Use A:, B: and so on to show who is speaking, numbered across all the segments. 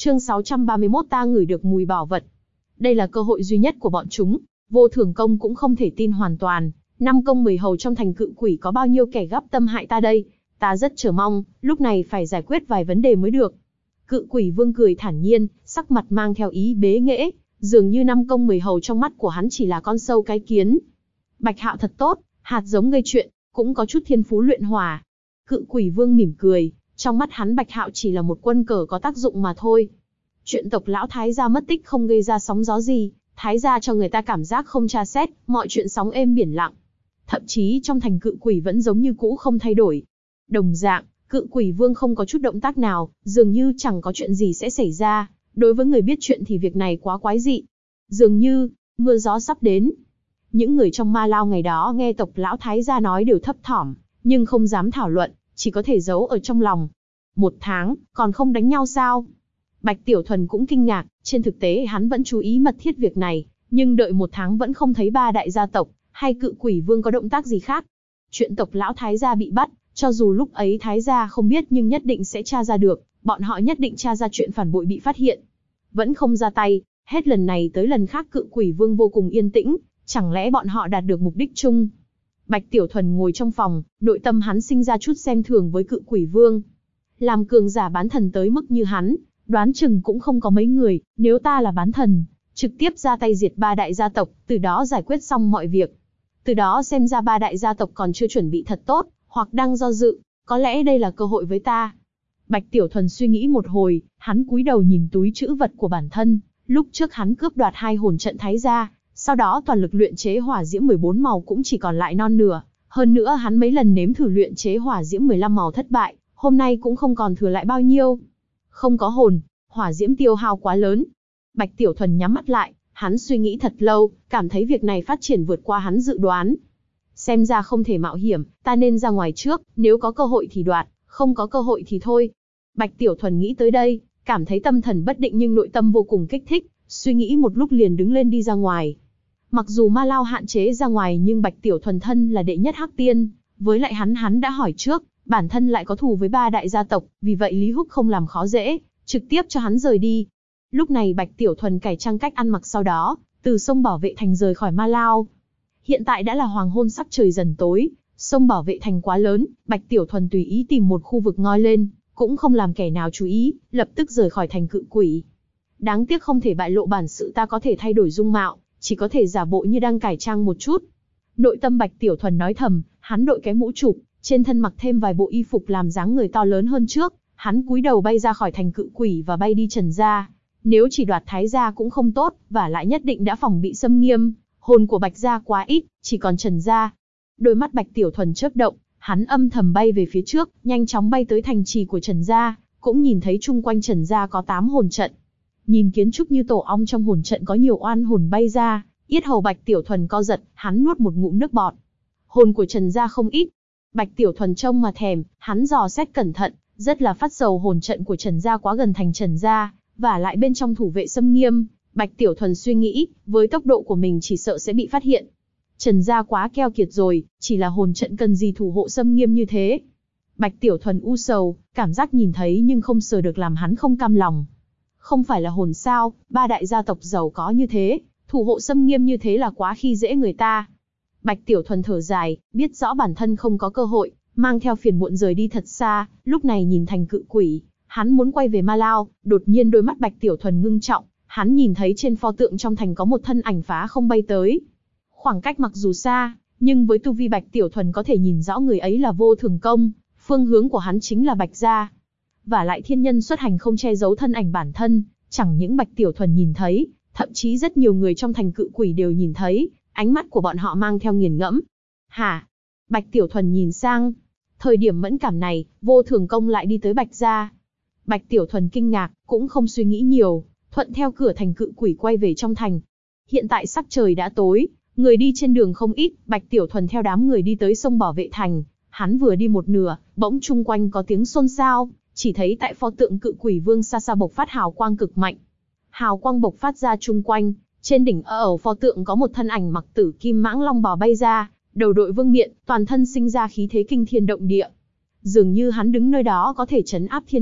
A: Chương 631 ta ngửi được mùi bảo vật. Đây là cơ hội duy nhất của bọn chúng, Vô Thường Công cũng không thể tin hoàn toàn. 5 công 10 hầu trong thành Cự Quỷ có bao nhiêu kẻ gắp tâm hại ta đây? Ta rất chờ mong, lúc này phải giải quyết vài vấn đề mới được. Cự Quỷ Vương cười thản nhiên, sắc mặt mang theo ý bế nghễ, dường như 5 công 10 hầu trong mắt của hắn chỉ là con sâu cái kiến. Bạch Hạo thật tốt, hạt giống gây chuyện, cũng có chút thiên phú luyện hỏa. Cự Quỷ Vương mỉm cười, trong mắt hắn Bạch Hạo chỉ là một quân cờ có tác dụng mà thôi. Chuyện tộc lão Thái gia mất tích không gây ra sóng gió gì, Thái gia cho người ta cảm giác không tra xét, mọi chuyện sóng êm biển lặng. Thậm chí trong thành Cự Quỷ vẫn giống như cũ không thay đổi. Đồng dạng, Cự Quỷ Vương không có chút động tác nào, dường như chẳng có chuyện gì sẽ xảy ra. Đối với người biết chuyện thì việc này quá quái dị. Dường như, mưa gió sắp đến. Những người trong Ma Lao ngày đó nghe tộc lão Thái gia nói đều thấp thỏm, nhưng không dám thảo luận, chỉ có thể giấu ở trong lòng. 1 tháng, còn không đánh nhau sao? Bạch Tiểu Thuần cũng kinh ngạc, trên thực tế hắn vẫn chú ý mật thiết việc này, nhưng đợi 1 tháng vẫn không thấy 3 đại gia tộc, hay Cự Quỷ Vương có động tác gì khác. Chuyện tộc lão Thái gia bị bắt, cho dù lúc ấy Thái gia không biết nhưng nhất định sẽ tra ra được, bọn họ nhất định tra ra chuyện phản bội bị phát hiện. Vẫn không ra tay, hết lần này tới lần khác Cự Quỷ Vương vô cùng yên tĩnh, chẳng lẽ bọn họ đạt được mục đích chung? Bạch Tiểu Thuần ngồi trong phòng, nội tâm hắn sinh ra chút xem thường với Cự Quỷ Vương. Làm cường giả bán thần tới mức như hắn, đoán chừng cũng không có mấy người, nếu ta là bán thần, trực tiếp ra tay diệt 3 đại gia tộc, từ đó giải quyết xong mọi việc. Từ đó xem ra 3 đại gia tộc còn chưa chuẩn bị thật tốt, hoặc đang do dự, có lẽ đây là cơ hội với ta. Bạch Tiểu Thuần suy nghĩ một hồi, hắn cúi đầu nhìn túi trữ vật của bản thân, lúc trước hắn cướp đoạt 2 hồn trận Thái gia, sau đó toàn lực luyện chế hỏa diễm 14 màu cũng chỉ còn lại non nửa, hơn nữa hắn mấy lần nếm thử luyện chế hỏa diễm 15 màu thất bại, hôm nay cũng không còn thừa lại bao nhiêu. Không có hồn, hỏa diễm tiêu hao quá lớn. Bạch Tiểu Thuần nhắm mắt lại, hắn suy nghĩ thật lâu, cảm thấy việc này phát triển vượt qua hắn dự đoán. Xem ra không thể mạo hiểm, ta nên ra ngoài trước, nếu có cơ hội thì đoạt, không có cơ hội thì thôi. Bạch Tiểu Thuần nghĩ tới đây, cảm thấy tâm thần bất định nhưng nội tâm vô cùng kích thích, suy nghĩ một lúc liền đứng lên đi ra ngoài. Mặc dù Ma Lao hạn chế ra ngoài nhưng Bạch Tiểu Thuần thân là đệ nhất Hắc Tiên, với lại hắn đã hỏi trước, bản thân lại có thù với 3 đại gia tộc, vì vậy Lý Húc không làm khó dễ, trực tiếp cho hắn rời đi. Lúc này Bạch Tiểu Thuần cải trang cách ăn mặc sau đó, từ sông Bảo Vệ Thành rời khỏi Ma Lao. Hiện tại đã là hoàng hôn sắc trời dần tối, sông Bảo Vệ Thành quá lớn, Bạch Tiểu Thuần tùy ý tìm một khu vực ngoi lên, cũng không làm kẻ nào chú ý, lập tức rời khỏi thành Cự Quỷ. Đáng tiếc không thể bại lộ bản sự ta có thể thay đổi dung mạo, chỉ có thể giả bộ như đang cải trang một chút. Nội tâm Bạch Tiểu Thuần nói thầm, hắn đội cái mũ trùm, trên thân mặc thêm vài bộ y phục làm dáng người to lớn hơn trước, hắn cúi đầu bay ra khỏi thành Cự Quỷ và bay đi Trần gia. Nếu chỉ đoạt Thái gia cũng không tốt, và lại nhất định đã phòng bị xâm nghiêm, hồn của Bạch gia quá ít, chỉ còn Trần gia. Đôi mắt Bạch Tiểu Thuần chớp động, hắn âm thầm bay về phía trước, nhanh chóng bay tới thành trì của Trần gia, cũng nhìn thấy chung quanh Trần gia có 8 hồn trận. Nhìn kiến trúc như tổ ong trong hồn trận có nhiều oan hồn bay ra, yết hầu Bạch Tiểu Thuần co giật, hắn nuốt một ngụm nước bọt. Hồn của Trần gia không ít. Bạch Tiểu Thuần trông mà thèm, hắn dò xét cẩn thận, rất là phát sầu hồn trận của Trần gia quá gần thành Trần gia, và lại bên trong thủ vệ xâm nghiêm. Bạch Tiểu Thuần suy nghĩ, với tốc độ của mình chỉ sợ sẽ bị phát hiện. Trần gia quá keo kiệt rồi, chỉ là hồn trận cần gì thủ hộ xâm nghiêm như thế. Bạch Tiểu Thuần u sầu, cảm giác nhìn thấy nhưng không sờ được làm hắn không cam lòng. Không phải là hồn sao, 3 đại gia tộc giàu có như thế, thủ hộ xâm nghiêm như thế là quá khi dễ người ta. Bạch Tiểu Thuần thở dài, biết rõ bản thân không có cơ hội, mang theo phiền muộn rời đi thật xa, lúc này nhìn thành Cự Quỷ, hắn muốn quay về Ma Lao, đột nhiên đôi mắt Bạch Tiểu Thuần ngưng trọng, hắn nhìn thấy trên pho tượng trong thành có một thân ảnh phá không bay tới. Khoảng cách mặc dù xa, nhưng với tu vi Bạch Tiểu Thuần có thể nhìn rõ người ấy là Vô Thường Công, phương hướng của hắn chính là Bạch gia. Và lại thiên nhân xuất hành không che giấu thân ảnh bản thân, chẳng những Bạch Tiểu Thuần nhìn thấy, thậm chí rất nhiều người trong thành Cự Quỷ đều nhìn thấy, ánh mắt của bọn họ mang theo nghiền ngẫm. Hả? Bạch Tiểu Thuần nhìn sang. Thời điểm mẫn cảm này, Vô Thường Công lại đi tới Bạch gia. Bạch Tiểu Thuần kinh ngạc, cũng không suy nghĩ nhiều, thuận theo cửa thành Cự Quỷ quay về trong thành. Hiện tại sắc trời đã tối, người đi trên đường không ít, Bạch Tiểu Thuần theo đám người đi tới sông Bảo Vệ Thành. Hắn vừa đi một nửa, bỗng chung quanh có tiếng xôn xao, chỉ thấy tại pho tượng Cự Quỷ Vương xa xa bộc phát hào quang cực mạnh. Hào quang bộc phát ra chung quanh, trên đỉnh ở pho tượng có một thân ảnh mặc tử kim mãng long bào bay ra, đầu đội vương miện, toàn thân sinh ra khí thế kinh thiên động địa. Dường như hắn đứng nơi đó có thể trấn áp thiên địa,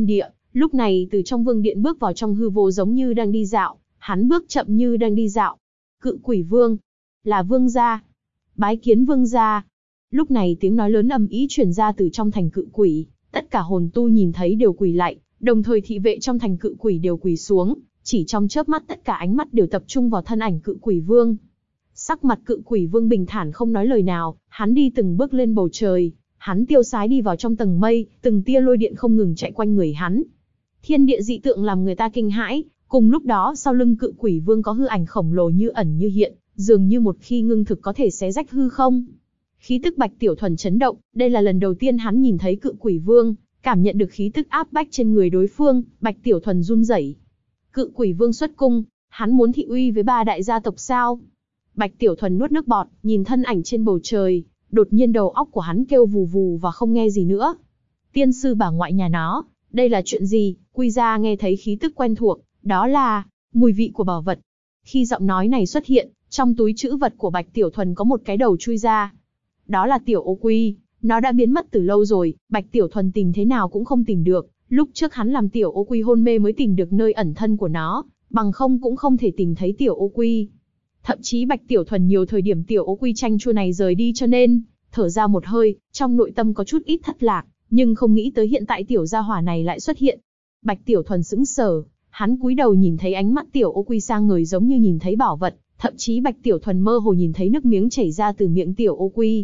A: Lúc này từ trong vương điện bước vào trong hư vô giống như đang đi dạo, hắn bước chậm như đang đi dạo. Cự quỷ vương, là vương gia. Bái kiến vương gia. Lúc này tiếng nói lớn ầm ĩ truyền ra từ trong thành cự quỷ, tất cả hồn tu nhìn thấy đều quỳ lạy, đồng thời thị vệ trong thành cự quỷ đều quỳ xuống, chỉ trong chớp mắt tất cả ánh mắt đều tập trung vào thân ảnh cự quỷ vương. Sắc mặt cự quỷ vương bình thản không nói lời nào, hắn đi từng bước lên bầu trời, hắn tiêu sái đi vào trong tầng mây, từng tia lôi điện không ngừng chạy quanh người hắn. Thiên địa dị tượng làm người ta kinh hãi, cùng lúc đó sau lưng cự quỷ vương có hư ảnh khổng lồ như ẩn như hiện, dường như một khi ngưng thực có thể xé rách hư không. Khí tức Bạch Tiểu Thuần chấn động, đây là lần đầu tiên hắn nhìn thấy cự quỷ vương, cảm nhận được khí tức áp bách trên người đối phương, Bạch Tiểu Thuần run rẩy. Cự quỷ vương xuất cung, hắn muốn thị uy với 3 đại gia tộc sao? Bạch Tiểu Thuần nuốt nước bọt, nhìn thân ảnh trên bầu trời, đột nhiên đầu óc của hắn kêu vù vù và không nghe gì nữa. Tiên sư bà ngoại nhà nó, đây là chuyện gì? Quy ra nghe thấy khí tức quen thuộc, đó là mùi vị của bảo vật. Khi giọng nói này xuất hiện, trong túi trữ vật của Bạch Tiểu Thuần có một cái đầu chui ra. Đó là Tiểu Ô Quy, nó đã biến mất từ lâu rồi, Bạch Tiểu Thuần tìm thế nào cũng không tìm được. Lúc trước hắn làm Tiểu Ô Quy hôn mê mới tìm được nơi ẩn thân của nó, bằng không cũng không thể tìm thấy Tiểu Ô Quy. Thậm chí Bạch Tiểu Thuần nhiều thời điểm Tiểu Ô Quy tranh chua này rời đi cho nên, thở ra một hơi, trong nội tâm có chút ít thất lạc, nhưng không nghĩ tới hiện tại Tiểu gia hỏa này lại xuất hiện. Bạch Tiểu Thuần sững sờ, hắn cúi đầu nhìn thấy ánh mắt Tiểu Ô Quy sang người giống như nhìn thấy bảo vật, thậm chí Bạch Tiểu Thuần mơ hồ nhìn thấy nước miếng chảy ra từ miệng Tiểu Ô Quy.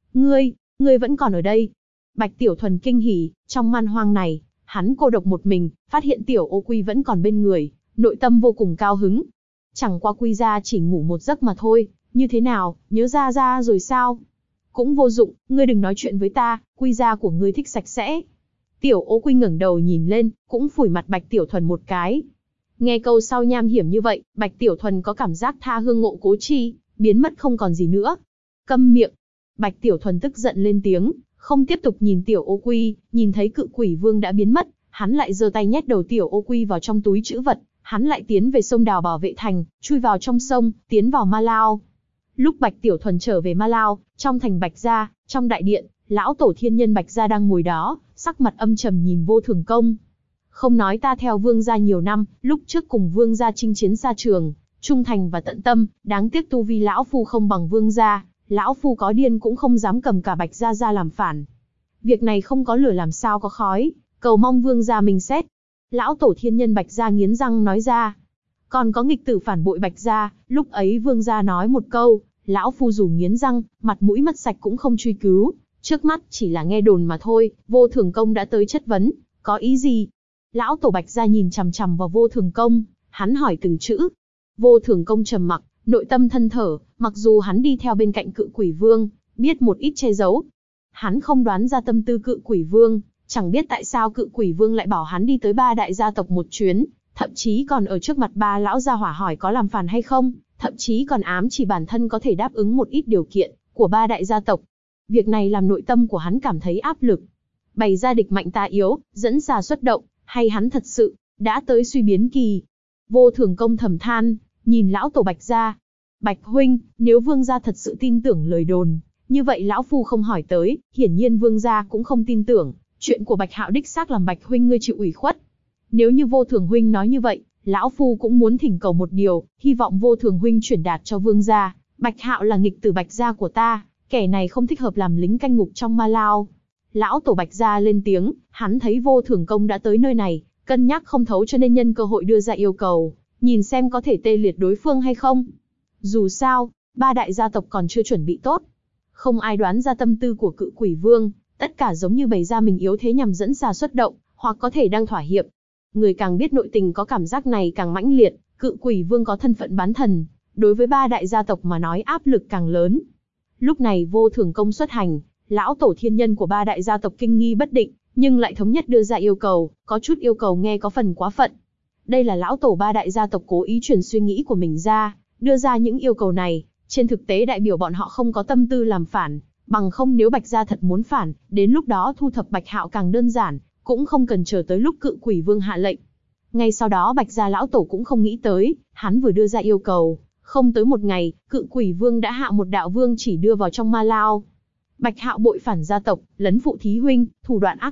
A: Ngươi vẫn còn ở đây. Bạch Tiểu Thuần kinh hỉ, trong man hoang này, hắn cô độc một mình, phát hiện Tiểu Ô Quy vẫn còn bên người, nội tâm vô cùng cao hứng. Chẳng qua Quy gia chỉ ngủ một giấc mà thôi, như thế nào, nhớ ra rồi sao? Cũng vô dụng, ngươi đừng nói chuyện với ta, Quy gia của ngươi thích sạch sẽ. Tiểu Ô Quy ngẩng đầu nhìn lên, cũng phủi mặt Bạch Tiểu Thuần một cái. Nghe câu sau nham hiểm như vậy, Bạch Tiểu Thuần có cảm giác tha hương ngộ cố chi, biến mất không còn gì nữa. Câm miệng. Bạch Tiểu Thuần tức giận lên tiếng, không tiếp tục nhìn Tiểu Ô Quy, nhìn thấy cự quỷ vương đã biến mất, hắn lại giơ tay nhét đầu Tiểu Ô Quy vào trong túi trữ vật, hắn lại tiến về sông đào bảo vệ thành, chui vào trong sông, tiến vào Ma Lao. Lúc Bạch Tiểu Thuần trở về Ma Lao, trong thành Bạch gia, trong đại điện, lão tổ thiên nhân Bạch gia đang ngồi đó, sắc mặt âm trầm nhìn Vô Thường Công. Không nói ta theo vương gia nhiều năm, lúc trước cùng vương gia chinh chiến xa trường, trung thành và tận tâm, đáng tiếc tu vi lão phu không bằng vương gia, lão phu có điên cũng không dám cầm cả Bạch gia ra làm phản. Việc này không có lửa làm sao có khói, cầu mong vương gia minh xét. Lão tổ thiên nhân Bạch gia nghiến răng nói ra. Còn có nghịch tử phản bội Bạch gia, lúc ấy vương gia nói một câu, lão phu dù nghiến răng, mặt mũi mất sạch cũng không truy cứu, trước mắt chỉ là nghe đồn mà thôi. Vô Thường Công đã tới chất vấn, có ý gì? Lão tổ Bạch gia nhìn chằm chằm vào Vô Thường Công, hắn hỏi từng chữ. Vô Thường Công trầm mặc, nội tâm than thở, mặc dù hắn đi theo bên cạnh cự quỷ vương, biết một ít che giấu. Hắn không đoán ra tâm tư cự quỷ vương, chẳng biết tại sao cự quỷ vương lại bảo hắn đi tới 3 đại gia tộc một chuyến, thậm chí còn ở trước mặt 3 lão gia hỏa hỏi có làm phản hay không, thậm chí còn ám chỉ bản thân có thể đáp ứng một ít điều kiện của 3 đại gia tộc. Việc này làm nội tâm của hắn cảm thấy áp lực. Bày ra địch mạnh ta yếu, dẫn xà xuất động, hay hắn thật sự đã tới suy biến kỳ. Vô Thường Công thầm than, nhìn lão tổ Bạch gia. Bạch huynh, nếu vương gia thật sự tin tưởng lời đồn, như vậy lão phu không hỏi tới, hiển nhiên vương gia cũng không tin tưởng. Chuyện của Bạch Hạo đích xác làm Bạch huynh ngươi chịu ủy khuất. Nếu như Vô Thường huynh nói như vậy, lão phu cũng muốn thỉnh cầu một điều, hy vọng Vô Thường huynh chuyển đạt cho vương gia. Bạch Hạo là nghịch tử Bạch gia của ta, kẻ này không thích hợp làm lính canh ngục trong Ma Lao. Lão tổ Bạch gia lên tiếng, hắn thấy Vô Thường Công đã tới nơi này, cân nhắc không thấu cho nên nhân cơ hội đưa ra yêu cầu, nhìn xem có thể tê liệt đối phương hay không. Dù sao, 3 đại gia tộc còn chưa chuẩn bị tốt. Không ai đoán ra tâm tư của cự quỷ vương, tất cả giống như bày ra mình yếu thế nhằm dẫn xà xuất động, hoặc có thể đang thỏa hiệp. Người càng biết nội tình có cảm giác này càng mãnh liệt, cự quỷ vương có thân phận bán thần, đối với 3 đại gia tộc mà nói áp lực càng lớn. Lúc này Vô Thường Công xuất hành, lão tổ thiên nhân của 3 đại gia tộc kinh nghi bất định, nhưng lại thống nhất đưa ra yêu cầu, có chút yêu cầu nghe có phần quá phận. Đây là lão tổ 3 đại gia tộc cố ý truyền suy nghĩ của mình ra, đưa ra những yêu cầu này, trên thực tế đại biểu bọn họ không có tâm tư làm phản, bằng không nếu Bạch gia thật muốn phản, đến lúc đó thu thập Bạch Hạo càng đơn giản, cũng không cần chờ tới lúc cự quỷ vương hạ lệnh. Ngay sau đó Bạch gia lão tổ cũng không nghĩ tới, hắn vừa đưa ra yêu cầu, không tới một ngày, cự quỷ vương đã hạ một đạo vương chỉ đưa vào trong Ma Lao. Bạch Hạo bội phản gia tộc, lấn phụ thí huynh, thủ đoạn ác độc,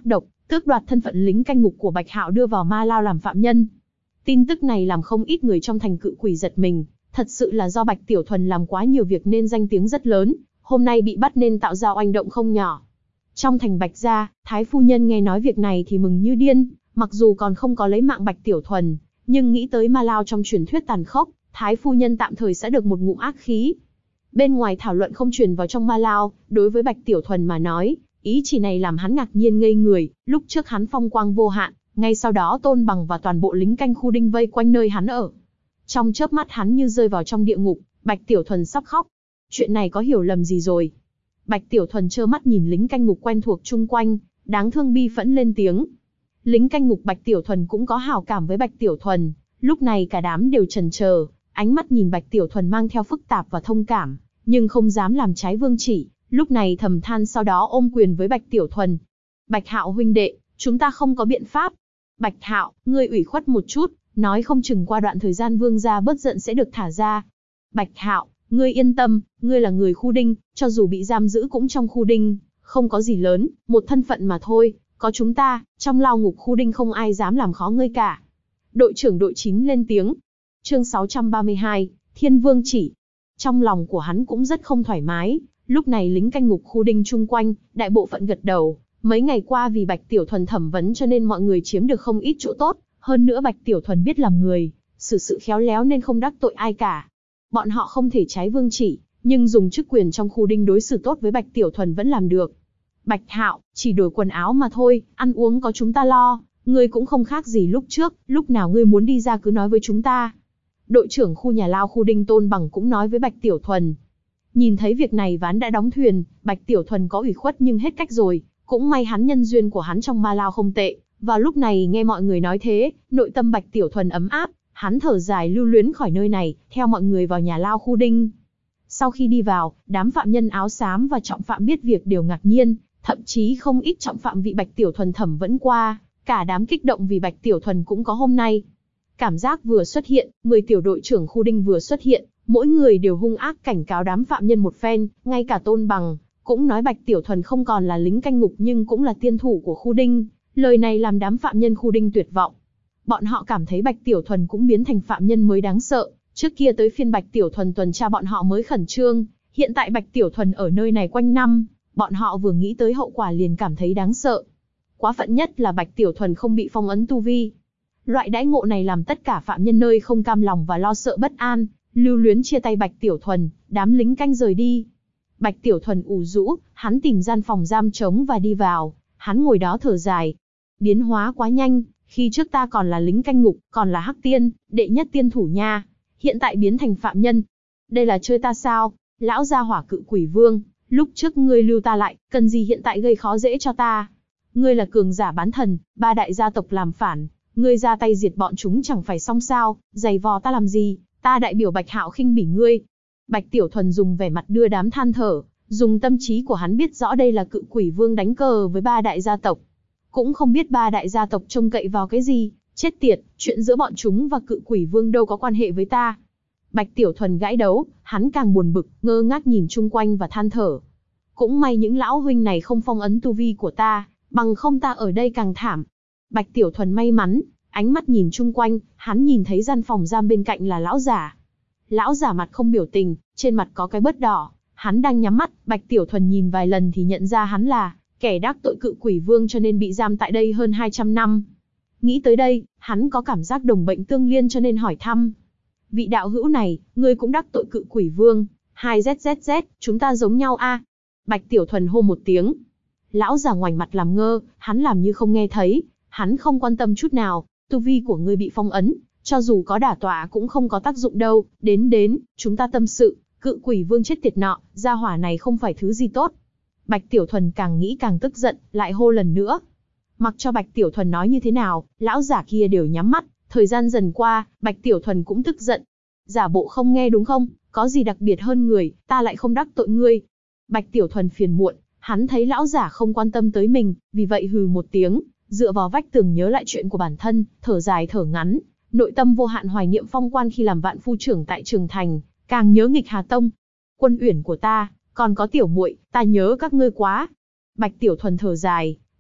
A: tước đoạt thân phận lính canh ngục của Bạch Hạo đưa vào Ma Lao làm phạm nhân. Tin tức này làm không ít người trong thành Cự Quỷ giật mình, thật sự là do Bạch Tiểu Thuần làm quá nhiều việc nên danh tiếng rất lớn, hôm nay bị bắt nên tạo ra oanh động không nhỏ. Trong thành Bạch gia, Thái phu nhân nghe nói việc này thì mừng như điên, mặc dù còn không có lấy mạng Bạch Tiểu Thuần, nhưng nghĩ tới Ma Lao trong truyền thuyết tàn khốc, Thái phu nhân tạm thời sẽ được một ngụm ác khí. Bên ngoài thảo luận không truyền vào trong Ma Lao, đối với Bạch Tiểu Thuần mà nói, ý chỉ này làm hắn ngạc nhiên ngây người, lúc trước hắn phong quang vô hạn, ngay sau đó Tôn Bằng và toàn bộ lính canh khu đinh vây quanh nơi hắn ở. Trong chớp mắt hắn như rơi vào trong địa ngục, Bạch Tiểu Thuần sắp khóc. Chuyện này có hiểu lầm gì rồi? Bạch Tiểu Thuần trơ mắt nhìn lính canh ngục quen thuộc chung quanh, đáng thương bi phẫn lên tiếng. Lính canh ngục Bạch Tiểu Thuần cũng có hảo cảm với Bạch Tiểu Thuần, lúc này cả đám đều chần chờ, ánh mắt nhìn Bạch Tiểu Thuần mang theo phức tạp và thông cảm, nhưng không dám làm trái vương chỉ, lúc này thầm than sau đó ôm quyền với Bạch Tiểu Thuần. Bạch Hạo huynh đệ, chúng ta không có biện pháp. Bạch Hạo, ngươi ủy khuất một chút, nói không chừng qua đoạn thời gian vương gia bớt giận sẽ được thả ra. Bạch Hạo, ngươi yên tâm, ngươi là người khu đinh, cho dù bị giam giữ cũng trong khu đinh, không có gì lớn, một thân phận mà thôi, có chúng ta, trong lao ngục khu đinh không ai dám làm khó ngươi cả. Đội trưởng đội 9 lên tiếng. Chương 632, Thiên Vương chỉ. Trong lòng của hắn cũng rất không thoải mái, lúc này lính canh ngục khu đinh chung quanh, đại bộ phận gật đầu, mấy ngày qua vì Bạch Tiểu Thuần thẩm vấn cho nên mọi người chiếm được không ít chỗ tốt, hơn nữa Bạch Tiểu Thuần biết làm người, xử sự khéo léo nên không đắc tội ai cả. Bọn họ không thể trái vương chỉ, nhưng dùng chức quyền trong khu đinh đối xử tốt với Bạch Tiểu Thuần vẫn làm được. Bạch Hạo, chỉ đổi quần áo mà thôi, ăn uống có chúng ta lo, ngươi cũng không khác gì lúc trước, lúc nào ngươi muốn đi ra cứ nói với chúng ta. Đội trưởng khu nhà lao khu đinh Tôn Bằng cũng nói với Bạch Tiểu Thuần. Nhìn thấy việc này ván đã đóng thuyền, Bạch Tiểu Thuần có ủy khuất nhưng hết cách rồi, cũng may hắn nhân duyên của hắn trong Ma Lao không tệ. Vào lúc này nghe mọi người nói thế, nội tâm Bạch Tiểu Thuần ấm áp, hắn thở dài lưu luyến khỏi nơi này, theo mọi người vào nhà lao khu đinh. Sau khi đi vào, đám phạm nhân áo xám và trọng phạm biết việc đều ngạc nhiên, thậm chí không ít trọng phạm vị Bạch Tiểu Thuần thẩm vẫn qua, cả đám kích động vì Bạch Tiểu Thuần cũng có hôm nay. Cảm giác vừa xuất hiện, 10 tiểu đội trưởng khu đinh vừa xuất hiện, mỗi người đều hung ác cảnh cáo đám phạm nhân một phen, ngay cả Tôn Bằng cũng nói Bạch Tiểu Thuần không còn là lính canh ngục nhưng cũng là tiên thủ của khu đinh. Lời này làm đám phạm nhân khu đinh tuyệt vọng. Bọn họ cảm thấy Bạch Tiểu Thuần cũng biến thành phạm nhân mới đáng sợ, trước kia tới phiên Bạch Tiểu Thuần tuần tra bọn họ mới khẩn trương, hiện tại Bạch Tiểu Thuần ở nơi này quanh năm, bọn họ vừa nghĩ tới hậu quả liền cảm thấy đáng sợ. Quá phận nhất là Bạch Tiểu Thuần không bị phong ấn tu vi. Loại đãi ngộ này làm tất cả phạm nhân nơi không cam lòng và lo sợ bất an, lưu luyến chia tay Bạch Tiểu Thuần, đám lính canh rời đi. Bạch Tiểu Thuần ủ rũ, hắn tìm gian phòng giam trống và đi vào, hắn ngồi đó thở dài. Biến hóa quá nhanh, khi trước ta còn là lính canh ngục, còn là Hắc Tiên, đệ nhất tiên thủ nha, hiện tại biến thành phạm nhân. Đây là chơi ta sao? Lão gia hỏa Cự Quỷ Vương, lúc trước ngươi lưu ta lại, cần gì hiện tại gây khó dễ cho ta? Ngươi là cường giả bán thần, 3 đại gia tộc làm phản, ngươi ra tay diệt bọn chúng chẳng phải xong sao, giày vò ta làm gì, ta đại biểu Bạch Hạo khinh bỉ ngươi. Bạch Tiểu Thuần dùng vẻ mặt đưa đám than thở, dùng tâm trí của hắn biết rõ đây là Cự Quỷ Vương đánh cờ với 3 đại gia tộc. Cũng không biết 3 đại gia tộc trông cậy vào cái gì, chết tiệt, chuyện giữa bọn chúng và Cự Quỷ Vương đâu có quan hệ với ta. Bạch Tiểu Thuần gãi đấu, hắn càng buồn bực, ngơ ngác nhìn chung quanh và than thở. Cũng may những lão huynh này không phong ấn tu vi của ta, bằng không ta ở đây càng thảm. Bạch Tiểu Thuần may mắn, ánh mắt nhìn chung quanh, hắn nhìn thấy gian phòng giam bên cạnh là lão giả. Lão giả mặt không biểu tình, trên mặt có cái bớt đỏ, hắn đang nhắm mắt, Bạch Tiểu Thuần nhìn vài lần thì nhận ra hắn là kẻ đắc tội Cự Quỷ Vương cho nên bị giam tại đây hơn 200 năm. Nghĩ tới đây, hắn có cảm giác đồng bệnh tương liên cho nên hỏi thăm. Vị đạo hữu này, ngươi cũng đắc tội Cự Quỷ Vương, 2ZZZ, chúng ta giống nhau a? Bạch Tiểu Thuần hô một tiếng. Lão già ngoảnh mặt làm ngơ, hắn làm như không nghe thấy, hắn không quan tâm chút nào, tu vi của ngươi bị phong ấn, cho dù có đả tọa cũng không có tác dụng đâu, đến, chúng ta tâm sự, Cự Quỷ Vương chết tiệt nọ, gia hỏa này không phải thứ gì tốt. Bạch Tiểu Thuần càng nghĩ càng tức giận, lại hô lần nữa. Mặc cho Bạch Tiểu Thuần nói như thế nào, lão giả kia đều nhắm mắt, thời gian dần qua, Bạch Tiểu Thuần cũng tức giận. Giả bộ không nghe đúng không, có gì đặc biệt hơn người, ta lại không đắc tội ngươi. Bạch Tiểu Thuần phiền muộn, hắn thấy lão giả không quan tâm tới mình, vì vậy hừ một tiếng, dựa vào vách tường nhớ lại chuyện của bản thân, thở dài thở ngắn, nội tâm vô hạn hoài niệm Phong Quan khi làm vạn phu trưởng tại Trường Thành, càng nhớ Nghịch Hà Tông. Quân uyển của ta, còn có tiểu muội, ta nhớ các ngươi quá. Bạch Tiểu Thuần thở dài,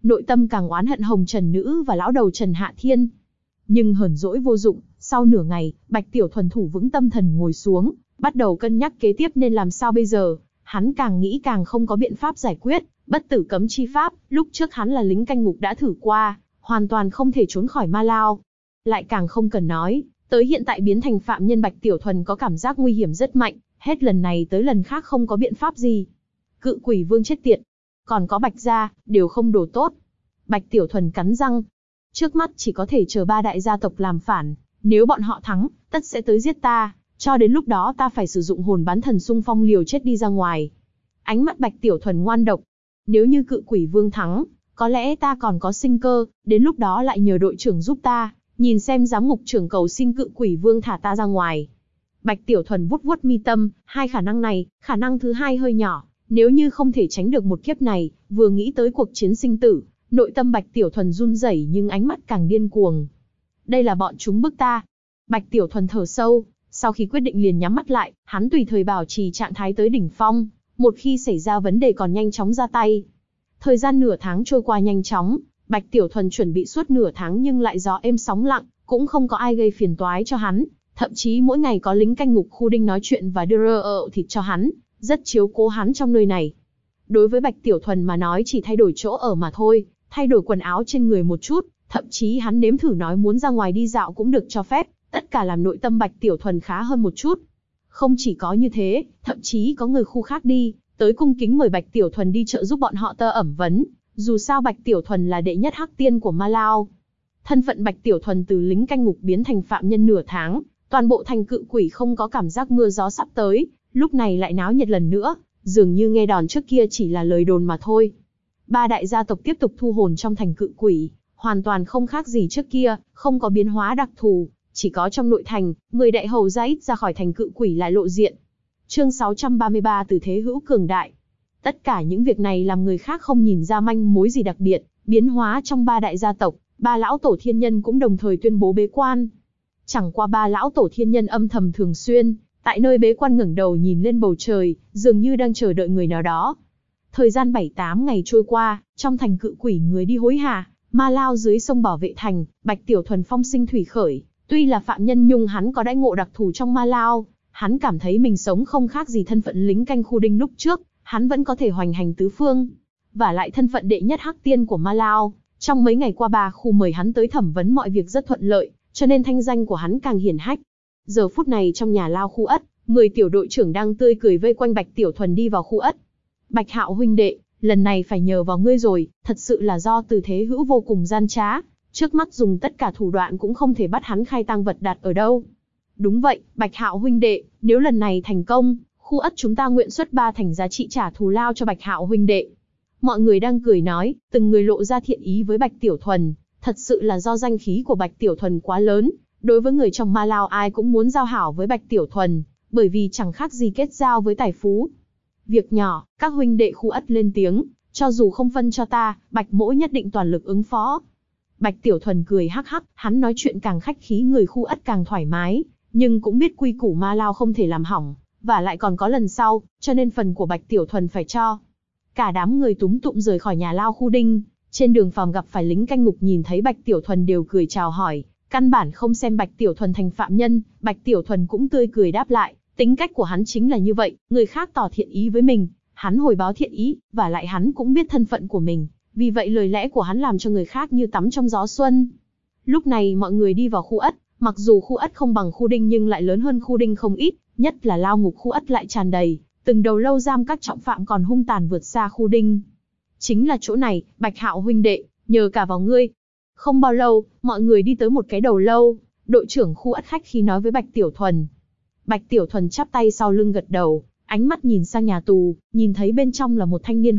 A: nội tâm càng oán hận Hồng Trần Nữ và lão đầu Trần Hạ Thiên. Nhưng hờn dỗi vô dụng, sau nửa ngày, Bạch Tiểu Thuần thủ vững tâm thần ngồi xuống, bắt đầu cân nhắc kế tiếp nên làm sao bây giờ. Hắn càng nghĩ càng không có biện pháp giải quyết, bất tử cấm chi pháp, lúc trước hắn là lính canh ngục đã thử qua, hoàn toàn không thể trốn khỏi ma lao. Lại càng không cần nói, tới hiện tại biến thành phạm nhân Bạch Tiểu Thuần có cảm giác nguy hiểm rất mạnh, hết lần này tới lần khác không có biện pháp gì. Cự Quỷ Vương chết tiệt, còn có Bạch gia, đều không đồ tốt. Bạch Tiểu Thuần cắn răng. Trước mắt chỉ có thể chờ 3 đại gia tộc làm phản, nếu bọn họ thắng, tất sẽ tới giết ta, cho đến lúc đó ta phải sử dụng hồn bán thần xung phong liều chết đi ra ngoài. Ánh mắt Bạch Tiểu Thuần ngoan độc. Nếu như Cự Quỷ Vương thắng, có lẽ ta còn có sinh cơ, đến lúc đó lại nhờ đội trưởng giúp ta, nhìn xem giám ngục trưởng cầu xin Cự Quỷ Vương thả ta ra ngoài. Bạch Tiểu Thuần vuốt vuốt mi tâm, hai khả năng này, khả năng thứ hai hơi nhỏ, nếu như không thể tránh được một kiếp này, vừa nghĩ tới cuộc chiến sinh tử, nội tâm Bạch Tiểu Thuần run rẩy nhưng ánh mắt càng điên cuồng. Đây là bọn chúng bức ta. Bạch Tiểu Thuần thở sâu, sau khi quyết định liền nhắm mắt lại, hắn tùy thời bảo trì trạng thái tới đỉnh phong, một khi xảy ra vấn đề còn nhanh chóng ra tay. Thời gian nửa tháng trôi qua nhanh chóng, Bạch Tiểu Thuần chuẩn bị suốt nửa tháng nhưng lại gió êm sóng lặng, cũng không có ai gây phiền toái cho hắn, thậm chí mỗi ngày có lính canh ngục khu đinh nói chuyện và đưa thịt cho hắn, rất chiếu cố hắn trong nơi này. Đối với Bạch Tiểu Thuần mà nói chỉ thay đổi chỗ ở mà thôi, thay đổi quần áo trên người một chút, thậm chí hắn nếm thử nói muốn ra ngoài đi dạo cũng được cho phép, tất cả làm nội tâm Bạch Tiểu Thuần khá hơn một chút. Không chỉ có như thế, thậm chí có người khu khác đi, tới cung kính mời Bạch Tiểu Thuần đi trợ giúp bọn họ tơ ẩm vấn, dù sao Bạch Tiểu Thuần là đệ nhất hắc tiên của Ma Lao. Thân phận Bạch Tiểu Thuần từ lính canh ngục biến thành phạm nhân nửa tháng, toàn bộ thành Cự Quỷ không có cảm giác mưa gió sắp tới, lúc này lại náo nhiệt lần nữa, dường như nghe đồn trước kia chỉ là lời đồn mà thôi. 3 đại gia tộc tiếp tục thu hồn trong thành Cự Quỷ, hoàn toàn không khác gì trước kia, không có biến hóa đặc thù, chỉ có trong nội thành, 10 đại hầu ra ít ra khỏi thành Cự Quỷ lại lộ diện. Chương 633 Từ thế hữu cường đại. Tất cả những việc này làm người khác không nhìn ra manh mối gì đặc biệt, biến hóa trong 3 đại gia tộc, 3 lão tổ thiên nhân cũng đồng thời tuyên bố bế quan. Chẳng qua 3 lão tổ thiên nhân âm thầm thường xuyên, tại nơi bế quan ngẩng đầu nhìn lên bầu trời, dường như đang chờ đợi người nào đó. Thời gian 7-8 ngày trôi qua, trong thành Cự Quỷ người đi hối hả, Ma Lao dưới sông bảo vệ thành, Bạch Tiểu Thuần phong sinh thủy khởi, tuy là phạm nhân nhưng hắn có đãi ngộ đặc thù trong Ma Lao, hắn cảm thấy mình sống không khác gì thân phận lính canh khu đinh lúc trước, hắn vẫn có thể hoành hành tứ phương. Và lại thân phận đệ nhất hắc tiên của Ma Lao, trong mấy ngày qua 3 khu mời hắn tới thẩm vấn mọi việc rất thuận lợi, cho nên thanh danh của hắn càng hiển hách. Giờ phút này trong nhà lao khu ất, 10 tiểu đội trưởng đang tươi cười vây quanh Bạch Tiểu Thuần đi vào khu ất. Bạch Hạo huynh đệ, lần này phải nhờ vào ngươi rồi, thật sự là do Từ thế hữu vô cùng gian trá, trước mắt dùng tất cả thủ đoạn cũng không thể bắt hắn khai tang vật đặt ở đâu. Đúng vậy, Bạch Hạo huynh đệ, nếu lần này thành công, khu ất chúng ta nguyện xuất 3 thành giá trị trả thù lao cho Bạch Hạo huynh đệ. Mọi người đang cười nói, từng người lộ ra thiện ý với Bạch Tiểu Thuần, thật sự là do danh khí của Bạch Tiểu Thuần quá lớn, đối với người trong Ma Lao ai cũng muốn giao hảo với Bạch Tiểu Thuần, bởi vì chẳng khác gì kết giao với tài phú. Việc nhỏ, các huynh đệ khu ất lên tiếng, cho dù không phân cho ta, Bạch mỗ nhất định toàn lực ứng phó. Bạch Tiểu Thuần cười hắc hắc, hắn nói chuyện càng khách khí người khu ất càng thoải mái, nhưng cũng biết quy củ Ma Lao không thể làm hỏng, và lại còn có lần sau, cho nên phần của Bạch Tiểu Thuần phải cho. Cả đám người túm tụm rời khỏi nhà lao khu đinh, trên đường phàm gặp phải lính canh ngục nhìn thấy Bạch Tiểu Thuần đều cười chào hỏi, căn bản không xem Bạch Tiểu Thuần thành phạm nhân, Bạch Tiểu Thuần cũng tươi cười đáp lại, tính cách của hắn chính là như vậy, người khác tỏ thiện ý với mình, hắn hồi báo thiện ý, và lại hắn cũng biết thân phận của mình, vì vậy lời lẽ của hắn làm cho người khác như tắm trong gió xuân. Lúc này mọi người đi vào khu ất, mặc dù khu ất không bằng khu đinh nhưng lại lớn hơn khu đinh không ít, nhất là lao ngục khu ất lại tràn đầy, từng đầu lâu giam các trọng phạm còn hung tàn vượt xa khu đinh. Chính là chỗ này, Bạch Hạo huynh đệ, nhờ cả vào ngươi. Không bao lâu, mọi người đi tới một cái đầu lâu, đội trưởng khu ất khách khí nói với Bạch Tiểu Thuần. Bạch Tiểu Thuần chắp tay sau lưng gật đầu, ánh mắt nhìn sang nhà tù, nhìn thấy bên trong là một thanh niên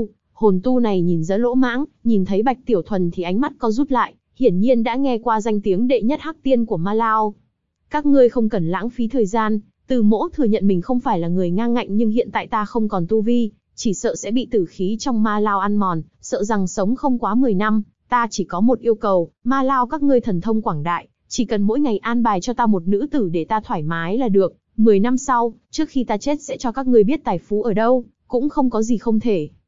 A: hồn tu này nhìn rất lỗ mãng, nhìn thấy Bạch Tiểu Thuần thì ánh mắt co rút lại, hiển nhiên đã nghe qua danh tiếng đệ nhất hắc tiên của Ma Lao. Các ngươi không cần lãng phí thời gian, Từ mỗ thừa nhận mình không phải là người ngang ngạnh nhưng hiện tại ta không còn tu vi, chỉ sợ sẽ bị tử khí trong Ma Lao ăn mòn, sợ rằng sống không quá 10 năm, ta chỉ có một yêu cầu, Ma Lao các ngươi thần thông quảng đại, chỉ cần mỗi ngày an bài cho ta một nữ tử để ta thoải mái là được, 10 năm sau, trước khi ta chết sẽ cho các ngươi biết tài phú ở đâu, cũng không có gì không thể.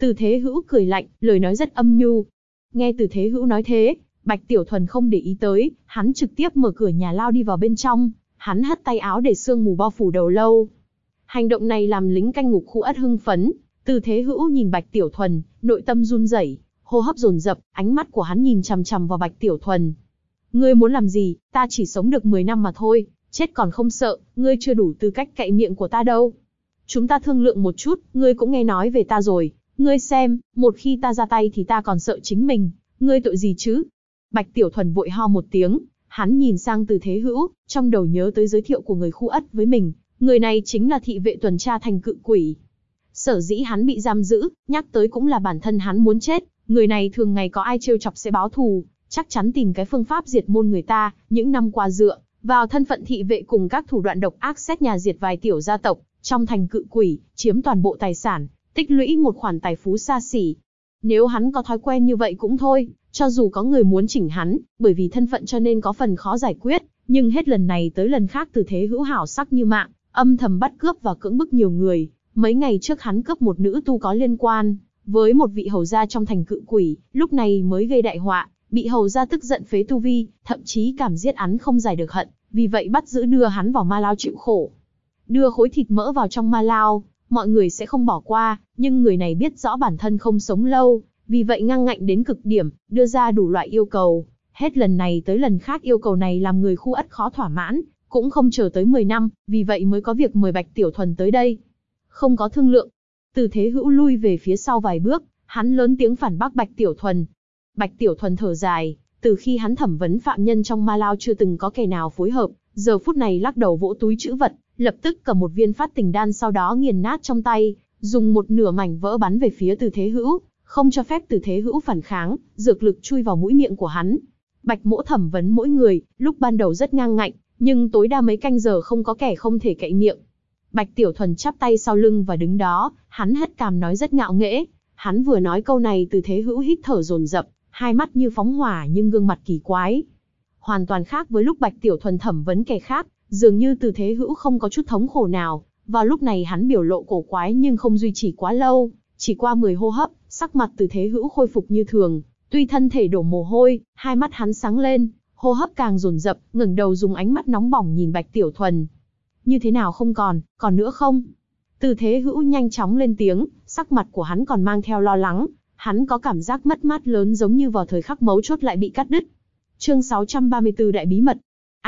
A: Từ Thế Hữu cười lạnh, lời nói rất âm nhu. Nghe Từ Thế Hữu nói thế, Bạch Tiểu Thuần không để ý tới, hắn trực tiếp mở cửa nhà lao đi vào bên trong, hắn hất tay áo để sương mù bao phủ đầu lâu. Hành động này làm lính canh ngục khu ất hưng phấn, Từ Thế Hữu nhìn Bạch Tiểu Thuần, nội tâm run rẩy, hô hấp dồn dập, ánh mắt của hắn nhìn chằm chằm vào Bạch Tiểu Thuần. Ngươi muốn làm gì, ta chỉ sống được 10 năm mà thôi, chết còn không sợ, ngươi chưa đủ tư cách cậy miệng của ta đâu. Chúng ta thương lượng một chút, ngươi cũng nghe nói về ta rồi, ngươi xem, một khi ta ra tay thì ta còn sợ chính mình, ngươi tội gì chứ? Bạch Tiểu Thuần vội ho một tiếng, hắn nhìn sang Từ Thế Hữu, trong đầu nhớ tới giới thiệu của người khu ất với mình, người này chính là thị vệ tuần tra thành cự quỷ. Sở dĩ hắn bị giam giữ, nhắc tới cũng là bản thân hắn muốn chết, người này thường ngày có ai trêu chọc sẽ báo thù, chắc chắn tìm cái phương pháp diệt môn người ta, những năm qua dựa vào thân phận thị vệ cùng các thủ đoạn độc ác xét nhà diệt vài tiểu gia tộc, trong thành cự quỷ, chiếm toàn bộ tài sản, tích lũy một khoản tài phú xa xỉ. Nếu hắn có thói quen như vậy cũng thôi, cho dù có người muốn chỉnh hắn, bởi vì thân phận cho nên có phần khó giải quyết, nhưng hết lần này tới lần khác Từ Thế Hữu hảo sắc như mạng, âm thầm bắt cướp và cưỡng bức nhiều người. Mấy ngày trước hắn cướp một nữ tu có liên quan với một vị hầu gia trong thành cự quỷ, lúc này mới gây đại họa, bị hầu gia tức giận phế tu vi, thậm chí cảm giết hắn không giải được hận, vì vậy bắt giữ đưa hắn vào ma lao chịu khổ. Đưa khối thịt mỡ vào trong ma lao, mọi người sẽ không bỏ qua, nhưng người này biết rõ bản thân không sống lâu, vì vậy ngang ngạnh đến cực điểm, đưa ra đủ loại yêu cầu. Hết lần này tới lần khác yêu cầu này làm người khu ất khó thỏa mãn, cũng không chờ tới 10 năm, vì vậy mới có việc mời Bạch Tiểu Thuần tới đây. Không có thương lượng. Từ Thế Hữu lui về phía sau vài bước, hắn lớn tiếng phản bác Bạch Tiểu Thuần. Bạch Tiểu Thuần thở dài, từ khi hắn thẩm vấn phạm nhân trong ma lao chưa từng có kẻ nào phối hợp, giờ phút này lắc đầu vỗ túi trữ vật, lập tức cầm một viên phát tình đan sau đó nghiền nát trong tay, dùng một nửa mảnh vỡ bắn về phía Từ Thế Hữu, không cho phép Từ Thế Hữu phản kháng, dược lực chui vào mũi miệng của hắn. Bạch Mỗ thẩm vấn mỗi người, lúc ban đầu rất ngang ngạnh, nhưng tối đa mấy canh giờ không có kẻ không thể cậy miệng. Bạch Tiểu Thuần chắp tay sau lưng và đứng đó, hắn hất cằm nói rất ngạo nghễ. Hắn vừa nói câu này Từ Thế Hữu hít thở dồn dập, hai mắt như phóng hỏa nhưng gương mặt kỳ quái. Hoàn toàn khác với lúc Bạch Tiểu Thuần thẩm vấn kẻ khác, dường như Từ Thế Hữu không có chút thống khổ nào. Vào lúc này hắn biểu lộ cổ quái nhưng không duy trì quá lâu, chỉ qua 10 hô hấp, sắc mặt Từ Thế Hữu khôi phục như thường, tuy thân thể đổ mồ hôi, hai mắt hắn sáng lên, hô hấp càng dồn dập, ngẩng đầu dùng ánh mắt nóng bỏng nhìn Bạch Tiểu Thuần. Như thế nào không còn nữa không? Từ Thế Hữu nhanh chóng lên tiếng, sắc mặt của hắn còn mang theo lo lắng, hắn có cảm giác mất mát lớn giống như vào thời khắc mấu chốt lại bị cắt đứt. Chương 634 Đại bí mật.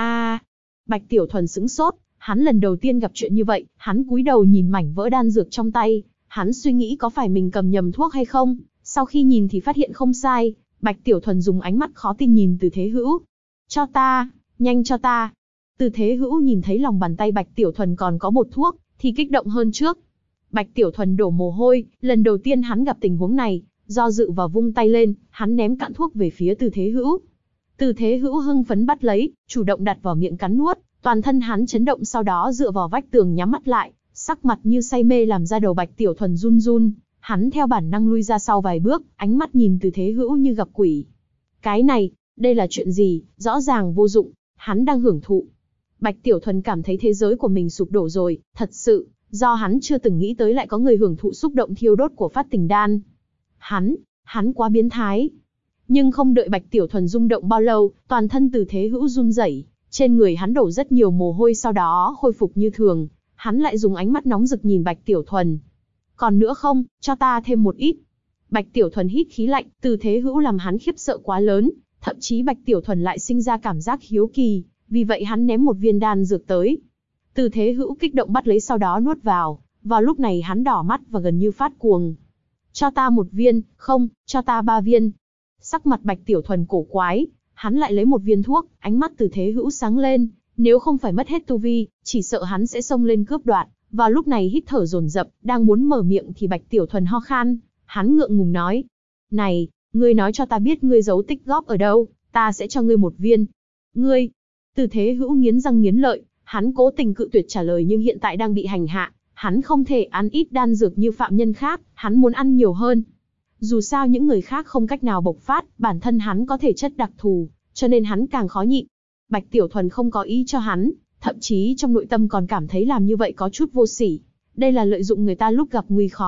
A: Bạch Tiểu Thuần sững sốt, hắn lần đầu tiên gặp chuyện như vậy, hắn cúi đầu nhìn mảnh vỡ đan dược trong tay, hắn suy nghĩ có phải mình cầm nhầm thuốc hay không, sau khi nhìn thì phát hiện không sai, Bạch Tiểu Thuần dùng ánh mắt khó tin nhìn Từ Thế Hữu. Cho ta, nhanh cho ta. Từ Thế Hữu nhìn thấy lòng bàn tay Bạch Tiểu Thuần còn có bột thuốc, thì kích động hơn trước. Bạch Tiểu Thuần đổ mồ hôi, lần đầu tiên hắn gặp tình huống này, do dự và vung tay lên, hắn ném cạn thuốc về phía Từ Thế Hữu. Từ Thế Hữu hưng phấn bắt lấy, chủ động đặt vào miệng cắn nuốt, toàn thân hắn chấn động sau đó dựa vào vách tường nhắm mắt lại, sắc mặt như say mê làm ra đầu Bạch Tiểu Thuần run run, hắn theo bản năng lui ra sau vài bước, ánh mắt nhìn Từ Thế Hữu như gặp quỷ. Cái này, đây là chuyện gì, rõ ràng vô dụng, hắn đang hưởng thụ. Bạch Tiểu Thuần cảm thấy thế giới của mình sụp đổ rồi, thật sự, do hắn chưa từng nghĩ tới lại có người hưởng thụ xúc động thiêu đốt của phát tình đan. Hắn quá biến thái. Nhưng không đợi Bạch Tiểu Thuần rung động bao lâu, toàn thân Từ Thế Hữu run rẩy, trên người hắn đổ rất nhiều mồ hôi sau đó khôi phục như thường, hắn lại dùng ánh mắt nóng rực nhìn Bạch Tiểu Thuần. Còn nữa không, cho ta thêm một ít. Bạch Tiểu Thuần hít khí lạnh, Từ Thế Hữu làm hắn khiếp sợ quá lớn, thậm chí Bạch Tiểu Thuần lại sinh ra cảm giác hiếu kỳ, vì vậy hắn ném một viên đan dược tới. Từ Thế Hữu kích động bắt lấy sau đó nuốt vào lúc này hắn đỏ mắt và gần như phát cuồng. Cho ta một viên, không, cho ta 3 viên. Sắc mặt Bạch Tiểu Thuần cổ quái, hắn lại lấy một viên thuốc, ánh mắt Từ Thế Hữu sáng lên, nếu không phải mất hết tu vi, chỉ sợ hắn sẽ xông lên cướp đoạt. Vào lúc này hít thở dồn dập, đang muốn mở miệng thì Bạch Tiểu Thuần ho khan, hắn ngượng ngùng nói: "Này, ngươi nói cho ta biết ngươi giấu tích góp ở đâu, ta sẽ cho ngươi một viên." "Ngươi?" Từ Thế Hữu nghiến răng nghiến lợi, hắn cố tình cự tuyệt trả lời nhưng hiện tại đang bị hành hạ, hắn không thể ăn ít đan dược như phạm nhân khác, hắn muốn ăn nhiều hơn. Dù sao những người khác không cách nào bộc phát, bản thân hắn có thể chất đặc thù, cho nên hắn càng khó nhịn. Bạch Tiểu Thuần không có ý cho hắn, thậm chí trong nội tâm còn cảm thấy làm như vậy có chút vô sỉ. Đây là lợi dụng người ta lúc gặp nguy khó,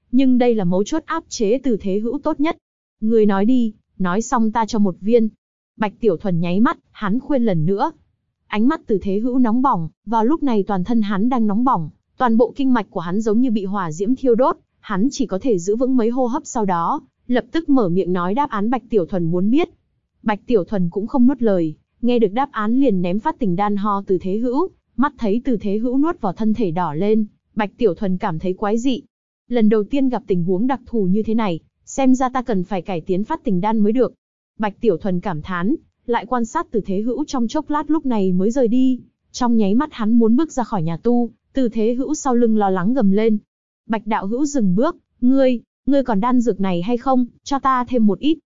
A: nhưng đây là mấu chốt áp chế Từ Thế Hữu tốt nhất. Ngươi nói đi, nói xong ta cho một viên. Bạch Tiểu Thuần nháy mắt, hắn khuyên lần nữa. Ánh mắt Từ Thế Hữu nóng bỏng, vào lúc này toàn thân hắn đang nóng bỏng, toàn bộ kinh mạch của hắn giống như bị hỏa diễm thiêu đốt, hắn chỉ có thể giữ vững mấy hô hấp sau đó, lập tức mở miệng nói đáp án Bạch Tiểu Thuần muốn biết. Bạch Tiểu Thuần cũng không nuốt lời, nghe được đáp án liền ném phát tình đan ho Từ Thế Hữu, mắt thấy Từ Thế Hữu nuốt vào thân thể đỏ lên, Bạch Tiểu Thuần cảm thấy quái dị. Lần đầu tiên gặp tình huống đặc thù như thế này, xem ra ta cần phải cải tiến phát tình đan mới được. Bạch Tiểu Thuần cảm thán, lại quan sát Từ Thế Hữu trong chốc lát lúc này mới rời đi. Trong nháy mắt hắn muốn bước ra khỏi nhà tu, Từ Thế Hữu sau lưng lo lắng gầm lên. Bạch đạo hữu dừng bước, ngươi còn đan dược này hay không, cho ta thêm một ít.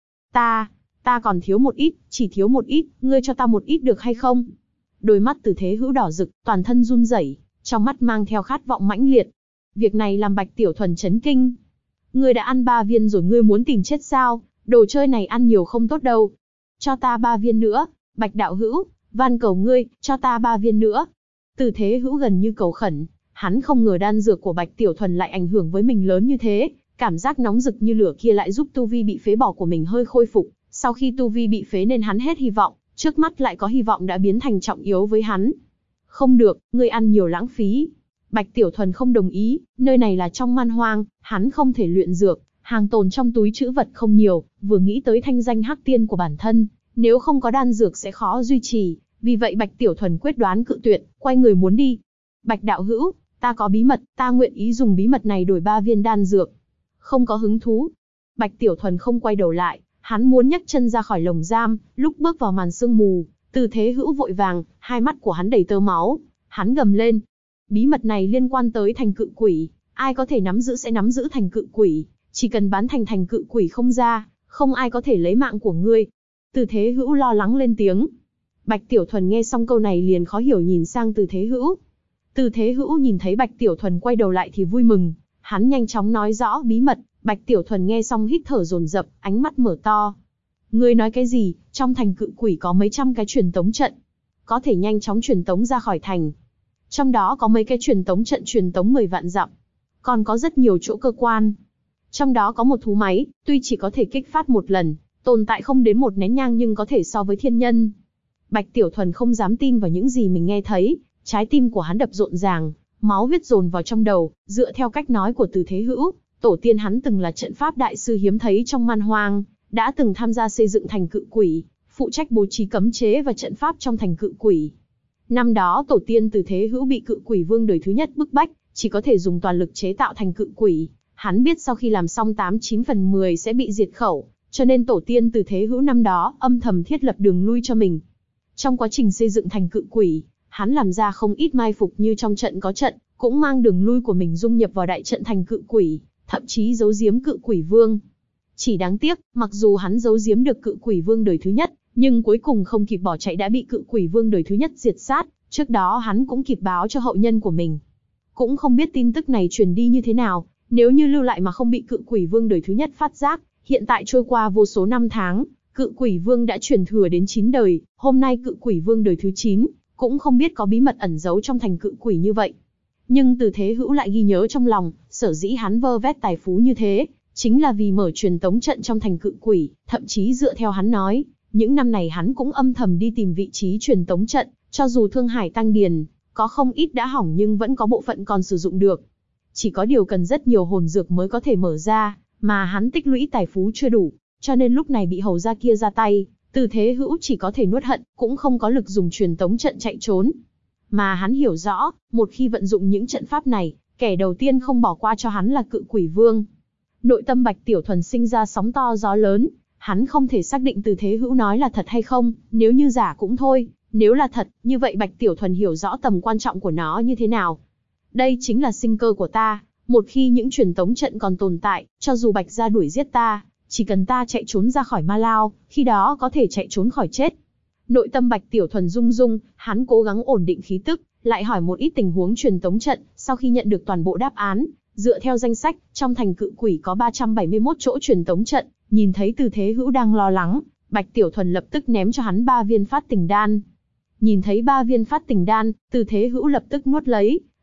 A: Ta còn thiếu một ít, chỉ thiếu một ít, ngươi cho ta một ít được hay không? Đôi mắt Từ Thế Hữu đỏ rực, toàn thân run rẩy, trong mắt mang theo khát vọng mãnh liệt. Việc này làm Bạch Tiểu Thuần chấn kinh. Ngươi đã ăn 3 viên rồi ngươi muốn tìm chết sao? Đồ chơi này ăn nhiều không tốt đâu. Cho ta 3 viên nữa, Bạch đạo hữu, van cầu ngươi, cho ta 3 viên nữa. Từ Thế Hữu gần như cầu khẩn, hắn không ngờ đan dược của Bạch Tiểu Thuần lại ảnh hưởng với mình lớn như thế, cảm giác nóng rực như lửa kia lại giúp tu vi bị phế bỏ của mình hơi khôi phục. Sau khi tu vi bị phế nên hắn hết hy vọng, trước mắt lại có hy vọng đã biến thành trọng yếu với hắn. Không được, ngươi ăn nhiều lãng phí. Bạch Tiểu Thuần không đồng ý, nơi này là trong man hoang, hắn không thể luyện dược, hàng tồn trong túi trữ vật không nhiều, vừa nghĩ tới thanh danh hắc tiên của bản thân, nếu không có đan dược sẽ khó duy trì, vì vậy Bạch Tiểu Thuần quyết đoán cự tuyệt, quay người muốn đi. Bạch đạo hữu, ta có bí mật, ta nguyện ý dùng bí mật này đổi 3 viên đan dược. Không có hứng thú. Bạch Tiểu Thuần không quay đầu lại, hắn muốn nhấc chân ra khỏi lồng giam, lúc bước vào màn sương mù, Từ Thế Hữu vội vàng, hai mắt của hắn đầy tơ máu, hắn gầm lên. Bí mật này liên quan tới thành cự quỷ, ai có thể nắm giữ sẽ nắm giữ thành cự quỷ, chỉ cần bán thành cự quỷ không ra, không ai có thể lấy mạng của ngươi. Từ Thế Hữu lo lắng lên tiếng. Bạch Tiểu Thuần nghe xong câu này liền khó hiểu nhìn sang Từ Thế Hữu. Từ Thế Hữu nhìn thấy Bạch Tiểu Thuần quay đầu lại thì vui mừng, hắn nhanh chóng nói rõ bí mật. Bạch Tiểu Thuần nghe xong hít thở dồn dập, ánh mắt mở to. Ngươi nói cái gì? Trong thành cự quỷ có mấy trăm cái truyền tống trận, có thể nhanh chóng truyền tống ra khỏi thành. Trong đó có mấy cái truyền tống trận truyền tống 10 vạn dặm, còn có rất nhiều chỗ cơ quan. Trong đó có một thú máy, tuy chỉ có thể kích phát một lần, tồn tại không đến một nén nhang nhưng có thể so với thiên nhân. Bạch Tiểu Thuần không dám tin vào những gì mình nghe thấy, trái tim của hắn đập rộn ràng, máu huyết dồn vào trong đầu. Dựa theo cách nói của Từ Thế Hữu, tổ tiên hắn từng là trận pháp đại sư hiếm thấy trong man hoang, đã từng tham gia xây dựng thành cự quỷ, phụ trách bố trí cấm chế và trận pháp trong thành cự quỷ. Năm đó tổ tiên Từ Thế Hữu bị cự quỷ vương đời thứ nhất bức bách, chỉ có thể dùng toàn lực chế tạo thành cự quỷ. Hắn biết sau khi làm xong 89 phần 10 sẽ bị diệt khẩu, cho nên tổ tiên Từ Thế Hữu năm đó âm thầm thiết lập đường lui cho mình. Trong quá trình xây dựng thành cự quỷ, hắn làm ra không ít mai phục như trong trận có trận, cũng mang đường lui của mình dung nhập vào đại trận thành cự quỷ, thậm chí giấu giếm cự quỷ vương. Chỉ đáng tiếc, mặc dù hắn giấu giếm được cự quỷ vương đời thứ nhất, nhưng cuối cùng không kịp bỏ chạy đã bị cự quỷ vương đời thứ nhất diệt sát, trước đó hắn cũng kịp báo cho hậu nhân của mình. Cũng không biết tin tức này truyền đi như thế nào, nếu như lưu lại mà không bị cự quỷ vương đời thứ nhất phát giác, hiện tại trôi qua vô số năm tháng, cự quỷ vương đã truyền thừa đến 9 đời, hôm nay cự quỷ vương đời thứ 9, cũng không biết có bí mật ẩn giấu trong thành cự quỷ như vậy. Nhưng Từ Thế Hữu lại ghi nhớ trong lòng, sở dĩ hắn vơ vét tài phú như thế, chính là vì mở truyền tống trận trong thành cự quỷ, thậm chí dựa theo hắn nói, những năm này hắn cũng âm thầm đi tìm vị trí truyền tống trận, cho dù Thương Hải Tăng Điền, có không ít đã hỏng nhưng vẫn có bộ phận còn sử dụng được. Chỉ có điều cần rất nhiều hồn dược mới có thể mở ra, mà hắn tích lũy tài phú chưa đủ, cho nên lúc này bị hầu gia kia ra tay, Từ Thế Hữu chỉ có thể nuốt hận, cũng không có lực dùng truyền tống trận chạy trốn. Mà hắn hiểu rõ, một khi vận dụng những trận pháp này, kẻ đầu tiên không bỏ qua cho hắn là cự quỷ vương. Nội tâm Bạch Tiểu Thuần sinh ra sóng to gió lớn, hắn không thể xác định Từ Thế Hữu nói là thật hay không, nếu như giả cũng thôi, nếu là thật, như vậy Bạch Tiểu Thuần hiểu rõ tầm quan trọng của nó như thế nào. Đây chính là sinh cơ của ta, một khi những truyền tống trận còn tồn tại, cho dù Bạch gia đuổi giết ta, chỉ cần ta chạy trốn ra khỏi Ma Lao, khi đó có thể chạy trốn khỏi chết. Nội tâm Bạch Tiểu Thuần rung rung, hắn cố gắng ổn định khí tức, lại hỏi một ít tình huống truyền tống trận, sau khi nhận được toàn bộ đáp án, dựa theo danh sách, trong thành cự quỷ có 371 chỗ truyền tống trận, nhìn thấy Từ Thế Hữu đang lo lắng, Bạch Tiểu Thuần lập tức ném cho hắn 3 viên phát tình đan. Nhìn thấy 3 viên phát tình đan, Từ Thế Hữu lập tức nuốt lấy,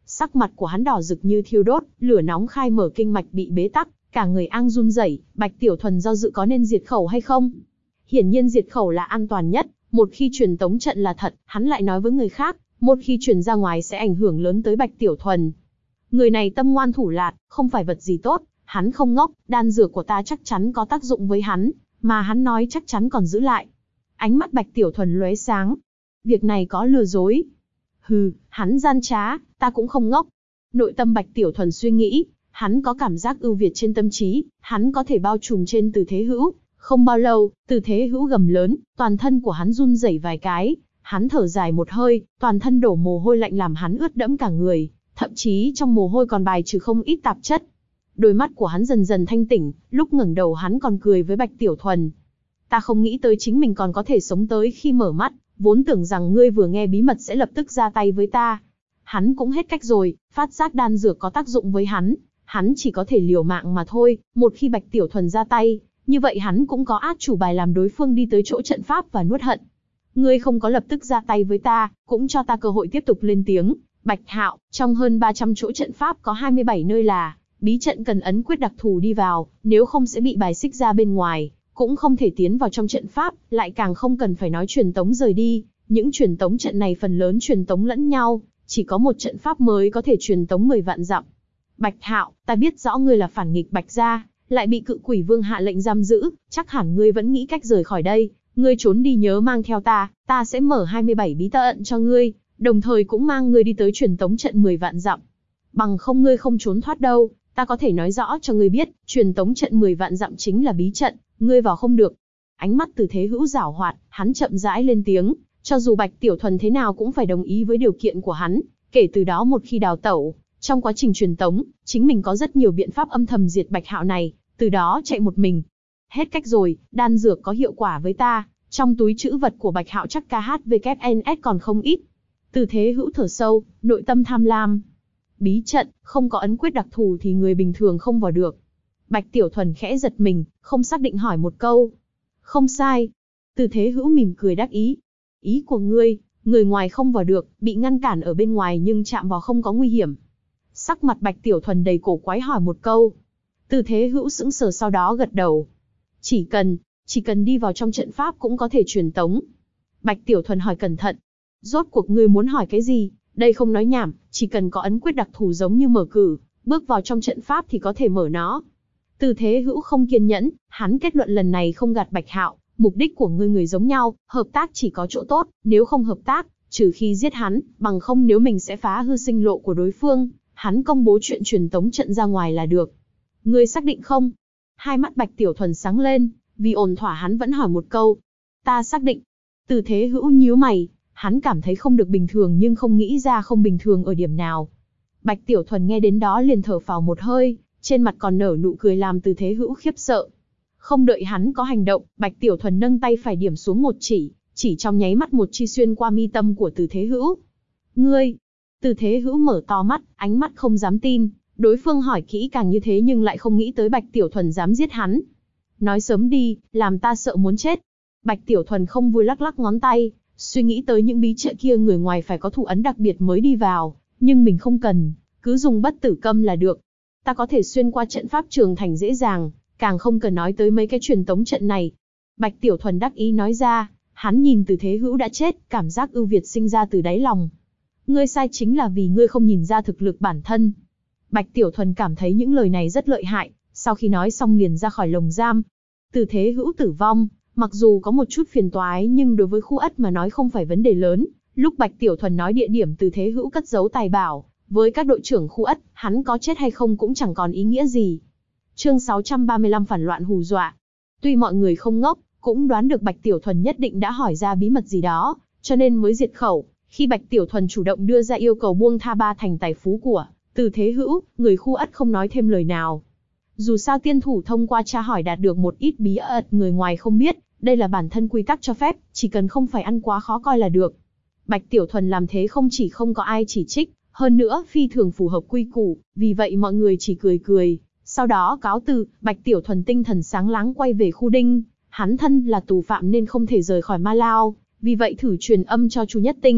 A: Sắc mặt của hắn đỏ rực như thiêu đốt, lửa nóng khai mở kinh mạch bị bế tắc, cả người ang run rẩy. Bạch Tiểu Thuần do dự có nên diệt khẩu hay không. Hiển nhiên diệt khẩu là an toàn nhất, một khi truyền tống trận là thật, hắn lại nói với người khác, một khi truyền ra ngoài sẽ ảnh hưởng lớn tới Bạch Tiểu Thuần. Người này tâm ngoan thủ lạt, không phải vật gì tốt, hắn không ngốc, đan dược của ta chắc chắn có tác dụng với hắn, mà hắn nói chắc chắn còn giữ lại. Ánh mắt Bạch Tiểu Thuần lóe sáng. Việc này có lừa dối. Hừ, hắn gian trá, ta cũng không ngốc. Nội tâm Bạch Tiểu Thuần suy nghĩ, hắn có cảm giác ưu việt trên tâm trí, hắn có thể bao trùm trên Từ Thế Hữu. Không bao lâu, Từ Thế Hữu gầm lớn, toàn thân của hắn run rẩy vài cái, hắn thở dài một hơi, toàn thân đổ mồ hôi lạnh làm hắn ướt đẫm cả người, thậm chí trong mồ hôi còn bài trừ không ít tạp chất. Đôi mắt của hắn dần dần thanh tỉnh, lúc ngẩng đầu hắn còn cười với Bạch Tiểu Thuần. Ta không nghĩ tới chính mình còn có thể sống tới khi mở mắt, vốn tưởng rằng ngươi vừa nghe bí mật sẽ lập tức ra tay với ta. Hắn cũng hết cách rồi, phát giác đan dược có tác dụng với hắn chỉ có thể liều mạng mà thôi, một khi Bạch Tiểu Thuần ra tay, như vậy hắn cũng có át chủ bài làm đối phương đi tới chỗ trận pháp và nuốt hận. Ngươi không có lập tức ra tay với ta, cũng cho ta cơ hội tiếp tục lên tiếng. Bạch Hạo, trong hơn 300 chỗ trận pháp có 27 nơi là bí trận cần ấn quyết đặc thù đi vào, nếu không sẽ bị bài xích ra bên ngoài, cũng không thể tiến vào trong trận pháp, lại càng không cần phải nói truyền tống rời đi. Những truyền tống trận này phần lớn truyền tống lẫn nhau, chỉ có một trận pháp mới có thể truyền tống 10 vạn dặm. Bạch Hạo, ta biết rõ ngươi là phản nghịch Bạch gia, lại bị Cự Quỷ Vương hạ lệnh giam giữ, chắc hẳn ngươi vẫn nghĩ cách rời khỏi đây. Ngươi trốn đi nhớ mang theo ta sẽ mở 27 bí trận cho ngươi, đồng thời cũng mang ngươi đi tới truyền tống trận 10 vạn dặm. Bằng không ngươi không trốn thoát đâu, ta có thể nói rõ cho ngươi biết, truyền tống trận 10 vạn dặm chính là bí trận, ngươi vào không được. Ánh mắt Từ Thế Hữu giảo hoạt, hắn chậm rãi lên tiếng, cho dù Bạch Tiểu Thuần thế nào cũng phải đồng ý với điều kiện của hắn, kể từ đó một khi đào tẩu, trong quá trình truyền tống, chính mình có rất nhiều biện pháp âm thầm diệt Bạch Hạo này, từ đó chạy một mình. Hết cách rồi, đan dược có hiệu quả với ta, trong túi trữ vật của Bạch Hạo chắc KHVKNS còn không ít. Từ Thế Hữu thở sâu, nội tâm tham lam. Bí trận, không có ấn quyết đặc thù thì người bình thường không vào được. Bạch Tiểu Thuần khẽ giật mình, không xác định hỏi một câu. Không sai. Từ Thế Hữu mỉm cười đắc ý. Ý của ngươi, người ngoài không vào được, bị ngăn cản ở bên ngoài nhưng chạm vào không có nguy hiểm. Sắc mặt Bạch Tiểu Thuần đầy cổ quái hỏi một câu. Từ Thế Hữu sững sờ sau đó gật đầu. Chỉ cần đi vào trong trận pháp cũng có thể truyền tống. Bạch Tiểu Thuần hỏi cẩn thận. Rốt cuộc ngươi muốn hỏi cái gì? Đây không nói nhảm, chỉ cần có ấn quyết đặc thù giống như mở cử, bước vào trong trận pháp thì có thể mở nó. Từ Thế Hữu không kiên nhẫn, hắn kết luận lần này không gạt Bạch Hạo, mục đích của ngươi người giống nhau, hợp tác chỉ có chỗ tốt, nếu không hợp tác, trừ khi giết hắn, bằng không nếu mình sẽ phá hư sinh lộ của đối phương, hắn công bố chuyện truyền tống trận ra ngoài là được. Ngươi xác định không? Hai mắt Bạch Tiểu Thuần sáng lên, vì ổn thỏa hắn vẫn hỏi một câu. Ta xác định. Từ Thế Hữu nhíu mày, hắn cảm thấy không được bình thường nhưng không nghĩ ra không bình thường ở điểm nào. Bạch Tiểu Thuần nghe đến đó liền thở phào một hơi, trên mặt còn nở nụ cười làm Từ Thế Hữu khiếp sợ. Không đợi hắn có hành động, Bạch Tiểu Thuần nâng tay phải điểm xuống một chỉ trong nháy mắt một chi xuyên qua mi tâm của Từ Thế Hữu. Ngươi! Từ Thế Hữu mở to mắt, ánh mắt không dám tin, đối phương hỏi kỹ càng như thế nhưng lại không nghĩ tới Bạch Tiểu Thuần dám giết hắn. Nói sớm đi, làm ta sợ muốn chết. Bạch Tiểu Thuần không vui lắc lắc ngón tay, suy nghĩ tới những bí trận kia người ngoài phải có thủ ấn đặc biệt mới đi vào, nhưng mình không cần, cứ dùng bất tử câm là được. Ta có thể xuyên qua trận pháp trường thành dễ dàng, càng không cần nói tới mấy cái truyền tống trận này. Bạch Tiểu Thuần đắc ý nói ra, hắn nhìn Từ Thế Hữu đã chết, cảm giác ưu việt sinh ra từ đáy lòng. Ngươi sai chính là vì ngươi không nhìn ra thực lực bản thân. Bạch Tiểu Thuần cảm thấy những lời này rất lợi hại, sau khi nói xong liền ra khỏi lồng giam. Từ Thế Hữu tử vong, mặc dù có một chút phiền toái nhưng đối với khu ất mà nói không phải vấn đề lớn. Lúc Bạch Tiểu Thuần nói địa điểm Từ Thế Hữu cất giấu tài bảo, với các đội trưởng khu ất, hắn có chết hay không cũng chẳng còn ý nghĩa gì. Chương 635 phản loạn hù dọa. Tuy mọi người không ngốc, cũng đoán được Bạch Tiểu Thuần nhất định đã hỏi ra bí mật gì đó, cho nên mới diệt khẩu. Khi Bạch Tiểu Thuần chủ động đưa ra yêu cầu buông tha 3 thành tài phú của Từ Thế Hữu, người khu ất không nói thêm lời nào. Dù sao tiên thủ thông qua tra hỏi đạt được một ít bí ật người ngoài không biết, đây là bản thân quy tắc cho phép, chỉ cần không phải ăn quá khó coi là được. Bạch Tiểu Thuần làm thế không chỉ không có ai chỉ trích, hơn nữa phi thường phù hợp quy củ, vì vậy mọi người chỉ cười cười. Sau đó cáo từ, Bạch Tiểu Thuần tinh thần sáng láng quay về khu đinh, hắn thân là tù phạm nên không thể rời khỏi Ma Lao, vì vậy thử truyền âm cho Chu Nhất Tinh,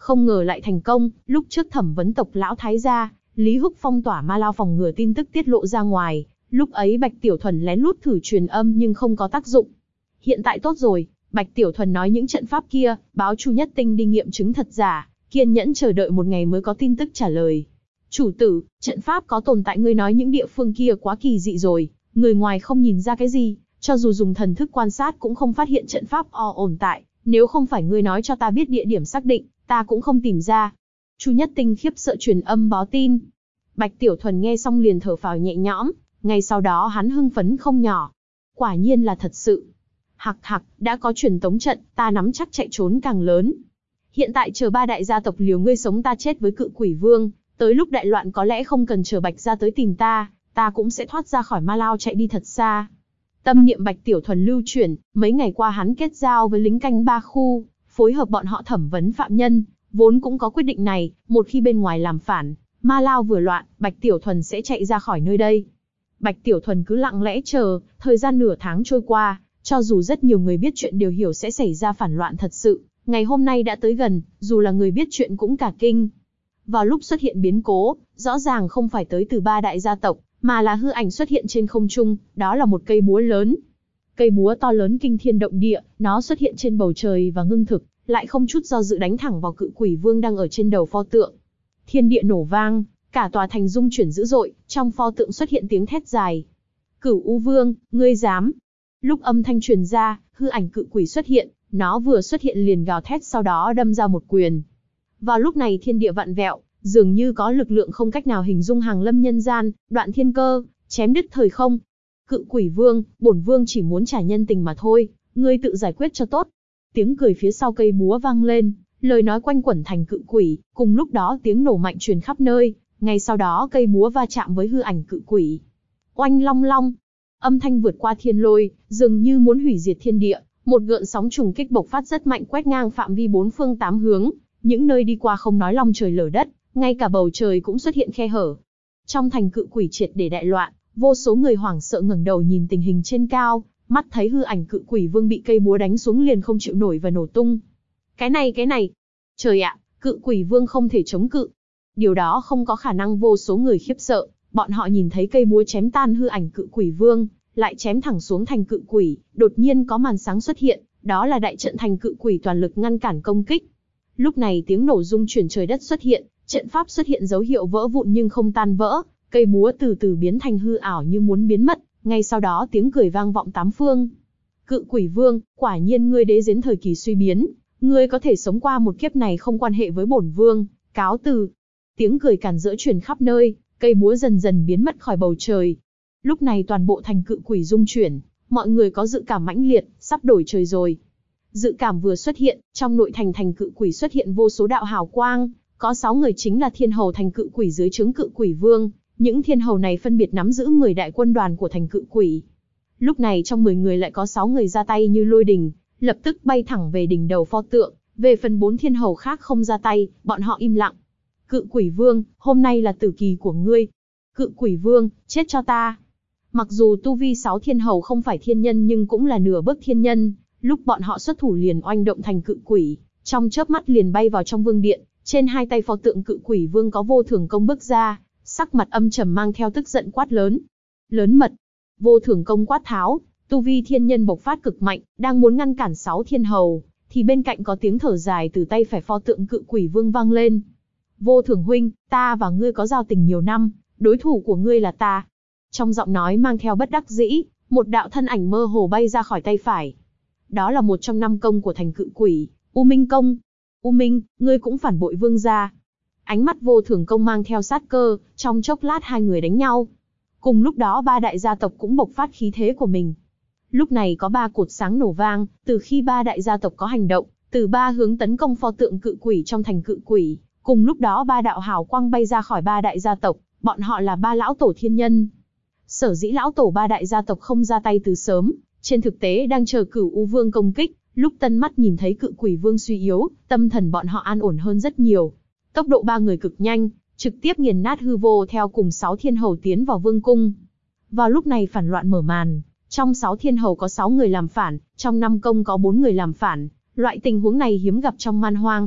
A: Không ngờ lại thành công, lúc trước thẩm vấn tộc lão thái gia, Lý Húc phong tỏa ma lao phòng ngừa tin tức tiết lộ ra ngoài, lúc ấy Bạch Tiểu Thuần lén lút thử truyền âm nhưng không có tác dụng. Hiện tại tốt rồi, Bạch Tiểu Thuần nói những trận pháp kia, báo Chu Nhất Tinh đi nghiệm chứng thật giả, kiên nhẫn chờ đợi một ngày mới có tin tức trả lời. Chủ tử, trận pháp có tồn tại, ngươi nói những địa phương kia quá kỳ dị rồi, người ngoài không nhìn ra cái gì, cho dù dùng thần thức quan sát cũng không phát hiện trận pháp ổn tại, nếu không phải ngươi nói cho ta biết địa điểm xác định, ta cũng không tìm ra. Chu Nhất Tinh khiếp sợ truyền âm báo tin. Bạch Tiểu Thuần nghe xong liền thở phào nhẹ nhõm, ngay sau đó hắn hưng phấn không nhỏ. Quả nhiên là thật sự. Hặc hặc, đã có truyền tống trận, ta nắm chắc chạy trốn càng lớn. Hiện tại chờ ba đại gia tộc liều ngươi sống ta chết với Cự Quỷ Vương, tới lúc đại loạn có lẽ không cần chờ Bạch gia tới tìm ta, ta cũng sẽ thoát ra khỏi ma lao chạy đi thật xa. Tâm niệm Bạch Tiểu Thuần lưu chuyển, mấy ngày qua hắn kết giao với lính canh ba khu, phối hợp bọn họ thẩm vấn phạm nhân, vốn cũng có quyết định này, một khi bên ngoài làm phản, ma lao vừa loạn, Bạch Tiểu Thuần sẽ chạy ra khỏi nơi đây. Bạch Tiểu Thuần cứ lặng lẽ chờ, thời gian nửa tháng trôi qua, cho dù rất nhiều người biết chuyện đều hiểu sẽ xảy ra phản loạn thật sự, ngày hôm nay đã tới gần, dù là người biết chuyện cũng cả kinh. Vào lúc xuất hiện biến cố, rõ ràng không phải tới từ ba đại gia tộc, mà là hư ảnh xuất hiện trên không trung, đó là một cây búa lớn. Cây búa to lớn kinh thiên động địa, nó xuất hiện trên bầu trời và ngưng thực, lại không chút do dự đánh thẳng vào Cự Quỷ Vương đang ở trên đầu pho tượng. Thiên địa nổ vang, cả tòa thành rung chuyển dữ dội, trong pho tượng xuất hiện tiếng thét dài. Cửu U Vương, ngươi dám? Lúc âm thanh truyền ra, hư ảnh cự quỷ xuất hiện, nó vừa xuất hiện liền gào thét sau đó đâm ra một quyền. Vào lúc này thiên địa vặn vẹo, dường như có lực lượng không cách nào hình dung hàng lâm nhân gian, đoạn thiên cơ, chém đứt thời không. Cự Quỷ Vương, bổn vương chỉ muốn trả nhân tình mà thôi, ngươi tự giải quyết cho tốt. Tiếng cười phía sau cây búa vang lên, lời nói quanh quẩn thành cự quỷ, cùng lúc đó tiếng nổ mạnh truyền khắp nơi, ngay sau đó cây búa va chạm với hư ảnh cự quỷ. Oanh long long, âm thanh vượt qua thiên lôi, dường như muốn hủy diệt thiên địa, một gợn sóng trùng kích bộc phát rất mạnh quét ngang phạm vi bốn phương tám hướng, những nơi đi qua không nói long trời lở đất, ngay cả bầu trời cũng xuất hiện khe hở. Trong thành cự quỷ triệt để đại loạn, vô số người hoảng sợ ngẩng đầu nhìn tình hình trên cao, mắt thấy hư ảnh cự quỷ vương bị cây búa đánh xuống liền không chịu nổi và nổ tung. Cái này, trời ạ, cự quỷ vương không thể chống cự. Điều đó không có khả năng, vô số người khiếp sợ, bọn họ nhìn thấy cây búa chém tan hư ảnh cự quỷ vương, lại chém thẳng xuống thành cự quỷ, đột nhiên có màn sáng xuất hiện, đó là đại trận thành cự quỷ toàn lực ngăn cản công kích. Lúc này tiếng nổ rung chuyển trời đất xuất hiện, trận pháp xuất hiện dấu hiệu vỡ vụn nhưng không tan vỡ, cây búa từ từ biến thành hư ảo như muốn biến mất, ngay sau đó tiếng cười vang vọng tám phương. Cự Quỷ Vương, quả nhiên ngươi đế giếng thời kỳ suy biến, ngươi có thể sống qua một kiếp này không quan hệ với bổn vương, cáo từ. Tiếng cười càn rỡ truyền khắp nơi, cây búa dần dần biến mất khỏi bầu trời. Lúc này toàn bộ thành cự quỷ rung chuyển, mọi người có dự cảm mãnh liệt, sắp đổi trời rồi. Dự cảm vừa xuất hiện, trong nội thành thành cự quỷ xuất hiện vô số đạo hào quang, có 6 người chính là thiên hầu thành cự quỷ dưới trướng cự quỷ vương, những thiên hầu này phân biệt nắm giữ 10 đại quân đoàn của thành cự quỷ. Lúc này trong 10 người lại có 6 người ra tay như lôi đình, lập tức bay thẳng về đỉnh đầu pho tượng, về phần 4 thiên hầu khác không ra tay, bọn họ im lặng. Cự Quỷ Vương, hôm nay là tử kỳ của ngươi. Cự Quỷ Vương, chết cho ta. Mặc dù tu vi 6 thiên hầu không phải thiên nhân nhưng cũng là nửa bước thiên nhân, lúc bọn họ xuất thủ liền oanh động thành cự quỷ, trong chớp mắt liền bay vào trong vương điện, trên hai tay pho tượng Cự Quỷ Vương có Vô Thường Công bước ra, sắc mặt âm trầm mang theo tức giận quát lớn. Lớn mật. Vô Thường Công quát tháo, tu vi thiên nhân bộc phát cực mạnh, đang muốn ngăn cản 6 thiên hầu, thì bên cạnh có tiếng thở dài từ tay phải pho tượng Cự Quỷ Vương vang lên. Vô Thường huynh, ta và ngươi có giao tình nhiều năm, đối thủ của ngươi là ta. Trong giọng nói mang theo bất đắc dĩ, một đạo thân ảnh mơ hồ bay ra khỏi tay phải. Đó là một trong 5 công của thành cự quỷ, U Minh Công. U Minh, ngươi cũng phản bội vương gia. Ánh mắt Vô Thường Công mang theo sát cơ, trong chốc lát hai người đánh nhau. Cùng lúc đó 3 đại gia tộc cũng bộc phát khí thế của mình. Lúc này có 3 cột sáng nổ vang, từ khi 3 đại gia tộc có hành động, từ 3 hướng tấn công pho tượng cự quỷ trong thành cự quỷ. Cùng lúc đó 3 đạo hào quang bay ra khỏi 3 đại gia tộc, bọn họ là 3 lão tổ thiên nhân. Sở dĩ lão tổ 3 đại gia tộc không ra tay từ sớm, trên thực tế đang chờ Cửu U Vương công kích, lúc tân mắt nhìn thấy Cự Quỷ Vương suy yếu, tâm thần bọn họ an ổn hơn rất nhiều. Tốc độ 3 người cực nhanh, trực tiếp nghiền nát hư vô theo cùng 6 thiên hầu tiến vào vương cung. Vào lúc này phản loạn mở màn, trong 6 thiên hầu có 6 người làm phản, trong 5 công có 4 người làm phản, loại tình huống này hiếm gặp trong man hoang.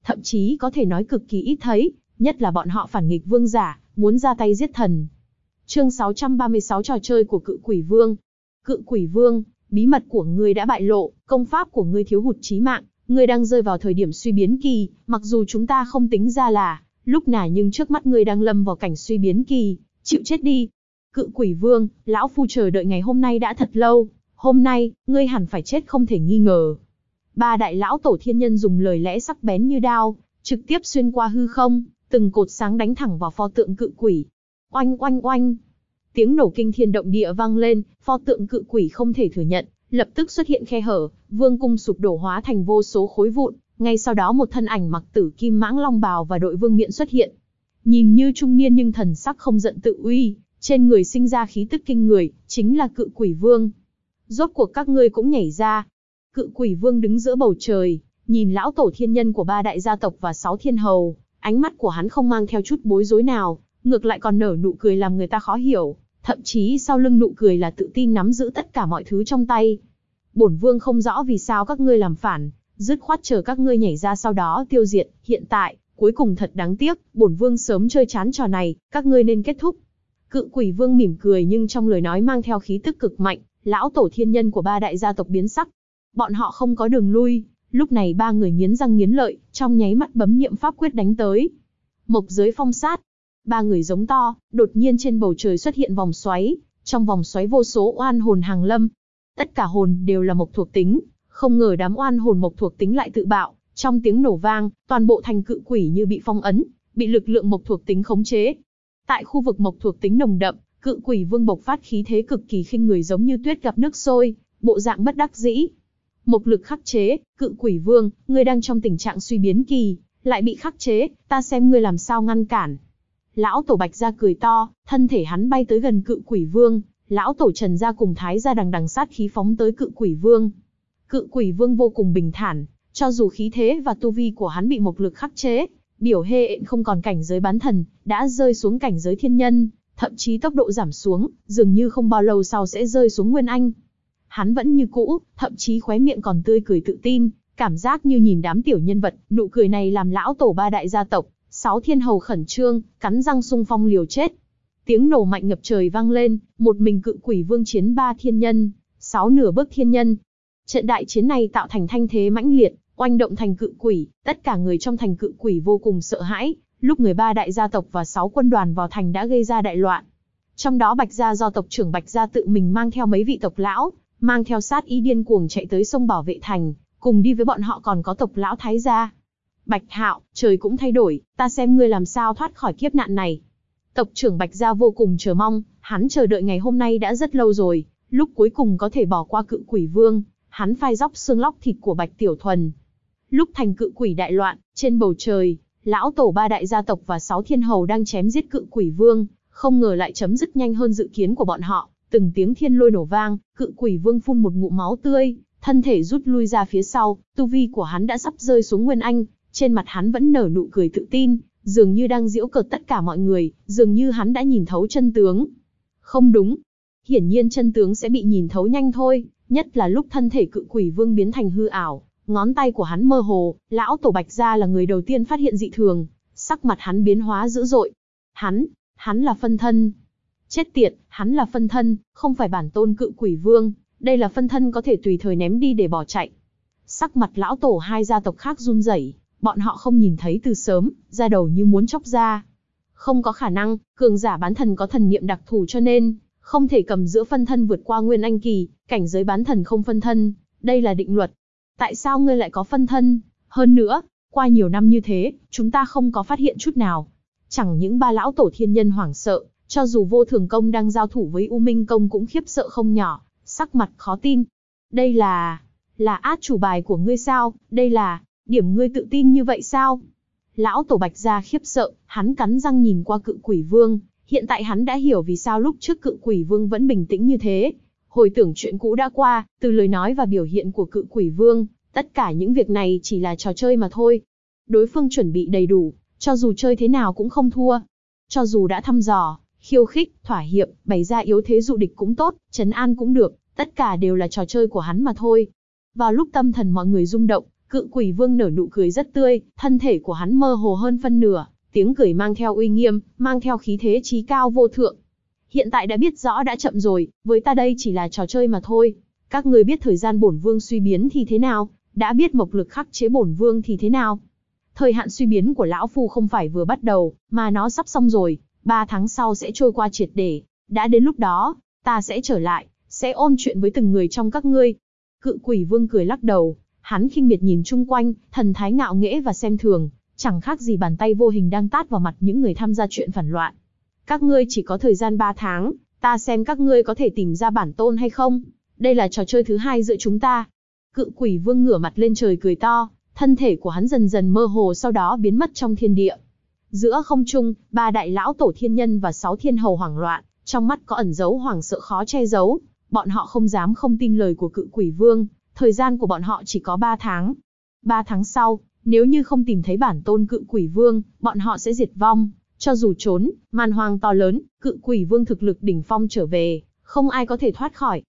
A: thậm chí có thể nói cực kỳ ít thấy, nhất là bọn họ phản nghịch vương giả, muốn ra tay giết thần. Chương 636 trò chơi của Cự Quỷ Vương. Cự Quỷ Vương, bí mật của ngươi đã bại lộ, công pháp của ngươi thiếu hụt chí mạng, ngươi đang rơi vào thời điểm suy biến kỳ, mặc dù chúng ta không tính ra là lúc nào nhưng trước mắt ngươi đang lâm vào cảnh suy biến kỳ, chịu chết đi. Cự Quỷ Vương, lão phu chờ đợi ngày hôm nay đã thật lâu, hôm nay, ngươi hẳn phải chết không thể nghi ngờ. Ba đại lão tổ thiên nhân dùng lời lẽ sắc bén như đao, trực tiếp xuyên qua hư không, từng cột sáng đánh thẳng vào pho tượng cự quỷ. Oanh oanh oanh. Tiếng nổ kinh thiên động địa vang lên, pho tượng cự quỷ không thể thừa nhận, lập tức xuất hiện khe hở, vương cung sụp đổ hóa thành vô số khối vụn, ngay sau đó một thân ảnh mặc tử kim mãng long bào và đội vương miện xuất hiện. Nhìn như trung niên nhưng thần sắc không giận tự uy, trên người sinh ra khí tức kinh người, chính là Cự Quỷ Vương. Rốt cuộc các ngươi cũng nhảy ra. Cự Quỷ Vương đứng giữa bầu trời, nhìn lão tổ thiên nhân của ba đại gia tộc và 6 thiên hầu, ánh mắt của hắn không mang theo chút bối rối nào, ngược lại còn nở nụ cười làm người ta khó hiểu, thậm chí sau lưng nụ cười là tự tin nắm giữ tất cả mọi thứ trong tay. Bổn vương không rõ vì sao các ngươi làm phản, dứt khoát chờ các ngươi nhảy ra sau đó tiêu diệt, hiện tại, cuối cùng thật đáng tiếc, bổn vương sớm chơi chán trò này, các ngươi nên kết thúc. Cự Quỷ Vương mỉm cười nhưng trong lời nói mang theo khí tức cực mạnh, lão tổ thiên nhân của ba đại gia tộc biến sắc. Bọn họ không có đường lui, lúc này ba người nghiến răng nghiến lợi, trong nháy mắt bấm niệm pháp quyết đánh tới. Mộc giới phong sát. Ba người giống to, đột nhiên trên bầu trời xuất hiện vòng xoáy, trong vòng xoáy vô số oan hồn hàng lâm. Tất cả hồn đều là mộc thuộc tính, không ngờ đám oan hồn mộc thuộc tính lại tự bạo, trong tiếng nổ vang, toàn bộ thành cự quỷ như bị phong ấn, bị lực lượng mộc thuộc tính khống chế. Tại khu vực mộc thuộc tính nồng đậm, Cự Quỷ Vương bộc phát khí thế cực kỳ khinh người giống như tuyết gặp nước sôi, bộ dạng bất đắc dĩ. Mộc lực khắc chế, Cự Quỷ Vương, ngươi đang trong tình trạng suy biến kỳ, lại bị khắc chế, ta xem ngươi làm sao ngăn cản. Lão tổ Bạch Gia cười to, thân thể hắn bay tới gần Cự Quỷ Vương, lão tổ Trần Gia cùng Thái Gia đằng đằng sát khí phóng tới Cự Quỷ Vương. Cự Quỷ Vương vô cùng bình thản, cho dù khí thế và tu vi của hắn bị mộc lực khắc chế, biểu hiện không còn cảnh giới bán thần, đã rơi xuống cảnh giới thiên nhân, thậm chí tốc độ giảm xuống, dường như không bao lâu sau sẽ rơi xuống Nguyên Anh. Hắn vẫn như cũ, thậm chí khóe miệng còn tươi cười tự tin, cảm giác như nhìn đám tiểu nhân vật, nụ cười này làm lão tổ ba đại gia tộc, 6 thiên hầu khẩn trương, cắn răng xung phong liều chết. Tiếng nổ mạnh ngập trời vang lên, một mình Cự Quỷ Vương chiến 3 thiên nhân, 6 nửa bước thiên nhân. Trận đại chiến này tạo thành thanh thế mãnh liệt, oanh động thành Cự Quỷ, tất cả người trong thành Cự Quỷ vô cùng sợ hãi, lúc người ba đại gia tộc và 6 quân đoàn vào thành đã gây ra đại loạn. Trong đó Bạch Gia do tộc trưởng Bạch Gia tự mình mang theo mấy vị tộc lão, mang theo sát ý điên cuồng chạy tới sông bảo vệ thành, cùng đi với bọn họ còn có tộc lão Thái Gia. Bạch Hạo, trời cũng thay đổi, ta xem ngươi làm sao thoát khỏi kiếp nạn này. Tộc trưởng Bạch Gia vô cùng chờ mong, hắn chờ đợi ngày hôm nay đã rất lâu rồi, lúc cuối cùng có thể bỏ qua Cự Quỷ Vương, hắn phai róc xương lóc thịt của Bạch Tiểu Thuần. Lúc thành Cự Quỷ đại loạn, trên bầu trời, lão tổ ba đại gia tộc và 6 thiên hầu đang chém giết Cự Quỷ Vương, không ngờ lại chấm dứt nhanh hơn dự kiến của bọn họ, từng tiếng thiên lôi nổ vang, Cự Quỷ Vương phun một ngụm máu tươi, thân thể rút lui ra phía sau, tu vi của hắn đã sắp rơi xuống Nguyên Anh, trên mặt hắn vẫn nở nụ cười tự tin, dường như đang giễu cợt tất cả mọi người, dường như hắn đã nhìn thấu chân tướng. Không đúng, hiển nhiên chân tướng sẽ bị nhìn thấu nhanh thôi, nhất là lúc thân thể Cự Quỷ Vương biến thành hư ảo, ngón tay của hắn mơ hồ, lão tổ Bạch Gia là người đầu tiên phát hiện dị thường, sắc mặt hắn biến hóa dữ dội. Hắn là phân thân. Chết tiệt, hắn là phân thân, không phải bản tôn Cự Quỷ Vương, đây là phân thân có thể tùy thời ném đi để bỏ chạy. Sắc mặt lão tổ hai gia tộc khác run rẩy, bọn họ không nhìn thấy từ sớm, da đầu như muốn chóc ra. Không có khả năng, cường giả bán thần có thần niệm đặc thù cho nên, không thể cầm giữa phân thân vượt qua Nguyên Anh kỳ, cảnh giới bán thần không phân thân, đây là định luật. Tại sao ngươi lại có phân thân? Hơn nữa, qua nhiều năm như thế, chúng ta không có phát hiện chút nào. Chẳng những ba lão tổ thiên nhân hoảng sợ, cho dù Vô Thường Công đang giao thủ với U Minh Công cũng khiếp sợ không nhỏ, sắc mặt khó tin. Đây là át chủ bài của ngươi sao? Đây là điểm ngươi tự tin như vậy sao? Lão tổ Bạch Gia khiếp sợ, hắn cắn răng nhìn qua Cự Quỷ Vương, hiện tại hắn đã hiểu vì sao lúc trước Cự Quỷ Vương vẫn bình tĩnh như thế. Hồi tưởng chuyện cũ đã qua, từ lời nói và biểu hiện của Cự Quỷ Vương, tất cả những việc này chỉ là trò chơi mà thôi. Đối phương chuẩn bị đầy đủ, cho dù chơi thế nào cũng không thua. Cho dù đã thăm dò, khiêu khích, thỏa hiệp, bày ra yếu thế dụ địch cũng tốt, trấn an cũng được, tất cả đều là trò chơi của hắn mà thôi. Vào lúc tâm thần mọi người rung động, Cự quỷ vương nở nụ cười rất tươi, thân thể của hắn mơ hồ hơn phân nửa, tiếng cười mang theo uy nghiêm, mang theo khí thế chí cao vô thượng. Hiện tại đã biết rõ đã chậm rồi, với ta đây chỉ là trò chơi mà thôi. Các ngươi biết thời gian bổn vương suy biến thì thế nào, đã biết mộc lực khắc chế bổn vương thì thế nào. Thời hạn suy biến của lão phu không phải vừa bắt đầu, mà nó sắp xong rồi, 3 tháng sau sẽ trôi qua triệt để. Đã đến lúc đó, ta sẽ trở lại, sẽ ôn chuyện với từng người trong các ngươi. Cự quỷ vương cười lắc đầu, hắn khinh miệt nhìn chung quanh, thần thái ngạo nghễ và xem thường, chẳng khác gì bàn tay vô hình đang tát vào mặt những người tham gia chuyện phản loạn. Các ngươi chỉ có thời gian 3 tháng, ta xem các ngươi có thể tìm ra bản tôn hay không. Đây là trò chơi thứ hai giữa chúng ta. Cự quỷ vương ngửa mặt lên trời cười to, thân thể của hắn dần dần mơ hồ sau đó biến mất trong thiên địa. Giữa không trung, 3 đại lão tổ thiên nhân và 6 thiên hầu hoảng loạn, trong mắt có ẩn giấu hoảng sợ khó che giấu. Bọn họ không dám không tin lời của cự quỷ vương, thời gian của bọn họ chỉ có 3 tháng. 3 tháng sau, nếu như không tìm thấy bản tôn cự quỷ vương, bọn họ sẽ diệt vong. Cho dù trốn, man hoang to lớn, cự quỷ vương thực lực đỉnh phong trở về, không ai có thể thoát khỏi.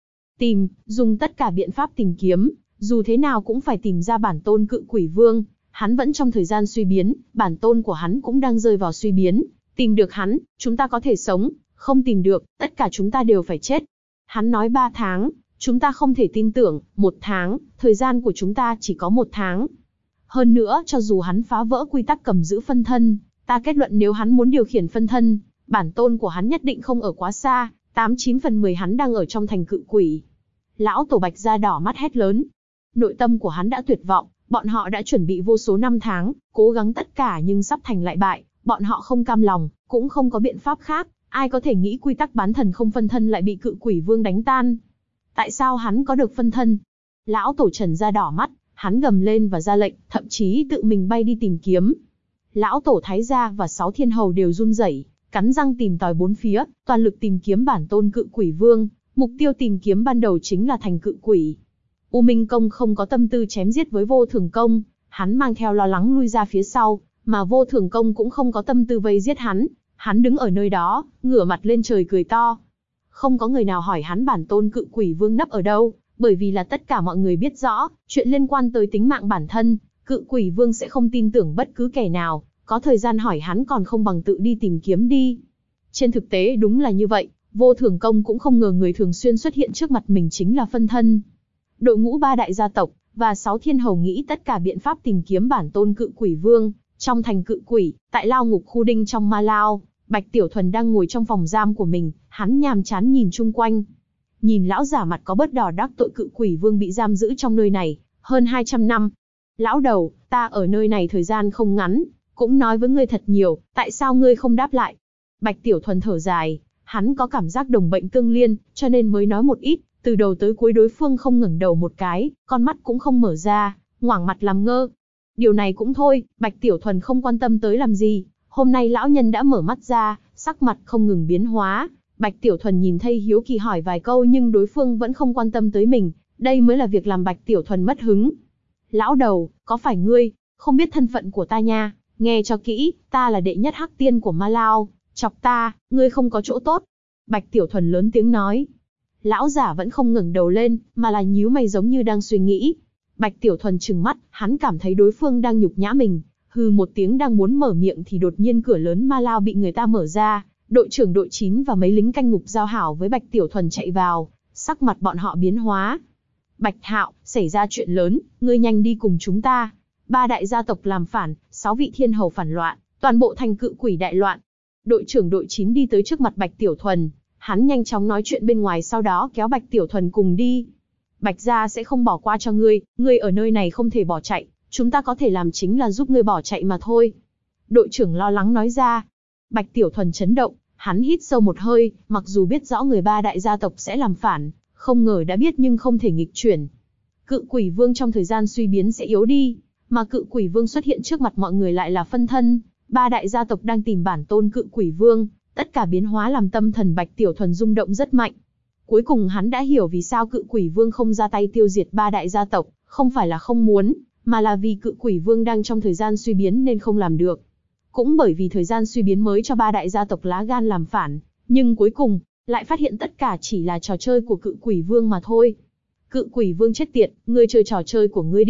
A: Dùng tất cả biện pháp tìm kiếm, dù thế nào cũng phải tìm ra bản tôn cự quỷ vương. Hắn vẫn trong thời gian suy biến, bản tôn của hắn cũng đang rơi vào suy biến. Tìm được hắn, chúng ta có thể sống, không tìm được, tất cả chúng ta đều phải chết. Hắn nói 3 tháng, chúng ta không thể tin tưởng, 1 tháng, thời gian của chúng ta chỉ có 1 tháng. Hơn nữa, cho dù hắn phá vỡ quy tắc cầm giữ phân thân, ta kết luận nếu hắn muốn điều khiển phân thân, bản tôn của hắn nhất định không ở quá xa, 89 phần 10 hắn đang ở trong thành cự quỷ. Lão tổ Bạch da đỏ mắt hét lớn. Nội tâm của hắn đã tuyệt vọng, bọn họ đã chuẩn bị vô số năm tháng, cố gắng tất cả nhưng sắp thành lại bại, bọn họ không cam lòng, cũng không có biện pháp khác, ai có thể nghĩ quy tắc bán thần không phân thân lại bị cự quỷ vương đánh tan. Tại sao hắn có được phân thân? Lão tổ Trần da đỏ mắt, hắn gầm lên và ra lệnh, thậm chí tự mình bay đi tìm kiếm. Lão tổ Thái gia và 6 thiên hầu đều run rẩy, cắn răng tìm tòi bốn phía, toàn lực tìm kiếm bản tôn cự quỷ vương, mục tiêu tìm kiếm ban đầu chính là thành cự quỷ. U Minh Công không có tâm tư chém giết với Vô Thường Công, hắn mang theo lo lắng lui ra phía sau, mà Vô Thường Công cũng không có tâm tư vây giết hắn, hắn đứng ở nơi đó, ngửa mặt lên trời cười to. Không có người nào hỏi hắn bản tôn cự quỷ vương nấp ở đâu, bởi vì là tất cả mọi người biết rõ, chuyện liên quan tới tính mạng bản thân, cự quỷ vương sẽ không tin tưởng bất cứ kẻ nào, có thời gian hỏi hắn còn không bằng tự đi tìm kiếm đi. Trên thực tế đúng là như vậy, Vô Thường Công cũng không ngờ người thường xuyên xuất hiện trước mặt mình chính là phân thân. Đội ngũ 3 đại gia tộc và 6 thiên hầu nghĩ tất cả biện pháp tìm kiếm bản tôn cự quỷ vương. Trong thành cự quỷ, tại lao ngục khu đinh trong Ma Lao, Bạch Tiểu Thuần đang ngồi trong phòng giam của mình, hắn nhàm chán nhìn chung quanh. Nhìn lão giả mặt có bớt đỏ đắc tội cự quỷ vương bị giam giữ trong nơi này, hơn 200 năm. Lão đầu, ta ở nơi này thời gian không ngắn, cũng nói với ngươi thật nhiều, tại sao ngươi không đáp lại? Bạch Tiểu Thuần thở dài, hắn có cảm giác đồng bệnh tương liên, cho nên mới nói một ít, từ đầu tới cuối đối phương không ngẩng đầu một cái, con mắt cũng không mở ra, ngoảnh mặt làm ngơ. Điều này cũng thôi, Bạch Tiểu Thuần không quan tâm tới làm gì, hôm nay lão nhân đã mở mắt ra, sắc mặt không ngừng biến hóa. Bạch Tiểu Thuần nhìn thấy hiếu kỳ hỏi vài câu nhưng đối phương vẫn không quan tâm tới mình, đây mới là việc làm Bạch Tiểu Thuần mất hứng. Lão đầu, có phải ngươi, không biết thân phận của ta nha, nghe cho kỹ, ta là đệ nhất hắc tiên của Ma Lao, chọc ta, ngươi không có chỗ tốt. Bạch Tiểu Thuần lớn tiếng nói. Lão giả vẫn không ngẩng đầu lên, mà là nhíu mày giống như đang suy nghĩ. Bạch Tiểu Thuần trừng mắt, hắn cảm thấy đối phương đang nhục nhã mình, hừ một tiếng đang muốn mở miệng thì đột nhiên cửa lớn Ma Lao bị người ta mở ra, đội trưởng đội 9 và mấy lính canh ngục giao hảo với Bạch Tiểu Thuần chạy vào, sắc mặt bọn họ biến hóa. Bạch Hạo, xảy ra chuyện lớn, ngươi nhanh đi cùng chúng ta. 3 đại gia tộc làm phản, 6 vị thiên hầu phản loạn, toàn bộ thành cự quỷ đại loạn. Đội trưởng đội 9 đi tới trước mặt Bạch Tiểu Thuần, hắn nhanh chóng nói chuyện bên ngoài sau đó kéo Bạch Tiểu Thuần cùng đi. Bạch gia sẽ không bỏ qua cho ngươi ở nơi này không thể bỏ chạy, chúng ta có thể làm chính là giúp ngươi bỏ chạy mà thôi. Đội trưởng lo lắng nói ra. Bạch Tiểu Thuần chấn động, hắn hít sâu một hơi, mặc dù biết rõ người 3 đại gia tộc sẽ làm phản, không ngờ đã biết nhưng không thể nghịch chuyển. Cự quỷ vương trong thời gian suy biến sẽ yếu đi, mà cự quỷ vương xuất hiện trước mặt mọi người lại là phân thân. 3 đại gia tộc đang tìm bản tôn cự quỷ vương, tất cả biến hóa làm tâm thần Bạch Tiểu Thuần rung động rất mạnh. Cuối cùng hắn đã hiểu vì sao cự quỷ vương không ra tay tiêu diệt 3 đại gia tộc, không phải là không muốn, mà là vì cự quỷ vương đang trong thời gian suy biến nên không làm được. Cũng bởi vì thời gian suy biến mới cho 3 đại gia tộc lá gan làm phản, nhưng cuối cùng, lại phát hiện tất cả chỉ là trò chơi của cự quỷ vương mà thôi. Cự quỷ vương chết tiệt, ngươi chơi trò chơi của ngươi đi,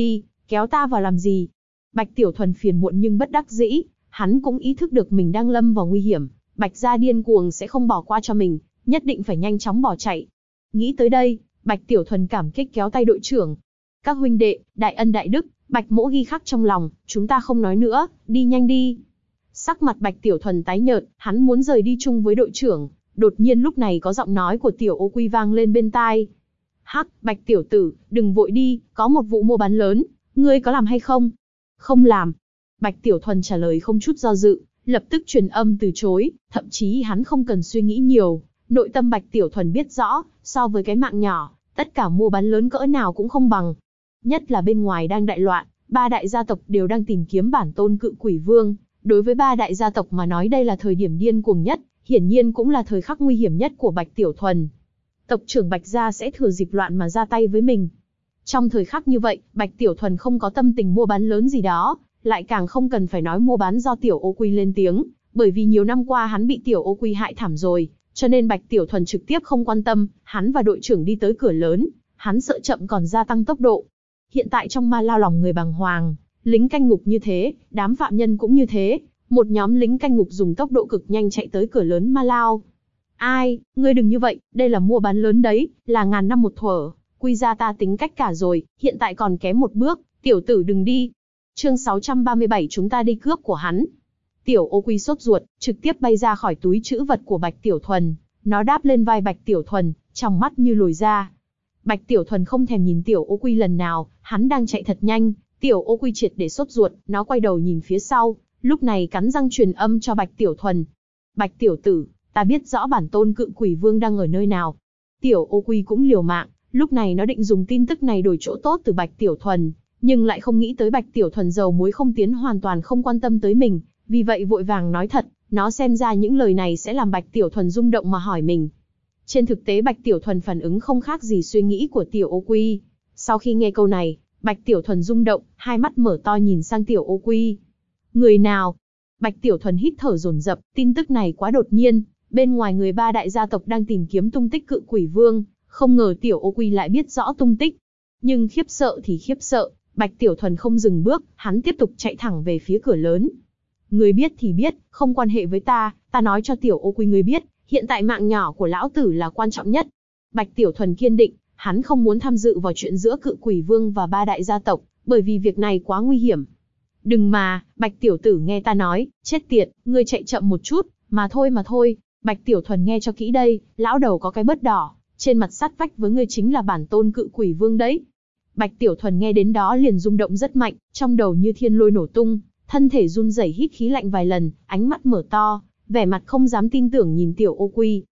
A: Kéo ta vào làm gì? Bạch Tiểu Thuần phiền muộn nhưng bất đắc dĩ, hắn cũng ý thức được mình đang lâm vào nguy hiểm, Bạch gia điên cuồng sẽ không bỏ qua cho mình, nhất định phải nhanh chóng bỏ chạy. Nghĩ tới đây, Bạch Tiểu Thuần cảm kích kéo tay đội trưởng. Các huynh đệ, đại ân đại đức, Bạch mỗ ghi khắc trong lòng, chúng ta không nói nữa, đi nhanh đi. Sắc mặt Bạch Tiểu Thuần tái nhợt, hắn muốn rời đi chung với đội trưởng. Đột nhiên lúc này có giọng nói của Tiểu Ô Quy vang lên bên tai. Hắc, Bạch tiểu tử, đừng vội đi, có một vụ mua bán lớn, ngươi có làm hay không? Không làm. Bạch Tiểu Thuần trả lời không chút do dự, lập tức truyền âm từ chối, thậm chí hắn không cần suy nghĩ nhiều. Nội tâm Bạch Tiểu Thuần biết rõ, so với cái mạng nhỏ, tất cả mua bán lớn cỡ nào cũng không bằng. Nhất là bên ngoài đang đại loạn, ba đại gia tộc đều đang tìm kiếm bản tôn Cự Quỷ Vương. Đối với ba đại gia tộc mà nói đây là thời điểm điên cuồng nhất, hiển nhiên cũng là thời khắc nguy hiểm nhất của Bạch Tiểu Thuần. Tộc trưởng Bạch gia sẽ thừa dịp loạn mà ra tay với mình. Trong thời khắc như vậy, Bạch Tiểu Thuần không có tâm tình mua bán lớn gì đó, lại càng không cần phải nói mua bán do Tiểu Ô Quy lên tiếng, bởi vì nhiều năm qua hắn bị Tiểu Ô Quy hại thảm rồi, cho nên Bạch Tiểu Thuần trực tiếp không quan tâm, hắn và đội trưởng đi tới cửa lớn, hắn sợ chậm còn gia tăng tốc độ. Hiện tại trong Ma Lao lòng người bàng hoàng, lính canh ngục như thế, đám phạm nhân cũng như thế, một nhóm lính canh ngục dùng tốc độ cực nhanh chạy tới cửa lớn Ma Lao. Ai, ngươi đừng như vậy, đây là mua bán lớn đấy, là ngàn năm một thuở, Quy gia ta tính cách cả rồi, hiện tại còn kém một bước, tiểu tử đừng đi. Chương 637 chúng ta đi cướp của hắn. Tiểu Ô Quy sốt ruột, trực tiếp bay ra khỏi túi trữ vật của Bạch Tiểu Thuần, nó đáp lên vai Bạch Tiểu Thuần, trong mắt như lồi ra. Bạch Tiểu Thuần không thèm nhìn Tiểu Ô Quy lần nào, hắn đang chạy thật nhanh, Tiểu Ô Quy triệt để sốt ruột, nó quay đầu nhìn phía sau, lúc này cắn răng truyền âm cho Bạch Tiểu Thuần. Bạch tiểu tử, ta biết rõ bản tôn Cự Quỷ Vương đang ở nơi nào. Tiểu Ô Quy cũng liều mạng, lúc này nó định dùng tin tức này đổi chỗ tốt từ Bạch Tiểu Thuần, nhưng lại không nghĩ tới Bạch Tiểu Thuần dầu muối không tiến hoàn toàn không quan tâm tới mình, vì vậy vội vàng nói thật, nó xem ra những lời này sẽ làm Bạch Tiểu Thuần rung động mà hỏi mình. Trên thực tế Bạch Tiểu Thuần phản ứng không khác gì suy nghĩ của Tiểu Ô Quy. Sau khi nghe câu này, Bạch Tiểu Thuần rung động, hai mắt mở to nhìn sang Tiểu Ô Quy. Người nào? Bạch Tiểu Thuần hít thở dồn dập, tin tức này quá đột nhiên, bên ngoài người ba đại gia tộc đang tìm kiếm tung tích Cự Quỷ Vương, không ngờ Tiểu Ô Quy lại biết rõ tung tích. Nhưng khiếp sợ thì khiếp sợ, Bạch Tiểu Thuần không dừng bước, hắn tiếp tục chạy thẳng về phía cửa lớn. Người biết thì biết, không quan hệ với ta nói cho Tiểu Ô Quy người biết, hiện tại mạng nhỏ của lão tử là quan trọng nhất. Bạch Tiểu Thuần kiên định, hắn không muốn tham dự vào chuyện giữa Cự Quỷ Vương và ba đại gia tộc, bởi vì việc này quá nguy hiểm. Đừng mà, Bạch tiểu tử nghe ta nói, chết tiệt, ngươi chạy chậm một chút, mà thôi. Bạch Tiểu Thuần nghe cho kỹ đây, lão đầu có cái bớt đỏ, trên mặt sát vách với ngươi chính là bản tôn Cự Quỷ Vương đấy. Bạch Tiểu Thuần nghe đến đó liền rung động rất mạnh, trong đầu như thiên lôi nổ tung, thân thể run rẩy hít khí lạnh vài lần, ánh mắt mở to, vẻ mặt không dám tin tưởng nhìn Tiểu Ô Quy.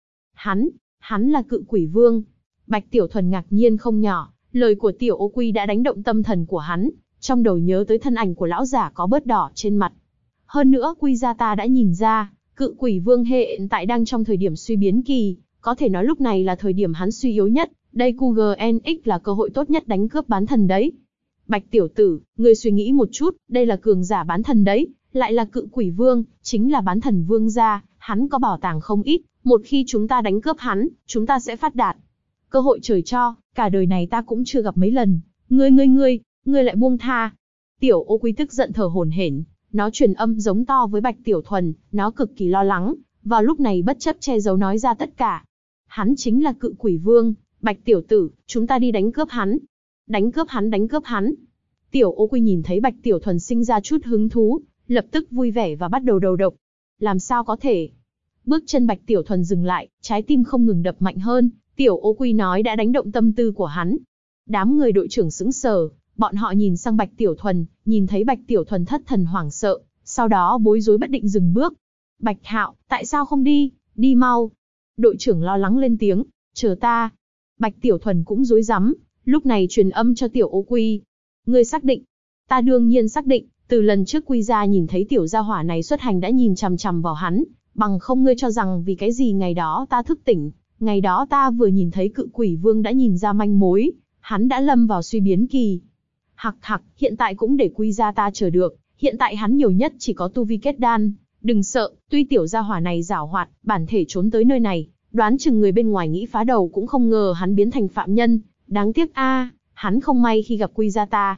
A: Hắn là Cự Quỷ Vương. Bạch Tiểu Thuần ngạc nhiên không nhỏ, lời của Tiểu Ô Quy đã đánh động tâm thần của hắn, trong đầu nhớ tới thân ảnh của lão giả có bớt đỏ trên mặt. Hơn nữa Quy gia ta đã nhìn ra, Cự Quỷ Vương hiện tại đang trong thời điểm suy biến kỳ, có thể nói lúc này là thời điểm hắn suy yếu nhất, đây QGNX là cơ hội tốt nhất đánh cướp bán thần đấy. Bạch tiểu tử, ngươi suy nghĩ một chút, đây là cường giả bán thần đấy, lại là Cự Quỷ Vương, chính là bán thần vương gia, hắn có bảo tàng không ít, một khi chúng ta đánh cướp hắn, chúng ta sẽ phát đạt. Cơ hội trời cho, cả đời này ta cũng chưa gặp mấy lần, ngươi lại buông tha. Tiểu Ô Quy tức giận thở hổn hển, nó truyền âm giống to với Bạch Tiểu Thuần, nó cực kỳ lo lắng, vào lúc này bất chấp che giấu nói ra tất cả. Hắn chính là Cự Quỷ Vương, Bạch tiểu tử, chúng ta đi đánh cướp hắn. Đánh cướp hắn. Tiểu Ô Quy nhìn thấy Bạch Tiểu Thuần sinh ra chút hứng thú, lập tức vui vẻ và bắt đầu đầu độc. Làm sao có thể? Bước chân Bạch Tiểu Thuần dừng lại, trái tim không ngừng đập mạnh hơn, Tiểu Ô Quy nói đã đánh động tâm tư của hắn. Đám người đội trưởng sững sờ, bọn họ nhìn sang Bạch Tiểu Thuần, nhìn thấy Bạch Tiểu Thuần thất thần hoảng sợ, sau đó bối rối bất định dừng bước. Bạch Hạo, tại sao không đi? Đi mau. Đội trưởng lo lắng lên tiếng, chờ ta. Bạch Tiểu Thuần cũng rối rắm, lúc này truyền âm cho Tiểu Ô Quy. Ngươi xác định? Ta đương nhiên xác định, từ lần trước Quy gia nhìn thấy tiểu gia hỏa này xuất hành đã nhìn chằm chằm vào hắn, bằng không ngươi cho rằng vì cái gì ngày đó ta thức tỉnh, ngày đó ta vừa nhìn thấy Cự Quỷ Vương đã nhìn ra manh mối, hắn đã lâm vào suy biến kỳ. Hặc, hiện tại cũng để Quy gia ta chờ được, hiện tại hắn nhiều nhất chỉ có tu vi kết đan, đừng sợ, tuy tiểu gia hỏa này giảo hoạt, bản thể trốn tới nơi này, đoán chừng người bên ngoài nghĩ phá đầu cũng không ngờ hắn biến thành phạm nhân, đáng tiếc a, hắn không may khi gặp Quy gia ta.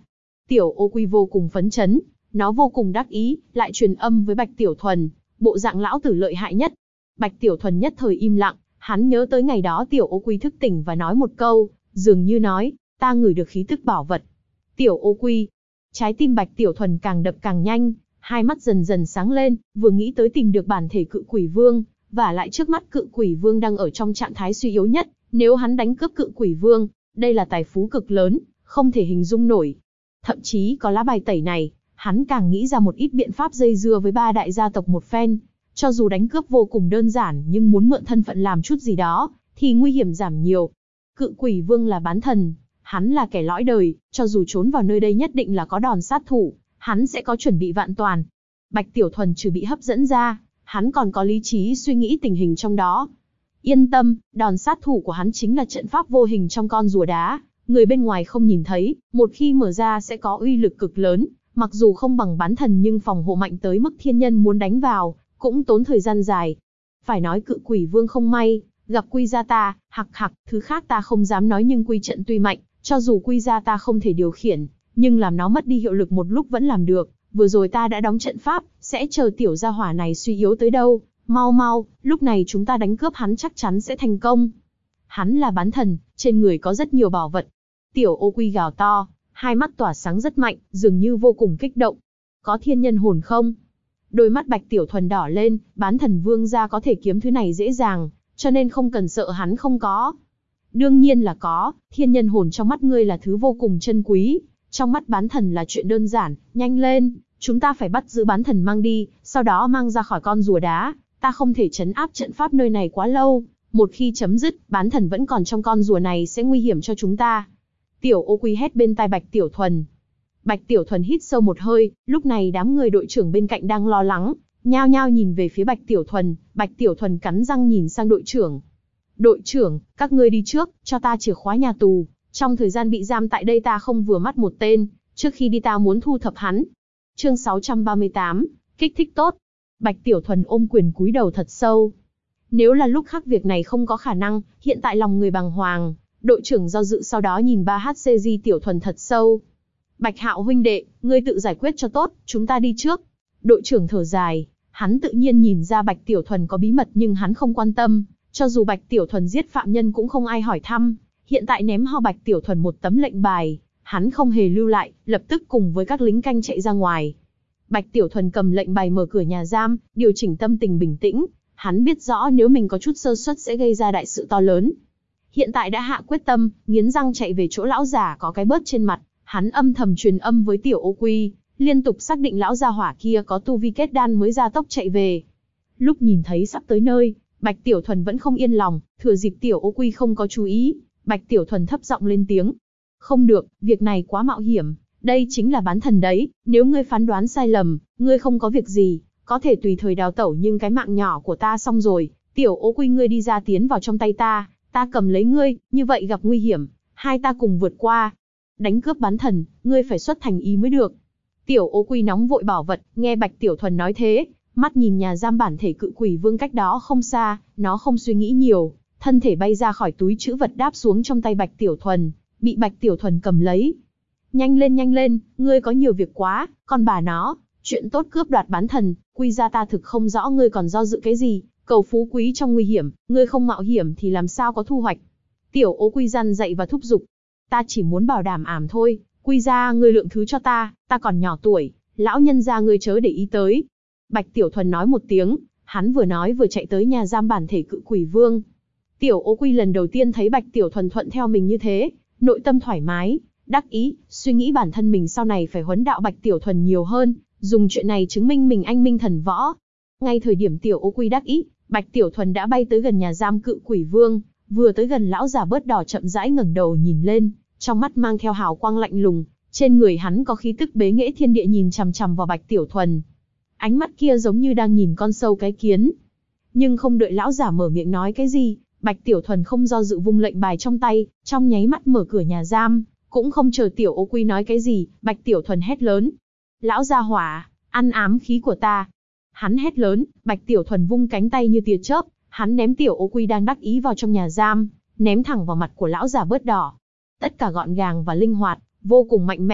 A: Tiểu Ô Quy vô cùng phấn chấn, nó vô cùng đắc ý, lại truyền âm với Bạch Tiểu Thuần, bộ dạng lão tử lợi hại nhất. Bạch Tiểu Thuần nhất thời im lặng, hắn nhớ tới ngày đó Tiểu Ô Quy thức tỉnh và nói một câu, dường như nói, ta ngửi được khí tức bảo vật. Tiểu Ô Quy, trái tim Bạch Tiểu Thuần càng đập càng nhanh, hai mắt dần dần sáng lên, vừa nghĩ tới tìm được bản thể Cự Quỷ Vương, và lại trước mắt Cự Quỷ Vương đang ở trong trạng thái suy yếu nhất, nếu hắn đánh cướp Cự Quỷ Vương, đây là tài phú cực lớn, không thể hình dung nổi. Thậm chí có lá bài tẩy này, hắn càng nghĩ ra một ít biện pháp dây dưa với ba đại gia tộc một phen. Cho dù đánh cướp vô cùng đơn giản nhưng muốn mượn thân phận làm chút gì đó, thì nguy hiểm giảm nhiều. Cự Quỷ Vương là bán thần, hắn là kẻ lõi đời, cho dù trốn vào nơi đây nhất định là có đòn sát thủ, hắn sẽ có chuẩn bị vạn toàn. Bạch Tiểu Thuần trừ bị hấp dẫn ra, hắn còn có lý trí suy nghĩ tình hình trong đó. Yên tâm, đòn sát thủ của hắn chính là trận pháp vô hình trong con rùa đá, người bên ngoài không nhìn thấy, một khi mở ra sẽ có uy lực cực lớn, mặc dù không bằng bán thần nhưng phòng hộ mạnh tới mức thiên nhân muốn đánh vào, cũng tốn thời gian dài. Phải nói Cự Quỷ Vương không may, gặp Quy gia ta, thứ khác ta không dám nói nhưng quy trận tuy mạnh, cho dù Quy gia ta không thể điều khiển, nhưng làm nó mất đi hiệu lực một lúc vẫn làm được. Vừa rồi ta đã đóng trận pháp, sẽ chờ tiểu gia hỏa này suy yếu tới đâu, mau, lúc này chúng ta đánh cướp hắn chắc chắn sẽ thành công. Hắn là bán thần, trên người có rất nhiều bảo vật. Tiểu Ô Quy gào to, hai mắt tỏa sáng rất mạnh, dường như vô cùng kích động. Có thiên nhân hồn không? Đôi mắt Bạch Tiểu Thuần đỏ lên, bán thần vương gia có thể kiếm thứ này dễ dàng, cho nên không cần sợ hắn không có. Đương nhiên là có, thiên nhân hồn trong mắt ngươi là thứ vô cùng chân quý, trong mắt bán thần là chuyện đơn giản, nhanh lên, chúng ta phải bắt giữ bán thần mang đi, sau đó mang ra khỏi con rùa đá, ta không thể trấn áp trận pháp nơi này quá lâu, một khi chấm dứt, bán thần vẫn còn trong con rùa này sẽ nguy hiểm cho chúng ta. Tiểu Ô Quy hét bên tai Bạch Tiểu Thuần. Bạch Tiểu Thuần hít sâu một hơi, lúc này đám người đội trưởng bên cạnh đang lo lắng, nhao nhao nhìn về phía Bạch Tiểu Thuần. Bạch Tiểu Thuần cắn răng nhìn sang đội trưởng. Đội trưởng, các ngươi đi trước, cho ta chìa khóa nhà tù. Trong thời gian bị giam tại đây ta không vừa mắt một tên, trước khi đi ta muốn thu thập hắn. Chương 638, kích thích tốt. Bạch Tiểu Thuần ôm quyền cúi đầu thật sâu. Nếu là lúc khác việc này không có khả năng, hiện tại lòng người bàng hoàng. Đội trưởng do dự sau đó nhìn 3HCG Tiểu Thuần thật sâu. Bạch Hạo huynh đệ, ngươi tự giải quyết cho tốt, chúng ta đi trước. Đội trưởng thở dài, hắn tự nhiên nhìn ra Bạch Tiểu Thuần có bí mật nhưng hắn không quan tâm, cho dù Bạch Tiểu Thuần giết phạm nhân cũng không ai hỏi thăm. Hiện tại ném ho Bạch Tiểu Thuần một tấm lệnh bài, hắn không hề lưu lại, lập tức cùng với các lính canh chạy ra ngoài. Bạch Tiểu Thuần cầm lệnh bài mở cửa nhà giam, điều chỉnh tâm tình bình tĩnh, hắn biết rõ nếu mình có chút sơ suất sẽ gây ra đại sự to lớn. Hiện tại đã hạ quyết tâm, nghiến răng chạy về chỗ lão giả có cái bớt trên mặt, hắn âm thầm truyền âm với Tiểu Ô Quy, liên tục xác định lão gia hỏa kia có tu vi kết đan mới ra tốc chạy về. Lúc nhìn thấy sắp tới nơi, Bạch Tiểu Thuần vẫn không yên lòng, thừa dịp Tiểu Ô Quy không có chú ý, Bạch Tiểu Thuần thấp giọng lên tiếng. Không được, việc này quá mạo hiểm, đây chính là bán thần đấy, nếu ngươi phán đoán sai lầm, ngươi không có việc gì, có thể tùy thời đào tẩu nhưng cái mạng nhỏ của ta xong rồi, Tiểu Ô Quy ngươi đi ra tiến vào trong tay ta cầm lấy ngươi, như vậy gặp nguy hiểm, hai ta cùng vượt qua. Đánh cướp bán thần, ngươi phải xuất thành ý mới được. Tiểu Ô Quy nóng vội bảo vật, nghe Bạch Tiểu Thuần nói thế, mắt nhìn nhà giam bản thể Cự Quỷ Vương cách đó không xa, nó không suy nghĩ nhiều, thân thể bay ra khỏi túi trữ vật đáp xuống trong tay Bạch Tiểu Thuần, bị Bạch Tiểu Thuần cầm lấy. Nhanh lên, ngươi có nhiều việc quá, con bà nó, chuyện tốt cướp đoạt bán thần, Quy gia ta thực không rõ ngươi còn do dự cái gì, cầu phú quý trong nguy hiểm, ngươi không mạo hiểm thì làm sao có thu hoạch. Tiểu Ô Quy răn dậy và thúc giục. Ta chỉ muốn bảo đảm ảm thôi, Quy gia ngươi lượng thứ cho ta còn nhỏ tuổi, lão nhân gia ngươi chớ để ý tới. Bạch Tiểu Thuần nói một tiếng, hắn vừa nói vừa chạy tới nhà giam bản thể Cự Quỷ Vương. Tiểu Ô Quy lần đầu tiên thấy Bạch Tiểu Thuần thuận theo mình như thế, nội tâm thoải mái, đắc ý, suy nghĩ bản thân mình sau này phải huấn đạo Bạch Tiểu Thuần nhiều hơn, dùng chuyện này chứng minh mình anh minh thần võ. Ngay thời điểm Tiểu Ô Quy đắc ý, Bạch Tiểu Thuần đã bay tới gần nhà giam Cự Quỷ Vương, vừa tới gần lão già bớt đỏ chậm rãi ngẩng đầu nhìn lên, trong mắt mang theo hào quang lạnh lùng, trên người hắn có khí tức bế nghệ thiên địa nhìn chằm chằm vào Bạch Tiểu Thuần. Ánh mắt kia giống như đang nhìn con sâu cái kiến. Nhưng không đợi lão giả mở miệng nói cái gì, Bạch Tiểu Thuần không do dự vung lệnh bài trong tay, trong nháy mắt mở cửa nhà giam, cũng không chờ Tiểu Ô Quy nói cái gì, Bạch Tiểu Thuần hét lớn. Lão gia hỏa, ăn ám khí của ta. Hắn hét lớn, Bạch Tiểu Thuần vung cánh tay như tia chớp, hắn ném Tiểu Ô Quy đang đắc ý vào trong nhà giam, ném thẳng vào mặt của lão già bớt đỏ. Tất cả gọn gàng và linh hoạt, vô cùng mạnh mẽ,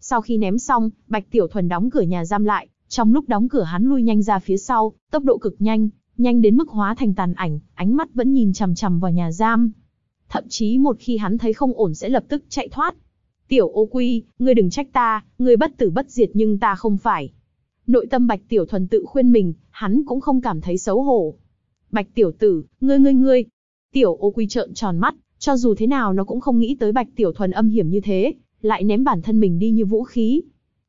A: Sau khi ném xong, Bạch Tiểu Thuần đóng cửa nhà giam lại, trong lúc đóng cửa hắn lui nhanh ra phía sau, tốc độ cực nhanh, nhanh đến mức hóa thành tàn ảnh, ánh mắt vẫn nhìn chằm chằm vào nhà giam. Thậm chí một khi hắn thấy không ổn sẽ lập tức chạy thoát. Tiểu Ô Quy, ngươi đừng trách ta, ngươi bất tử bất diệt nhưng ta không phải. Nội tâm Bạch Tiểu Thuần tự khuyên mình, hắn cũng không cảm thấy xấu hổ. Bạch tiểu tử, ngươi. Tiểu Ô Quy trợn tròn mắt, cho dù thế nào nó cũng không nghĩ tới Bạch Tiểu Thuần âm hiểm như thế, lại ném bản thân mình đi như vũ khí.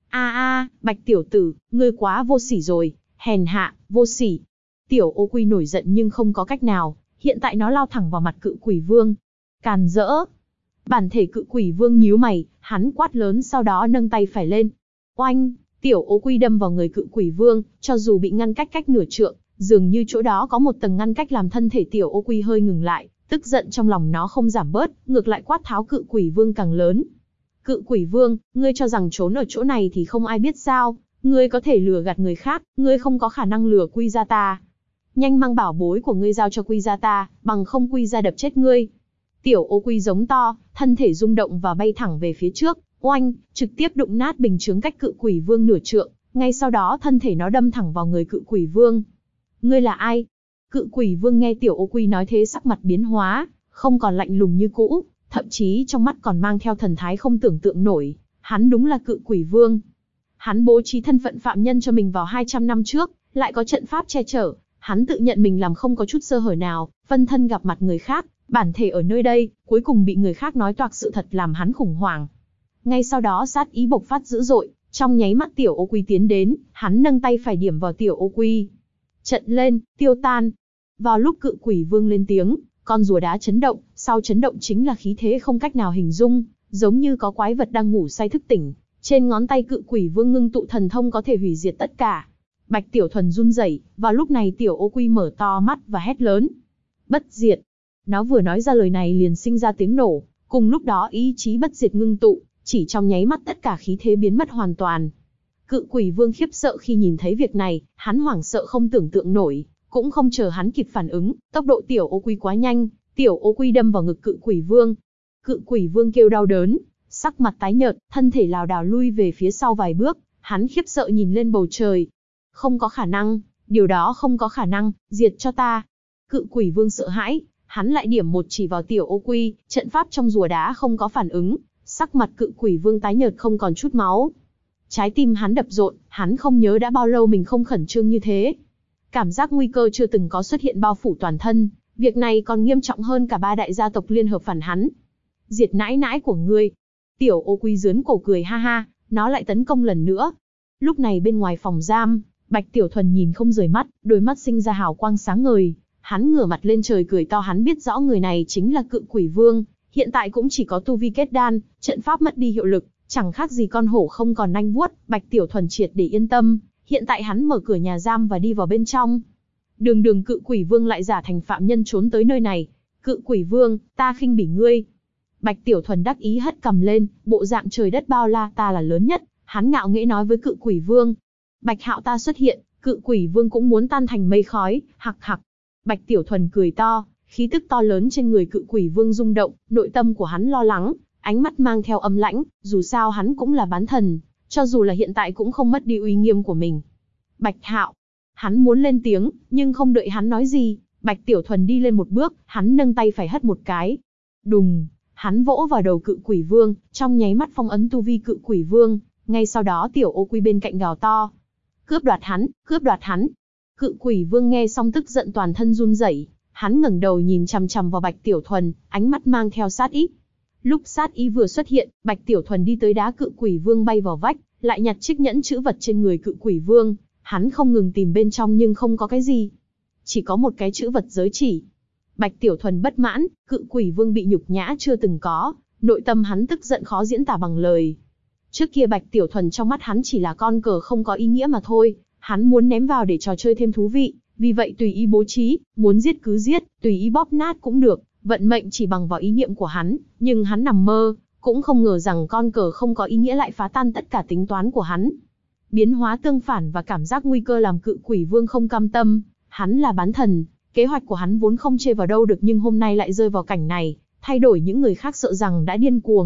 A: Bạch tiểu tử, ngươi quá vô sỉ rồi, hèn hạ, vô sỉ. Tiểu Ô Quy nổi giận nhưng không có cách nào, hiện tại nó lao thẳng vào mặt Cự Quỷ Vương. Càn rỡ. Bản thể Cự Quỷ Vương nhíu mày, hắn quát lớn sau đó nâng tay phải lên. Oanh, Tiểu Ô Quy đâm vào người Cự Quỷ Vương, cho dù bị ngăn cách nửa trượng, dường như chỗ đó có một tầng ngăn cách làm thân thể Tiểu Ô Quy hơi ngừng lại, tức giận trong lòng nó không giảm bớt, ngược lại quát tháo Cự Quỷ Vương càng lớn. Cự Quỷ Vương, ngươi cho rằng trốn ở chỗ này thì không ai biết sao? Ngươi có thể lừa gạt người khác, ngươi không có khả năng lừa Quy gia ta. Nhanh mang bảo bối của ngươi giao cho Quy gia ta, bằng không Quy gia đập chết ngươi. Tiểu Ô Quy giống to, thân thể rung động và bay thẳng về phía trước, oanh, trực tiếp đụng nát bình chướng cách Cự Quỷ Vương nửa trượng, ngay sau đó thân thể nó đâm thẳng vào người Cự Quỷ Vương. Ngươi là ai? Cự Quỷ Vương nghe Tiểu Ô Quy nói thế sắc mặt biến hóa, không còn lạnh lùng như cũ, thậm chí trong mắt còn mang theo thần thái không tưởng tượng nổi, hắn đúng là Cự Quỷ Vương. Hắn bố trí thân phận phạm nhân cho mình vào 200 năm trước, lại có trận pháp che chở, hắn tự nhận mình làm không có chút sơ hở nào, phân thân gặp mặt người khác, bản thể ở nơi đây, cuối cùng bị người khác nói toạc sự thật làm hắn khủng hoảng. Ngay sau đó sát ý bộc phát dữ dội, trong nháy mắt Tiểu Ô Quy tiến đến, hắn nâng tay phải điểm vào Tiểu Ô Quy. Trận lên, tiêu tan. Vào lúc Cự Quỷ Vương lên tiếng, con rùa đá chấn động, sau chấn động chính là khí thế không cách nào hình dung, giống như có quái vật đang ngủ say thức tỉnh. Trên ngón tay Cự Quỷ Vương ngưng tụ thần thông có thể hủy diệt tất cả. Bạch Tiểu Thuần run rẩy, vào lúc này Tiểu Ô Quy mở to mắt và hét lớn. Bất diệt. Nó vừa nói ra lời này liền sinh ra tiếng nổ, cùng lúc đó ý chí bất diệt ngưng tụ, chỉ trong nháy mắt tất cả khí thế biến mất hoàn toàn. Cự Quỷ Vương khiếp sợ khi nhìn thấy việc này, hắn hoảng sợ không tưởng tượng nổi, cũng không chờ hắn kịp phản ứng, tốc độ Tiểu Ô Quy quá nhanh, Tiểu Ô Quy đâm vào ngực Cự Quỷ Vương. Cự Quỷ Vương kêu đau đớn, sắc mặt tái nhợt, thân thể lảo đảo lui về phía sau vài bước, hắn khiếp sợ nhìn lên bầu trời. Không có khả năng, điều đó không có khả năng, diệt cho ta. Cự Quỷ Vương sợ hãi, hắn lại điểm một chỉ vào Tiểu Ô Quy, trận pháp trong rùa đá không có phản ứng, sắc mặt Cự Quỷ Vương tái nhợt không còn chút máu. Trái tim hắn đập rộn, hắn không nhớ đã bao lâu mình không khẩn trương như thế. Cảm giác nguy cơ chưa từng có xuất hiện bao phủ toàn thân, việc này còn nghiêm trọng hơn cả 3 đại gia tộc liên hợp phản hắn. Diệt nãi nãi của ngươi. Tiểu Ô Quy giớn cổ cười ha ha, nó lại tấn công lần nữa. Lúc này bên ngoài phòng giam, Bạch Tiểu Thuần nhìn không rời mắt, đôi mắt sinh ra hào quang sáng ngời. Hắn ngửa mặt lên trời cười to, hắn biết rõ người này chính là Cự Quỷ Vương, hiện tại cũng chỉ có tu vi kết đan, trận pháp mất đi hiệu lực, chẳng khác gì con hổ không còn nanh vuốt. Bạch Tiểu Thuần triệt để yên tâm, hiện tại hắn mở cửa nhà giam và đi vào bên trong. Đường Cự Quỷ Vương lại giả thành phạm nhân trốn tới nơi này. Cự Quỷ Vương, ta khinh bỉ ngươi. Bạch Tiểu Thuần đắc ý hất cầm lên, bộ dạng trời đất bao la, ta là lớn nhất. Hắn ngạo nghễ nói với Cự Quỷ Vương. Bạch Hạo ta xuất hiện, Cự Quỷ Vương cũng muốn tan thành mây khói, hặc hặc. Bạch Tiểu Thuần cười to, khí tức to lớn trên người Cự Quỷ Vương rung động, nội tâm của hắn lo lắng, ánh mắt mang theo âm lãnh, dù sao hắn cũng là bán thần, cho dù là hiện tại cũng không mất đi uy nghiêm của mình. Bạch Hạo, hắn muốn lên tiếng, nhưng không đợi hắn nói gì, Bạch Tiểu Thuần đi lên một bước, hắn nâng tay phải hất một cái. Đùng, hắn vỗ vào đầu Cự Quỷ Vương, trong nháy mắt phong ấn tu vi Cự Quỷ Vương, ngay sau đó Tiểu Ô Quy bên cạnh gào to. Cướp đoạt hắn, cướp đoạt hắn. Cự Quỷ Vương nghe xong tức giận toàn thân run rẩy, hắn ngẩng đầu nhìn chằm chằm vào Bạch Tiểu Thuần, ánh mắt mang theo sát ý. Lúc sát ý vừa xuất hiện, Bạch Tiểu Thuần đi tới đá Cự Quỷ Vương bay vào vách, lại nhặt chiếc nhẫn chữ vật trên người Cự Quỷ Vương, hắn không ngừng tìm bên trong nhưng không có cái gì. Chỉ có một cái chữ vật giới chỉ. Bạch Tiểu Thuần bất mãn, Cự Quỷ Vương bị nhục nhã chưa từng có, nội tâm hắn tức giận khó diễn tả bằng lời. Trước kia Bạch Tiểu Thuần trong mắt hắn chỉ là con cờ không có ý nghĩa mà thôi, hắn muốn ném vào để trò chơi thêm thú vị, vì vậy tùy ý bố trí, muốn giết cứ giết, tùy ý bóp nát cũng được, vận mệnh chỉ bằng vào ý niệm của hắn, nhưng hắn nằm mơ, cũng không ngờ rằng con cờ không có ý nghĩa lại phá tan tất cả tính toán của hắn. Biến hóa tương phản và cảm giác nguy cơ làm Cự Quỷ Vương không cam tâm, hắn là bán thần, kế hoạch của hắn vốn không chê vào đâu được nhưng hôm nay lại rơi vào cảnh này, thay đổi những người khác sợ rằng đã điên cuồng,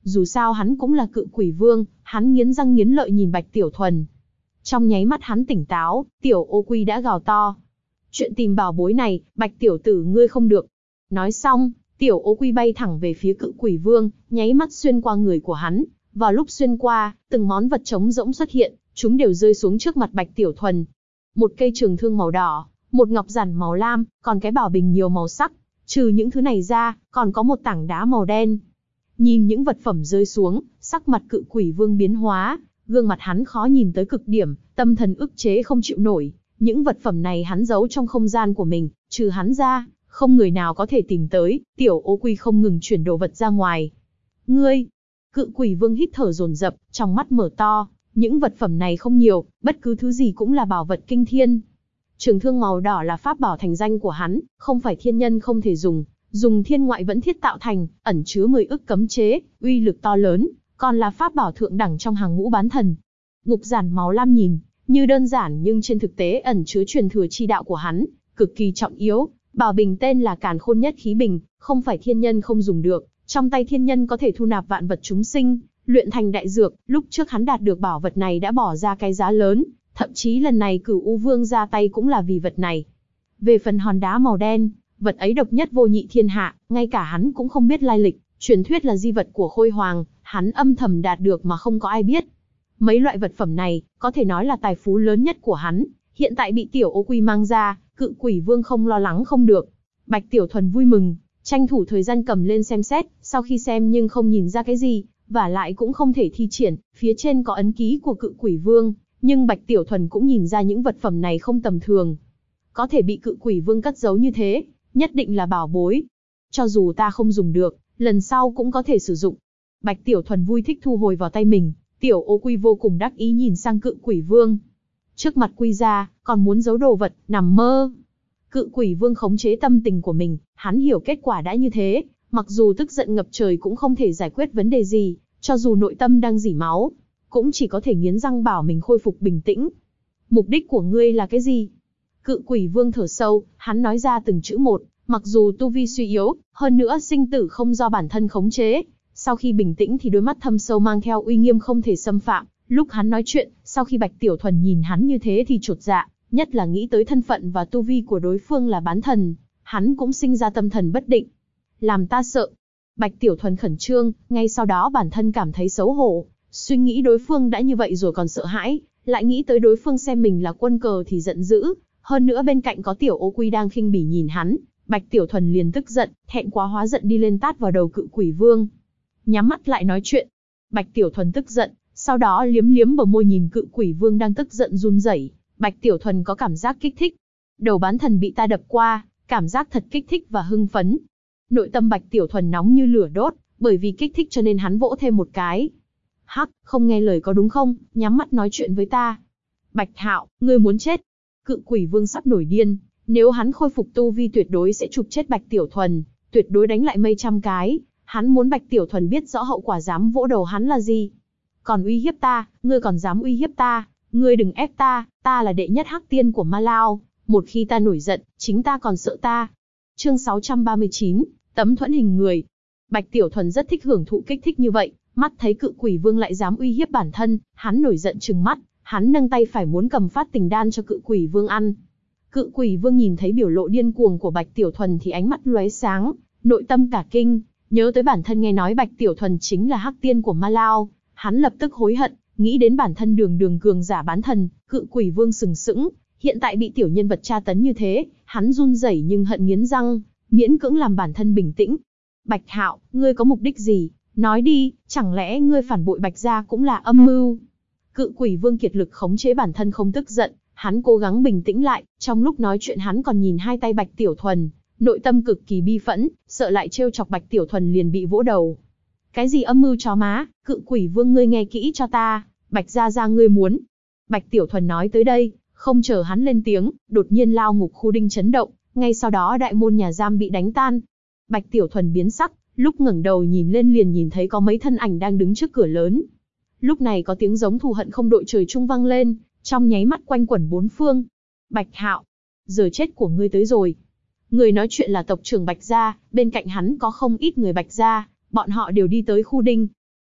A: Dù sao hắn cũng là Cự Quỷ Vương, hắn nghiến răng nghiến lợi nhìn Bạch Tiểu Thuần. Trong nháy mắt hắn tỉnh táo, Tiểu Ô Quy đã gào to. Chuyện tìm bảo bối này, Bạch tiểu tử ngươi không được. Nói xong, Tiểu Ô Quy bay thẳng về phía Cự Quỷ Vương, nháy mắt xuyên qua người của hắn. Vào lúc xuyên qua, từng món vật trống rỗng xuất hiện, chúng đều rơi xuống trước mặt Bạch Tiểu Thuần. Một cây trường thương màu đỏ, một ngọc giản màu lam, còn cái bảo bình nhiều màu sắc. Trừ những thứ này ra, còn có một tảng đá màu đen. Nhìn những vật phẩm rơi xuống, sắc mặt Cự Quỷ Vương biến hóa, gương mặt hắn khó nhìn tới cực điểm, tâm thần ức chế không chịu nổi. Những vật phẩm này hắn giấu trong không gian của mình, trừ hắn ra, không người nào có thể tìm tới. Tiểu Ô Quy không ngừng chuyển đồ vật ra ngoài. Ngươi! Cự Quỷ Vương hít thở dồn dập, trong mắt mở to. Những vật phẩm này không nhiều, bất cứ thứ gì cũng là bảo vật kinh thiên. Trường thương màu đỏ là pháp bảo thành danh của hắn, không phải thiên nhân không thể dùng, dùng thiên ngoại vẫn thiết tạo thành, ẩn chứa 10 ức cấm chế, uy lực to lớn, còn là pháp bảo thượng đẳng trong hàng ngũ bán thần. Ngục giản màu lam nhìn như đơn giản nhưng trên thực tế ẩn chứa truyền thừa chi đạo của hắn, cực kỳ trọng yếu. Bảo bình tên là Càn Khôn Nhất Khí Bình, không phải thiên nhân không dùng được, trong tay thiên nhân có thể thu nạp vạn vật chúng sinh, luyện thành đại dược. Lúc trước hắn đạt được bảo vật này đã bỏ ra cái giá lớn, thậm chí lần này Cửu U Vương ra tay cũng là vì vật này. Về phần hòn đá màu đen, vật ấy độc nhất vô nhị thiên hạ, ngay cả hắn cũng không biết lai lịch, truyền thuyết là di vật của Khôi Hoàng, hắn âm thầm đạt được mà không có ai biết. Mấy loại vật phẩm này, có thể nói là tài phú lớn nhất của hắn, hiện tại bị Tiểu Ô Quy mang ra, Cự Quỷ Vương không lo lắng không được. Bạch Tiểu Thuần vui mừng, tranh thủ thời gian cầm lên xem xét, sau khi xem nhưng không nhìn ra cái gì, và lại cũng không thể thi triển, phía trên có ấn ký của Cự Quỷ Vương, nhưng Bạch Tiểu Thuần cũng nhìn ra những vật phẩm này không tầm thường. Có thể bị Cự Quỷ Vương cất giấu như thế, nhất định là bảo bối. Cho dù ta không dùng được, lần sau cũng có thể sử dụng. Bạch Tiểu Thuần vui thích thu hồi vào tay mình. Tiểu Ô Quy vô cùng đắc ý nhìn sang Cự Quỷ Vương. Trước mặt Quy gia, còn muốn giấu đồ vật, nằm mơ. Cự Quỷ Vương khống chế tâm tình của mình, hắn hiểu kết quả đã như thế, mặc dù tức giận ngập trời cũng không thể giải quyết vấn đề gì, cho dù nội tâm đang rỉ máu, cũng chỉ có thể nghiến răng bảo mình khôi phục bình tĩnh. Mục đích của ngươi là cái gì? Cự Quỷ Vương thở sâu, hắn nói ra từng chữ một, mặc dù tu vi suy yếu, hơn nữa sinh tử không do bản thân khống chế. Sau khi bình tĩnh thì đôi mắt thâm sâu mang theo uy nghiêm không thể xâm phạm. Lúc hắn nói chuyện, sau khi Bạch Tiểu Thuần nhìn hắn như thế thì chột dạ, nhất là nghĩ tới thân phận và tu vi của đối phương là bán thần, hắn cũng sinh ra tâm thần bất định. Làm ta sợ. Bạch Tiểu Thuần khẩn trương, ngay sau đó bản thân cảm thấy xấu hổ, suy nghĩ đối phương đã như vậy rồi còn sợ hãi, lại nghĩ tới đối phương xem mình là quân cờ thì giận dữ, hơn nữa bên cạnh có Tiểu Ô Quy đang khinh bỉ nhìn hắn, Bạch Tiểu Thuần liền tức giận, thẹn quá hóa giận đi lên tát vào đầu Cự Quỷ Vương. Nhắm mắt lại nói chuyện. Bạch Tiểu Thuần tức giận, sau đó liếm liếm bờ môi nhìn Cự Quỷ Vương đang tức giận run rẩy. Bạch Tiểu Thuần có cảm giác kích thích. Đầu bán thần bị ta đập qua, cảm giác thật kích thích và hưng phấn. Nội tâm Bạch Tiểu Thuần nóng như lửa đốt, bởi vì kích thích cho nên hắn vỗ thêm một cái. Hắc, không nghe lời có đúng không, nhắm mắt nói chuyện với ta. Bạch Hạo, ngươi muốn chết. Cự Quỷ Vương sắp nổi điên, nếu hắn khôi phục tu vi tuyệt đối sẽ chụp chết Bạch Tiểu Thuần, tuyệt đối đánh lại mấy trăm cái. Hắn muốn Bạch Tiểu Thuần biết rõ hậu quả dám vỗ đầu hắn là gì. Còn uy hiếp ta, ngươi còn dám uy hiếp ta, ngươi đừng ép ta, ta là đệ nhất hắc tiên của Ma Lao, một khi ta nổi giận, chính ta còn sợ ta. Chương 639, tấm thuẫn hình người. Bạch Tiểu Thuần rất thích hưởng thụ kích thích như vậy, mắt thấy Cự Quỷ Vương lại dám uy hiếp bản thân, hắn nổi giận trừng mắt, hắn nâng tay phải muốn cầm phát tình đan cho Cự Quỷ Vương ăn. Cự Quỷ Vương nhìn thấy biểu lộ điên cuồng của Bạch Tiểu Thuần thì ánh mắt lóe sáng, nội tâm cả kinh, nhớ tới bản thân nghe nói Bạch Tiểu Thuần chính là hắc tiên của Ma Lao, hắn lập tức hối hận, nghĩ đến bản thân đường đường cường giả bán thần. Cự Quỷ Vương sừng sững, hiện tại bị tiểu nhân vật tra tấn như thế, hắn run rẩy nhưng hận nghiến răng, miễn cưỡng làm bản thân bình tĩnh. Bạch Hạo, ngươi có mục đích gì? Nói đi, chẳng lẽ ngươi phản bội Bạch gia cũng là âm mưu? Cự Quỷ Vương kiệt lực khống chế bản thân không tức giận, hắn cố gắng bình tĩnh lại, trong lúc nói chuyện hắn còn nhìn hai tay Bạch Tiểu Thuần, nội tâm cực kỳ bi phẫn, sợ lại trêu chọc Bạch Tiểu Thuần liền bị vỗ đầu. Cái gì âm mưu chó má, Cự Quỷ Vương ngươi nghe kỹ cho ta, Bạch gia ngươi muốn. Bạch Tiểu Thuần nói tới đây, không chờ hắn lên tiếng, đột nhiên lao ngục khu đinh chấn động, ngay sau đó đại môn nhà giam bị đánh tan. Bạch Tiểu Thuần biến sắc, lúc ngẩng đầu nhìn lên liền nhìn thấy có mấy thân ảnh đang đứng trước cửa lớn. Lúc này có tiếng giống thù hận không đội trời chung vang lên, trong nháy mắt quanh quẩn bốn phương. Bạch Hạo, giờ chết của ngươi tới rồi. Người nói chuyện là tộc trưởng Bạch gia, bên cạnh hắn có không ít người Bạch gia, bọn họ đều đi tới khu đinh.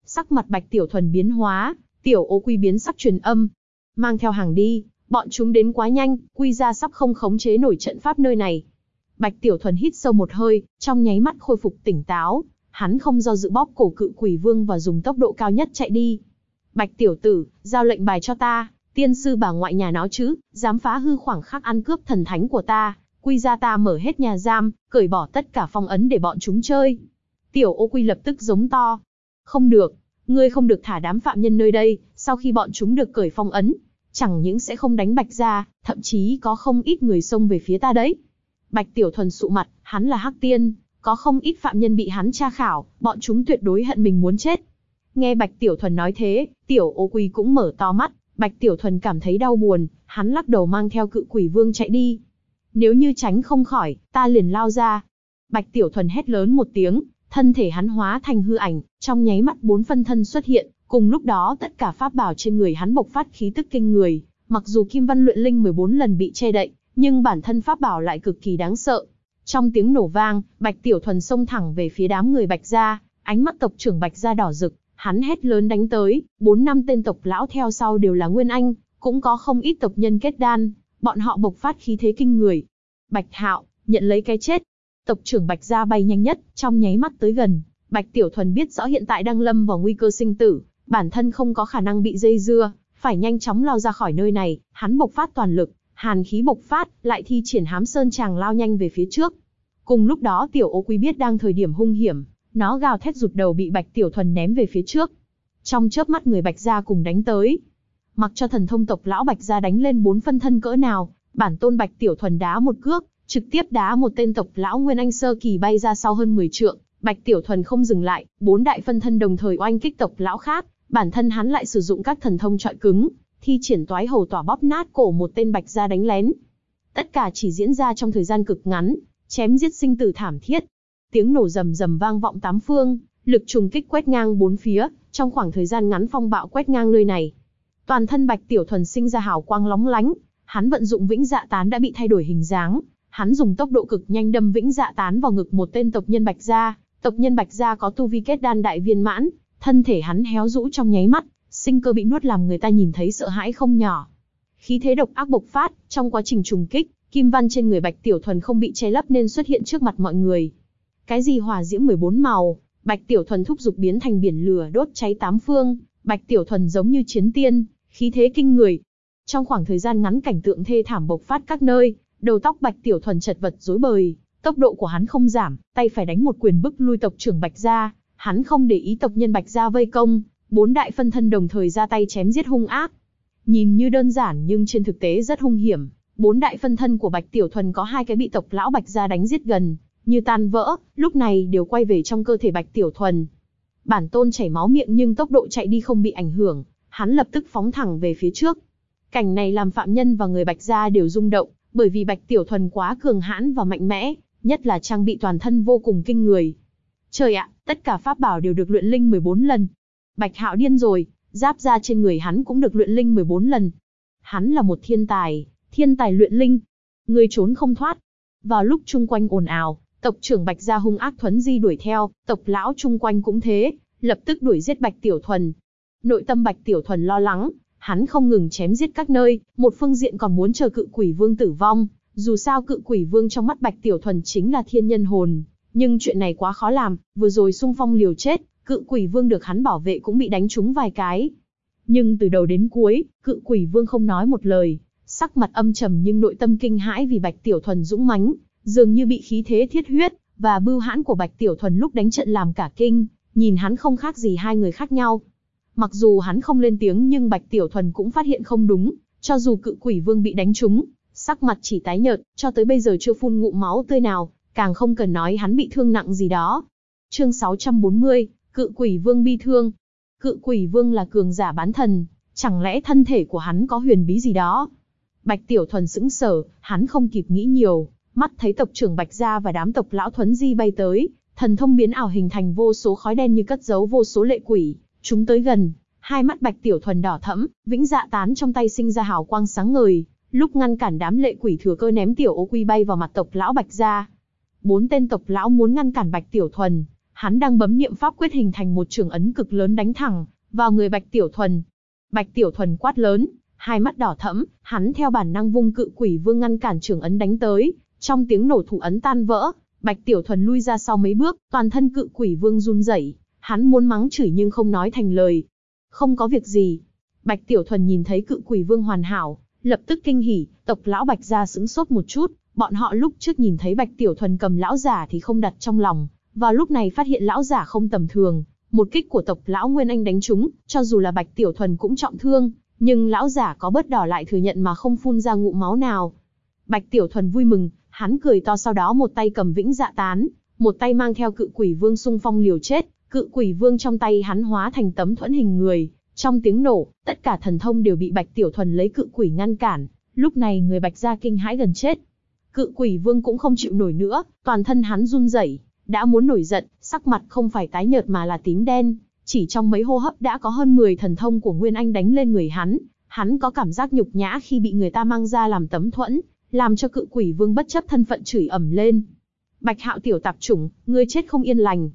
A: Sắc mặt Bạch Tiểu Thuần biến hóa, Tiểu Ô Quy biến sắc truyền âm. Mang theo hàng đi, bọn chúng đến quá nhanh, Quy gia sắp không khống chế nổi trận pháp nơi này. Bạch Tiểu Thuần hít sâu một hơi, trong nháy mắt khôi phục tỉnh táo, hắn không do dự bóp cổ Cự Quỷ Vương và dùng tốc độ cao nhất chạy đi. Bạch tiểu tử, giao lệnh bài cho ta, tiên sư bà ngoại nhà nó chứ, dám phá hư khoảng khắc ăn cướp thần thánh của ta, Quy gia ta mở hết nhà giam, cởi bỏ tất cả phong ấn để bọn chúng chơi. Tiểu Ô Quy lập tức giống to. Không được, ngươi không được thả đám phạm nhân nơi đây, sau khi bọn chúng được cởi phong ấn, chẳng những sẽ không đánh Bạch gia, thậm chí có không ít người xông về phía ta đấy. Bạch Tiểu Thuần sụ mặt, hắn là Hắc Tiên, có không ít phạm nhân bị hắn tra khảo, bọn chúng tuyệt đối hận mình muốn chết. Nghe Bạch Tiểu Thuần nói thế, Tiểu Ô Quy cũng mở to mắt, Bạch Tiểu Thuần cảm thấy đau buồn, hắn lắc đầu mang theo Cự Quỷ Vương chạy đi. Nếu như tránh không khỏi, ta liền lao ra. Bạch Tiểu Thuần hét lớn một tiếng, thân thể hắn hóa thành hư ảnh, trong nháy mắt 4 phân thân xuất hiện, cùng lúc đó tất cả pháp bảo trên người hắn bộc phát khí tức kinh người, mặc dù Kim Văn Luyện Linh 14 lần bị che đậy, nhưng bản thân pháp bảo lại cực kỳ đáng sợ. Trong tiếng nổ vang, Bạch Tiểu Thuần xông thẳng về phía đám người Bạch gia, ánh mắt tộc trưởng Bạch gia đỏ rực, hắn hét lớn đánh tới, 4-5 tên tộc lão theo sau đều là Nguyên Anh, cũng có không ít tộc nhân kết đan, bọn họ bộc phát khí thế kinh người. Bạch Hạo, nhận lấy cái chết. Tộc trưởng Bạch gia bay nhanh nhất, trong nháy mắt tới gần, Bạch Tiểu Thuần biết rõ hiện tại đang lâm vào nguy cơ sinh tử, bản thân không có khả năng bị dây dưa, phải nhanh chóng lao ra khỏi nơi này, hắn bộc phát toàn lực, hàn khí bộc phát, lại thi triển Hám Sơn Tràng lao nhanh về phía trước. Cùng lúc đó Tiểu Ô Quy biết đang thời điểm hung hiểm, nó gào thét rụt đầu bị Bạch Tiểu Thuần ném về phía trước. Trong chớp mắt người Bạch gia cùng đánh tới. Mặc cho thần thông tộc lão Bạch gia đánh lên 4 phân thân cỡ nào, bản tôn Bạch Tiểu Thuần đá một cước, trực tiếp đá một tên tộc lão Nguyên Anh sơ kỳ bay ra sau hơn 10 trượng. Bạch Tiểu Thuần không dừng lại, 4 đại phân thân đồng thời oanh kích tộc lão khác, bản thân hắn lại sử dụng các thần thông trọi cứng, thi triển Toái Hầu Tỏa bóp nát cổ một tên Bạch gia đánh lén. Tất cả chỉ diễn ra trong thời gian cực ngắn, chém giết sinh tử thảm thiết. Tiếng nổ rầm rầm vang vọng tám phương, lực trùng kích quét ngang bốn phía, trong khoảng thời gian ngắn phong bạo quét ngang nơi này. Toàn thân Bạch Tiểu Thuần sinh ra hào quang lóng lánh, hắn vận dụng Vĩnh Dạ Tán đã bị thay đổi hình dáng, hắn dùng tốc độ cực nhanh đâm Vĩnh Dạ Tán vào ngực một tên tộc nhân Bạch gia. Tộc nhân Bạch gia có tu vi kết đan đại viên mãn, thân thể hắn héo rũ trong nháy mắt, sinh cơ bị nuốt làm người ta nhìn thấy sợ hãi không nhỏ. Khí thế độc ác bộc phát, trong quá trình trùng kích, kim văn trên người Bạch Tiểu Thuần không bị che lấp nên xuất hiện trước mặt mọi người. Cái gì hỏa diễm 14 màu, Bạch Tiểu Thuần thúc giục biến thành biển lửa đốt cháy tám phương, Bạch Tiểu Thuần giống như chiến tiên, khí thế kinh người. Trong khoảng thời gian ngắn cảnh tượng thê thảm bộc phát các nơi, đầu tóc Bạch Tiểu Thuần chật vật rối bời, tốc độ của hắn không giảm, tay phải đánh một quyền bức lui tộc trưởng Bạch gia, hắn không để ý tộc nhân Bạch gia vây công, 4 đại phân thân đồng thời ra tay chém giết hung ác. Nhìn như đơn giản nhưng trên thực tế rất hung hiểm, 4 đại phân thân của Bạch Tiểu Thuần có 2 cái bị tộc lão Bạch gia đánh giết gần như tan vỡ, lúc này đều quay về trong cơ thể Bạch Tiểu Thuần. Bản tôn chảy máu miệng nhưng tốc độ chạy đi không bị ảnh hưởng, hắn lập tức phóng thẳng về phía trước. Cảnh này làm phạm nhân và người Bạch gia đều rung động, bởi vì Bạch Tiểu Thuần quá cường hãn và mạnh mẽ, nhất là trang bị toàn thân vô cùng kinh người. Trời ạ, tất cả pháp bảo đều được luyện linh 14 lần. Bạch Hạo điên rồi, giáp da trên người hắn cũng được luyện linh 14 lần. Hắn là một thiên tài luyện linh. Người trốn không thoát. Vào lúc chung quanh ồn ào, tộc trưởng Bạch gia hung ác Thuấn Di đuổi theo, tộc lão chung quanh cũng thế, lập tức đuổi giết Bạch Tiểu Thuần. Nội tâm Bạch Tiểu Thuần lo lắng, hắn không ngừng chém giết các nơi, một phương diện còn muốn chờ Cự Quỷ Vương tử vong, dù sao Cự Quỷ Vương trong mắt Bạch Tiểu Thuần chính là thiên nhân hồn, nhưng chuyện này quá khó làm, vừa rồi xung phong liều chết, Cự Quỷ Vương được hắn bảo vệ cũng bị đánh trúng vài cái. Nhưng từ đầu đến cuối, Cự Quỷ Vương không nói một lời, sắc mặt âm trầm nhưng nội tâm kinh hãi vì Bạch Tiểu Thuần dũng mãnh, dường như bị khí thế thiết huyết và bưu hãn của Bạch Tiểu Thuần lúc đánh trận làm cả kinh, nhìn hắn không khác gì hai người khác nhau. Mặc dù hắn không lên tiếng nhưng Bạch Tiểu Thuần cũng phát hiện không đúng, cho dù Cự Quỷ Vương bị đánh trúng, sắc mặt chỉ tái nhợt, cho tới bây giờ chưa phun ngụm máu tươi nào, càng không cần nói hắn bị thương nặng gì đó. Chương 640, Cự Quỷ Vương bi thương. Cự Quỷ Vương là cường giả bán thần, chẳng lẽ thân thể của hắn có huyền bí gì đó? Bạch Tiểu Thuần sững sờ, hắn không kịp nghĩ nhiều, mắt thấy tộc trưởng Bạch gia và đám tộc lão Thuấn Di bay tới, thần thông biến ảo hình thành vô số khói đen như cất giấu vô số lệ quỷ, chúng tới gần, hai mắt Bạch Tiểu Thuần đỏ thẫm, Vĩnh Dạ Tán trong tay sinh ra hào quang sáng ngời, lúc ngăn cản đám lệ quỷ thừa cơ ném Tiểu Ô Quy bay vào mặt tộc lão Bạch gia. 4 tên tộc lão muốn ngăn cản Bạch Tiểu Thuần, Hắn đang bấm niệm pháp quyết hình thành một trường ấn cực lớn đánh thẳng vào người Bạch Tiểu Thuần. Bạch Tiểu Thuần quát lớn, hai mắt đỏ thẫm, hắn theo bản năng vung Cự Quỷ Vương ngăn cản trường ấn đánh tới, trong tiếng nổ thủ ấn tan vỡ, Bạch Tiểu Thuần lui ra sau mấy bước, toàn thân Cự Quỷ Vương run rẩy, hắn muốn mắng chửi nhưng không nói thành lời. Không có việc gì. Bạch Tiểu Thuần nhìn thấy Cự Quỷ Vương hoàn hảo, lập tức kinh hỉ, tộc lão Bạch gia sững sốt một chút, bọn họ lúc trước nhìn thấy Bạch Tiểu Thuần cầm lão giả thì không đặt trong lòng, vào lúc này phát hiện lão giả không tầm thường, một kích của tộc lão Nguyên Anh đánh trúng, cho dù là Bạch Tiểu Thuần cũng trọng thương, nhưng lão giả có bớt đỏ lại thừa nhận mà không phun ra ngụm máu nào. Bạch Tiểu Thuần vui mừng, hắn cười to, sau đó một tay cầm Vĩnh Dạ Tán, một tay mang theo Cự Quỷ Vương xung phong liều chết. Cự Quỷ Vương trong tay hắn hóa thành tấm thuẫn hình người, trong tiếng nổ, tất cả thần thông đều bị Bạch Tiểu Thuần lấy cự quỷ ngăn cản. Lúc này người Bạch gia kinh hãi gần chết. Cự Quỷ Vương cũng không chịu nổi nữa, toàn thân hắn run rẩy, đã muốn nổi giận, sắc mặt không phải tái nhợt mà là tím đen. Chỉ trong mấy hô hấp đã có hơn 10 thần thông của Nguyên Anh đánh lên người hắn. Hắn có cảm giác nhục nhã khi bị người ta mang ra làm tấm thuẫn, làm cho Cự Quỷ Vương bất chấp thân phận chửi ầm lên. Bạch Hạo tiểu tạp chủng, ngươi chết không yên lành.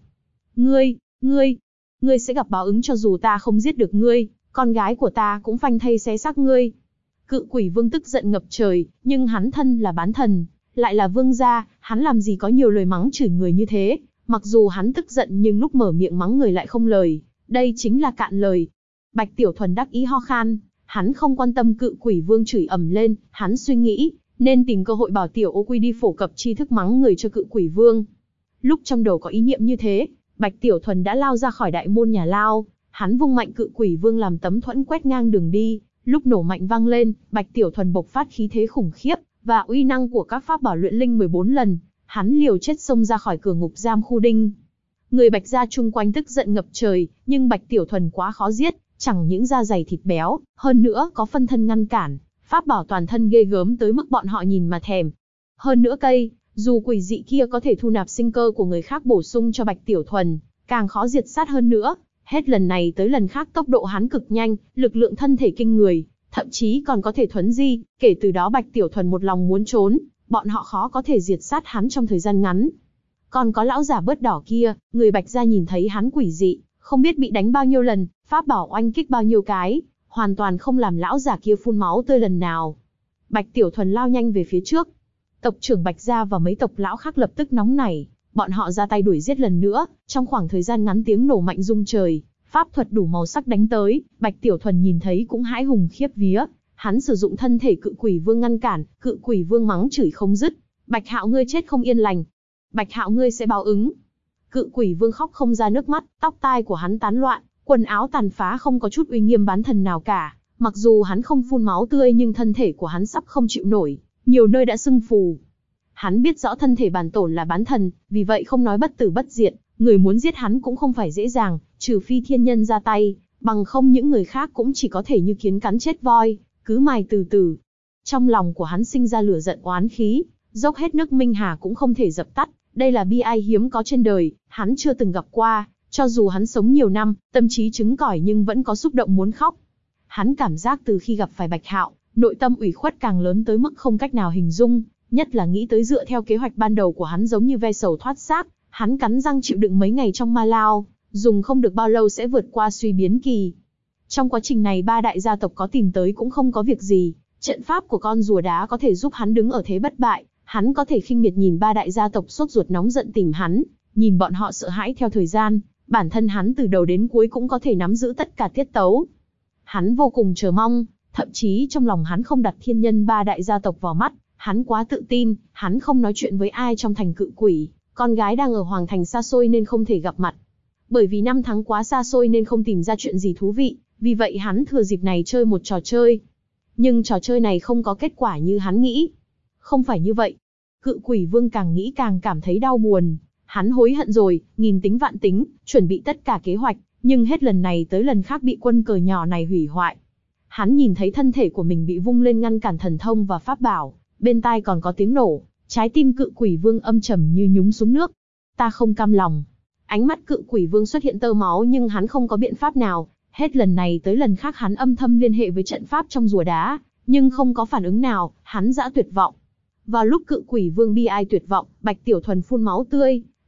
A: Ngươi sẽ gặp báo ứng, cho dù ta không giết được ngươi, con gái của ta cũng phanh thây xé xác ngươi. Cự Quỷ Vương tức giận ngập trời, nhưng hắn thân là bán thần, lại là vương gia, hắn làm gì có nhiều lời mắng chửi người như thế. Mặc dù hắn tức giận nhưng lúc mở miệng mắng người lại không lời, đây chính là cạn lời. Bạch Tiểu Thuần đắc ý ho khan, hắn không quan tâm Cự Quỷ Vương chửi ầm lên, hắn suy nghĩ, nên tìm cơ hội bảo Tiểu Ô Quy đi phổ cập tri thức mắng người cho Cự Quỷ Vương. Lúc trong đầu có ý niệm như thế, Bạch Tiểu Thuần đã lao ra khỏi đại môn nhà lao, hắn vung mạnh Cự Quỷ Vương làm tấm thuẫn quét ngang đường đi, lúc nổ mạnh vang lên, Bạch Tiểu Thuần bộc phát khí thế khủng khiếp, và uy năng của các pháp bảo luyện linh 14 lần, hắn liều chết xông ra khỏi cửa ngục giam khu đinh. Người Bạch gia chung quanh tức giận ngập trời, nhưng Bạch Tiểu Thuần quá khó giết, chẳng những da dày thịt béo, hơn nữa có phân thân ngăn cản, pháp bảo toàn thân ghê gớm tới mức bọn họ nhìn mà thèm. Hơn nữa dù quỷ dị kia có thể thu nạp sinh cơ của người khác bổ sung cho Bạch Tiểu Thuần, càng khó diệt sát hơn nữa. Hết lần này tới lần khác tốc độ hắn cực nhanh, lực lượng thân thể kinh người, thậm chí còn có thể thuấn di, kể từ đó Bạch Tiểu Thuần một lòng muốn trốn, bọn họ khó có thể diệt sát hắn trong thời gian ngắn. Còn có lão giả bớt đỏ kia, người Bạch gia nhìn thấy hắn quỷ dị, không biết bị đánh bao nhiêu lần, pháp bảo oanh kích bao nhiêu cái, hoàn toàn không làm lão giả kia phun máu tươi lần nào. Bạch Tiểu Thuần lao nhanh về phía trước. Tộc trưởng Bạch gia và mấy tộc lão khác lập tức nóng nảy, bọn họ ra tay đuổi giết lần nữa, trong khoảng thời gian ngắn tiếng nổ mạnh rung trời, pháp thuật đủ màu sắc đánh tới, Bạch Tiểu Thuần nhìn thấy cũng hãi hùng khiếp vía, hắn sử dụng thân thể Cự Quỷ Vương ngăn cản, Cự Quỷ Vương mắng chửi không dứt, Bạch Hạo ngươi chết không yên lành, Bạch Hạo ngươi sẽ báo ứng. Cự Quỷ Vương khóc không ra nước mắt, tóc tai của hắn tán loạn, quần áo tàn phá, không có chút uy nghiêm bán thần nào cả, mặc dù hắn không phun máu tươi nhưng thân thể của hắn sắp không chịu nổi, nhiều nơi đã sưng phù. Hắn biết rõ thân thể bản tổn là bán thần, vì vậy không nói bất tử bất diệt, người muốn giết hắn cũng không phải dễ dàng, trừ phi thiên nhân ra tay, bằng không những người khác cũng chỉ có thể như kiến cắn chết voi, cứ mài từ từ. Trong lòng của hắn sinh ra lửa giận oán khí, dốc hết nước minh hà cũng không thể dập tắt, đây là bi ai hiếm có trên đời, hắn chưa từng gặp qua, cho dù hắn sống nhiều năm, tâm trí cứng cỏi nhưng vẫn có xúc động muốn khóc. Hắn cảm giác từ khi gặp phải Bạch Hạo, nội tâm ủy khuất càng lớn tới mức không cách nào hình dung, nhất là nghĩ tới dựa theo kế hoạch ban đầu của hắn giống như ve sầu thoát xác, hắn cắn răng chịu đựng mấy ngày trong ma lao, dùng không được bao lâu sẽ vượt qua suy biến kỳ. Trong quá trình này 3 đại gia tộc có tìm tới cũng không có việc gì, trận pháp của con rùa đá có thể giúp hắn đứng ở thế bất bại, hắn có thể khinh miệt nhìn 3 đại gia tộc sốt ruột nóng giận tìm hắn, nhìn bọn họ sợ hãi theo thời gian, bản thân hắn từ đầu đến cuối cũng có thể nắm giữ tất cả tiết tấu. Hắn vô cùng chờ mong, thậm chí trong lòng hắn không đặt thiên nhân 3 đại gia tộc vào mắt, hắn quá tự tin, hắn không nói chuyện với ai trong thành Cự Quỷ, con gái đang ở Hoàng Thành xa xôi nên không thể gặp mặt. Bởi vì năm tháng quá xa xôi nên không tìm ra chuyện gì thú vị, vì vậy hắn thừa dịp này chơi một trò chơi. Nhưng trò chơi này không có kết quả như hắn nghĩ. Không phải như vậy. Cự Quỷ Vương càng nghĩ càng cảm thấy đau buồn. Hắn hối hận rồi, nghìn tính vạn tính, chuẩn bị tất cả kế hoạch, nhưng hết lần này tới lần khác bị quân cờ nhỏ này hủy hoại. Hắn nhìn thấy thân thể của mình bị vung lên ngăn cản thần thông và pháp bảo, bên tai còn có tiếng nổ, trái tim Cự Quỷ Vương âm trầm như nhúng xuống nước. Ta không cam lòng. Ánh mắt Cự Quỷ Vương xuất hiện tơ máu nhưng hắn không có biện pháp nào, hết lần này tới lần khác hắn âm thầm liên hệ với trận pháp trong rùa đá, nhưng không có phản ứng nào, hắn dã tuyệt vọng. Vào lúc Cự Quỷ Vương bi ai tuyệt vọng, Bạch Tiểu Thuần phun máu tươi,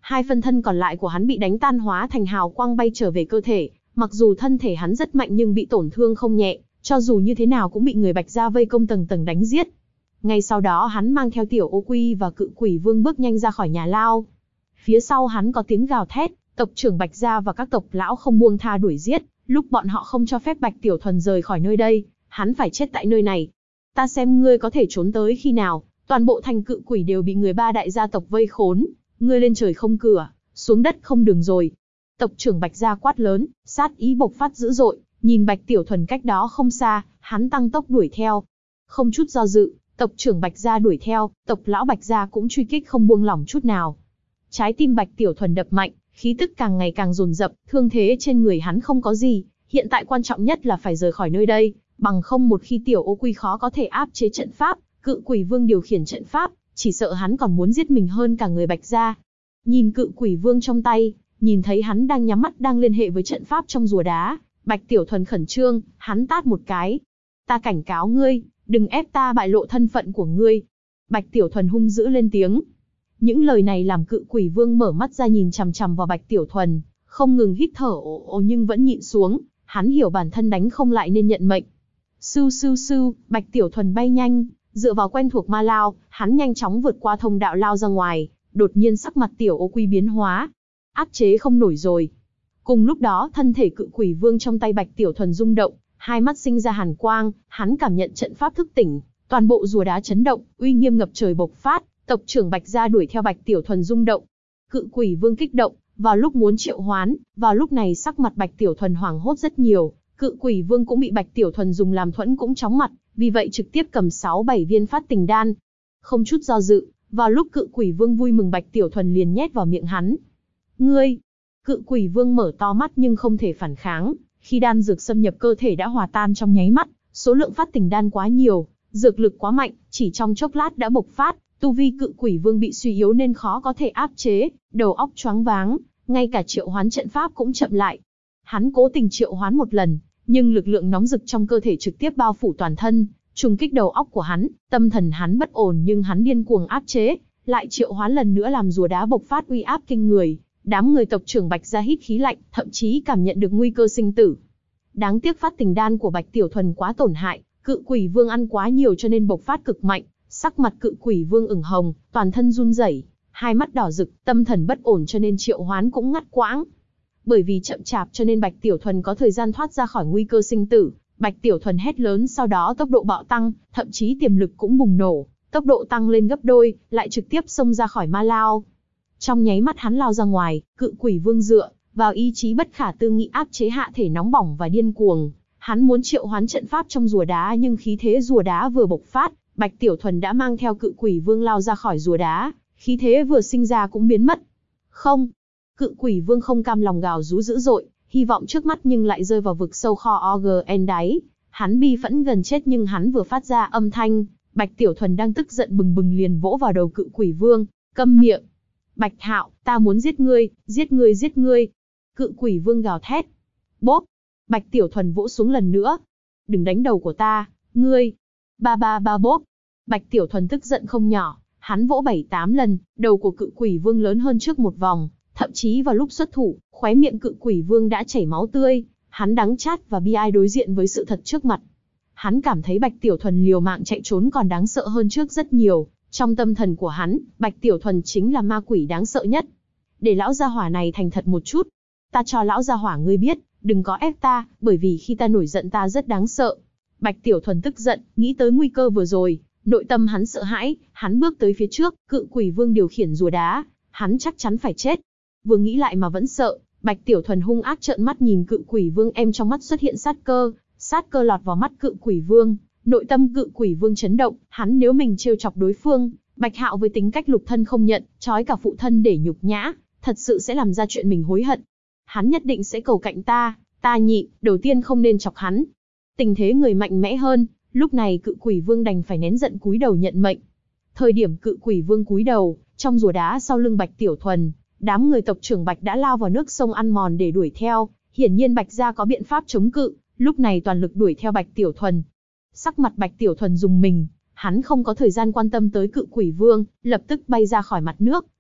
A: 2 phân thân còn lại của hắn bị đánh tan hóa thành hào quang bay trở về cơ thể, mặc dù thân thể hắn rất mạnh nhưng bị tổn thương không nhẹ, cho dù như thế nào cũng bị người Bạch gia vây công tầng tầng đánh giết. Ngay sau đó hắn mang theo Tiểu Ô Quy và Cự Quỷ Vương bước nhanh ra khỏi nhà lao. Phía sau hắn có tiếng gào thét, tộc trưởng Bạch gia và các tộc lão không buông tha đuổi giết, lúc bọn họ không cho phép Bạch Tiểu Thuần rời khỏi nơi đây, hắn phải chết tại nơi này. Ta xem ngươi có thể trốn tới khi nào, toàn bộ thành Cự Quỷ đều bị người 3 đại gia tộc vây khốn, ngươi lên trời không cửa, xuống đất không đường rồi. Tộc trưởng Bạch gia quát lớn, sát ý bộc phát dữ dội, nhìn Bạch Tiểu Thuần cách đó không xa, hắn tăng tốc đuổi theo. Không chút do dự, tộc trưởng Bạch gia đuổi theo, tộc lão Bạch gia cũng truy kích không buông lỏng chút nào. Trái tim Bạch Tiểu Thuần đập mạnh, khí tức càng ngày càng dồn dập, thương thế trên người hắn không có gì, hiện tại quan trọng nhất là phải rời khỏi nơi đây, bằng không một khi Tiểu Ô Quy khó có thể áp chế trận pháp, Cự Quỷ Vương điều khiển trận pháp, chỉ sợ hắn còn muốn giết mình hơn cả người Bạch gia. Nhìn Cự Quỷ Vương trong tay, nhìn thấy hắn đang nhắm mắt đang liên hệ với trận pháp trong rùa đá, Bạch Tiểu Thuần khẩn trương, hắn tát một cái. Ta cảnh cáo ngươi, đừng ép ta bại lộ thân phận của ngươi. Bạch Tiểu Thuần hung dữ lên tiếng. Những lời này làm Cự Quỷ Vương mở mắt ra nhìn chằm chằm vào Bạch Tiểu Thuần, không ngừng hít thở ồ ồ nhưng vẫn nhịn xuống, hắn hiểu bản thân đánh không lại nên nhận mệnh. Sưu sưu sưu, Bạch Tiểu Thuần bay nhanh, dựa vào quen thuộc ma lao, hắn nhanh chóng vượt qua thông đạo lao ra ngoài, đột nhiên sắc mặt Tiểu Ô Quy biến hóa. Áp chế không nổi rồi. Cùng lúc đó thân thể Cự Quỷ Vương trong tay Bạch Tiểu Thuần rung động, hai mắt sinh ra hàn quang, hắn cảm nhận trận pháp thức tỉnh, toàn bộ rùa đá chấn động, uy nghiêm ngập trời bộc phát, tộc trưởng Bạch gia đuổi theo Bạch Tiểu Thuần rung động. Cự Quỷ Vương kích động, vào lúc muốn triệu hoán, vào lúc này sắc mặt Bạch Tiểu Thuần hoảng hốt rất nhiều, Cự Quỷ Vương cũng bị Bạch Tiểu Thuần dùng làm thuẫn cũng chóng mặt, vì vậy trực tiếp cầm 6-7 viên phát tình đan. Không chút do dự, vào lúc Cự Quỷ Vương vui mừng Bạch Tiểu Thuần liền nhét vào miệng hắn. Ngươi! Cự Quỷ Vương mở to mắt nhưng không thể phản kháng, khi đan dược xâm nhập cơ thể đã hòa tan trong nháy mắt, số lượng phát tình đan quá nhiều, dược lực quá mạnh, chỉ trong chốc lát đã bộc phát, tu vi Cự Quỷ Vương bị suy yếu nên khó có thể áp chế, đầu óc choáng váng, ngay cả triệu hoán trận pháp cũng chậm lại. Hắn cố tình triệu hoán một lần, nhưng lực lượng nóng rực trong cơ thể trực tiếp bao phủ toàn thân, trùng kích đầu óc của hắn, tâm thần hắn bất ổn nhưng hắn điên cuồng áp chế, lại triệu hoán lần nữa làm rùa đá bộc phát uy áp kinh người. Đám người tộc trưởng Bạch gia hít khí lạnh, thậm chí cảm nhận được nguy cơ sinh tử. Đáng tiếc phát tình đan của Bạch Tiểu Thuần quá tổn hại, Cự Quỷ Vương ăn quá nhiều cho nên bộc phát cực mạnh, sắc mặt Cự Quỷ Vương ửng hồng, toàn thân run rẩy, hai mắt đỏ rực, tâm thần bất ổn cho nên triệu hoán cũng ngắt quãng. Bởi vì chậm chạp cho nên Bạch Tiểu Thuần có thời gian thoát ra khỏi nguy cơ sinh tử. Bạch Tiểu Thuần hét lớn, sau đó tốc độ bạo tăng, thậm chí tiềm lực cũng bùng nổ, tốc độ tăng lên gấp đôi, lại trực tiếp xông ra khỏi ma lao. Trong nháy mắt hắn lao ra ngoài, Cự Quỷ Vương dựa vào ý chí bất khả tư nghị áp chế hạ thể nóng bỏng và điên cuồng. Hắn muốn triệu hoán trận pháp trong rùa đá nhưng khí thế rùa đá vừa bộc phát, Bạch Tiểu Thuần đã mang theo Cự Quỷ Vương lao ra khỏi rùa đá, khí thế vừa sinh ra cũng biến mất. Không! Cự Quỷ Vương không cam lòng gào rú dữ dội, hy vọng trước mắt nhưng lại rơi vào vực sâu kho OGN đáy. Hắn bi phẫn gần chết nhưng hắn vừa phát ra âm thanh, Bạch Tiểu Thuần đang tức giận bừng bừng liền vỗ vào đầu Cự Quỷ Vương, câm miệng. Bạch Hạo, ta muốn giết ngươi, giết ngươi, giết ngươi. Cự Quỷ Vương gào thét. Bốp! Bạch Tiểu Thuần vỗ xuống lần nữa. Đừng đánh đầu của ta, ngươi. Ba ba ba bốp! Bạch Tiểu Thuần tức giận không nhỏ, hắn vỗ 7-8 lần, đầu của Cự Quỷ Vương lớn hơn trước một vòng. Thậm chí vào lúc xuất thủ, khóe miệng Cự Quỷ Vương đã chảy máu tươi, hắn đắng chát và bi ai đối diện với sự thật trước mặt. Hắn cảm thấy Bạch Tiểu Thuần liều mạng chạy trốn còn đáng sợ hơn trước rất nhiều, trong tâm thần của hắn, Bạch Tiểu Thuần chính là ma quỷ đáng sợ nhất. Để lão gia hỏa này thành thật một chút. Ta cho lão gia hỏa ngươi biết, đừng có ép ta, bởi vì khi ta nổi giận ta rất đáng sợ. Bạch Tiểu Thuần tức giận, nghĩ tới nguy cơ vừa rồi, nội tâm hắn sợ hãi, hắn bước tới phía trước, Cự Quỷ Vương điều khiển rùa đá, hắn chắc chắn phải chết. Vừa nghĩ lại mà vẫn sợ, Bạch Tiểu Thuần hung ác trợn mắt nhìn Cự Quỷ Vương, trong mắt xuất hiện sát cơ lọt vào mắt Cự Quỷ Vương, nội tâm Cự Quỷ Vương chấn động, hắn nếu mình trêu chọc đối phương, Bạch Hạo với tính cách lục thân không nhận, trói cả phụ thân để nhục nhã, thật sự sẽ làm ra chuyện mình hối hận. Hắn nhất định sẽ cầu cạnh ta nhịn, đầu tiên không nên chọc hắn. Tình thế người mạnh mẽ hơn, lúc này Cự Quỷ Vương đành phải nén giận cúi đầu nhận mệnh. Thời điểm Cự Quỷ Vương cúi đầu, trong rùa đá sau lưng Bạch Tiểu Thuần, đám người tộc trưởng Bạch đã lao vào nước sông ăn mòn để đuổi theo, hiển nhiên Bạch gia có biện pháp chống cự, lúc này toàn lực đuổi theo Bạch Tiểu Thuần. Sắc mặt Bạch Tiểu Thuần rùng mình, hắn không có thời gian quan tâm tới Cự Quỷ Vương, lập tức bay ra khỏi mặt nước,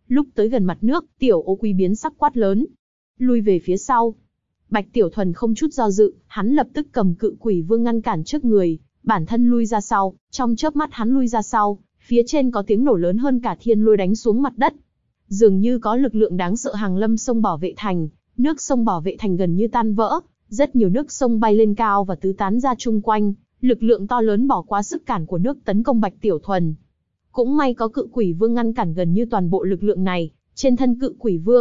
A: Lúc tới gần mặt nước, Tiểu Ô Quy biến sắc quát lớn. Lui về phía sau. Bạch Tiểu Thuần không chút do dự, hắn lập tức cầm Cự Quỷ Vương ngăn cản trước người, bản thân lui ra sau, trong chớp mắt hắn lui ra sau, phía trên có tiếng nổ lớn hơn cả thiên lôi đánh xuống mặt đất. Dường như có lực lượng đáng sợ hàng lâm sông bảo vệ thành, nước sông bảo vệ thành gần như tan vỡ, rất nhiều nước sông bay lên cao và tứ tán ra chung quanh, lực lượng to lớn bỏ qua sức cản của nước tấn công Bạch Tiểu Thuần. Cũng may có Cự Quỷ Vương ngăn cản gần như toàn bộ lực lượng này, trên thân Cự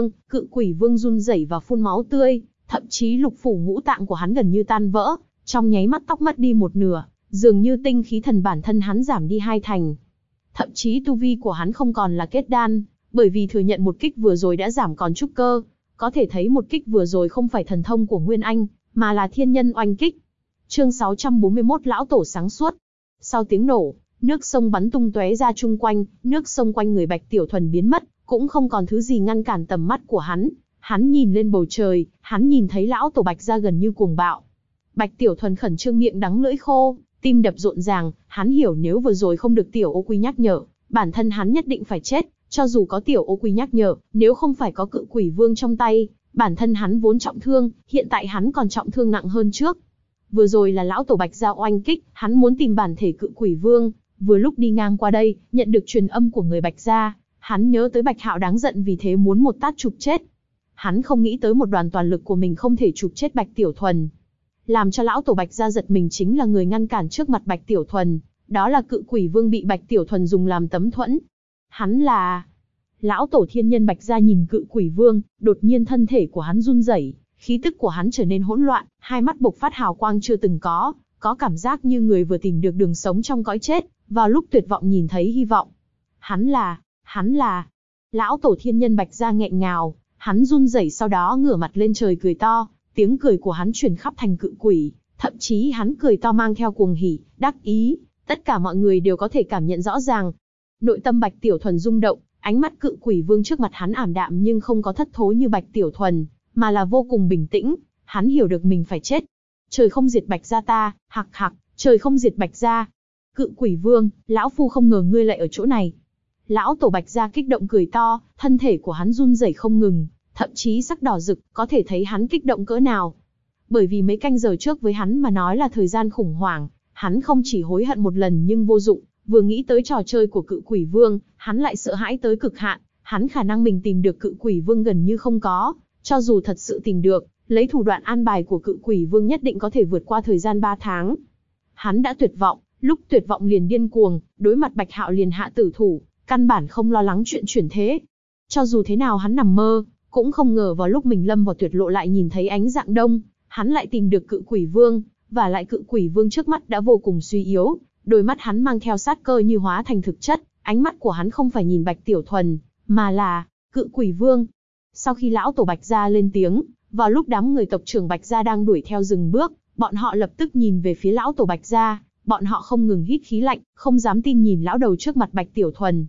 A: Quỷ Vương run rẩy và phun máu tươi, thậm chí lục phủ ngũ tạng của hắn gần như tan vỡ, trong nháy mắt tóc mất đi một nửa, dường như tinh khí thần bản thân hắn giảm đi 2 thành. Thậm chí tu vi của hắn không còn là kết đan, bởi vì thừa nhận một kích vừa rồi đã giảm còn trúc cơ, có thể thấy một kích vừa rồi không phải thần thông của Nguyên Anh, mà là thiên nhân oanh kích. Chương 641 Lão Tổ sáng suốt. Sau tiếng nổ, nước sông bắn tung tóe ra chung quanh, nước sông quanh người Bạch Tiểu Thuần biến mất, cũng không còn thứ gì ngăn cản tầm mắt của hắn. Hắn nhìn lên bầu trời, hắn nhìn thấy Lão Tổ Bạch ra gần như cuồng bạo. Bạch Tiểu Thuần khẩn trương miệng đắng lưỡi khô, tim đập rộn ràng, hắn hiểu nếu vừa rồi không được Tiểu Ô Quy nhắc nhở, bản thân hắn nhất định phải chết, cho dù có Tiểu Ô Quy nhắc nhở, nếu không phải có Cự Quỷ Vương trong tay, bản thân hắn vốn trọng thương, hiện tại hắn còn trọng thương nặng hơn trước. Vừa rồi là Lão Tổ Bạch ra oanh kích, hắn muốn tìm bản thể Cự Quỷ Vương, vừa lúc đi ngang qua đây, nhận được truyền âm của người Bạch gia, hắn nhớ tới Bạch Hạo đáng giận vì thế muốn một tát chụp chết. Hắn không nghĩ tới một đoàn toàn lực của mình không thể chụp chết Bạch Tiểu Thuần. Làm cho Lão Tổ Bạch gia giật mình chính là người ngăn cản trước mặt Bạch Tiểu Thuần, đó là Cự Quỷ Vương bị Bạch Tiểu Thuần dùng làm tấm thuẫn. Hắn là... Lão Tổ thiên nhân Bạch gia nhìn Cự Quỷ Vương, đột nhiên thân thể của hắn run rẩy, khí tức của hắn trở nên hỗn loạn, hai mắt bộc phát hào quang chưa từng có cảm giác như người vừa tìm được đường sống trong cõi chết, vào lúc tuyệt vọng nhìn thấy hy vọng. Hắn là... Lão Tổ thiên nhân Bạch gia nghẹn ngào, hắn run rẩy sau đó ngửa mặt lên trời cười to, tiếng cười của hắn truyền khắp thành Cự Quỷ, thậm chí hắn cười to mang theo cuồng hỉ, đắc ý, tất cả mọi người đều có thể cảm nhận rõ ràng. Nội tâm Bạch Tiểu Thuần rung động, ánh mắt Cự Quỷ Vương trước mặt hắn ảm đạm nhưng không có thất thố như Bạch Tiểu Thuần, mà là vô cùng bình tĩnh, hắn hiểu được mình phải chết. Trời không diệt Bạch gia ta, hặc hặc, trời không diệt Bạch gia. Cự Quỷ Vương, lão phu không ngờ ngươi lại ở chỗ này. Lão Tổ Bạch gia kích động cười to, thân thể của hắn run rẩy không ngừng, thậm chí sắc đỏ rực, có thể thấy hắn kích động cỡ nào. Bởi vì mấy canh giờ trước với hắn mà nói là thời gian khủng hoảng, hắn không chỉ hối hận một lần nhưng vô dụng, vừa nghĩ tới trò chơi của Cự Quỷ Vương, hắn lại sợ hãi tới cực hạn, hắn khả năng mình tìm được Cự Quỷ Vương gần như không có, cho dù thật sự tìm được, lấy thủ đoạn an bài của Cự Quỷ Vương nhất định có thể vượt qua thời gian 3 tháng. Hắn đã tuyệt vọng, lúc tuyệt vọng liền điên cuồng, đối mặt Bạch Hạo liền hạ tử thủ, căn bản không lo lắng chuyện chuyển thế. Cho dù thế nào hắn nằm mơ, cũng không ngờ vào lúc mình lâm vào tuyệt lộ lại nhìn thấy ánh dạng đông, hắn lại tìm được Cự Quỷ Vương, và lại Cự Quỷ Vương trước mắt đã vô cùng suy yếu, đôi mắt hắn mang theo sát cơ như hóa thành thực chất, ánh mắt của hắn không phải nhìn Bạch Tiểu Thuần, mà là Cự Quỷ Vương. Sau khi Lão Tổ Bạch gia lên tiếng, vào lúc đám người tộc trưởng Bạch gia đang đuổi theo dừng bước, bọn họ lập tức nhìn về phía Lão Tổ Bạch gia, bọn họ không ngừng hít khí lạnh, không dám tin nhìn lão đầu trước mặt Bạch Tiểu Thuần.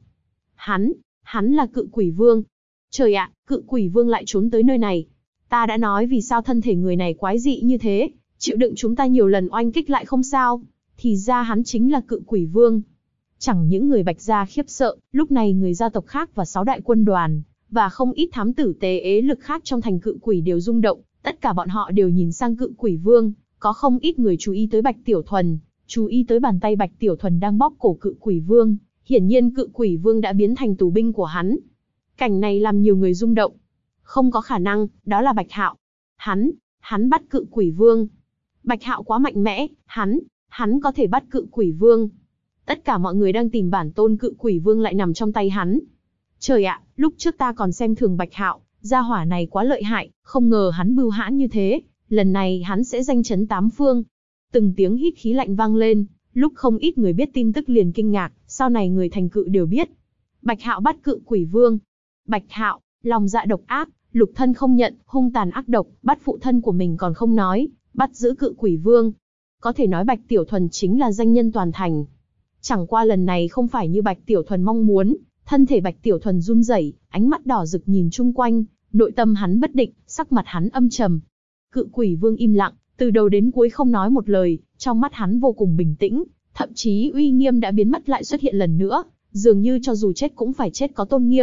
A: Hắn là Cự Quỷ Vương. Trời ạ, Cự Quỷ Vương lại trốn tới nơi này. Ta đã nói vì sao thân thể người này quái dị như thế, chịu đựng chúng ta nhiều lần oanh kích lại không sao. Thì ra hắn chính là Cự Quỷ Vương. Chẳng những người Bạch gia khiếp sợ, lúc này người gia tộc khác và 6 đại quân đoàn, và không ít thám tử tế ế lực khác trong thành Cự Quỷ đều rung động, tất cả bọn họ đều nhìn sang Cự Quỷ Vương, có không ít người chú ý tới Bạch Tiểu Thuần, chú ý tới bàn tay Bạch Tiểu Thuần đang bóp cổ Cự Quỷ Vương, hiển nhiên Cự Quỷ Vương đã biến thành tù binh của hắn. Cảnh này làm nhiều người rung động. Không có khả năng, đó là Bạch Hạo. Hắn bắt Cự Quỷ Vương. Bạch Hạo quá mạnh mẽ, hắn có thể bắt Cự Quỷ Vương. Tất cả mọi người đang tìm bản tôn Cự Quỷ Vương lại nằm trong tay hắn. Trời ạ, lúc trước ta còn xem thường Bạch Hạo, gia hỏa này quá lợi hại, không ngờ hắn bưu hãn như thế, lần này hắn sẽ danh chấn 8 phương. Từng tiếng hít khí lạnh vang lên, lúc không ít người biết tin tức liền kinh ngạc, sau này người thành Cự đều biết. Bạch Hạo bắt Cự Quỷ Vương. Bạch Hạo, lòng dạ độc ác, lục thân không nhận, hung tàn ác độc, bắt phụ thân của mình còn không nói, bắt giữ Cự Quỷ Vương. Có thể nói Bạch Tiểu Thuần chính là danh nhân toàn thành. Chẳng qua lần này không phải như Bạch Tiểu Thuần mong muốn, thân thể Bạch Tiểu Thuần run rẩy, ánh mắt đỏ rực nhìn chung quanh, nội tâm hắn bất định, sắc mặt hắn âm trầm. Cự Quỷ Vương im lặng, từ đầu đến cuối không nói một lời, trong mắt hắn vô cùng bình tĩnh, thậm chí uy nghiêm đã biến mất lại xuất hiện lần nữa, dường như cho dù chết cũng phải chết có tôn nghiêm,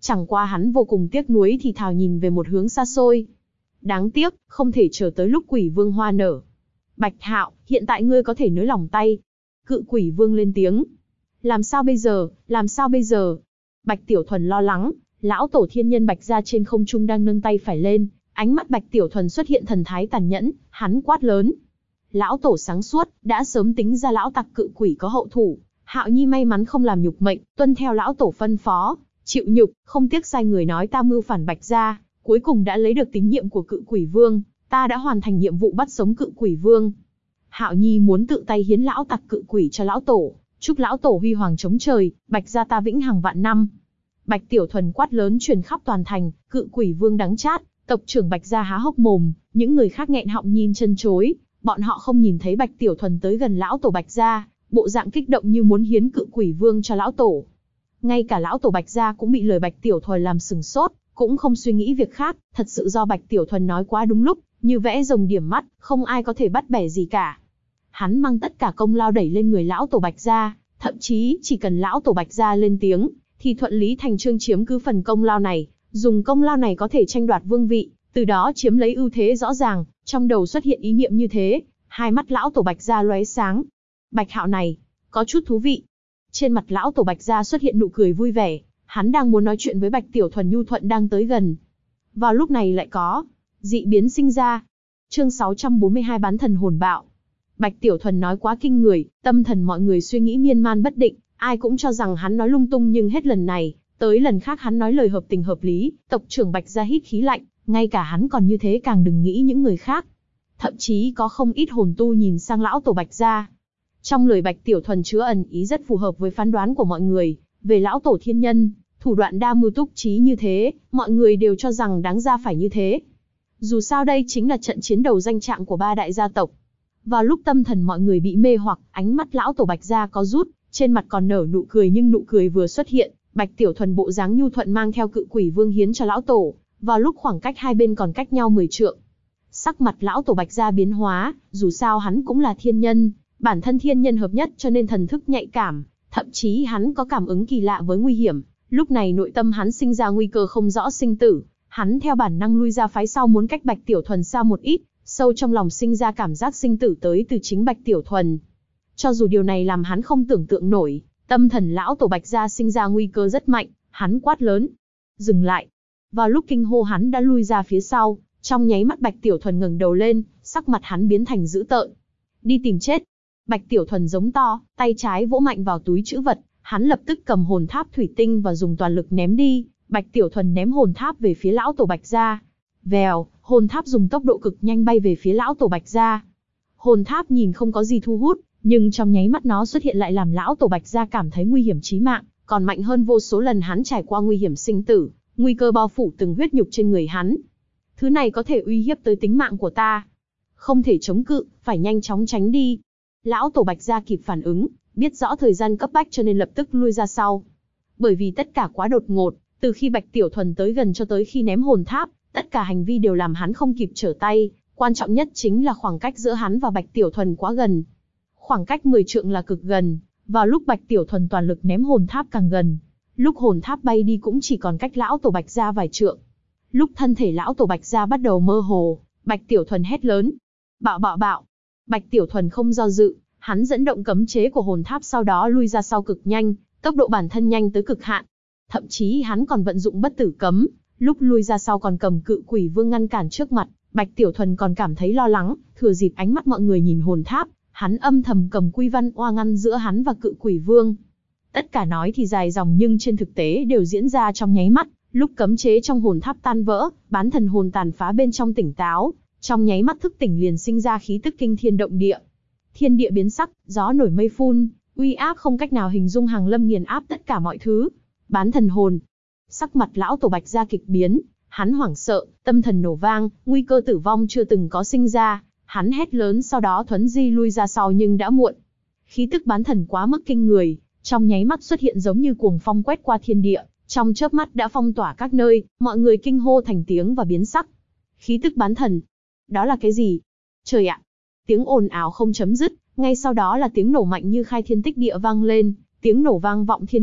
A: Chẳng qua hắn vô cùng tiếc nuối thì thào nhìn về một hướng xa xôi. Đáng tiếc, không thể chờ tới lúc Quỷ Vương hoa nở. Bạch Hạo, hiện tại ngươi có thể nới lỏng tay. Cự Quỷ Vương lên tiếng. Làm sao bây giờ, làm sao bây giờ? Bạch Tiểu Thuần lo lắng, lão tổ thiên nhân Bạch gia trên không trung đang nâng tay phải lên, ánh mắt Bạch Tiểu Thuần xuất hiện thần thái tàn nhẫn, hắn quát lớn. Lão tổ sáng suốt, đã sớm tính ra lão tặc cự quỷ có hậu thủ, Hạo Nhi may mắn không làm nhục mệnh, tuân theo lão tổ phân phó, chịu nhục, không tiếc sai người nói ta mưu phản Bạch gia, cuối cùng đã lấy được tín nhiệm của cự quỷ vương, ta đã hoàn thành nhiệm vụ bắt sống cự quỷ vương. Hạo Nhi muốn tự tay hiến lão tặc cự quỷ cho lão tổ, chúc lão tổ huy hoàng chống trời, Bạch gia ta vĩnh hằng vạn năm. Bạch Tiểu Thuần quát lớn truyền khắp toàn thành, cự quỷ vương đắng chát, tộc trưởng Bạch gia há hốc mồm, những người khác nghẹn họng nhìn chân chối, bọn họ không nhìn thấy Bạch Tiểu Thuần tới gần lão tổ Bạch gia, bộ dạng kích động như muốn hiến cự quỷ vương cho lão tổ. Ngay cả lão tổ Bạch gia cũng bị lời Bạch Tiểu Thuần làm sừng sốt, cũng không suy nghĩ việc khác, thật sự do Bạch Tiểu Thuần nói quá đúng lúc, như vẽ rồng điểm mắt, không ai có thể bắt bẻ gì cả. Hắn mang tất cả công lao đẩy lên người lão tổ Bạch gia, thậm chí chỉ cần lão tổ Bạch gia lên tiếng, thì thuận lý thành chương chiếm cứ phần công lao này, dùng công lao này có thể tranh đoạt vương vị, từ đó chiếm lấy ưu thế rõ ràng. Trong đầu xuất hiện ý niệm như thế, hai mắt lão tổ Bạch gia lóe sáng. Bạch Hạo này, có chút thú vị. Trên mặt lão tổ Bạch gia xuất hiện nụ cười vui vẻ, hắn đang muốn nói chuyện với Bạch Tiểu Thuần nhu thuận đang tới gần. Vào lúc này lại có dị biến sinh ra. Chương 642 bán thần hồn bạo. Bạch Tiểu Thuần nói quá kinh người, tâm thần mọi người suy nghĩ miên man bất định, ai cũng cho rằng hắn nói lung tung, nhưng hết lần này tới lần khác hắn nói lời hợp tình hợp lý. Tộc trưởng Bạch gia hít khí lạnh, ngay cả hắn còn như thế càng đừng nghĩ những người khác. Thậm chí có không ít hồn tu nhìn sang lão tổ Bạch gia. Trong lời Bạch Tiểu Thuần chứa ẩn ý rất phù hợp với phán đoán của mọi người về lão tổ thiên nhân, thủ đoạn đa mưu túc trí như thế, mọi người đều cho rằng đáng ra phải như thế. Dù sao đây chính là trận chiến đầu danh trạng của ba đại gia tộc. Vào lúc tâm thần mọi người bị mê hoặc, ánh mắt lão tổ Bạch gia có rút, trên mặt còn nở nụ cười, nhưng nụ cười vừa xuất hiện, Bạch Tiểu Thuần bộ dáng nhu thuận mang theo cự quỷ vương hiến cho lão tổ, vào lúc khoảng cách hai bên còn cách nhau 10 trượng. Sắc mặt lão tổ Bạch gia biến hóa, dù sao hắn cũng là thiên nhân, bản thân thiên nhân hợp nhất cho nên thần thức nhạy cảm, thậm chí hắn có cảm ứng kỳ lạ với nguy hiểm. Lúc này nội tâm hắn sinh ra nguy cơ không rõ sinh tử, hắn theo bản năng lui ra phái sau muốn cách Bạch Tiểu Thuần xa một ít, sâu trong lòng sinh ra cảm giác sinh tử tới từ chính Bạch Tiểu Thuần. Cho dù điều này làm hắn không tưởng tượng nổi, tâm thần lão tổ Bạch gia sinh ra nguy cơ rất mạnh, hắn quát lớn. Dừng lại. Vào lúc kinh hô hắn đã lui ra phía sau, trong nháy mắt Bạch Tiểu Thuần ngẩng đầu lên, sắc mặt hắn biến thành dữ tợn. Đi tìm chết. Bạch Tiểu Thuần giống to, tay trái vỗ mạnh vào túi trữ vật, hắn lập tức cầm hồn tháp thủy tinh và dùng toàn lực ném đi. Bạch Tiểu Thuần ném hồn tháp về phía lão tổ Bạch gia. Vèo, hồn tháp dùng tốc độ cực nhanh bay về phía lão tổ Bạch gia. Hồn tháp nhìn không có gì thu hút, nhưng trong nháy mắt nó xuất hiện lại làm lão tổ Bạch gia cảm thấy nguy hiểm chí mạng, còn mạnh hơn vô số lần hắn trải qua nguy hiểm sinh tử, nguy cơ bao phủ từng huyết nhục trên người hắn. Thứ này có thể uy hiếp tới tính mạng của ta, không thể chống cự, phải nhanh chóng tránh đi. Lão tổ Bạch gia kịp phản ứng, biết rõ thời gian cấp bách cho nên lập tức lui ra sau. Bởi vì tất cả quá đột ngột, từ khi Bạch Tiểu Thuần tới gần cho tới khi ném hồn tháp, tất cả hành vi đều làm hắn không kịp trở tay, quan trọng nhất chính là khoảng cách giữa hắn và Bạch Tiểu Thuần quá gần. Khoảng cách 10 trượng là cực gần, vào lúc Bạch Tiểu Thuần toàn lực ném hồn tháp càng gần, lúc hồn tháp bay đi cũng chỉ còn cách lão tổ Bạch gia vài trượng. Lúc thân thể lão tổ Bạch gia bắt đầu mơ hồ, Bạch Tiểu Thuần hét lớn. Bạo bạo bạo. Bạch Tiểu Thuần không do dự, hắn dẫn động cấm chế của hồn tháp, sau đó lui ra sau cực nhanh, tốc độ bản thân nhanh tới cực hạn. Thậm chí hắn còn vận dụng bất tử cấm, lúc lui ra sau còn cầm cự quỷ vương ngăn cản trước mặt. Bạch Tiểu Thuần còn cảm thấy lo lắng, thừa dịp ánh mắt mọi người nhìn hồn tháp, hắn âm thầm cầm quy văn oa ngăn giữa hắn và cự quỷ vương. Tất cả nói thì dài dòng nhưng trên thực tế đều diễn ra trong nháy mắt. Lúc cấm chế trong hồn tháp tan vỡ, bán thần hồn tàn phá bên trong tỉnh táo, trong nháy mắt thức tỉnh liền sinh ra khí tức kinh thiên động địa. Thiên địa biến sắc, gió nổi mây phun, uy áp không cách nào hình dung hàng lâm nghiền áp tất cả mọi thứ. Bán thần hồn. Sắc mặt lão tổ Bạch gia kịch biến, hắn hoảng sợ, tâm thần nổ vang, nguy cơ tử vong chưa từng có sinh ra, hắn hét lớn sau đó thuấn di lui ra sau nhưng đã muộn. Khí tức bán thần quá mức kinh người, trong nháy mắt xuất hiện giống như cuồng phong quét qua thiên địa, trong chớp mắt đã phong tỏa các nơi, mọi người kinh hô thành tiếng và biến sắc. Khí tức bán thần. Đó là cái gì? Trời ạ! Tiếng ồn ào không chấm dứt, ngay sau đó là tiếng nổ mạnh như khai thiên tích địa vang lên, tiếng nổ vang vọng thiên địa,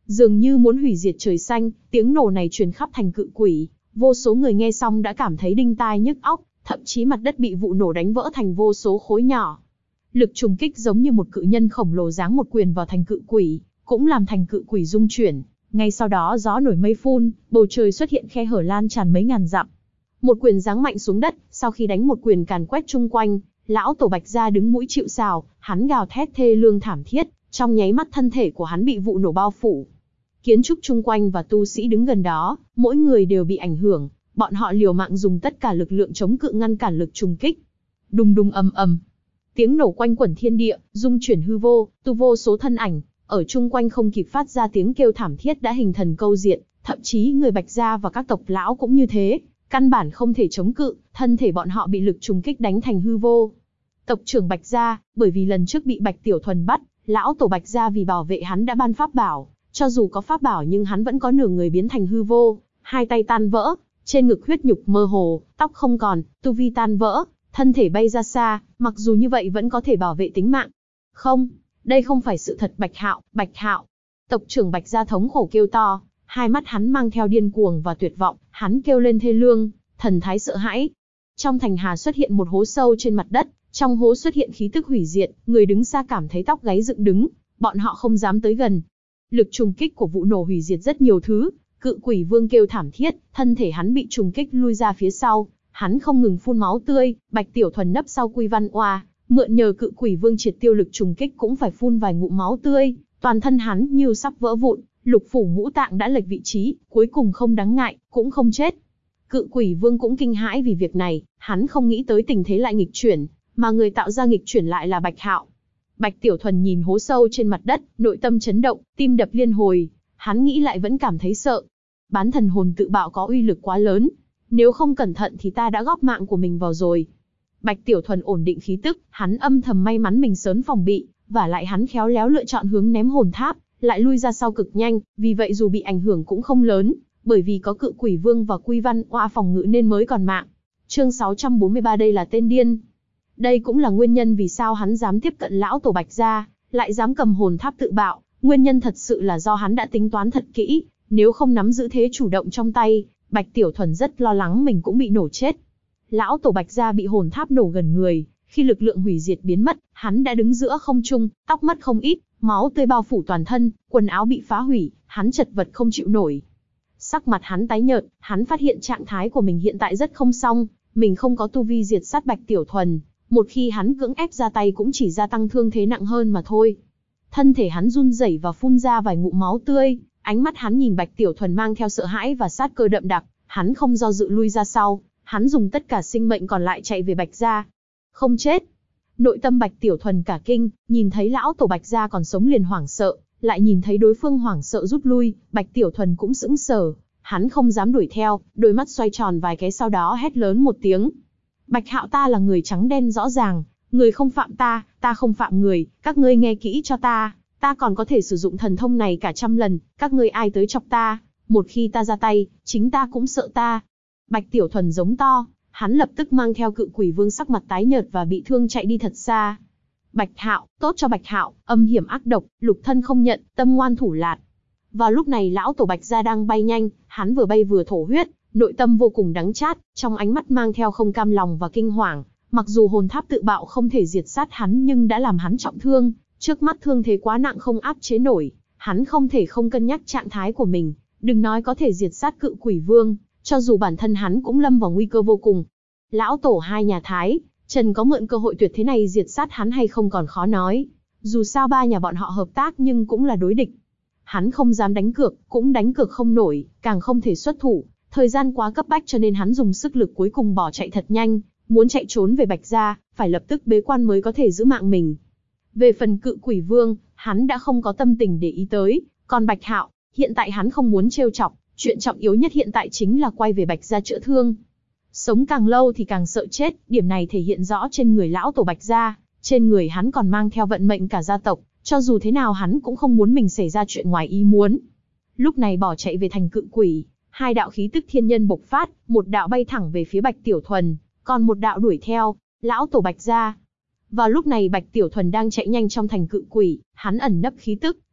A: dường như muốn hủy diệt trời xanh. Tiếng nổ này truyền khắp thành Cự Quỷ, vô số người nghe xong đã cảm thấy đinh tai nhức óc, thậm chí mặt đất bị vụ nổ đánh vỡ thành vô số khối nhỏ. Lực trùng kích giống như một cự nhân khổng lồ giáng một quyền vào thành Cự Quỷ, cũng làm thành Cự Quỷ rung chuyển. Ngay sau đó gió nổi mây phun, bầu trời xuất hiện khe hở lan tràn mấy ngàn dặm. Một quyền giáng mạnh xuống đất, sau khi đánh một quyền càn quét chung quanh, lão tổ Bạch Gia đứng mũi chịu sào, hắn gào thét thê lương thảm thiết, trong nháy mắt thân thể của hắn bị vụ nổ bao phủ. Kiến trúc chung quanh và tu sĩ đứng gần đó, mỗi người đều bị ảnh hưởng, bọn họ liều mạng dùng tất cả lực lượng chống cự ngăn cản lực trùng kích. Đùng đùng ầm ầm, tiếng nổ quanh quẩn thiên địa, rung chuyển hư vô, vô số thân ảnh ở chung quanh không kịp phát ra tiếng kêu thảm thiết đã hình thần câu diện, thậm chí người Bạch Gia và các tộc lão cũng như thế, căn bản không thể chống cự, thân thể bọn họ bị lực trùng kích đánh thành hư vô. Tộc trưởng Bạch Gia, bởi vì lần trước bị Bạch Tiểu Thuần bắt, lão tổ Bạch Gia vì bảo vệ hắn đã ban pháp bảo, cho dù có pháp bảo nhưng hắn vẫn có nửa người biến thành hư vô, hai tay tan vỡ, trên ngực huyết nhục mơ hồ, tóc không còn, tu vi tan vỡ, thân thể bay ra xa, mặc dù như vậy vẫn có thể bảo vệ tính mạng. Không, đây không phải sự thật. Bạch Hạo. Tộc trưởng Bạch Gia thống khổ kêu to, hai mắt hắn mang theo điên cuồng và tuyệt vọng, hắn kêu lên thê lương, thần thái sợ hãi. Trong thành hà xuất hiện một hố sâu trên mặt đất, trong hố xuất hiện khí tức hủy diệt, người đứng xa cảm thấy tóc gáy dựng đứng, bọn họ không dám tới gần. Lực trùng kích của vụ nổ hủy diệt rất nhiều thứ, Cự Quỷ Vương kêu thảm thiết, thân thể hắn bị trùng kích lui ra phía sau, hắn không ngừng phun máu tươi. Bạch Tiểu Thuần nấp sau Quy Văn Oa, mượn nhờ Cự Quỷ Vương triệt tiêu lực trùng kích cũng phải phun vài ngụm máu tươi, toàn thân hắn như sắp vỡ vụn, lục phủ ngũ tạng đã lệch vị trí, cuối cùng không đáng ngại, cũng không chết. Cự Quỷ Vương cũng kinh hãi vì việc này, hắn không nghĩ tới tình thế lại nghịch chuyển, mà người tạo ra nghịch chuyển lại là Bạch Hạo. Bạch Tiểu Thuần nhìn hố sâu trên mặt đất, nội tâm chấn động, tim đập liên hồi, hắn nghĩ lại vẫn cảm thấy sợ. Bán thần hồn tự bạo có uy lực quá lớn, nếu không cẩn thận thì ta đã góp mạng của mình vào rồi. Bạch Tiểu Thuần ổn định khí tức, hắn âm thầm may mắn mình sớm phòng bị, và lại hắn khéo léo lựa chọn hướng ném hồn tháp, lại lui ra sau cực nhanh, vì vậy dù bị ảnh hưởng cũng không lớn, bởi vì có Cự Quỷ Vương và Quy Văn Oa phòng ngự nên mới còn mạng. Chương 643 đây là tên điên. Đây cũng là nguyên nhân vì sao hắn dám tiếp cận lão tổ Bạch Gia, lại dám cầm hồn tháp tự bạo, nguyên nhân thật sự là do hắn đã tính toán thật kỹ, nếu không nắm giữ thế chủ động trong tay, Bạch Tiểu Thuần rất lo lắng mình cũng bị nổ chết. Lão tổ Bạch Gia bị hồn tháp nổ gần người, khi lực lượng hủy diệt biến mất, hắn đã đứng giữa không trung, tóc mất không ít, máu tươi bao phủ toàn thân, quần áo bị phá hủy, hắn chật vật không chịu nổi. Sắc mặt hắn tái nhợt, hắn phát hiện trạng thái của mình hiện tại rất không xong, mình không có tu vi diệt sát Bạch Tiểu Thuần, một khi hắn cưỡng ép ra tay cũng chỉ gia tăng thương thế nặng hơn mà thôi. Thân thể hắn run rẩy và phun ra vài ngụm máu tươi, ánh mắt hắn nhìn Bạch Tiểu Thuần mang theo sợ hãi và sát cơ đậm đặc, hắn không do dự lui ra sau, hắn dùng tất cả sinh mệnh còn lại chạy về Bạch Gia. Không chết. Nội tâm Bạch Tiểu Thuần cả kinh, nhìn thấy lão tổ Bạch Gia còn sống liền hoảng sợ, lại nhìn thấy đối phương hoảng sợ rút lui, Bạch Tiểu Thuần cũng sững sờ, hắn không dám đuổi theo, đôi mắt xoay tròn vài cái sau đó hét lớn một tiếng. Bạch Hạo, ta là người trắng đen rõ ràng, người không phạm ta, ta không phạm người, các ngươi nghe kỹ cho ta còn có thể sử dụng thần thông này cả 100 lần, các ngươi ai tới chọc ta, một khi ta ra tay, chính ta cũng sợ ta. Bạch Tiểu Thuần giống to, hắn lập tức mang theo Cự Quỷ Vương sắc mặt tái nhợt và bị thương chạy đi thật xa. Bạch Hạo, tốt cho Bạch Hạo, âm hiểm ác độc, lục thân không nhận, tâm ngoan thủ lạt. Vào lúc này lão tổ Bạch Gia đang bay nhanh, hắn vừa bay vừa thổ huyết, nội tâm vô cùng đắng chát, trong ánh mắt mang theo không cam lòng và kinh hoàng. Mặc dù hồn tháp tự bạo không thể diệt sát hắn nhưng đã làm hắn trọng thương, trước mắt thương thế quá nặng không áp chế nổi, hắn không thể không cân nhắc trạng thái của mình, đừng nói có thể diệt sát Cự Quỷ Vương, cho dù bản thân hắn cũng lâm vào nguy cơ vô cùng. Lão tổ hai nhà Thái, Trần có mượn cơ hội tuyệt thế này diệt sát hắn hay không còn khó nói, dù sao ba nhà bọn họ hợp tác nhưng cũng là đối địch. Hắn không dám đánh cược, cũng đánh cược không nổi, càng không thể xuất thủ, thời gian quá cấp bách cho nên hắn dùng sức lực cuối cùng bỏ chạy thật nhanh, muốn chạy trốn về Bạch Gia, phải lập tức bế quan mới có thể giữ mạng mình. Về phần Cự Quỷ Vương, hắn đã không có tâm tình để ý tới, còn Bạch Hạo, hiện tại hắn không muốn trêu chọc, chuyện trọng yếu nhất hiện tại chính là quay về Bạch Gia chữa thương. Sống càng lâu thì càng sợ chết, điểm này thể hiện rõ trên người lão tổ Bạch Gia, trên người hắn còn mang theo vận mệnh cả gia tộc, cho dù thế nào hắn cũng không muốn mình xảy ra chuyện ngoài ý muốn. Lúc này bỏ chạy về thành Cự Quỷ, hai đạo khí tức thiên nhân bộc phát, một đạo bay thẳng về phía Bạch Tiểu Thuần, còn một đạo đuổi theo, lão tổ Bạch Gia. Vào lúc này Bạch Tiểu Thuần đang chạy nhanh trong thành Cự Quỷ, hắn ẩn nấp khí tức,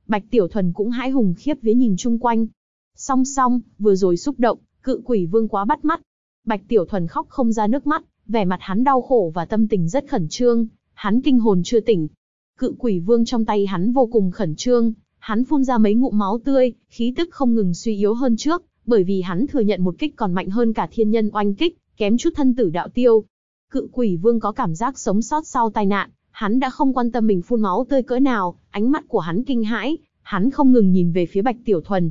A: Bạch Tiểu Thuần cũng hãi hùng khiếp vía nhìn chung quanh. Song song, vừa rồi xúc động, Cự Quỷ Vương quá bắt mắt. Bạch Tiểu Thuần khóc không ra nước mắt, vẻ mặt hắn đau khổ và tâm tình rất khẩn trương, hắn kinh hồn chưa tỉnh. Cự Quỷ Vương trong tay hắn vô cùng khẩn trương, hắn phun ra mấy ngụm máu tươi, khí tức không ngừng suy yếu hơn trước, bởi vì hắn thừa nhận một kích còn mạnh hơn cả thiên nhân oanh kích, kém chút thân tử đạo tiêu. Cự Quỷ Vương có cảm giác sống sót sau tai nạn, hắn đã không quan tâm mình phun máu tươi cỡ nào, ánh mắt của hắn kinh hãi, hắn không ngừng nhìn về phía Bạch Tiểu Thuần.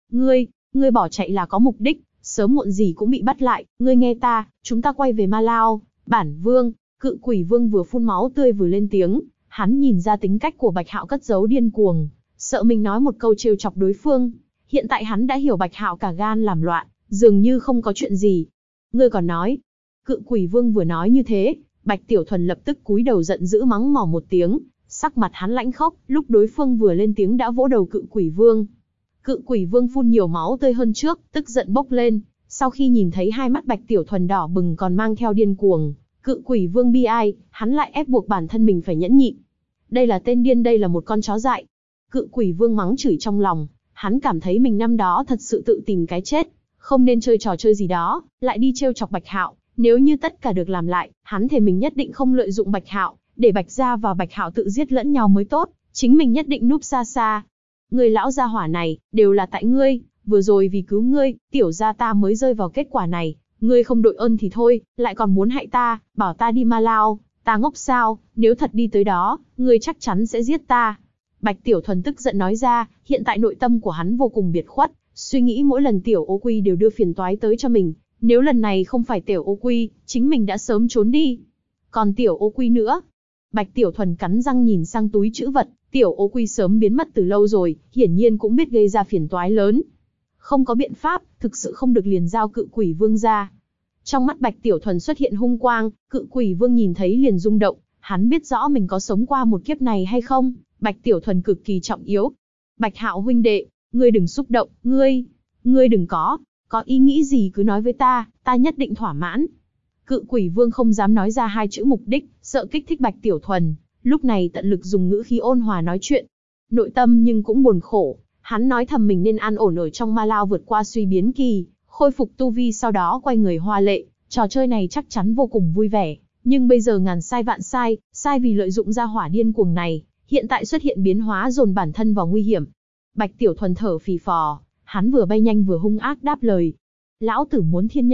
A: Ngươi bỏ chạy là có mục đích, sớm muộn gì cũng bị bắt lại, ngươi nghe ta, chúng ta quay về Ma Lao. Bản Vương. Cự Quỷ Vương vừa phun máu tươi vừa lên tiếng, hắn nhìn ra tính cách của Bạch Hạo cất giấu điên cuồng, sợ mình nói một câu trêu chọc đối phương. Hiện tại hắn đã hiểu Bạch Hạo cả gan làm loạn, dường như không có chuyện gì. Ngươi còn nói. Cự Quỷ Vương vừa nói như thế, Bạch Tiểu Thuần lập tức cúi đầu giận dữ mắng mỏ một tiếng, sắc mặt hắn lãnh khốc, lúc đối phương vừa lên tiếng đã vỗ đầu Cự Quỷ Vương. Cự Quỷ Vương phun nhiều máu tươi hơn trước, tức giận bốc lên, sau khi nhìn thấy hai mắt Bạch Tiểu Thuần đỏ bừng còn mang theo điên cuồng, Cự Quỷ Vương bi ai, hắn lại ép buộc bản thân mình phải nhẫn nhịn. Đây là tên điên, đây là một con chó dại. Cự Quỷ Vương mắng chửi trong lòng, hắn cảm thấy mình năm đó thật sự tự tìm cái chết, không nên chơi trò chơi gì đó, lại đi trêu chọc Bạch Hạo. Nếu như tất cả được làm lại, hắn thề mình nhất định không lợi dụng Bạch Hạo, để Bạch gia và Bạch Hạo tự giết lẫn nhau mới tốt, chính mình nhất định núp xa xa. Người lão gia hỏa này, đều là tại ngươi, vừa rồi vì cứu ngươi, tiểu gia ta mới rơi vào kết quả này, ngươi không đội ơn thì thôi, lại còn muốn hại ta, bảo ta đi Ma Lao, ta ngốc sao, nếu thật đi tới đó, ngươi chắc chắn sẽ giết ta. Bạch Tiểu Thuần tức giận nói ra, hiện tại nội tâm của hắn vô cùng biệt khuất, suy nghĩ mỗi lần Tiểu Ô Quy đều đưa phiền toái tới cho mình, nếu lần này không phải Tiểu Ô Quy, chính mình đã sớm trốn đi. Còn Tiểu Ô Quy nữa. Bạch Tiểu Thuần cắn răng nhìn sang túi trữ vật, Tiểu Ô Quy sớm biến mất từ lâu rồi, hiển nhiên cũng biết gây ra phiền toái lớn. Không có biện pháp, thực sự không được liền giao Cự Quỷ Vương ra. Trong mắt Bạch Tiểu Thuần xuất hiện hung quang, Cự Quỷ Vương nhìn thấy liền rung động, hắn biết rõ mình có sống qua một kiếp này hay không. Bạch Tiểu Thuần cực kỳ trọng yếu. Bạch Hạo huynh đệ, ngươi đừng xúc động, ngươi đừng có ý nghĩ gì cứ nói với ta nhất định thỏa mãn. Cự Quỷ Vương không dám nói ra hai chữ mục đích, sợ kích thích Bạch Tiểu Thuần, lúc này tận lực dùng ngữ khí ôn hòa nói chuyện. Nội tâm nhưng cũng buồn khổ, hắn nói thầm mình nên an ổn ở trong Ma Lao vượt qua suy biến kỳ, khôi phục tu vi sau đó quay người hoa lệ, trò chơi này chắc chắn vô cùng vui vẻ, nhưng bây giờ ngàn sai vạn sai, sai vì lợi dụng ra hỏa điên cuồng này, hiện tại xuất hiện biến hóa dồn bản thân vào nguy hiểm. Bạch Tiểu Thuần thở phì phò, hắn vừa bay nhanh vừa hung ác đáp lời. Lão tử muốn thiên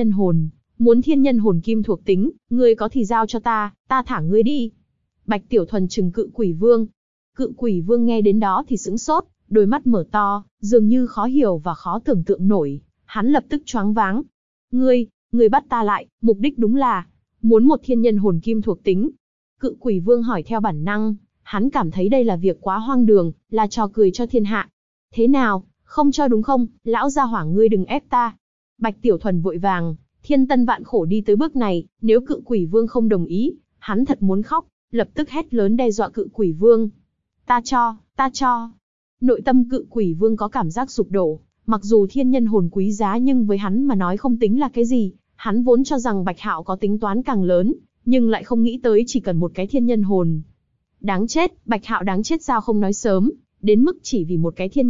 A: nhân hồn kim thuộc tính, ngươi có thì giao cho ta thả ngươi đi. Bạch Tiểu Thuần trừng Cự Quỷ Vương. Cự Quỷ Vương nghe đến đó thì sững sốt, đôi mắt mở to, dường như khó hiểu và khó tưởng tượng nổi, hắn lập tức choáng váng. Ngươi bắt ta lại, mục đích đúng là muốn một thiên nhân hồn kim thuộc tính. Cự Quỷ Vương hỏi theo bản năng, hắn cảm thấy đây là việc quá hoang đường, là trò cười cho thiên hạ. Thế nào, không cho đúng không, lão gia hỏa ngươi đừng ép ta. Bạch Tiểu Thuần vội vàng, thiên tân vạn khổ đi tới bước này, nếu Cự Quỷ Vương không đồng ý, hắn thật muốn khóc, lập tức hét lớn đe dọa Cự Quỷ Vương. Ta cho. Nội tâm Cự Quỷ Vương có cảm giác sụp đổ, mặc dù thiên nhân hồn quý giá nhưng với hắn mà nói không tính là cái gì, hắn vốn cho rằng Bạch Hạo có tính toán càng lớn, nhưng lại không nghĩ tới chỉ cần một cái thiên nhân hồn. Đáng chết, Bạch Hạo đáng chết sao không nói sớm, đến mức chỉ vì một cái thiên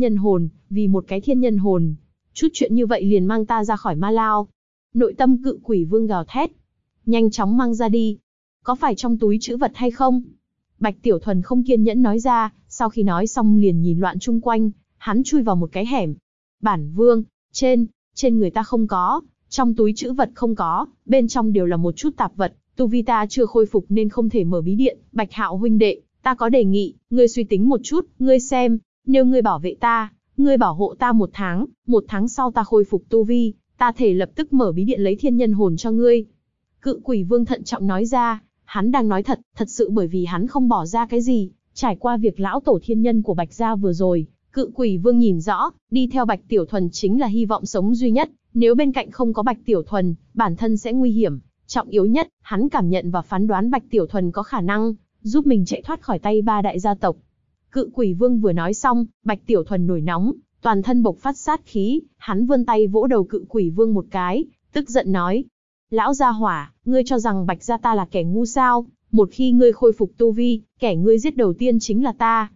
A: nhân hồn, chút chuyện như vậy liền mang ta ra khỏi Ma Lao. Nội tâm Cự Quỷ Vương gào thét, nhanh chóng mang ra đi. Có phải trong túi trữ vật hay không? Bạch Tiểu Thuần không kiên nhẫn nói ra, sau khi nói xong liền nhìn loạn chung quanh, hắn chui vào một cái hẻm. Bản Vương, trên người ta không có, trong túi trữ vật không có, bên trong đều là một chút tạp vật, tu vi ta chưa khôi phục nên không thể mở bí điện. Bạch Hạo huynh đệ, ta có đề nghị, ngươi suy tính một chút, ngươi xem, nếu ngươi bảo vệ ta, ngươi bảo hộ ta một tháng sau ta khôi phục tu vi, ta thể lập tức mở bí điện lấy thiên nhân hồn cho ngươi. Cự Quỷ Vương thận trọng nói ra, hắn đang nói thật sự bởi vì hắn không bỏ ra cái gì, trải qua việc lão tổ thiên nhân của Bạch gia vừa rồi, Cự Quỷ Vương nhìn rõ, đi theo Bạch Tiểu Thuần chính là hy vọng sống duy nhất, nếu bên cạnh không có Bạch Tiểu Thuần, bản thân sẽ nguy hiểm. Trọng yếu nhất, hắn cảm nhận và phán đoán Bạch Tiểu Thuần có khả năng giúp mình chạy thoát khỏi tay ba đại gia tộc. Cự Quỷ Vương vừa nói xong, Bạch Tiểu Thuần nổi nóng, toàn thân bộc phát sát khí, hắn vươn tay vỗ đầu Cự Quỷ Vương một cái, tức giận nói: Lão gia hỏa, ngươi cho rằng Bạch gia ta là kẻ ngu sao? Một khi ngươi khôi phục tu vi, kẻ ngươi giết đầu tiên chính là ta.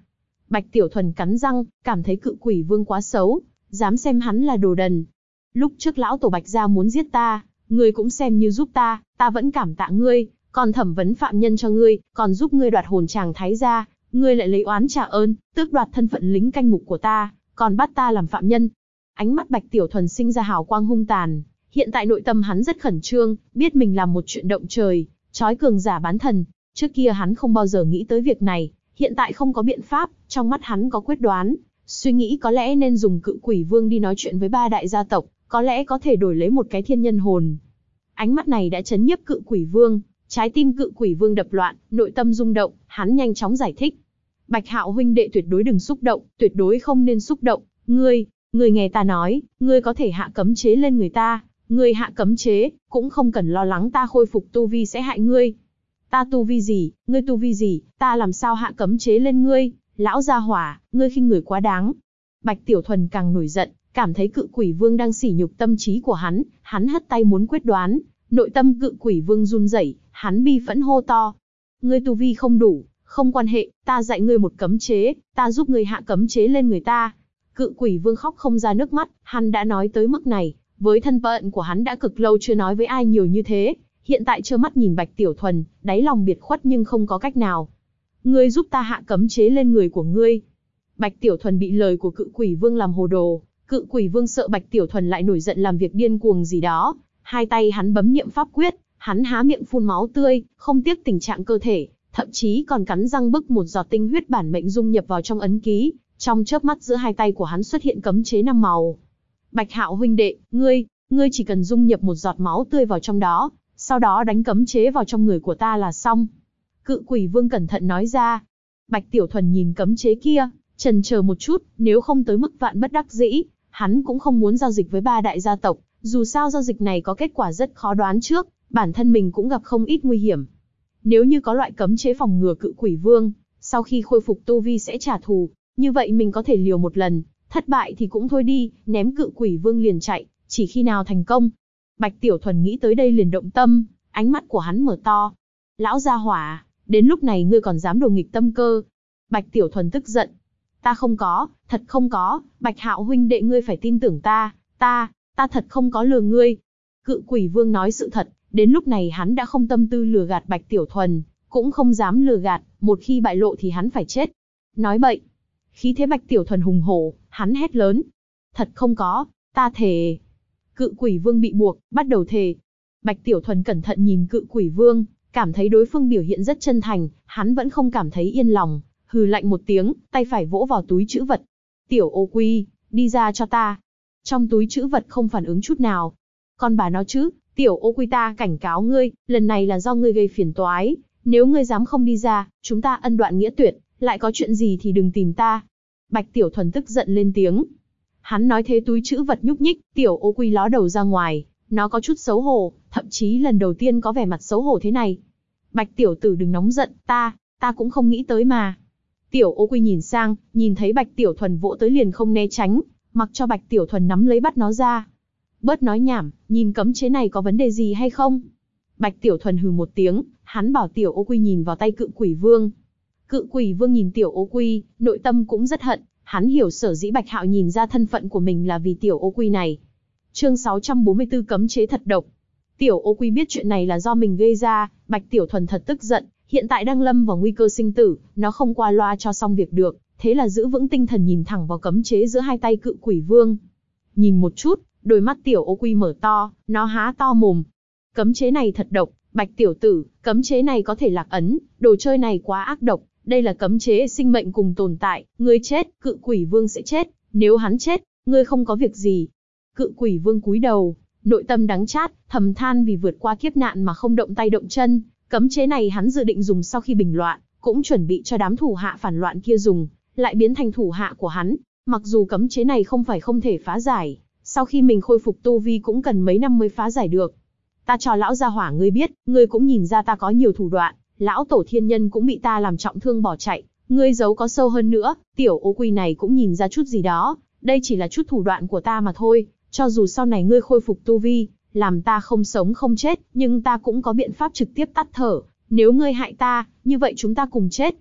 A: Bạch Tiểu Thuần cắn răng, cảm thấy Cự Quỷ Vương quá xấu, dám xem hắn là đồ đần. Lúc trước lão tổ Bạch gia muốn giết ta, ngươi cũng xem như giúp ta vẫn cảm tạ ngươi, còn thẩm vấn phạm nhân cho ngươi, còn giúp ngươi đoạt hồn tràng thái gia, ngươi lại lấy oán trả ơn, tước đoạt thân phận lính canh ngục của ta, còn bắt ta làm phạm nhân. Ánh mắt Bạch Tiểu Thuần sinh ra hào quang hung tàn, hiện tại nội tâm hắn rất khẩn trương, biết mình làm một chuyện động trời, chói cường giả bán thần. Trước kia hắn không bao giờ nghĩ tới việc này, hiện tại không có biện pháp, trong mắt hắn có quyết đoán, suy nghĩ có lẽ nên dùng Cự Quỷ Vương đi nói chuyện với 3 đại gia tộc, có lẽ có thể đổi lấy một cái thiên nhân hồn. Ánh mắt này đã chấn nhiếp Cự Quỷ Vương, trái tim Cự Quỷ Vương đập loạn, nội tâm rung động, hắn nhanh chóng giải thích. Bạch Hạo huynh đệ tuyệt đối đừng xúc động, tuyệt đối không nên xúc động, ngươi nghe ta nói, ngươi có thể hạ cấm chế lên người ta, ngươi hạ cấm chế, cũng không cần lo lắng ta khôi phục tu vi sẽ hại ngươi. Ta tu vi gì, ngươi tu vi gì, ta làm sao hạ cấm chế lên ngươi, lão gia hỏa, ngươi khinh người quá đáng. Bạch Tiểu Thuần càng nổi giận, cảm thấy Cự Quỷ Vương đang sỉ nhục tâm trí của hắn hất tay muốn quyết đoán, nội tâm Cự Quỷ Vương run rẩy, hắn bi phẫn hô to. Ngươi tu vi không đủ, không quan hệ, ta dạy ngươi một cấm chế, ta giúp ngươi hạ cấm chế lên người ta. Cự Quỷ Vương khóc không ra nước mắt, hắn đã nói tới mức này, với thân phận của hắn đã cực lâu chưa nói với ai nhiều như thế, hiện tại trơ mắt nhìn Bạch Tiểu Thuần, đáy lòng biệt khuất nhưng không có cách nào. Ngươi giúp ta hạ cấm chế lên người của ngươi. Bạch Tiểu Thuần bị lời của Cự Quỷ Vương làm hồ đồ, Cự Quỷ Vương sợ Bạch Tiểu Thuần lại nổi giận làm việc điên cuồng gì đó, hai tay hắn bấm niệm pháp quyết, hắn há miệng phun máu tươi, không tiếc tình trạng cơ thể, thậm chí còn cắn răng bức một giọt tinh huyết bản mệnh dung nhập vào trong ấn ký, trong chớp mắt giữa hai tay của hắn xuất hiện cấm chế 5 màu. Bạch Hạo huynh đệ, ngươi chỉ cần dung nhập một giọt máu tươi vào trong đó, sau đó đánh cấm chế vào trong người của ta là xong. Cự Quỷ Vương cẩn thận nói ra. Bạch Tiểu Thuần nhìn cấm chế kia, chần chờ một chút, nếu không tới mức vạn bất đắc dĩ, hắn cũng không muốn giao dịch với 3 đại gia tộc, dù sao giao dịch này có kết quả rất khó đoán trước, bản thân mình cũng gặp không ít nguy hiểm. Nếu như có loại cấm chế phòng ngừa Cự Quỷ Vương, sau khi khôi phục tu vi sẽ trả thù, như vậy mình có thể liều một lần, thất bại thì cũng thôi đi, ném Cự Quỷ Vương liền chạy, chỉ khi nào thành công. Bạch Tiểu Thuần nghĩ tới đây liền động tâm, ánh mắt của hắn mở to. Lão gia hỏa, đến lúc này ngươi còn dám đồ nghịch tâm cơ. Bạch Tiểu Thuần tức giận. Ta không có, thật không có, Bạch Hạo huynh đệ ngươi phải tin tưởng ta thật không có lừa ngươi. Cự Quỷ Vương nói sự thật, đến lúc này hắn đã không tâm tư lừa gạt Bạch Tiểu Thuần, cũng không dám lừa gạt, một khi bại lộ thì hắn phải chết. Nói bậy. Khí thế Bạch Tiểu Thuần hùng hổ, hắn hét lớn. Thật không có, ta thề. Cự Quỷ Vương bị buộc, bắt đầu thề. Bạch Tiểu Thuần cẩn thận nhìn Cự Quỷ Vương, cảm thấy đối phương biểu hiện rất chân thành, hắn vẫn không cảm thấy yên lòng, hừ lạnh một tiếng, tay phải vỗ vào túi trữ vật. Tiểu Ô Quy, đi ra cho ta. Trong túi trữ vật không phản ứng chút nào. Con bà nó chứ, Tiểu Ô Quy ta cảnh cáo ngươi, lần này là do ngươi gây phiền toái, nếu ngươi dám không đi ra, chúng ta ân đoạn nghĩa tuyệt, lại có chuyện gì thì đừng tìm ta. Bạch Tiểu Thuần tức giận lên tiếng. Hắn nói thế túi trữ vật nhúc nhích, Tiểu Ô Quy ló đầu ra ngoài, nó có chút xấu hổ, thậm chí lần đầu tiên có vẻ mặt xấu hổ thế này. Bạch tiểu tử đừng nóng giận, ta cũng không nghĩ tới mà. Tiểu Ô Quy nhìn sang, nhìn thấy Bạch Tiểu Thuần vỗ tới liền không né tránh, mặc cho Bạch Tiểu Thuần nắm lấy bắt nó ra. Bớt nói nhảm, nhìn cấm chế này có vấn đề gì hay không? Bạch Tiểu Thuần hừ một tiếng, hắn bảo Tiểu Ô Quy nhìn vào tay Cự Quỷ Vương. Cự Quỷ Vương nhìn Tiểu Ô Quy, nội tâm cũng rất hận, hắn hiểu sở dĩ Bạch Hạo nhìn ra thân phận của mình là vì Tiểu Ô Quy này. Chương 644 cấm chế thật độc. Tiểu Ô Quy biết chuyện này là do mình gây ra, Bạch Tiểu Thuần thật tức giận, hiện tại đang lâm vào nguy cơ sinh tử, nó không qua loa cho xong việc được, thế là giữ vững tinh thần nhìn thẳng vào cấm chế giữa hai tay Cự Quỷ Vương. Nhìn một chút, đôi mắt Tiểu Ô Quy mở to, nó há to mồm. Cấm chế này thật độc, Bạch tiểu tử, cấm chế này có thể lạc ấn, đồ chơi này quá ác độc, đây là cấm chế sinh mệnh cùng tồn tại, ngươi chết, Cự Quỷ Vương sẽ chết, nếu hắn chết, ngươi không có việc gì. Cự Quỷ Vương cúi đầu, nội tâm đắng chát, thầm than vì vượt qua kiếp nạn mà không động tay động chân, cấm chế này hắn dự định dùng sau khi bình loạn, cũng chuẩn bị cho đám thủ hạ phản loạn kia dùng, lại biến thành thủ hạ của hắn. Mặc dù cấm chế này không phải không thể phá giải, sau khi mình khôi phục tu vi cũng cần mấy năm mới phá giải được. Ta cho lão gia hỏa ngươi biết, ngươi cũng nhìn ra ta có nhiều thủ đoạn, lão tổ thiên nhân cũng bị ta làm trọng thương bỏ chạy, ngươi giấu có sâu hơn nữa, Tiểu Ô Quy này cũng nhìn ra chút gì đó, đây chỉ là chút thủ đoạn của ta mà thôi, cho dù sau này ngươi khôi phục tu vi, làm ta không sống không chết, nhưng ta cũng có biện pháp trực tiếp tắt thở, nếu ngươi hại ta, như vậy chúng ta cùng chết.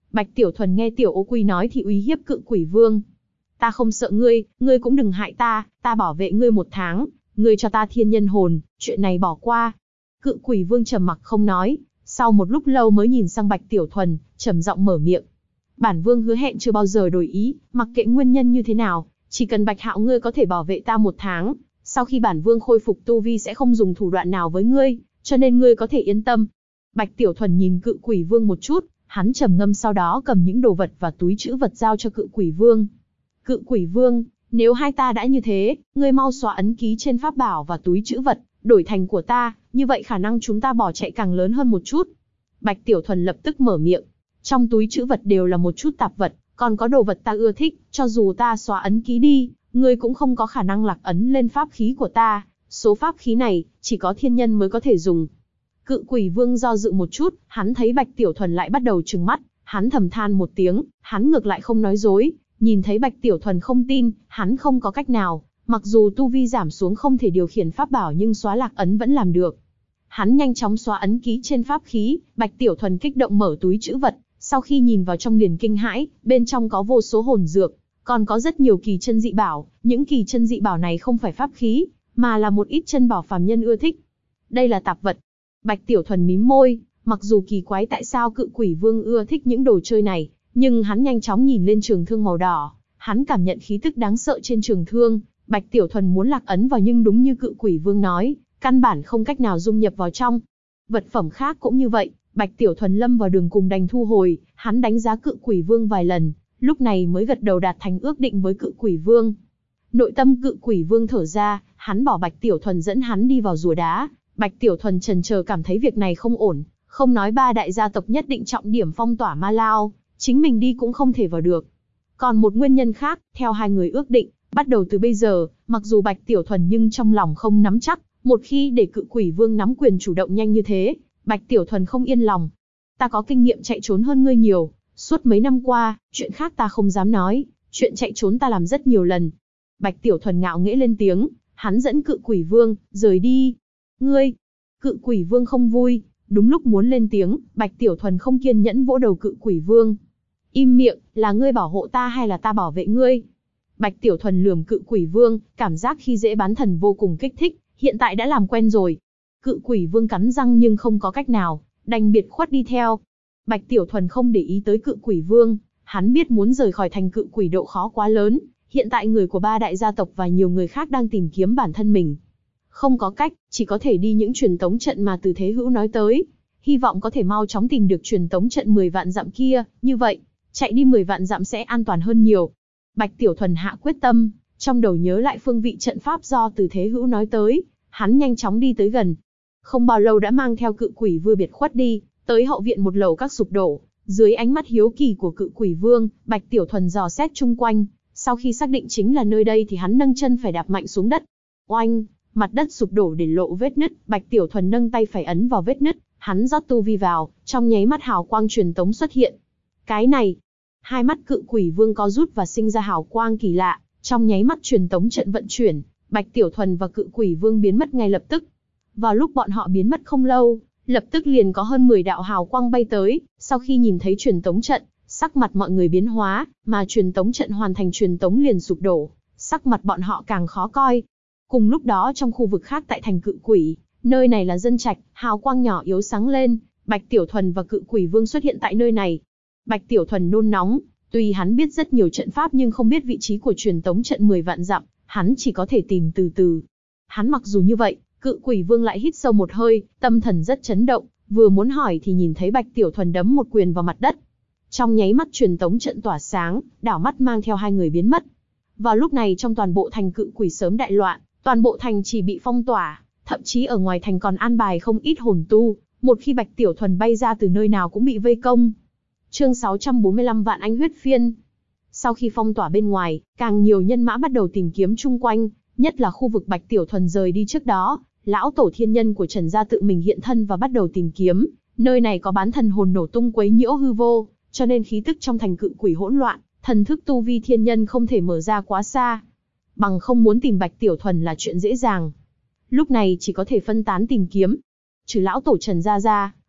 A: Bạch Tiểu Thuần nghe Tiểu Ô Quy nói thì uy hiếp Cự Quỷ Vương. Ta không sợ ngươi, ngươi cũng đừng hại ta bảo vệ ngươi 1 tháng, ngươi cho ta thiên nhân hồn, chuyện này bỏ qua. Cự Quỷ Vương trầm mặc không nói, sau một lúc lâu mới nhìn sang Bạch Tiểu Thuần, trầm giọng mở miệng. Bản Vương hứa hẹn chưa bao giờ đổi ý, mặc kệ nguyên nhân như thế nào, chỉ cần Bạch Hạo ngươi có thể bảo vệ ta 1 tháng, sau khi bản Vương khôi phục tu vi sẽ không dùng thủ đoạn nào với ngươi, cho nên ngươi có thể yên tâm. Bạch Tiểu Thuần nhìn Cự Quỷ Vương một chút, hắn trầm ngâm sau đó cầm những đồ vật và túi trữ vật giao cho Cự Quỷ Vương. Cự Quỷ Vương, nếu hai ta đã như thế, ngươi mau xóa ấn ký trên pháp bảo và túi trữ vật, đổi thành của ta, như vậy khả năng chúng ta bỏ chạy càng lớn hơn một chút. Bạch Tiểu Thuần lập tức mở miệng. Trong túi trữ vật đều là một chút tạp vật, còn có đồ vật ta ưa thích, cho dù ta xóa ấn ký đi, ngươi cũng không có khả năng lạc ấn lên pháp khí của ta, số pháp khí này, chỉ có thiên nhân mới có thể dùng. Cự Quỷ Vương do dự một chút, hắn thấy Bạch Tiểu Thuần lại bắt đầu trừng mắt, hắn thầm than một tiếng, hắn ngược lại không nói dối, nhìn thấy Bạch Tiểu Thuần không tin, hắn không có cách nào, mặc dù tu vi giảm xuống không thể điều khiển pháp bảo nhưng xóa lạc ấn vẫn làm được. Hắn nhanh chóng xóa ấn ký trên pháp khí, Bạch Tiểu Thuần kích động mở túi trữ vật, sau khi nhìn vào trong liền kinh hãi, bên trong có vô số hồn dược, còn có rất nhiều kỳ chân dị bảo, những kỳ chân dị bảo này không phải pháp khí, mà là một ít chân bảo phàm nhân ưa thích. Đây là tạp vật. Bạch Tiểu Thuần mím môi, mặc dù kỳ quái tại sao Cự Quỷ Vương ưa thích những đồ chơi này, nhưng hắn nhanh chóng nhìn lên trường thương màu đỏ, hắn cảm nhận khí tức đáng sợ trên trường thương. Bạch Tiểu Thuần muốn lạc ấn vào nhưng đúng như Cự Quỷ Vương nói, căn bản không cách nào dung nhập vào trong. Vật phẩm khác cũng như vậy, Bạch Tiểu Thuần lâm vào đường cùng đành thu hồi, hắn đánh giá Cự Quỷ Vương vài lần, lúc này mới gật đầu đạt thành ước định với Cự Quỷ Vương. Nội tâm Cự Quỷ Vương thở ra, hắn bỏ Bạch Tiểu Thuần dẫn hắn đi vào rùa đá. Bạch Tiểu Thuần chần chờ cảm thấy việc này không ổn, không nói 3 đại gia tộc nhất định trọng điểm phong tỏa Ma Lao, chính mình đi cũng không thể vào được. Còn một nguyên nhân khác, theo hai người ước định, bắt đầu từ bây giờ, mặc dù Bạch Tiểu Thuần nhưng trong lòng không nắm chắc, một khi để Cự Quỷ Vương nắm quyền chủ động nhanh như thế, Bạch Tiểu Thuần không yên lòng. Ta có kinh nghiệm chạy trốn hơn ngươi nhiều, suốt mấy năm qua, chuyện khác ta không dám nói, chuyện chạy trốn ta làm rất nhiều lần. Bạch Tiểu Thuần ngạo nghễ lên tiếng, hắn dẫn Cự Quỷ Vương rời đi. Ngươi! Cự Quỷ Vương không vui, đúng lúc muốn lên tiếng, Bạch Tiểu Thuần không kiên nhẫn vỗ đầu Cự Quỷ Vương. Im miệng, là ngươi bảo hộ ta hay là ta bảo vệ ngươi? Bạch Tiểu Thuần lườm Cự Quỷ Vương, cảm giác khi dễ bán thần vô cùng kích thích, hiện tại đã làm quen rồi. Cự Quỷ Vương cắn răng nhưng không có cách nào, đành biệt khuất đi theo. Bạch Tiểu Thuần không để ý tới Cự Quỷ Vương, hắn biết muốn rời khỏi thành Cự Quỷ độ khó quá lớn, hiện tại người của 3 đại gia tộc và nhiều người khác đang tìm kiếm bản thân mình. Không có cách, chỉ có thể đi những truyền tống trận mà Từ Thế Hữu nói tới, hy vọng có thể mau chóng tìm được truyền tống trận 10 vạn dặm kia, như vậy, chạy đi 10 vạn dặm sẽ an toàn hơn nhiều. Bạch Tiểu Thuần hạ quyết tâm, trong đầu nhớ lại phương vị trận pháp do Từ Thế Hữu nói tới, hắn nhanh chóng đi tới gần. Không bao lâu đã mang theo Cự Quỷ Vương biệt khuất đi, tới hậu viện một lầu các sụp đổ, dưới ánh mắt hiếu kỳ của Cự Quỷ Vương, Bạch Tiểu Thuần dò xét chung quanh, sau khi xác định chính là nơi đây thì hắn nâng chân phải đạp mạnh xuống đất. Oanh, mặt đất sụp đổ để lộ vết nứt, Bạch Tiểu Thuần nâng tay phải ấn vào vết nứt, hắn rót tu vi vào, trong nháy mắt hào quang truyền tống xuất hiện. Cái này, hai mắt Cự Quỷ Vương có rút và sinh ra hào quang kỳ lạ, trong nháy mắt truyền tống trận vận chuyển, Bạch Tiểu Thuần và Cự Quỷ Vương biến mất ngay lập tức. Vào lúc bọn họ biến mất không lâu, lập tức liền có hơn 10 đạo hào quang bay tới, sau khi nhìn thấy truyền tống trận, sắc mặt mọi người biến hóa, mà truyền tống trận hoàn thành truyền tống liền sụp đổ, sắc mặt bọn họ càng khó coi. Cùng lúc đó trong khu vực khác tại thành Cự Quỷ, nơi này là dân trạch, hào quang nhỏ yếu sáng lên, Bạch Tiểu Thuần và Cự Quỷ Vương xuất hiện tại nơi này. Bạch Tiểu Thuần nôn nóng, tuy hắn biết rất nhiều trận pháp nhưng không biết vị trí của truyền tống trận 10 vạn dặm, hắn chỉ có thể tìm từ từ. Hắn mặc dù như vậy, Cự Quỷ Vương lại hít sâu một hơi, tâm thần rất chấn động, vừa muốn hỏi thì nhìn thấy Bạch Tiểu Thuần đấm một quyền vào mặt đất. Trong nháy mắt truyền tống trận tỏa sáng, đảo mắt mang theo hai người biến mất. Vào lúc này trong toàn bộ thành Cự Quỷ sớm đại loạn, toàn bộ thành chỉ bị phong tỏa, thậm chí ở ngoài thành còn an bài không ít hồn tu, một khi Bạch Tiểu Thuần bay ra từ nơi nào cũng bị vây công. Chương 645 Vạn Anh huyết phiên. Sau khi phong tỏa bên ngoài, càng nhiều nhân mã bắt đầu tìm kiếm chung quanh, nhất là khu vực Bạch Tiểu Thuần rời đi trước đó, lão tổ thiên nhân của Trần gia tự mình hiện thân và bắt đầu tìm kiếm, nơi này có bán thần hồn nổ tung quấy nhiễu hư vô, cho nên khí tức trong thành Cự Quỷ hỗn loạn, thần thức tu vi thiên nhân không thể mở ra quá xa. Bằng không muốn tìm Bạch Tiểu Thuần là chuyện dễ dàng. Lúc này chỉ có thể phân tán tìm kiếm. Trừ lão tổ Trần gia ra,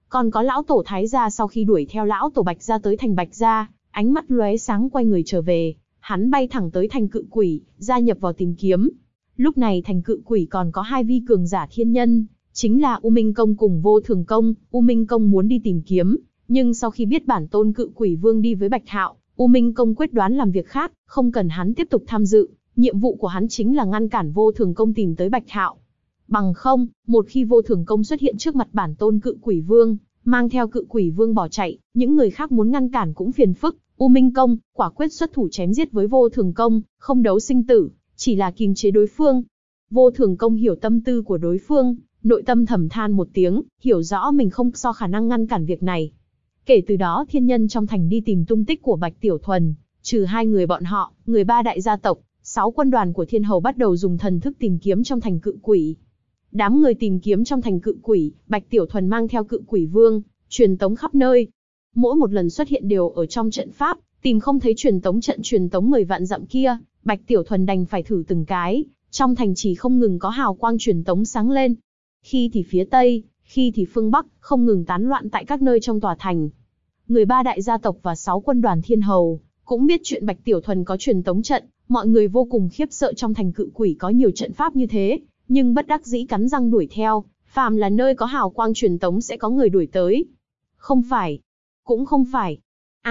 A: Còn có lão tổ Thái gia sau khi đuổi theo lão tổ Bạch gia tới thành Bạch gia, ánh mắt lóe sáng quay người trở về, hắn bay thẳng tới thành Cự Quỷ, gia nhập vào tìm kiếm. Lúc này thành Cự Quỷ còn có hai vi cường giả thiên nhân, chính là U Minh Công cùng Vô Thường Công. U Minh Công muốn đi tìm kiếm, nhưng sau khi biết bản tôn Cự Quỷ Vương đi với Bạch Hạo, U Minh Công quyết đoán làm việc khác, không cần hắn tiếp tục tham dự, nhiệm vụ của hắn chính là ngăn cản Vô Thường Công tìm tới Bạch Hạo. Bằng không, một khi Vô Thường Công xuất hiện trước mặt bản tôn Cự Quỷ Vương, mang theo Cự Quỷ Vương bỏ chạy, những người khác muốn ngăn cản cũng phiền phức. U Minh Công quả quyết xuất thủ chém giết với Vô Thường Công, không đấu sinh tử, chỉ là kiềm chế đối phương. Vô Thường Công hiểu tâm tư của đối phương, nội tâm thầm than một tiếng, hiểu rõ mình không so khả năng ngăn cản việc này. Kể từ đó thiên nhân trong thành đi tìm tung tích của Bạch Tiểu Thuần, trừ hai người bọn họ, người ba đại gia tộc, 6 quân đoàn của Thiên Hầu bắt đầu dùng thần thức tìm kiếm trong thành Cự Quỷ. Đám người tìm kiếm trong thành Cự Quỷ, Bạch Tiểu Thuần mang theo Cự Quỷ Vương, truyền tống khắp nơi. Mỗi một lần xuất hiện đều ở trong trận pháp, tìm không thấy truyền tống trận truyền tống 10 vạn dặm kia, Bạch Tiểu Thuần đành phải thử từng cái. Trong thành chỉ không ngừng có hào quang truyền tống sáng lên. Khi thì phía Tây, khi thì phương Bắc, không ngừng tán loạn tại các nơi trong tòa thành. Người ba đại gia tộc và 6 quân đoàn Thiên Hầu cũng biết chuyện Bạch Tiểu Thuần có truyền tống trận, mọi người vô cùng khiếp sợ trong thành Cự Quỷ có nhiều trận pháp như thế, nhưng bất đắc dĩ cắn răng đuổi theo, phàm là nơi có hào quang truyền tống sẽ có người đuổi tới. Không phải, cũng không phải.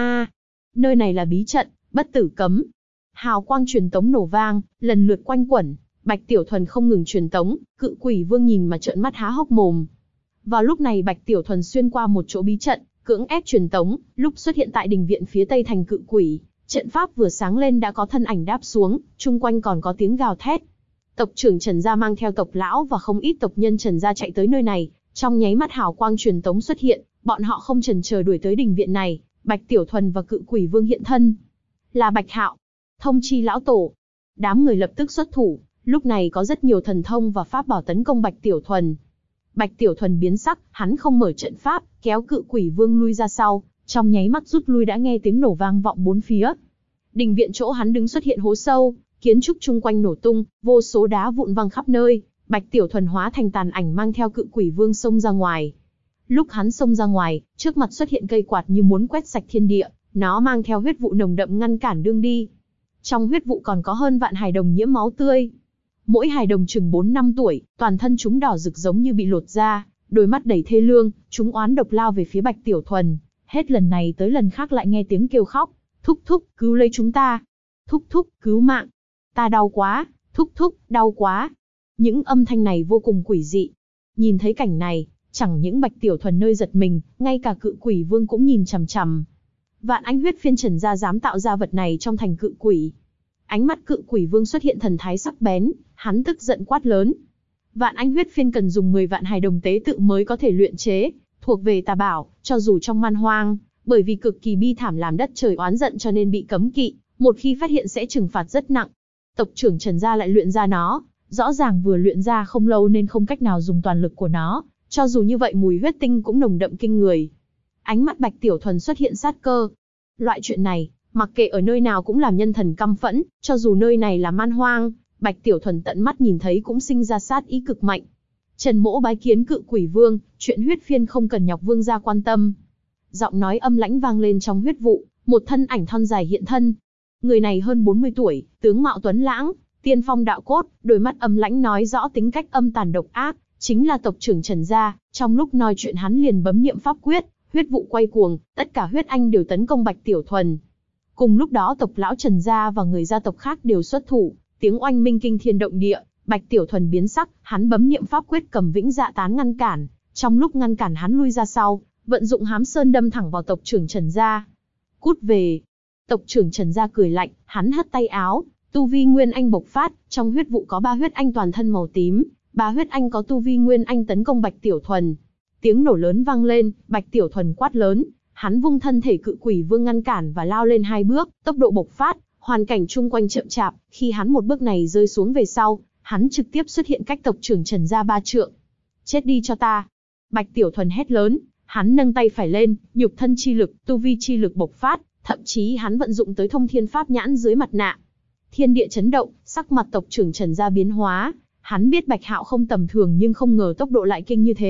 A: Nơi này là bí trận, bất tử cấm. Hào quang truyền tống nổ vang, lần lượt quanh quẩn, Bạch Tiểu Thuần không ngừng truyền tống, Cự Quỷ Vương nhìn mà trợn mắt há hốc mồm. Vào lúc này Bạch Tiểu Thuần xuyên qua một chỗ bí trận, cưỡng ép truyền tống, lúc xuất hiện tại đình viện phía tây thành Cự Quỷ, trận pháp vừa sáng lên đã có thân ảnh đáp xuống, chung quanh còn có tiếng gào thét. Tộc trưởng Trần gia mang theo tộc lão và không ít tộc nhân Trần gia chạy tới nơi này, trong nháy mắt hào quang truyền tống xuất hiện, bọn họ không chần chờ đuổi tới đình viện này, Bạch Tiểu Thuần và Cự Quỷ Vương hiện thân. Là Bạch Hạo, thông chi lão tổ. Đám người lập tức xuất thủ, lúc này có rất nhiều thần thông và pháp bảo tấn công Bạch Tiểu Thuần. Bạch Tiểu Thuần biến sắc, hắn không mở trận pháp, kéo Cự Quỷ Vương lui ra sau, trong nháy mắt rút lui đã nghe tiếng nổ vang vọng bốn phía. Đình viện chỗ hắn đứng xuất hiện hố sâu, kiến trúc chung quanh nổ tung, vô số đá vụn văng khắp nơi, Bạch Tiểu Thuần hóa thành tàn ảnh mang theo Cự Quỷ Vương xông ra ngoài. Lúc hắn xông ra ngoài, trước mặt xuất hiện cây quạt như muốn quét sạch thiên địa, nó mang theo huyết vụ nồng đậm ngăn cản đường đi. Trong huyết vụ còn có hơn vạn hài đồng nhiễm máu tươi. Mỗi hài đồng chừng 4-5 tuổi, toàn thân chúng đỏ rực giống như bị lột da, đôi mắt đầy thê lương, chúng oán độc lao về phía Bạch Tiểu Thuần. Hết lần này tới lần khác lại nghe tiếng kêu khóc, thúc thúc, cứu lấy chúng ta. Thúc thúc, cứu mạng. Ta đau quá, thúc thúc, đau quá. Những âm thanh này vô cùng quỷ dị. Nhìn thấy cảnh này, chẳng những Bạch Tiểu Thuần nơi giật mình, ngay cả Cự Quỷ Vương cũng nhìn chằm chằm. Vạn Anh huyết phiên Trần gia dám tạo ra vật này trong thành Cự Quỷ. Ánh mắt Cự Quỷ Vương xuất hiện thần thái sắc bén, hắn tức giận quát lớn. Vạn Anh huyết phiên cần dùng 10 vạn hài đồng tế tự mới có thể luyện chế, thuộc về tà bảo, cho dù trong man hoang, bởi vì cực kỳ bi thảm làm đất trời oán giận cho nên bị cấm kỵ, một khi phát hiện sẽ trừng phạt rất nặng. Tộc trưởng Trần gia lại luyện ra nó, rõ ràng vừa luyện ra không lâu nên không cách nào dùng toàn lực của nó, cho dù như vậy mùi huyết tinh cũng nồng đậm kinh người. Ánh mắt Bạch Tiểu Thuần xuất hiện sát cơ. Loại chuyện này, mặc kệ ở nơi nào cũng làm nhân thần căm phẫn, cho dù nơi này là man hoang, Bạch Tiểu Thuần tận mắt nhìn thấy cũng sinh ra sát ý cực mạnh. Trần Mỗ bái kiến Cự Quỷ Vương, chuyện huyết phiên không cần nhọc vương gia quan tâm. Giọng nói âm lãnh vang lên trong huyết vụ, một thân ảnh thon dài hiện thân. Người này hơn 40 tuổi, tướng mạo tuấn lãng, tiên phong đạo cốt, đôi mắt âm lãnh nói rõ tính cách âm tàn độc ác, chính là tộc trưởng Trần gia. Trong lúc nói chuyện hắn liền bấm niệm pháp quyết, huyết vụ quay cuồng, tất cả huyết anh đều tấn công Bạch Tiểu Thuần. Cùng lúc đó tộc lão Trần gia và người gia tộc khác đều xuất thủ, tiếng oanh minh kinh thiên động địa. Bạch Tiểu Thuần biến sắc, hắn bấm niệm pháp quyết cầm Vĩnh Dạ Tán ngăn cản, trong lúc ngăn cản hắn lui ra sau, vận dụng Hám Sơn đâm thẳng vào tộc trưởng Trần gia. Cút về. Tộc trưởng Trần gia cười lạnh, hắn hất tay áo, tu vi Nguyên Anh bộc phát, trong huyết vụ có 3 huyết anh toàn thân màu tím, 3 huyết anh có tu vi Nguyên Anh tấn công Bạch Tiểu Thuần. Tiếng nổ lớn vang lên, Bạch Tiểu Thuần quát lớn, hắn vung thân thể Cự Quỷ Vương ngăn cản và lao lên 2 bước, tốc độ bộc phát, hoàn cảnh chung quanh chậm chạp, khi hắn một bước này rơi xuống về sau, hắn trực tiếp xuất hiện cách tộc trưởng Trần gia 3 trượng. Chết đi cho ta. Bạch Tiểu Thuần hét lớn, hắn nâng tay phải lên, nhục thân chi lực, tu vi chi lực bộc phát, thậm chí hắn vận dụng tới Thông Thiên Pháp Nhãn dưới mặt nạ. Thiên địa chấn động, sắc mặt tộc trưởng Trần gia biến hóa, hắn biết Bạch Hạo không tầm thường nhưng không ngờ tốc độ lại kinh như thế,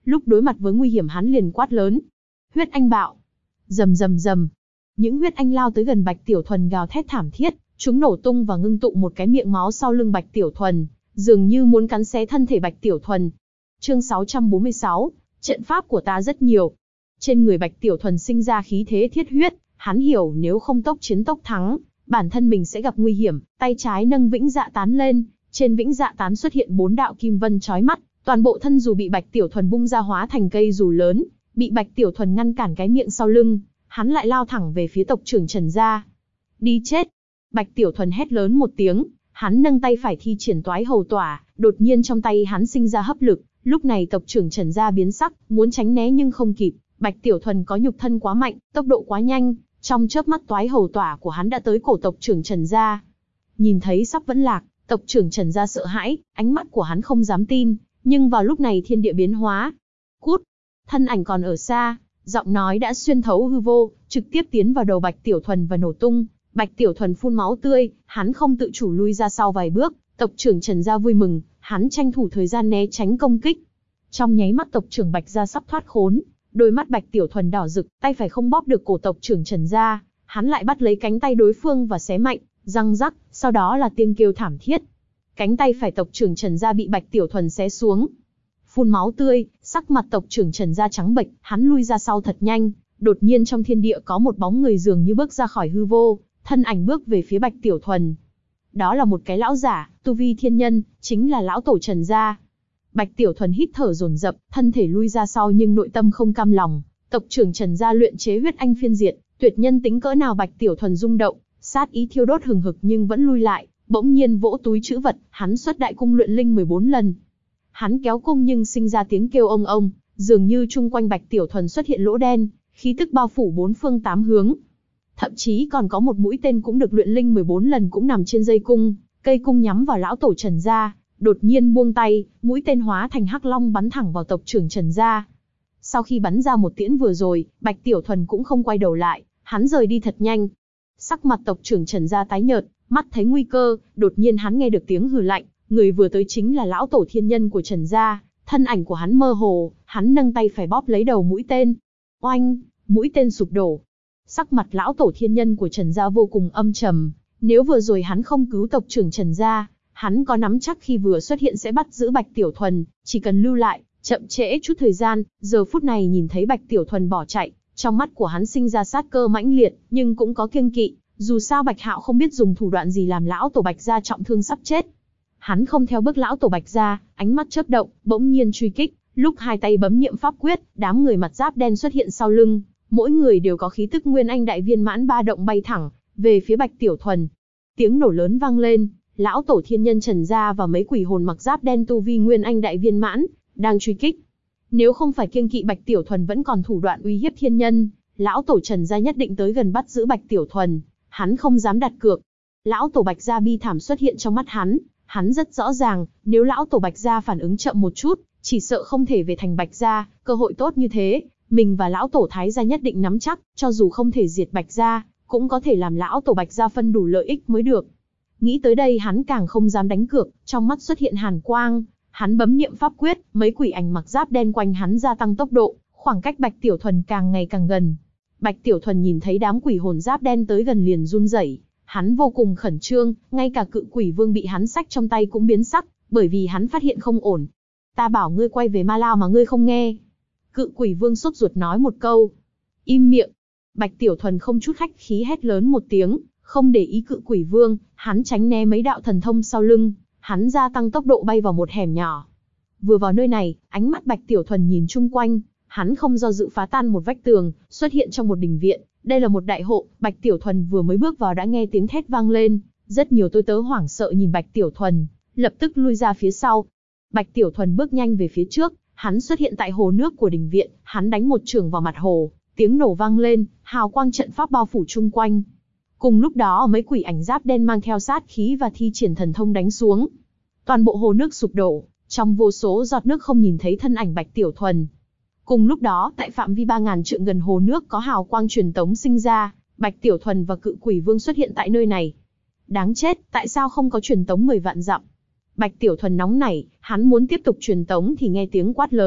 A: Lúc đối mặt với nguy hiểm hắn liền quát lớn. Huyết anh bạo. Rầm rầm rầm. Những huyết anh lao tới gần Bạch Tiểu Thuần gào thét thảm thiết, chúng nổ tung và ngưng tụ một cái miệng máu sau lưng Bạch Tiểu Thuần, dường như muốn cắn xé thân thể Bạch Tiểu Thuần. Chương 646, trận pháp của ta rất nhiều. Trên người Bạch Tiểu Thuần sinh ra khí thế thiết huyết, hắn hiểu nếu không tốc chiến tốc thắng, bản thân mình sẽ gặp nguy hiểm, tay trái nâng vĩnh dạ tán lên, trên vĩnh dạ tán xuất hiện 4 đạo kim vân chói mắt, toàn bộ thân dù bị Bạch Tiểu Thuần bung ra hóa thành cây dù lớn, bị Bạch Tiểu Thuần ngăn cản cái miệng sau lưng, hắn lại lao thẳng về phía tộc trưởng Trần gia. Đi chết! Bạch Tiểu Thuần hét lớn một tiếng, hắn nâng tay phải thi triển toái hầu tỏa, đột nhiên trong tay hắn sinh ra hấp lực, lúc này tộc trưởng Trần gia biến sắc, muốn tránh né nhưng không kịp, Bạch Tiểu Thuần có nhục thân quá mạnh, tốc độ quá nhanh, trong chớp mắt toái hầu tỏa của hắn đã tới cổ tộc trưởng Trần gia. Nhìn thấy sắp vẫn lạc, tộc trưởng Trần gia sợ hãi, ánh mắt của hắn không dám tin, nhưng vào lúc này thiên địa biến hóa. Cút! Thân ảnh còn ở xa, giọng nói đã xuyên thấu hư vô, trực tiếp tiến vào đầu Bạch Tiểu Thuần và nổ tung. Bạch Tiểu Thuần phun máu tươi, hắn không tự chủ lui ra sau vài bước, tộc trưởng Trần gia vui mừng, hắn tranh thủ thời gian né tránh công kích. Trong nháy mắt tộc trưởng Bạch gia sắp thoát khốn, đôi mắt Bạch Tiểu Thuần đỏ rực, tay phải không bóp được cổ tộc trưởng Trần gia, hắn lại bắt lấy cánh tay đối phương và xé mạnh, răng rắc, sau đó là tiếng kêu thảm thiết. Cánh tay phải tộc trưởng Trần gia bị Bạch Tiểu Thuần xé xuống. Phun máu tươi, sắc mặt tộc trưởng Trần gia trắng bệch, hắn lui ra sau thật nhanh, đột nhiên trong thiên địa có một bóng người dường như bước ra khỏi hư vô, thân ảnh bước về phía Bạch Tiểu Thuần. Đó là một cái lão giả, tu vi thiên nhân, chính là lão tổ Trần gia. Bạch Tiểu Thuần hít thở dồn dập, thân thể lui ra sau nhưng nội tâm không cam lòng. Tộc trưởng Trần gia luyện chế huyết anh phiên diệt, tuyệt nhân tính cỡ nào Bạch Tiểu Thuần rung động, sát ý thiêu đốt hừng hực nhưng vẫn lui lại. Bỗng nhiên vỗ túi trữ vật, hắn xuất đại cung luyện linh 14 lần. Hắn kéo cung nhưng sinh ra tiếng kêu ông ông, dường như chung quanh Bạch Tiểu Thuần xuất hiện lỗ đen, khí tức bao phủ bốn phương tám hướng. Thậm chí còn có một mũi tên cũng được luyện linh 14 lần cũng nằm trên dây cung, cây cung nhắm vào lão tổ Trần gia, đột nhiên buông tay, mũi tên hóa thành hắc long bắn thẳng vào tộc trưởng Trần gia. Sau khi bắn ra một tiễn vừa rồi, Bạch Tiểu Thuần cũng không quay đầu lại, hắn rời đi thật nhanh. Sắc mặt tộc trưởng Trần gia tái nhợt, mắt thấy nguy cơ, đột nhiên hắn nghe được tiếng hừ lạnh, người vừa tới chính là lão tổ thiên nhân của Trần gia, thân ảnh của hắn mơ hồ, hắn nâng tay phải bóp lấy đầu mũi tên. Oanh, mũi tên sụp đổ. Sắc mặt lão tổ thiên nhân của Trần gia vô cùng âm trầm, nếu vừa rồi hắn không cứu tộc trưởng Trần gia, hắn có nắm chắc khi vừa xuất hiện sẽ bắt giữ Bạch Tiểu Thuần, chỉ cần lưu lại, chậm trễ chút thời gian, giờ phút này nhìn thấy Bạch Tiểu Thuần bỏ chạy, trong mắt của hắn sinh ra sát cơ mãnh liệt, nhưng cũng có kiêng kỵ. Dù sao Bạch Hạo không biết dùng thủ đoạn gì làm lão tổ Bạch gia trọng thương sắp chết. Hắn không theo bước lão tổ Bạch gia, ánh mắt chớp động, bỗng nhiên truy kích, lúc hai tay bấm niệm pháp quyết, đám người mặt giáp đen xuất hiện sau lưng, mỗi người đều có khí tức nguyên anh đại viên mãn ba động bay thẳng về phía Bạch Tiểu Thuần. Tiếng nổ lớn vang lên, lão tổ thiên nhân Trần gia và mấy quỷ hồn mặc giáp đen tu vi nguyên anh đại viên mãn đang truy kích. Nếu không phải kiêng kỵ Bạch Tiểu Thuần vẫn còn thủ đoạn uy hiếp thiên nhân, lão tổ Trần gia nhất định tới gần bắt giữ Bạch Tiểu Thuần. Hắn không dám đặt cược. Lão tổ Bạch gia bi thảm xuất hiện trong mắt hắn rất rõ ràng, nếu lão tổ Bạch gia phản ứng chậm một chút, chỉ sợ không thể về thành Bạch gia, cơ hội tốt như thế, mình và lão tổ Thái gia nhất định nắm chắc, cho dù không thể diệt Bạch gia, cũng có thể làm lão tổ Bạch gia phân đủ lợi ích mới được. Nghĩ tới đây hắn càng không dám đánh cược, trong mắt xuất hiện hàn quang, hắn bấm niệm pháp quyết, mấy quỷ ảnh mặc giáp đen quanh hắn gia tăng tốc độ, khoảng cách Bạch Tiểu Thuần càng ngày càng gần. Bạch Tiểu Thuần nhìn thấy đám quỷ hồn giáp đen tới gần liền run rẩy, hắn vô cùng khẩn trương, ngay cả cự quỷ vương bị hắn xách trong tay cũng biến sắc, bởi vì hắn phát hiện không ổn. Ta bảo ngươi quay về Ma Lao mà ngươi không nghe. Cự quỷ vương sốt ruột nói một câu. Im miệng. Bạch Tiểu Thuần không chút khách khí hét lớn một tiếng, không để ý cự quỷ vương, hắn tránh né mấy đạo thần thông sau lưng, hắn gia tăng tốc độ bay vào một hẻm nhỏ. Vừa vào nơi này, ánh mắt Bạch Tiểu Thuần nhìn chung quanh. Hắn không do dự phá tan một vách tường, xuất hiện trong một đình viện. Đây là một đại hộ, Bạch Tiểu Thuần vừa mới bước vào đã nghe tiếng thét vang lên. Rất nhiều tôi tớ hoảng sợ nhìn Bạch Tiểu Thuần, lập tức lui ra phía sau. Bạch Tiểu Thuần bước nhanh về phía trước, hắn xuất hiện tại hồ nước của đình viện, hắn đánh một chưởng vào mặt hồ, tiếng nổ vang lên, hào quang trận pháp bao phủ chung quanh. Cùng lúc đó mấy quỷ ảnh giáp đen mang theo sát khí và thi triển thần thông đánh xuống. Toàn bộ hồ nước sụp đổ, trong vô số giọt nước không nhìn thấy thân ảnh Bạch Tiểu Thuần. Cùng lúc đó, tại phạm vi 3000 trượng gần hồ nước có hào quang truyền tống sinh ra, Bạch Tiểu Thuần và cự quỷ vương xuất hiện tại nơi này. Đáng chết, tại sao không có truyền tống 10 vạn dặm? Bạch Tiểu Thuần nóng nảy, hắn muốn tiếp tục truyền tống thì nghe tiếng quát lớn,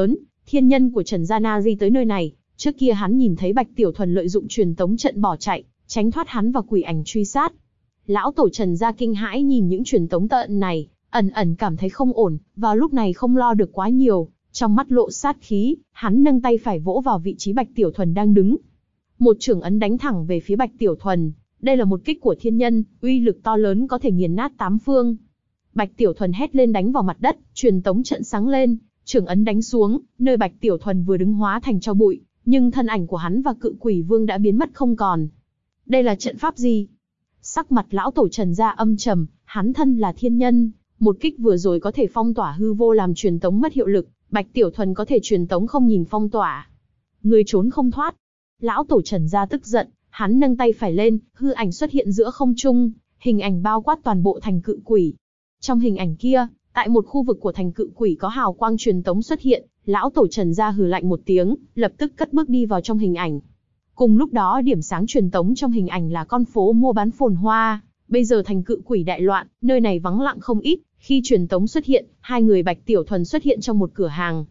A: thiên nhân của Trần Gia Na Di tới nơi này, trước kia hắn nhìn thấy Bạch Tiểu Thuần lợi dụng truyền tống trận bỏ chạy, tránh thoát hắn và quỷ ảnh truy sát. Lão tổ Trần Gia kinh hãi nhìn những truyền tống trận này, ẩn ẩn cảm thấy không ổn, vào lúc này không lo được quá nhiều, trong mắt lộ sát khí, hắn nâng tay phải vỗ vào vị trí Bạch Tiểu Thuần đang đứng. Một chưởng ấn đánh thẳng về phía Bạch Tiểu Thuần, đây là một kích của thiên nhân, uy lực to lớn có thể nghiền nát tám phương. Bạch Tiểu Thuần hét lên đánh vào mặt đất, truyền tống trận sáng lên, chưởng ấn đánh xuống, nơi Bạch Tiểu Thuần vừa đứng hóa thành tro bụi, nhưng thân ảnh của hắn và Cự Quỷ Vương đã biến mất không còn. Đây là trận pháp gì? Sắc mặt lão tổ Trần Gia âm trầm, hắn thân là thiên nhân, một kích vừa rồi có thể phong tỏa hư vô làm truyền tống mất hiệu lực, Bạch Tiểu Thuần có thể truyền tống không nhìn phong tỏa. Người trốn không thoát. Lão tổ Trần Gia tức giận, hắn nâng tay phải lên, hư ảnh xuất hiện giữa không trung, hình ảnh bao quát toàn bộ thành Cự Quỷ. Trong hình ảnh kia, tại một khu vực của thành Cự Quỷ có hào quang truyền tống xuất hiện, lão tổ Trần Gia hừ lạnh một tiếng, lập tức cất bước đi vào trong hình ảnh. Cùng lúc đó điểm sáng truyền tống trong hình ảnh là con phố mua bán phồn hoa, bây giờ thành Cự Quỷ đại loạn, nơi này vắng lặng không ít, khi truyền tống xuất hiện, hai người Bạch Tiểu Thuần xuất hiện trong một cửa hàng.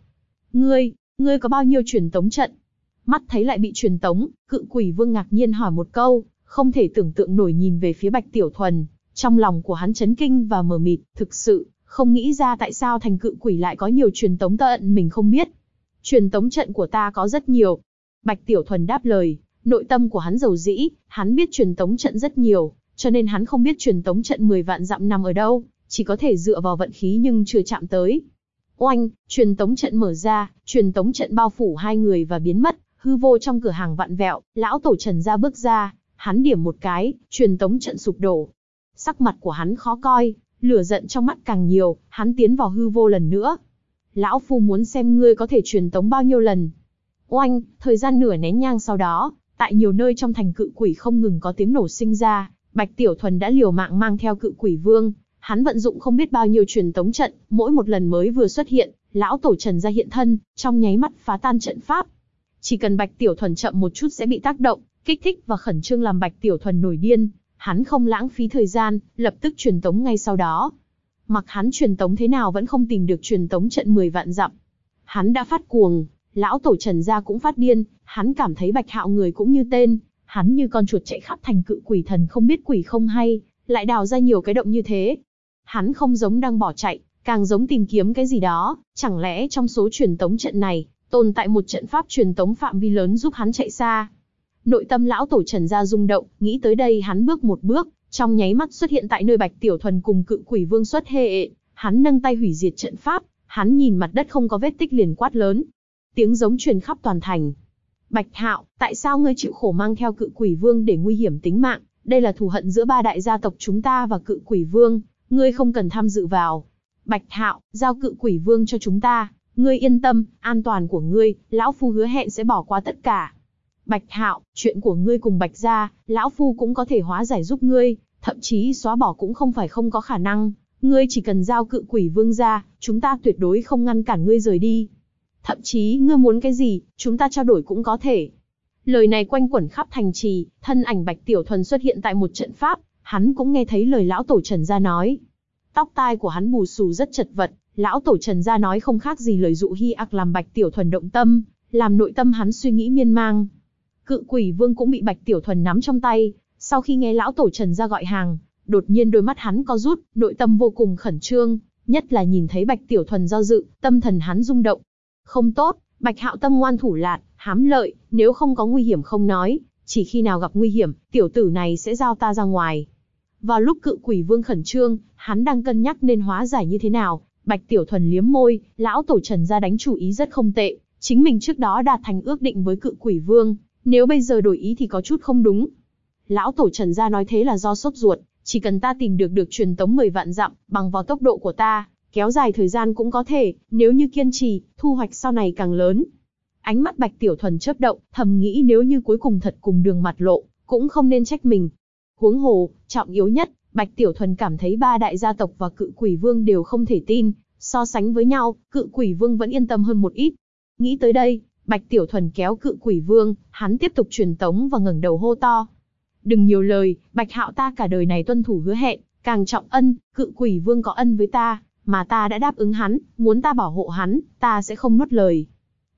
A: Ngươi có bao nhiêu truyền tống trận? Mắt thấy lại bị truyền tống, Cự Quỷ Vương ngạc nhiên hỏi một câu, không thể tưởng tượng nổi nhìn về phía Bạch Tiểu Thuần, trong lòng của hắn chấn kinh và mờ mịt, thực sự không nghĩ ra tại sao thành Cự Quỷ lại có nhiều truyền tống trận mình không biết. Truyền tống trận của ta có rất nhiều. Bạch Tiểu Thuần đáp lời, nội tâm của hắn dầu dĩ, hắn biết truyền tống trận rất nhiều, cho nên hắn không biết truyền tống trận 10 vạn dặm nằm ở đâu, chỉ có thể dựa vào vận khí nhưng chưa chạm tới. Oanh, truyền tống trận mở ra, truyền tống trận bao phủ hai người và biến mất, hư vô trong cửa hàng vặn vẹo, lão tổ Trần Gia bước ra, hắn điểm một cái, truyền tống trận sụp đổ. Sắc mặt của hắn khó coi, lửa giận trong mắt càng nhiều, hắn tiến vào hư vô lần nữa. Lão phu muốn xem ngươi có thể truyền tống bao nhiêu lần. Oanh, thời gian nửa nén nhang sau đó, tại nhiều nơi trong thành Cự Quỷ không ngừng có tiếng nổ sinh ra, Bạch Tiểu Thuần đã liều mạng mang theo Cự Quỷ Vương, hắn vận dụng không biết bao nhiêu truyền tống trận, mỗi một lần mới vừa xuất hiện, lão tổ Trần Gia hiện thân, trong nháy mắt phá tan trận pháp. Chỉ cần Bạch Tiểu Thuần chậm một chút sẽ bị tác động, kích thích và khẩn trương làm Bạch Tiểu Thuần nổi điên, hắn không lãng phí thời gian, lập tức truyền tống ngay sau đó. Mặc hắn truyền tống thế nào vẫn không tìm được truyền tống trận 10 vạn dặm. Hắn đã phát cuồng, lão tổ Trần Gia cũng phát điên, hắn cảm thấy Bạch Hạo người cũng như tên, hắn như con chuột chạy khắp thành Cự Quỷ thần không biết quỷ không hay, lại đào ra nhiều cái động như thế. Hắn không giống đang bỏ chạy, càng giống tìm kiếm cái gì đó, chẳng lẽ trong số truyền tống trận này, tồn tại một trận pháp truyền tống phạm vi lớn giúp hắn chạy xa. Nội tâm lão tổ Trần Gia rung động, nghĩ tới đây hắn bước một bước, trong nháy mắt xuất hiện tại nơi Bạch Tiểu Thuần cùng Cự Quỷ Vương xuất hiện, hắn nâng tay hủy diệt trận pháp, hắn nhìn mặt đất không có vết tích liền quát lớn. Tiếng giống truyền khắp toàn thành. Bạch Hạo, tại sao ngươi chịu khổ mang theo Cự Quỷ Vương để nguy hiểm tính mạng? Đây là thù hận giữa ba đại gia tộc chúng ta và Cự Quỷ Vương, ngươi không cần tham dự vào. Bạch Hạo, giao Cự Quỷ Vương cho chúng ta, ngươi yên tâm, an toàn của ngươi, lão phu hứa hẹn sẽ bỏ qua tất cả. Bạch Hạo, chuyện của ngươi cùng Bạch gia, lão phu cũng có thể hóa giải giúp ngươi, thậm chí xóa bỏ cũng không phải không có khả năng. Ngươi chỉ cần giao Cự Quỷ Vương ra, chúng ta tuyệt đối không ngăn cản ngươi rời đi. Thậm chí ngươi muốn cái gì, chúng ta trao đổi cũng có thể. Lời này quanh quẩn khắp thành trì, thân ảnh Bạch Tiểu Thuần xuất hiện tại một trận pháp, hắn cũng nghe thấy lời lão tổ Trần Gia nói. Tóc tai của hắn bù xù rất chật vật, lão tổ Trần Gia nói không khác gì lời dụ hi ạc làm Bạch Tiểu Thuần động tâm, làm nội tâm hắn suy nghĩ miên man. Cự Quỷ Vương cũng bị Bạch Tiểu Thuần nắm trong tay, sau khi nghe lão tổ Trần Gia gọi hàng, đột nhiên đôi mắt hắn co rút, nội tâm vô cùng khẩn trương, nhất là nhìn thấy Bạch Tiểu Thuần do dự, tâm thần hắn rung động. Không tốt, Bạch Hạo tâm ngoan thủ lạt, hám lợi, nếu không có nguy hiểm không nói, chỉ khi nào gặp nguy hiểm, tiểu tử này sẽ giao ta ra ngoài. Vào lúc Cự Quỷ Vương khẩn trương, hắn đang cân nhắc nên hóa giải như thế nào, Bạch Tiểu Thuần liếm môi, lão tổ Trần Gia đánh chủ ý rất không tệ, chính mình trước đó đạt thành ước định với Cự Quỷ Vương, nếu bây giờ đổi ý thì có chút không đúng. Lão tổ Trần Gia nói thế là do sốt ruột, chỉ cần ta tìm được truyền tống 10 vạn dặm, bằng vào tốc độ của ta, kéo dài thời gian cũng có thể, nếu như kiên trì, thu hoạch sau này càng lớn. Ánh mắt Bạch Tiểu Thuần chớp động, thầm nghĩ nếu như cuối cùng thật cùng đường mặt lộ, cũng không nên trách mình. Huống hồ, trọng yếu nhất, Bạch Tiểu Thuần cảm thấy ba đại gia tộc và Cự Quỷ Vương đều không thể tin, so sánh với nhau, Cự Quỷ Vương vẫn yên tâm hơn một ít. Nghĩ tới đây, Bạch Tiểu Thuần kéo Cự Quỷ Vương, hắn tiếp tục truyền tống và ngẩng đầu hô to. Đừng nhiều lời, Bạch Hạo ta cả đời này tuân thủ hứa hẹn, càng trọng ân, Cự Quỷ Vương có ân với ta, mà ta đã đáp ứng hắn, muốn ta bảo hộ hắn, ta sẽ không nuốt lời.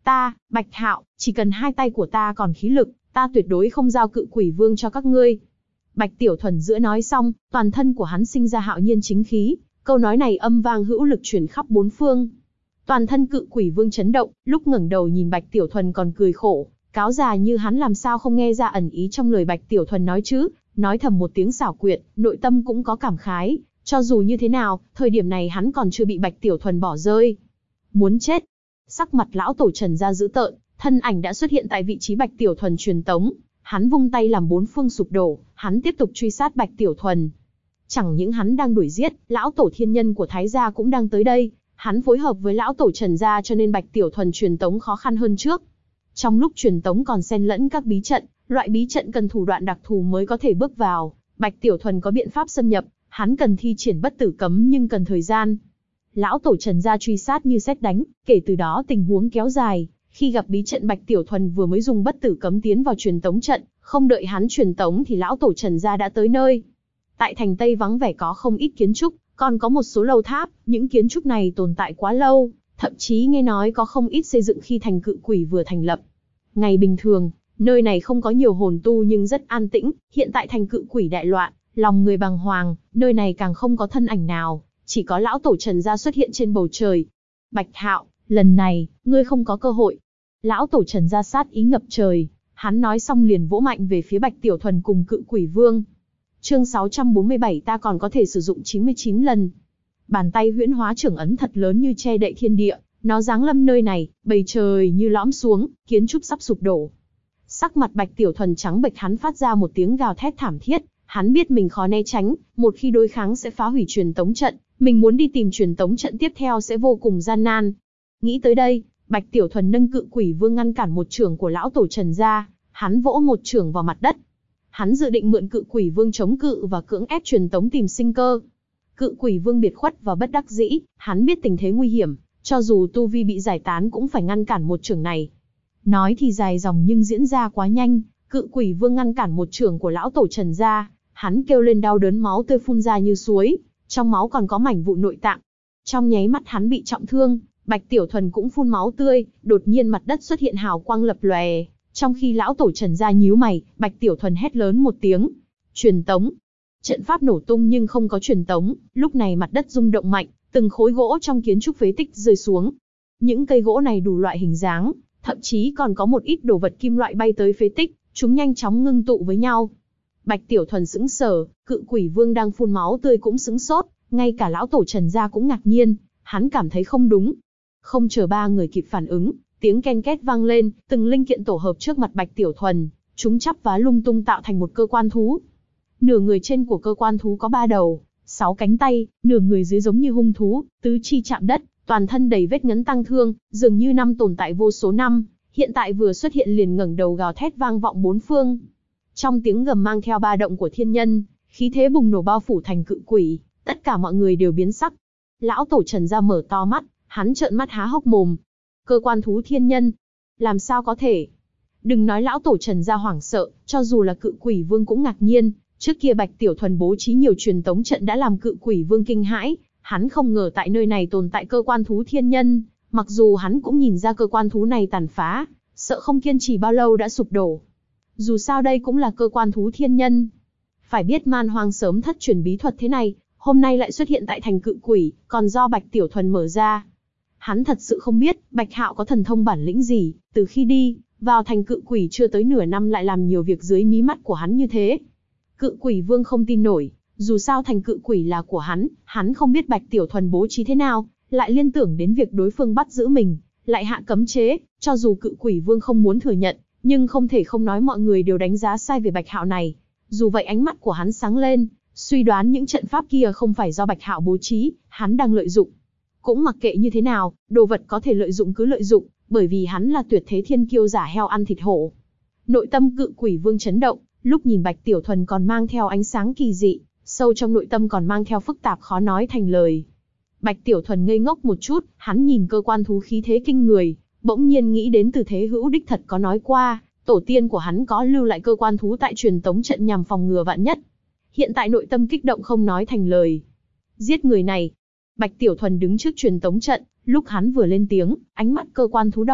A: Ta, Bạch Hạo, chỉ cần hai tay của ta còn khí lực, ta tuyệt đối không giao Cự Quỷ Vương cho các ngươi. Bạch Tiểu Thuần giữa nói xong, toàn thân của hắn sinh ra hạo nhiên chính khí, câu nói này âm vang hữu lực truyền khắp bốn phương. Toàn thân Cự Quỷ Vương chấn động, lúc ngẩng đầu nhìn Bạch Tiểu Thuần còn cười khổ, cáo già như hắn làm sao không nghe ra ẩn ý trong lời Bạch Tiểu Thuần nói chứ, nói thầm một tiếng xảo quyệt, nội tâm cũng có cảm khái, cho dù như thế nào, thời điểm này hắn còn chưa bị Bạch Tiểu Thuần bỏ rơi. Muốn chết. Sắc mặt lão tổ Trần gia dữ tợn, thân ảnh đã xuất hiện tại vị trí Bạch Tiểu Thuần truyền tống, hắn vung tay làm bốn phương sụp đổ, hắn tiếp tục truy sát Bạch Tiểu Thuần. Chẳng những hắn đang đuổi giết, lão tổ thiên nhân của Thái gia cũng đang tới đây, hắn phối hợp với lão tổ Trần gia cho nên Bạch Tiểu Thuần truyền tống khó khăn hơn trước. Trong lúc truyền tống còn xen lẫn các bí trận, loại bí trận cần thủ đoạn đặc thù mới có thể bước vào, Bạch Tiểu Thuần có biện pháp xâm nhập, hắn cần thi triển bất tử cấm nhưng cần thời gian. Lão tổ Trần gia truy sát như sét đánh, kể từ đó tình huống kéo dài, khi gặp bí trận Bạch Tiểu Thuần vừa mới dùng bất tử cấm tiến vào truyền tống trận, không đợi hắn truyền tống thì lão tổ Trần gia đã tới nơi. Tại thành Tây vắng vẻ có không ít kiến trúc, còn có một số lầu tháp, những kiến trúc này tồn tại quá lâu, thậm chí nghe nói có không ít xây dựng khi thành Cự Quỷ vừa thành lập. Ngày bình thường, nơi này không có nhiều hồn tu nhưng rất an tĩnh, hiện tại thành Cự Quỷ đại loạn, lòng người bàng hoàng, nơi này càng không có thân ảnh nào, chỉ có lão tổ Trần gia xuất hiện trên bầu trời. Bạch Hạo, lần này, ngươi không có cơ hội. Lão tổ Trần gia sát ý ngập trời, hắn nói xong liền vỗ mạnh về phía Bạch Tiểu Thuần cùng Cự Quỷ Vương. Chương 647 ta còn có thể sử dụng 99 lần. Bàn tay huyễn hóa trưởng ấn thật lớn như che đậy thiên địa, nó giáng lâm nơi này, bầu trời như lõm xuống, kiến trúc sắp sụp đổ. Sắc mặt Bạch Tiểu Thuần trắng bệch, hắn phát ra một tiếng gào thét thảm thiết, hắn biết mình khó né tránh, một khi đối kháng sẽ phá hủy truyền tống trận, mình muốn đi tìm truyền tống trận tiếp theo sẽ vô cùng gian nan. Nghĩ tới đây, Bạch Tiểu Thuần nâng Cự Quỷ Vương ngăn cản một chưởng của lão tổ Trần gia, hắn vỗ một chưởng vào mặt đất. Hắn dự định mượn Cự Quỷ Vương chống cự và cưỡng ép truyền tống tìm sinh cơ. Cự Quỷ Vương biệt khuất và bất đắc dĩ, hắn biết tình thế nguy hiểm, cho dù tu vi bị giải tán cũng phải ngăn cản một chưởng này. Nói thì dài dòng nhưng diễn ra quá nhanh, Cự Quỷ Vương ngăn cản một chưởng của lão tổ Trần gia, hắn kêu lên đau đớn, máu tươi phun ra như suối, trong máu còn có mảnh vụn nội tạng. Trong nháy mắt hắn bị trọng thương, Bạch Tiểu Thuần cũng phun máu tươi, đột nhiên mặt đất xuất hiện hào quang lập lòe. Trong khi lão tổ Trần gia nhíu mày, Bạch Tiểu Thuần hét lớn một tiếng, truyền tống. Trận pháp nổ tung nhưng không có truyền tống, lúc này mặt đất rung động mạnh, từng khối gỗ trong kiến trúc phế tích rơi xuống. Những cây gỗ này đủ loại hình dáng, thậm chí còn có một ít đồ vật kim loại bay tới phế tích, chúng nhanh chóng ngưng tụ với nhau. Bạch Tiểu Thuần sững sờ, Cự Quỷ Vương đang phun máu tươi cũng sững sốt, ngay cả lão tổ Trần gia cũng ngạc nhiên, hắn cảm thấy không đúng. Không chờ ba người kịp phản ứng, tiếng ken két vang lên, từng linh kiện tổ hợp trước mặt Bạch Tiểu Thuần, chúng chắp vá lung tung tạo thành một cơ quan thú. Nửa người trên của cơ quan thú có 3 đầu, 6 cánh tay, nửa người dưới giống như hung thú, tứ chi chạm đất, toàn thân đầy vết ngấn tăng thương, dường như năm tồn tại vô số năm, hiện tại vừa xuất hiện liền ngẩng đầu gào thét vang vọng bốn phương. Trong tiếng gầm mang theo ba động của thiên nhân, khí thế bùng nổ bao phủ thành Cự Quỷ, tất cả mọi người đều biến sắc. Lão tổ Trần gia mở to mắt, hắn trợn mắt há hốc mồm. Cơ quan thú thiên nhân? Làm sao có thể? Đừng nói lão tổ Trần gia hoảng sợ, cho dù là Cự Quỷ Vương cũng ngạc nhiên, trước kia Bạch Tiểu Thuần bố trí nhiều truyền tống trận đã làm Cự Quỷ Vương kinh hãi, hắn không ngờ tại nơi này tồn tại cơ quan thú thiên nhân, mặc dù hắn cũng nhìn ra cơ quan thú này tàn phá, sợ không kiên trì bao lâu đã sụp đổ. Dù sao đây cũng là cơ quan thú thiên nhân. Phải biết Man Hoang sớm thất truyền bí thuật thế này, hôm nay lại xuất hiện tại thành Cự Quỷ, còn do Bạch Tiểu Thuần mở ra. Hắn thật sự không biết, Bạch Hạo có thần thông bản lĩnh gì, từ khi đi vào thành Cự Quỷ chưa tới nửa năm lại làm nhiều việc dưới mí mắt của hắn như thế. Cự Quỷ Vương không tin nổi, dù sao thành Cự Quỷ là của hắn không biết Bạch Tiểu Thuần bố trí thế nào, lại liên tưởng đến việc đối phương bắt giữ mình, lại hạ cấm chế, cho dù Cự Quỷ Vương không muốn thừa nhận, nhưng không thể không nói mọi người đều đánh giá sai về Bạch Hạo này. Dù vậy ánh mắt của hắn sáng lên, suy đoán những trận pháp kia không phải do Bạch Hạo bố trí, hắn đang lợi dụng. Cũng mặc kệ như thế nào, đồ vật có thể lợi dụng cứ lợi dụng, bởi vì hắn là tuyệt thế thiên kiêu giả heo ăn thịt hổ. Nội tâm Cự Quỷ Vương chấn động, lúc nhìn Bạch Tiểu Thuần còn mang theo ánh sáng kỳ dị, sâu trong nội tâm còn mang theo phức tạp khó nói thành lời. Bạch Tiểu Thuần ngây ngốc một chút, hắn nhìn cơ quan thú khí thế kinh người, bỗng nhiên nghĩ đến Từ Thế Hữu đích thật có nói qua, tổ tiên của hắn có lưu lại cơ quan thú tại truyền tống trận nhằm phòng ngừa vạn nhất. Hiện tại nội tâm kích động không nói thành lời. Giết người này. Bạch Tiểu Thuần đứng trước truyền tống trận, lúc hắn vừa lên tiếng, ánh mắt cơ quan thú đỏ rực,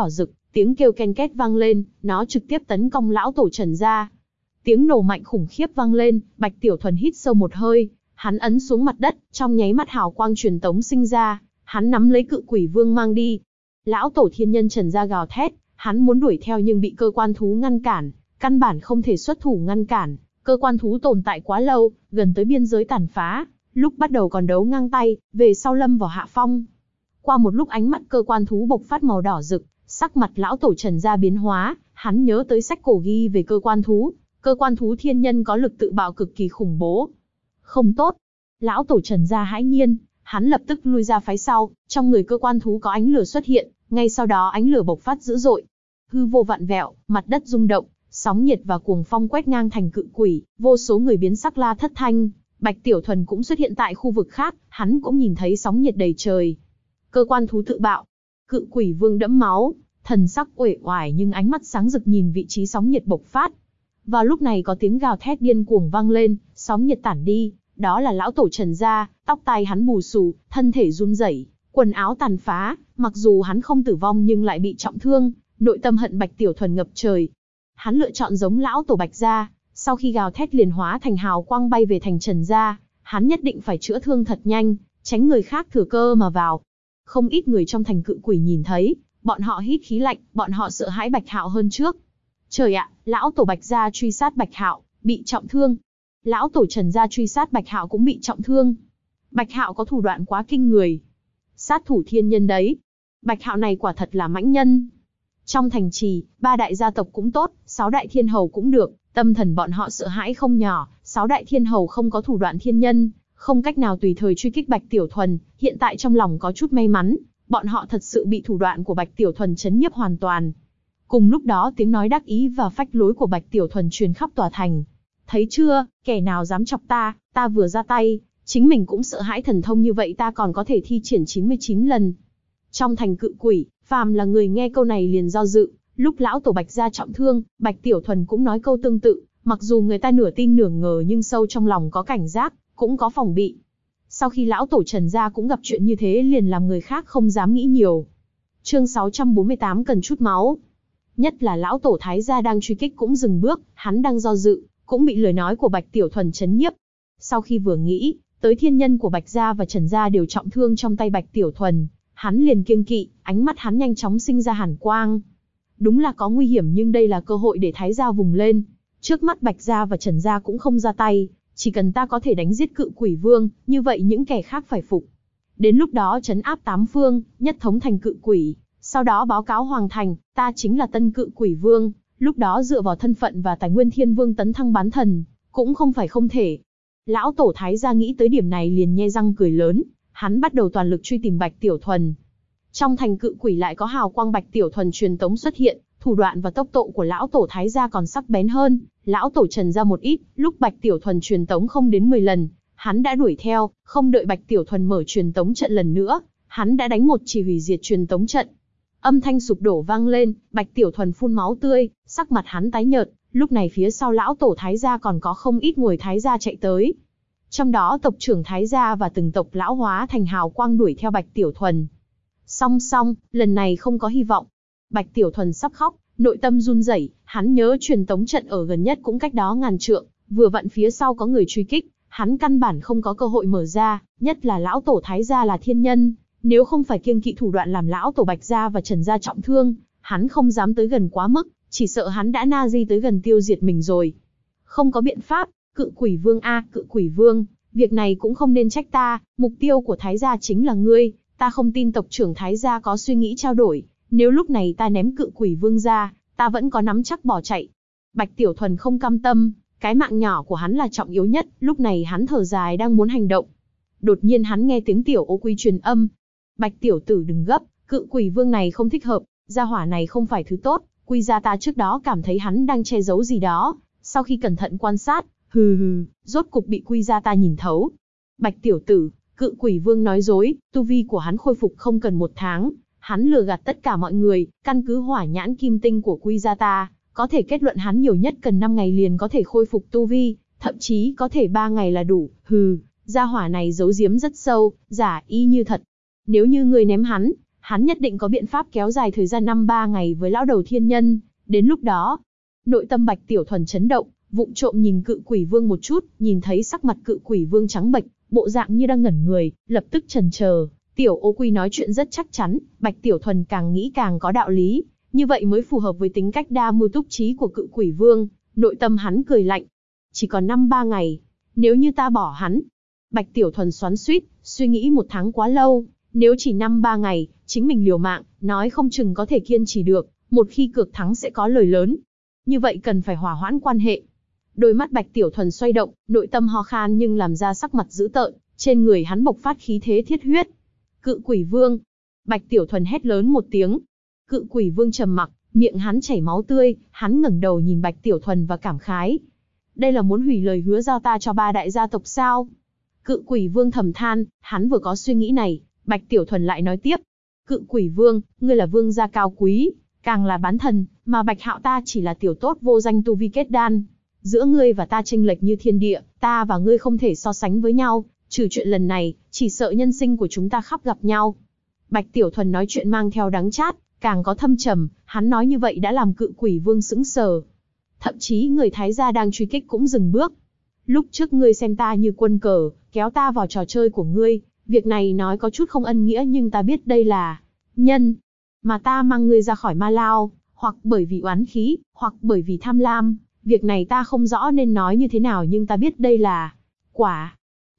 A: tiếng kêu ken két vang lên, nó trực tiếp tấn công lão tổ Trần gia. Tiếng nổ mạnh khủng khiếp vang lên, Bạch Tiểu Thuần hít sâu một hơi, hắn ấn xuống mặt đất, trong nháy mắt hào quang truyền tống sinh ra, hắn nắm lấy Cự Quỷ Vương mang đi. Lão tổ thiên nhân Trần gia gào thét, hắn muốn đuổi theo nhưng bị cơ quan thú ngăn cản, căn bản không thể xuất thủ ngăn cản. Cơ quan thú tồn tại quá lâu, gần tới biên giới tàn phá, lúc bắt đầu còn đấu ngang tay, về sau lâm vào hạ phong. Qua một lúc ánh mắt cơ quan thú bộc phát màu đỏ rực, sắc mặt lão tổ Trần gia biến hóa, hắn nhớ tới sách cổ ghi về cơ quan thú. Cơ quan thú thiên nhân có lực tự bạo cực kỳ khủng bố. Không tốt. Lão tổ Trần gia hãi nhiên, hắn lập tức lui ra phái sau, trong người cơ quan thú có ánh lửa xuất hiện, ngay sau đó ánh lửa bộc phát dữ dội. Hư vô vặn vẹo, mặt đất rung động, sóng nhiệt và cuồng phong quét ngang thành cự quỷ, vô số người biến sắc la thất thanh. Bạch Tiểu Thuần cũng xuất hiện tại khu vực khác, hắn cũng nhìn thấy sóng nhiệt đầy trời. Cơ quan thú tự bạo, Cự Quỷ Vương đẫm máu, thần sắc uể oải nhưng ánh mắt sáng rực nhìn vị trí sóng nhiệt bộc phát. Vào lúc này có tiếng gào thét điên cuồng vang lên, sóng nhiệt tản đi, đó là lão tổ Trần gia, tóc tai hắn bù xù, thân thể run rẩy, quần áo tàn phá, mặc dù hắn không tử vong nhưng lại bị trọng thương, nội tâm hận Bạch Tiểu Thuần ngập trời. Hắn lựa chọn giống lão tổ Bạch gia, sau khi gào thét liền hóa thành hào quang bay về thành Trần gia, hắn nhất định phải chữa thương thật nhanh, tránh người khác thừa cơ mà vào. Không ít người trong thành cự quỷ nhìn thấy, bọn họ hít khí lạnh, bọn họ sợ hãi Bạch Hạo hơn trước. Trời ạ, lão tổ Bạch gia truy sát Bạch Hạo, bị trọng thương. Lão tổ Trần gia truy sát Bạch Hạo cũng bị trọng thương. Bạch Hạo có thủ đoạn quá kinh người. Sát thủ thiên nhân đấy. Bạch Hạo này quả thật là mãnh nhân. Trong thành trì, 3 đại gia tộc cũng tốt, 6 đại thiên hầu cũng được, tâm thần bọn họ sợ hãi không nhỏ, 6 đại thiên hầu không có thủ đoạn thiên nhân, không cách nào tùy thời truy kích Bạch Tiểu Thuần, hiện tại trong lòng có chút may mắn, bọn họ thật sự bị thủ đoạn của Bạch Tiểu Thuần chấn nhiếp hoàn toàn. Cùng lúc đó tiếng nói đắc ý và phách lối của Bạch Tiểu Thuần truyền khắp tòa thành. Thấy chưa, kẻ nào dám chọc ta vừa ra tay, chính mình cũng sợ hãi thần thông như vậy ta còn có thể thi triển 99 lần. Trong thành cự quỷ, phàm là người nghe câu này liền do dự, lúc lão tổ Bạch gia trọng thương, Bạch Tiểu Thuần cũng nói câu tương tự, mặc dù người ta nửa tin nửa ngờ nhưng sâu trong lòng có cảnh giác, cũng có phòng bị. Sau khi lão tổ Trần gia cũng gặp chuyện như thế liền làm người khác không dám nghĩ nhiều. Chương 648 cần chút máu. Nhất là lão tổ Thái gia đang truy kích cũng dừng bước, hắn đang do dự, cũng bị lời nói của Bạch Tiểu Thuần chấn nhiếp. Sau khi vừa nghĩ, tới thiên nhân của Bạch gia và Trần gia đều trọng thương trong tay Bạch Tiểu Thuần, hắn liền kiêng kỵ, ánh mắt hắn nhanh chóng sinh ra hàn quang. Đúng là có nguy hiểm nhưng đây là cơ hội để Thái gia vùng lên. Trước mắt Bạch gia và Trần gia cũng không ra tay, chỉ cần ta có thể đánh giết Cự Quỷ Vương, như vậy những kẻ khác phải phục. Đến lúc đó trấn áp 8 phương, nhất thống thành cự quỷ, sau đó báo cáo hoàng thành, ta chính là tân Cự Quỷ Vương, lúc đó dựa vào thân phận và tài nguyên Thiên Vương tấn thăng bán thần, cũng không phải không thể. Lão tổ Thái gia nghĩ tới điểm này liền nhe răng cười lớn, hắn bắt đầu toàn lực truy tìm Bạch Tiểu Thuần. Trong thành cự quỷ lại có hào quang Bạch Tiểu Thuần truyền tống xuất hiện, thủ đoạn và tốc độ của lão tổ Thái gia còn sắc bén hơn, lão tổ Trần gia một ít, lúc Bạch Tiểu Thuần truyền tống không đến 10 lần, hắn đã đuổi theo, không đợi Bạch Tiểu Thuần mở truyền tống trận lần nữa, hắn đã đánh một chỉ hủy diệt truyền tống trận. Âm thanh sụp đổ vang lên, Bạch Tiểu Thuần phun máu tươi, sắc mặt hắn tái nhợt, lúc này phía sau lão tổ Thái gia còn có không ít người Thái gia chạy tới. Trong đó tộc trưởng Thái gia và từng tộc lão hóa thành hào quang đuổi theo Bạch Tiểu Thuần. Song song, lần này không có hy vọng. Bạch Tiểu Thuần sắp khóc, nội tâm run rẩy, hắn nhớ truyền tống trận ở gần nhất cũng cách đó ngàn trượng, vừa vặn phía sau có người truy kích, hắn căn bản không có cơ hội mở ra, nhất là lão tổ Thái gia là thiên nhân, nếu không phải kiêng kỵ thủ đoạn làm lão tổ Bạch gia và Trần gia trọng thương, hắn không dám tới gần quá mức, chỉ sợ hắn đã na di tới gần tiêu diệt mình rồi. Không có biện pháp, Cự Quỷ Vương a, Cự Quỷ Vương, việc này cũng không nên trách ta, mục tiêu của Thái gia chính là ngươi, ta không tin tộc trưởng Thái gia có suy nghĩ trao đổi, nếu lúc này ta ném Cự Quỷ Vương ra, ta vẫn có nắm chắc bỏ chạy. Bạch Tiểu Thuần không cam tâm, cái mạng nhỏ của hắn là trọng yếu nhất, lúc này hắn thở dài đang muốn hành động. Đột nhiên hắn nghe tiếng Tiểu Ô Quy truyền âm. Bạch tiểu tử đừng gấp, Cự Quỷ Vương này không thích hợp, gia hỏa này không phải thứ tốt, Quy gia ta trước đó cảm thấy hắn đang che giấu gì đó, sau khi cẩn thận quan sát, rốt cục bị Quy gia ta nhìn thấu. Bạch tiểu tử, Cự Quỷ Vương nói dối, tu vi của hắn khôi phục không cần 1 tháng, hắn lừa gạt tất cả mọi người, căn cứ hỏa nhãn kim tinh của Quy gia ta, có thể kết luận hắn nhiều nhất cần 5 ngày liền có thể khôi phục tu vi, thậm chí có thể 3 ngày là đủ, gia hỏa này giấu giếm rất sâu, giả y như thật. Nếu như ngươi ném hắn Hắn nhất định có biện pháp kéo dài thời gian 5-3 ngày với lão đầu thiên nhân, đến lúc đó. Nội tâm Bạch Tiểu Thuần chấn động, vụng trộm nhìn Cự Quỷ Vương một chút, nhìn thấy sắc mặt Cự Quỷ Vương trắng bệch, bộ dạng như đang ngẩn người, lập tức chần chờ. Tiểu Ô Quy nói chuyện rất chắc chắn, Bạch Tiểu Thuần càng nghĩ càng có đạo lý, như vậy mới phù hợp với tính cách đa mưu túc trí của Cự Quỷ Vương. Nội tâm hắn cười lạnh, chỉ còn 5-3 ngày, nếu như ta bỏ hắn. Bạch Tiểu Thuần xoắn xuýt, suy nghĩ 1 tháng quá lâu, nếu chỉ 5-3 ngày, chính mình liều mạng, nói không chừng có thể kiên trì được, một khi cược thắng sẽ có lời lớn. Như vậy cần phải hòa hoãn quan hệ. Đôi mắt Bạch Tiểu Thuần xoay động, nội tâm ho khan nhưng làm ra sắc mặt dữ tợn, trên người hắn bộc phát khí thế thiết huyết. Cự Quỷ Vương! Bạch Tiểu Thuần hét lớn một tiếng. Cự Quỷ Vương trầm mặc, miệng hắn chảy máu tươi, hắn ngẩng đầu nhìn Bạch Tiểu Thuần và cảm khái. Đây là muốn hủy lời hứa giao ta cho 3 đại gia tộc sao? Cự Quỷ Vương thầm than, hắn vừa có suy nghĩ này, Bạch Tiểu Thuần lại nói tiếp. Cự Quỷ Vương, ngươi là vương gia cao quý, càng là bán thần, mà Bạch Hạo ta chỉ là tiểu tốt vô danh tu vi kết đan. Giữa ngươi và ta chênh lệch như thiên địa, ta và ngươi không thể so sánh với nhau, trừ chuyện lần này, chỉ sợ nhân sinh của chúng ta khắp gặp nhau. Bạch Tiểu Thuần nói chuyện mang theo đắng chát, càng có thâm trầm, hắn nói như vậy đã làm Cự Quỷ Vương sững sờ. Thậm chí người Thái gia đang truy kích cũng dừng bước. Lúc trước ngươi xem ta như quân cờ, kéo ta vào trò chơi của ngươi, việc này nói có chút không ân nghĩa nhưng ta biết đây là nhân. Mà ta mang ngươi ra khỏi Ma Lao, hoặc bởi vì oán khí, hoặc bởi vì tham lam. Việc này ta không rõ nên nói như thế nào nhưng ta biết đây là quả.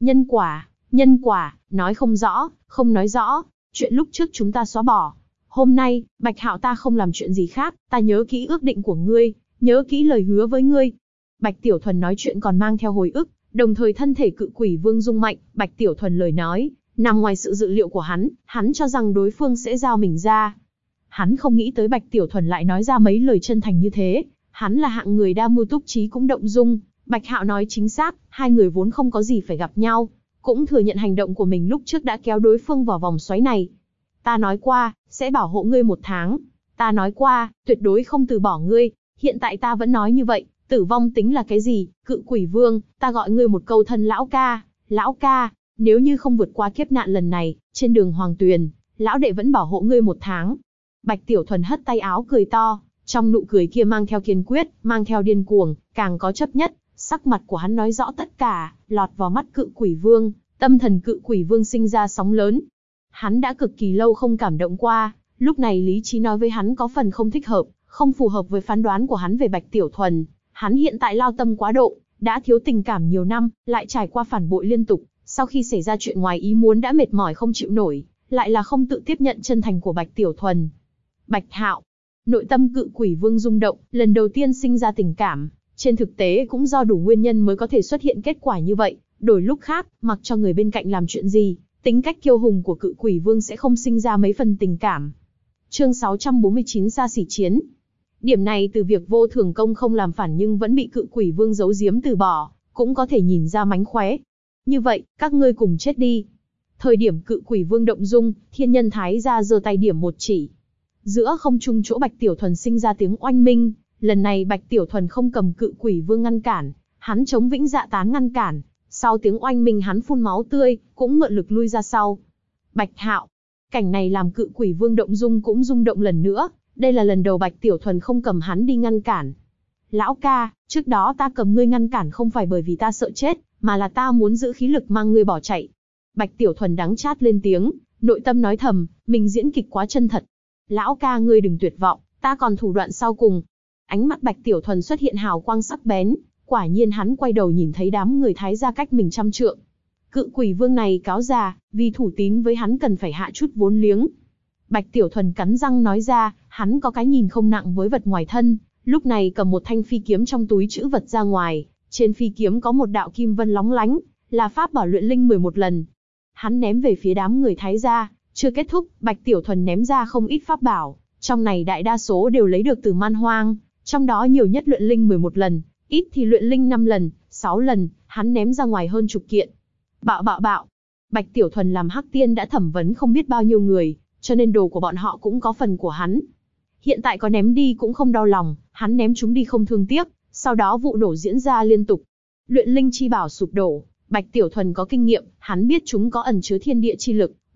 A: Nhân quả, nói không rõ, không nói rõ. Chuyện lúc trước chúng ta xóa bỏ. Hôm nay, Bạch Hạo ta không làm chuyện gì khác, ta nhớ kỹ ước định của ngươi, nhớ kỹ lời hứa với ngươi. Bạch Tiểu Thuần nói chuyện còn mang theo hồi ức, đồng thời thân thể Cự Quỷ Vương rung mạnh. Bạch Tiểu Thuần lời nói nằm ngoài sự dự liệu của hắn cho rằng đối phương sẽ giao mình ra. Hắn không nghĩ tới Bạch Tiểu Thuần lại nói ra mấy lời chân thành như thế. Hắn là hạng người đa mưu túc trí cũng động dung. Bạch Hạo nói chính xác, hai người vốn không có gì phải gặp nhau, cũng thừa nhận hành động của mình lúc trước đã kéo đối phương vào vòng xoáy này. Ta nói qua, sẽ bảo hộ ngươi 1 tháng. Ta nói qua, tuyệt đối không từ bỏ ngươi. Hiện tại ta vẫn nói như vậy, tử vong tính là cái gì? Cự Quỷ Vương, ta gọi ngươi một câu thân lão ca. Lão ca, nếu như không vượt qua kiếp nạn lần này, trên đường Hoàng Tuyền, lão đệ vẫn bảo hộ ngươi 1 tháng. Bạch Tiểu Thuần hất tay áo cười to, trong nụ cười kia mang theo kiên quyết, mang theo điên cuồng, càng có chấp nhất. Sắc mặt của hắn nói rõ tất cả, lọt vào mắt Cự Quỷ Vương, tâm thần Cự Quỷ Vương sinh ra sóng lớn. Hắn đã cực kỳ lâu không cảm động qua, lúc này lý trí nói với hắn có phần không thích hợp, không phù hợp với phán đoán của hắn về Bạch Tiểu Thuần. Hắn hiện tại lao tâm quá độ, đã thiếu tình cảm nhiều năm, lại trải qua phản bội liên tục, sau khi xảy ra chuyện ngoài ý muốn đã mệt mỏi không chịu nổi, lại là không tự tiếp nhận chân thành của Bạch Tiểu Thuần. Bạch Hạo, nội tâm Cự Quỷ Vương rung động, lần đầu tiên sinh ra tình cảm. Trên thực tế cũng do đủ nguyên nhân mới có thể xuất hiện kết quả như vậy, đổi lúc khác, mặc cho người bên cạnh làm chuyện gì, tính cách kiêu hùng của Cự Quỷ Vương sẽ không sinh ra mấy phần tình cảm. Chương 649 Xa xỉ chiến. Điểm này từ việc Vô Thường Công không làm phản nhưng vẫn bị Cự Quỷ Vương giấu giếm từ bỏ, cũng có thể nhìn ra mánh khóe. Như vậy, các ngươi cùng chết đi. Thời điểm Cự Quỷ Vương động dung, Thiên Nhân Thái gia giơ tay điểm một chỉ. Giữa không trung chỗ Bạch Tiểu Thuần sinh ra tiếng oanh minh. Lần này Bạch Tiểu Thuần không cầm Cự Quỷ Vương ngăn cản, hắn chống Vĩnh Dạ Tán ngăn cản. Sau tiếng oanh minh hắn phun máu tươi, cũng mượn lực lui ra sau. Bạch Hạo, cảnh này làm Cự Quỷ Vương động dung cũng rung động lần nữa. Đây là lần đầu Bạch Tiểu Thuần không cầm hắn đi ngăn cản. Lão ca, trước đó ta cầm ngươi ngăn cản không phải bởi vì ta sợ chết, mà là ta muốn giữ khí lực mang ngươi bỏ chạy. Bạch Tiểu Thuần đắng chát lên tiếng, nội tâm nói thầm, mình diễn kịch quá chân thật. Lão ca ngươi đừng tuyệt vọng, ta còn thủ đoạn sau cùng. Ánh mắt Bạch Tiểu Thuần xuất hiện hào quang sắc bén, quả nhiên hắn quay đầu nhìn thấy đám người Thái gia cách mình 100 trượng. Cự Quỷ Vương này cáo già, vì thủ tín với hắn cần phải hạ chút vốn liếng. Bạch Tiểu Thuần cắn răng nói ra, hắn có cái nhìn không nặng với vật ngoài thân, lúc này cầm một thanh phi kiếm trong túi trữ vật ra ngoài, trên phi kiếm có một đạo kim vân lóng lánh, là pháp bảo luyện linh 11 lần. Hắn ném về phía đám người Thái gia, chưa kết thúc, Bạch Tiểu Thuần ném ra không ít pháp bảo, trong này đại đa số đều lấy được từ Man Hoang, trong đó nhiều nhất luyện linh 11 lần, ít thì luyện linh 5 lần, 6 lần, hắn ném ra ngoài hơn chục kiện. Bạo bạo bạo. Bạch Tiểu Thuần làm Hắc Tiên đã thẩm vấn không biết bao nhiêu người, cho nên đồ của bọn họ cũng có phần của hắn. Hiện tại có ném đi cũng không đau lòng, hắn ném chúng đi không thương tiếc, sau đó vụ nổ diễn ra liên tục. Luyện linh chi bảo sụp đổ, Bạch Tiểu Thuần có kinh nghiệm, hắn biết chúng có ẩn chứa thiên địa chi lực,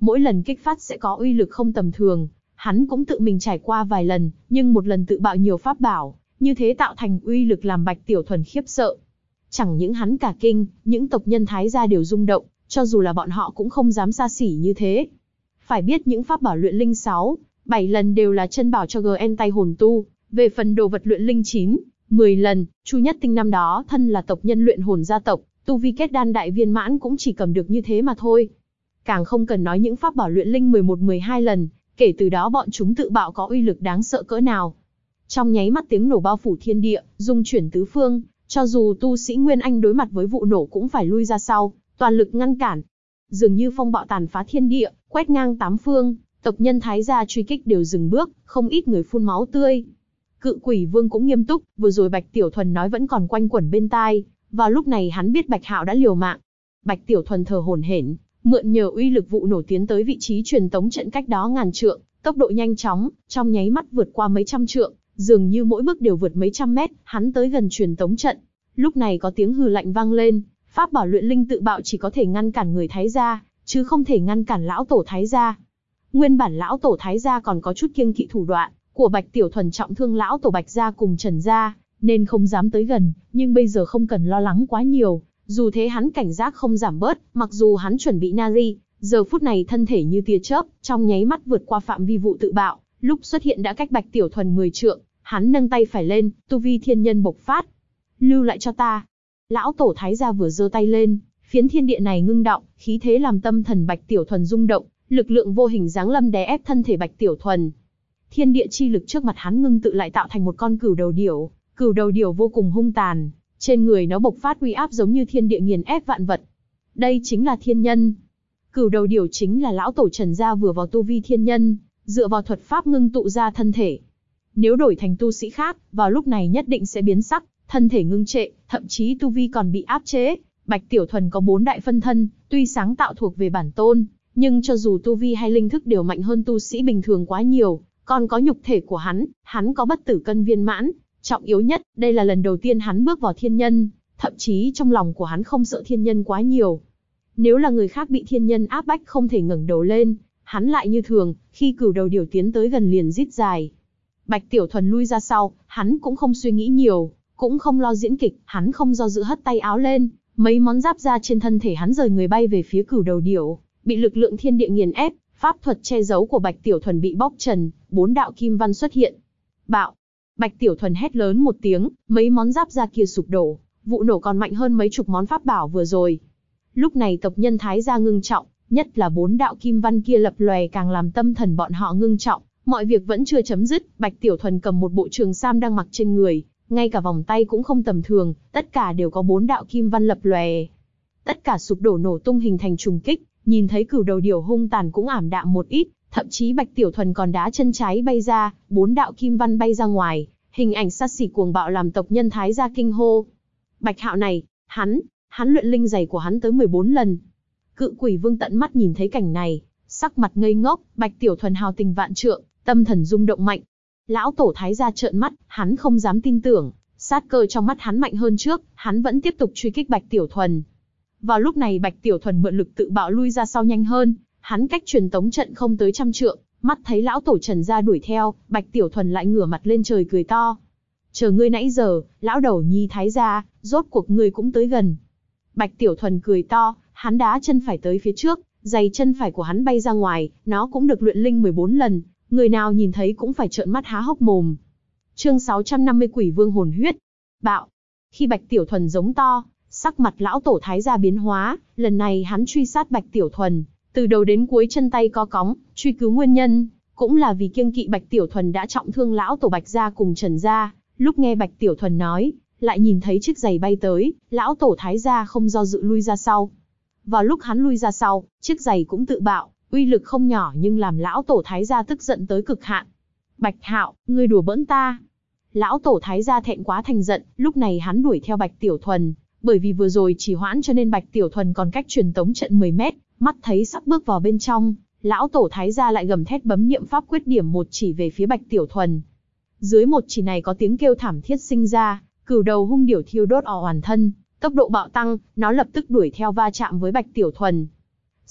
A: mỗi lần kích phát sẽ có uy lực không tầm thường. Hắn cũng tự mình trải qua vài lần, nhưng một lần tự bạo nhiều pháp bảo, như thế tạo thành uy lực làm Bạch Tiểu Thuần khiếp sợ. Chẳng những hắn cả kinh, những tộc nhân Thái gia đều rung động, cho dù là bọn họ cũng không dám xa xỉ như thế. Phải biết những pháp bảo luyện linh 6, 7 lần đều là chân bảo cho GN tay hồn tu, về phần đồ vật luyện linh 9, 10 lần, Chu Nhất Tinh năm đó thân là tộc nhân luyện hồn gia tộc, tu vi kết đan đại viên mãn cũng chỉ cầm được như thế mà thôi. Càng không cần nói những pháp bảo luyện linh 11, 12 lần, kể từ đó bọn chúng tự bạo có uy lực đáng sợ cỡ nào. Trong nháy mắt tiếng nổ bao phủ thiên địa, dung chuyển tứ phương, cho dù tu sĩ Nguyên Anh đối mặt với vụ nổ cũng phải lui ra sau, toàn lực ngăn cản. Dường như phong bạo tàn phá thiên địa, quét ngang tám phương, tộc nhân Thái gia truy kích đều dừng bước, không ít người phun máu tươi. Cự Quỷ Vương cũng nghiêm túc, vừa rồi Bạch Tiểu Thuần nói vẫn còn quanh quẩn bên tai, vào lúc này hắn biết Bạch Hạo đã liều mạng. Bạch Tiểu Thuần thở hổn hển, mượn nhờ uy lực vụ nổ tiến tới vị trí truyền tống trận cách đó ngàn trượng, tốc độ nhanh chóng, trong nháy mắt vượt qua mấy trăm trượng, dường như mỗi bước đều vượt mấy trăm mét, hắn tới gần truyền tống trận. Lúc này có tiếng hừ lạnh vang lên, pháp bảo luyện linh tự bạo chỉ có thể ngăn cản người Thái gia, chứ không thể ngăn cản lão tổ Thái gia. Nguyên bản lão tổ Thái gia còn có chút kiêng kỵ thủ đoạn của Bạch Tiểu Thuần trọng thương lão tổ Bạch gia cùng Trần gia, nên không dám tới gần, nhưng bây giờ không cần lo lắng quá nhiều, dù thế hắn cảnh giác không giảm bớt, mặc dù hắn chuẩn bị Nari, giờ phút này thân thể như tia chớp, trong nháy mắt vượt qua phạm vi vụ tự bạo, lúc xuất hiện đã cách Bạch Tiểu Thuần 10 trượng, hắn nâng tay phải lên, tu vi thiên nhân bộc phát. Lưu lại cho ta. Lão tổ Thái gia vừa giơ tay lên, phiến thiên địa này ngưng động, khí thế làm tâm thần Bạch Tiểu Thuần rung động, lực lượng vô hình giáng lâm đè ép thân thể Bạch Tiểu Thuần. Thiên địa chi lực trước mặt hắn ngưng tự lại tạo thành một con cửu đầu điểu. Cửu đầu điểu vô cùng hung tàn, trên người nó bộc phát uy áp giống như thiên địa nghiền ép vạn vật. Đây chính là thiên nhân. Cửu đầu điểu chính là lão tổ Trần gia vừa vào tu vi thiên nhân, dựa vào thuật pháp ngưng tụ ra thân thể. Nếu đổi thành tu sĩ khác, vào lúc này nhất định sẽ biến sắc, thân thể ngưng trệ, thậm chí tu vi còn bị áp chế. Bạch Tiểu Thuần có 4 đại phân thân, tuy sáng tạo thuộc về bản tôn, nhưng cho dù tu vi hay linh thức đều mạnh hơn tu sĩ bình thường quá nhiều, còn có nhục thể của hắn có bất tử cân viên mãn. Trọng yếu nhất, đây là lần đầu tiên hắn bước vào thiên nhân, thậm chí trong lòng của hắn không sợ thiên nhân quá nhiều. Nếu là người khác bị thiên nhân áp bách không thể ngẩng đầu lên, hắn lại như thường, khi cửu đầu điểu tiến tới gần liền rít dài. Bạch Tiểu Thuần lui ra sau, hắn cũng không suy nghĩ nhiều, cũng không lo diễn kịch, hắn không do dự hất tay áo lên, mấy món giáp da trên thân thể hắn rời người bay về phía cửu đầu điểu, bị lực lượng thiên địa nghiền ép, pháp thuật che giấu của Bạch Tiểu Thuần bị bóc trần, 4 đạo kim văn xuất hiện. Bạo! Bạch Tiểu Thuần hét lớn một tiếng, mấy món giáp da kia sụp đổ, vụ nổ còn mạnh hơn mấy chục món pháp bảo vừa rồi. Lúc này tộc nhân Thái gia ngưng trọng, nhất là 4 đạo kim văn kia lập lòe càng làm tâm thần bọn họ ngưng trọng. Mọi việc vẫn chưa chấm dứt, Bạch Tiểu Thuần cầm một bộ trường sam đang mặc trên người, ngay cả vòng tay cũng không tầm thường, tất cả đều có 4 đạo kim văn lập lòe. Tất cả sụp đổ nổ tung hình thành trùng kích, nhìn thấy cửu đầu điểu hung tàn cũng ảm đạm một ít, thậm chí Bạch Tiểu Thuần còn đá chân trái bay ra, 4 đạo kim văn bay ra ngoài, hình ảnh sát sỉ cuồng bạo làm tộc nhân Thái gia kinh hô. Bạch Hạo này, hắn luyện linh dày của hắn tới 14 lần. Cự Quỷ Vương tận mắt nhìn thấy cảnh này, sắc mặt ngây ngốc, Bạch Tiểu Thuần hào tình vạn trượng, tâm thần rung động mạnh. Lão tổ Thái gia trợn mắt, hắn không dám tin tưởng, sát cơ trong mắt hắn mạnh hơn trước, hắn vẫn tiếp tục truy kích Bạch Tiểu Thuần. Vào lúc này Bạch Tiểu Thuần mượn lực tự bạo lui ra sau nhanh hơn, hắn cách truyền tống trận không tới 100 trượng, mắt thấy lão tổ Trần gia đuổi theo, Bạch Tiểu Thuần lại ngửa mặt lên trời cười to. Chờ ngươi nãy giờ, lão đầu nhi Thái gia, rốt cuộc ngươi cũng tới gần. Bạch Tiểu Thuần cười to, hắn đá chân phải tới phía trước, giày chân phải của hắn bay ra ngoài, nó cũng được luyện linh 14 lần, người nào nhìn thấy cũng phải trợn mắt há hốc mồm. Chương 650 Quỷ Vương hồn huyết. Bạo. Khi Bạch Tiểu Thuần giống to, sắc mặt lão tổ Thái gia biến hóa, lần này hắn truy sát Bạch Tiểu Thuần, từ đầu đến cuối chân tay co cóng, truy cứu nguyên nhân, cũng là vì kiêng kỵ Bạch Tiểu Thuần đã trọng thương lão tổ Bạch gia cùng Trần gia. Lúc nghe Bạch Tiểu Thuần nói, lại nhìn thấy chiếc giày bay tới, lão tổ Thái gia không do dự lui ra sau. Vào lúc hắn lui ra sau, chiếc giày cũng tự bạo, uy lực không nhỏ nhưng làm lão tổ Thái gia tức giận tới cực hạn. Bạch Hạo, ngươi đùa bỡn ta. Lão tổ Thái gia thẹn quá thành giận, lúc này hắn đuổi theo Bạch Tiểu Thuần, bởi vì vừa rồi trì hoãn cho nên Bạch Tiểu Thuần còn cách truyền tống trận 10 mét, mắt thấy sắp bước vào bên trong, lão tổ Thái gia lại gầm thét bấm niệm pháp quyết điểm một chỉ về phía Bạch Tiểu Thuần. Dưới một chỉ này có tiếng kêu thảm thiết sinh ra, cửu đầu hung điểu thiêu đốt ỏ hoàn thân, tốc độ bạo tăng, nó lập tức đuổi theo va chạm với Bạch Tiểu Thuần.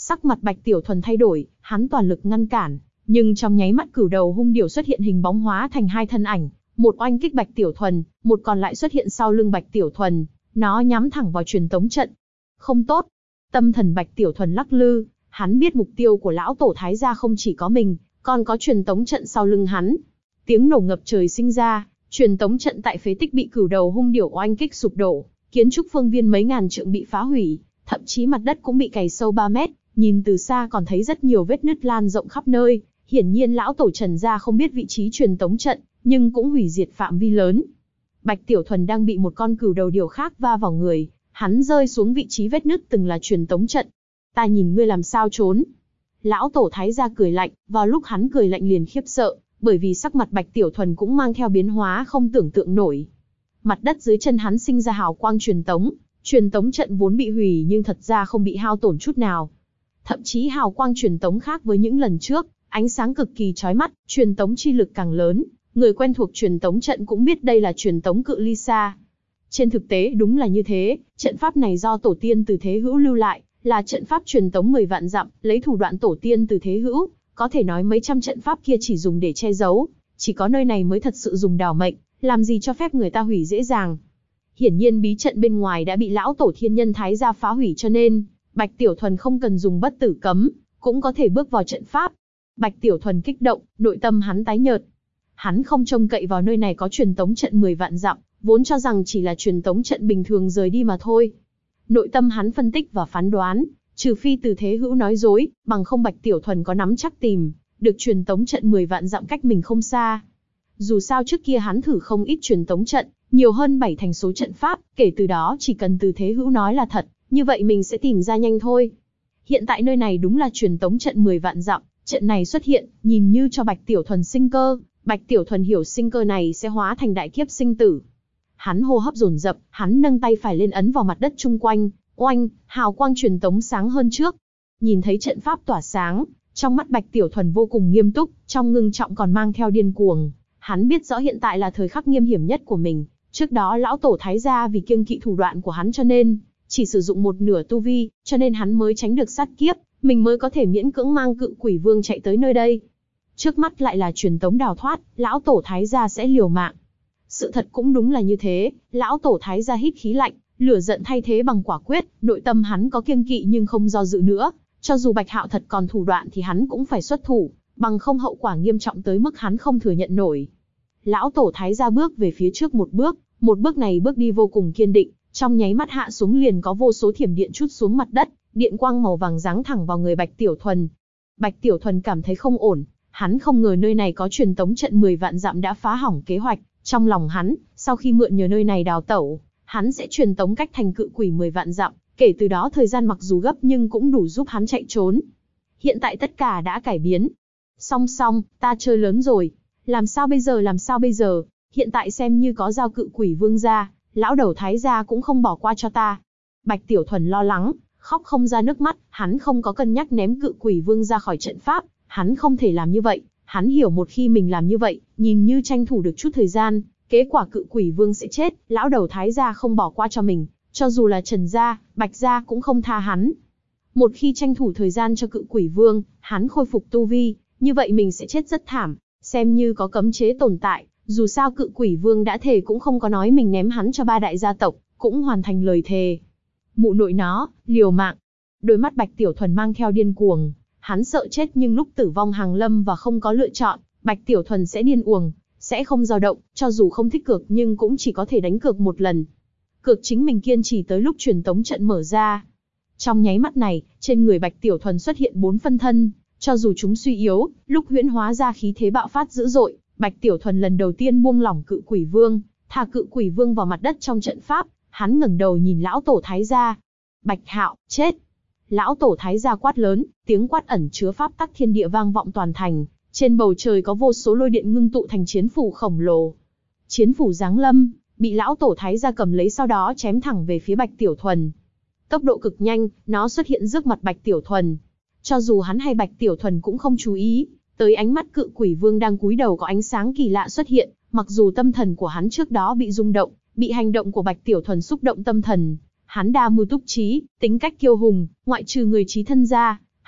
A: Sắc mặt Bạch Tiểu Thuần thay đổi, hắn toàn lực ngăn cản, nhưng trong nháy mắt cửu đầu hung điểu xuất hiện hình bóng hóa thành hai thân ảnh, một oanh kích Bạch Tiểu Thuần, một còn lại xuất hiện sau lưng Bạch Tiểu Thuần, nó nhắm thẳng vào truyền tống trận. Không tốt. Tâm thần Bạch Tiểu Thuần lắc lư, hắn biết mục tiêu của lão tổ Thái gia không chỉ có mình, còn có truyền tống trận sau lưng hắn. Tiếng nổ ngập trời sinh ra, truyền tống trận tại phế tích bị cửu đầu hung điểu oanh kích sụp đổ, kiến trúc phương viên mấy ngàn trượng bị phá hủy, thậm chí mặt đất cũng bị cày sâu 3 mét, nhìn từ xa còn thấy rất nhiều vết nứt lan rộng khắp nơi. Hiển nhiên lão tổ Trần gia không biết vị trí truyền tống trận, nhưng cũng hủy diệt phạm vi lớn. Bạch Tiểu Thuần đang bị một con cửu đầu điểu khác va vào người, hắn rơi xuống vị trí vết nứt từng là truyền tống trận. Ta nhìn ngươi làm sao trốn. Lão tổ Thái gia cười lạnh, vào lúc hắn cười lạnh liền khiếp sợ, bởi vì sắc mặt Bạch Tiểu Thuần cũng mang theo biến hóa không tưởng tượng nổi. Mặt đất dưới chân hắn sinh ra hào quang truyền tống trận vốn bị hủy nhưng thật ra không bị hao tổn chút nào. Thậm chí hào quang truyền tống khác với những lần trước, ánh sáng cực kỳ chói mắt, truyền tống chi lực càng lớn, người quen thuộc truyền tống trận cũng biết đây là truyền tống cự ly xa. Trên thực tế đúng là như thế, trận pháp này do tổ tiên từ thế hữu lưu lại, là trận pháp truyền tống 10 vạn dặm, lấy thủ đoạn tổ tiên từ thế hữu, có thể nói mấy trăm trận pháp kia chỉ dùng để che giấu, chỉ có nơi này mới thật sự dùng đào mệnh, làm gì cho phép người ta hủy dễ dàng. Hiển nhiên bí trận bên ngoài đã bị lão tổ Thiên Nhân Thái gia phá hủy cho nên, Bạch Tiểu Thuần không cần dùng bất tử cấm, cũng có thể bước vào trận pháp. Bạch Tiểu Thuần kích động, nội tâm hắn tái nhợt. Hắn không trông cậy vào nơi này có truyền tống trận 10 vạn dặm, vốn cho rằng chỉ là truyền tống trận bình thường rời đi mà thôi. Nội tâm hắn phân tích và phán đoán, trừ phi từ thế hữu nói dối, bằng không Bạch Tiểu Thuần có nắm chắc tìm được truyền tống trận 10 vạn dặm cách mình không xa. Dù sao trước kia hắn thử không ít truyền tống trận, nhiều hơn 7 thành số trận pháp, kể từ đó chỉ cần từ thế hữu nói là thật, như vậy mình sẽ tìm ra nhanh thôi. Hiện tại nơi này đúng là truyền tống trận 10 vạn dặm, trận này xuất hiện, nhìn như cho Bạch Tiểu Thuần sinh cơ, Bạch Tiểu Thuần hiểu sinh cơ này sẽ hóa thành đại kiếp sinh tử. Hắn hô hấp dồn dập, hắn nâng tay phải lên ấn vào mặt đất chung quanh, oanh, hào quang truyền tống sáng hơn trước. Nhìn thấy trận pháp tỏa sáng, trong mắt Bạch Tiểu Thuần vô cùng nghiêm túc, trong ngưng trọng còn mang theo điên cuồng. Hắn biết rõ hiện tại là thời khắc nghiêm hiểm nhất của mình, trước đó lão tổ Thái gia vì kiêng kỵ thủ đoạn của hắn cho nên chỉ sử dụng một nửa tu vi, cho nên hắn mới tránh được sát kiếp, mình mới có thể miễn cưỡng mang Cự Quỷ Vương chạy tới nơi đây. Trước mắt lại là truyền tống đào thoát, lão tổ Thái gia sẽ liều mạng. Sự thật cũng đúng là như thế, lão tổ Thái gia hít khí lạnh, lửa giận thay thế bằng quả quyết, nội tâm hắn có kiêng kỵ nhưng không do dự nữa, cho dù Bạch Hạo thật còn thủ đoạn thì hắn cũng phải xuất thủ, bằng không hậu quả nghiêm trọng tới mức hắn không thừa nhận nổi. Lão tổ Thái gia bước về phía trước một bước này bước đi vô cùng kiên định, trong nháy mắt hạ xuống liền có vô số thiểm điện trút xuống mặt đất, điện quang màu vàng giáng thẳng vào người Bạch Tiểu Thuần. Bạch Tiểu Thuần cảm thấy không ổn, hắn không ngờ nơi này có truyền tống trận 10 vạn dặm đã phá hỏng kế hoạch, trong lòng hắn, sau khi mượn nhờ nơi này đào tẩu, hắn sẽ truyền tống cách thành cự quỷ 10 vạn dặm, kể từ đó thời gian mặc dù gấp nhưng cũng đủ giúp hắn chạy trốn. Hiện tại tất cả đã cải biến. Song, ta chơi lớn rồi. Làm sao bây giờ? Hiện tại xem như có giao Cự Quỷ Vương ra, lão đầu Thái gia cũng không bỏ qua cho ta. Bạch Tiểu Thuần lo lắng, khóc không ra nước mắt, hắn không có cân nhắc ném Cự Quỷ Vương ra khỏi trận pháp, hắn không thể làm như vậy, hắn hiểu một khi mình làm như vậy, nhìn như tranh thủ được chút thời gian, kết quả Cự Quỷ Vương sẽ chết, lão đầu Thái gia không bỏ qua cho mình, cho dù là Trần gia, Bạch gia cũng không tha hắn. Một khi tranh thủ thời gian cho Cự Quỷ Vương, hắn khôi phục tu vi, như vậy mình sẽ chết rất thảm, xem như có cấm chế tồn tại, dù sao Cự Quỷ Vương đã thề cũng không có nói mình ném hắn cho 3 đại gia tộc, cũng hoàn thành lời thề. Mụ nội nó, liều mạng. Đôi mắt Bạch Tiểu Thuần mang theo điên cuồng, hắn sợ chết nhưng lúc tử vong hàng lâm và không có lựa chọn, Bạch Tiểu Thuần sẽ điên cuồng, sẽ không dao động, cho dù không thích cược nhưng cũng chỉ có thể đánh cược một lần. Cược chính mình kiên trì tới lúc truyền tống trận mở ra. Trong nháy mắt này, trên người Bạch Tiểu Thuần xuất hiện 4 phân thân, cho dù chúng suy yếu, lúc huyễn hóa ra khí thế bạo phát dữ dội, Bạch Tiểu Thuần lần đầu tiên buông lỏng Cự Quỷ Vương, thả Cự Quỷ Vương vào mặt đất trong trận pháp, hắn ngẩng đầu nhìn lão tổ Thái gia. Bạch Hạo, chết! Lão tổ Thái gia quát lớn, tiếng quát ẩn chứa pháp tắc thiên địa vang vọng toàn thành, trên bầu trời có vô số lôi điện ngưng tụ thành chiến phủ khổng lồ. Chiến phủ giáng lâm, bị lão tổ Thái gia cầm lấy sau đó chém thẳng về phía Bạch Tiểu Thuần. Tốc độ cực nhanh, nó xuất hiện trước mặt Bạch Tiểu Thuần. Cho dù hắn hay Bạch Tiểu Thuần cũng không chú ý, tới ánh mắt Cự Quỷ Vương đang cúi đầu có ánh sáng kỳ lạ xuất hiện, mặc dù tâm thần của hắn trước đó bị rung động, bị hành động của Bạch Tiểu Thuần xúc động tâm thần. Hắn đa mưu túc trí, tính cách kiêu hùng, ngoại trừ người trí thân ra,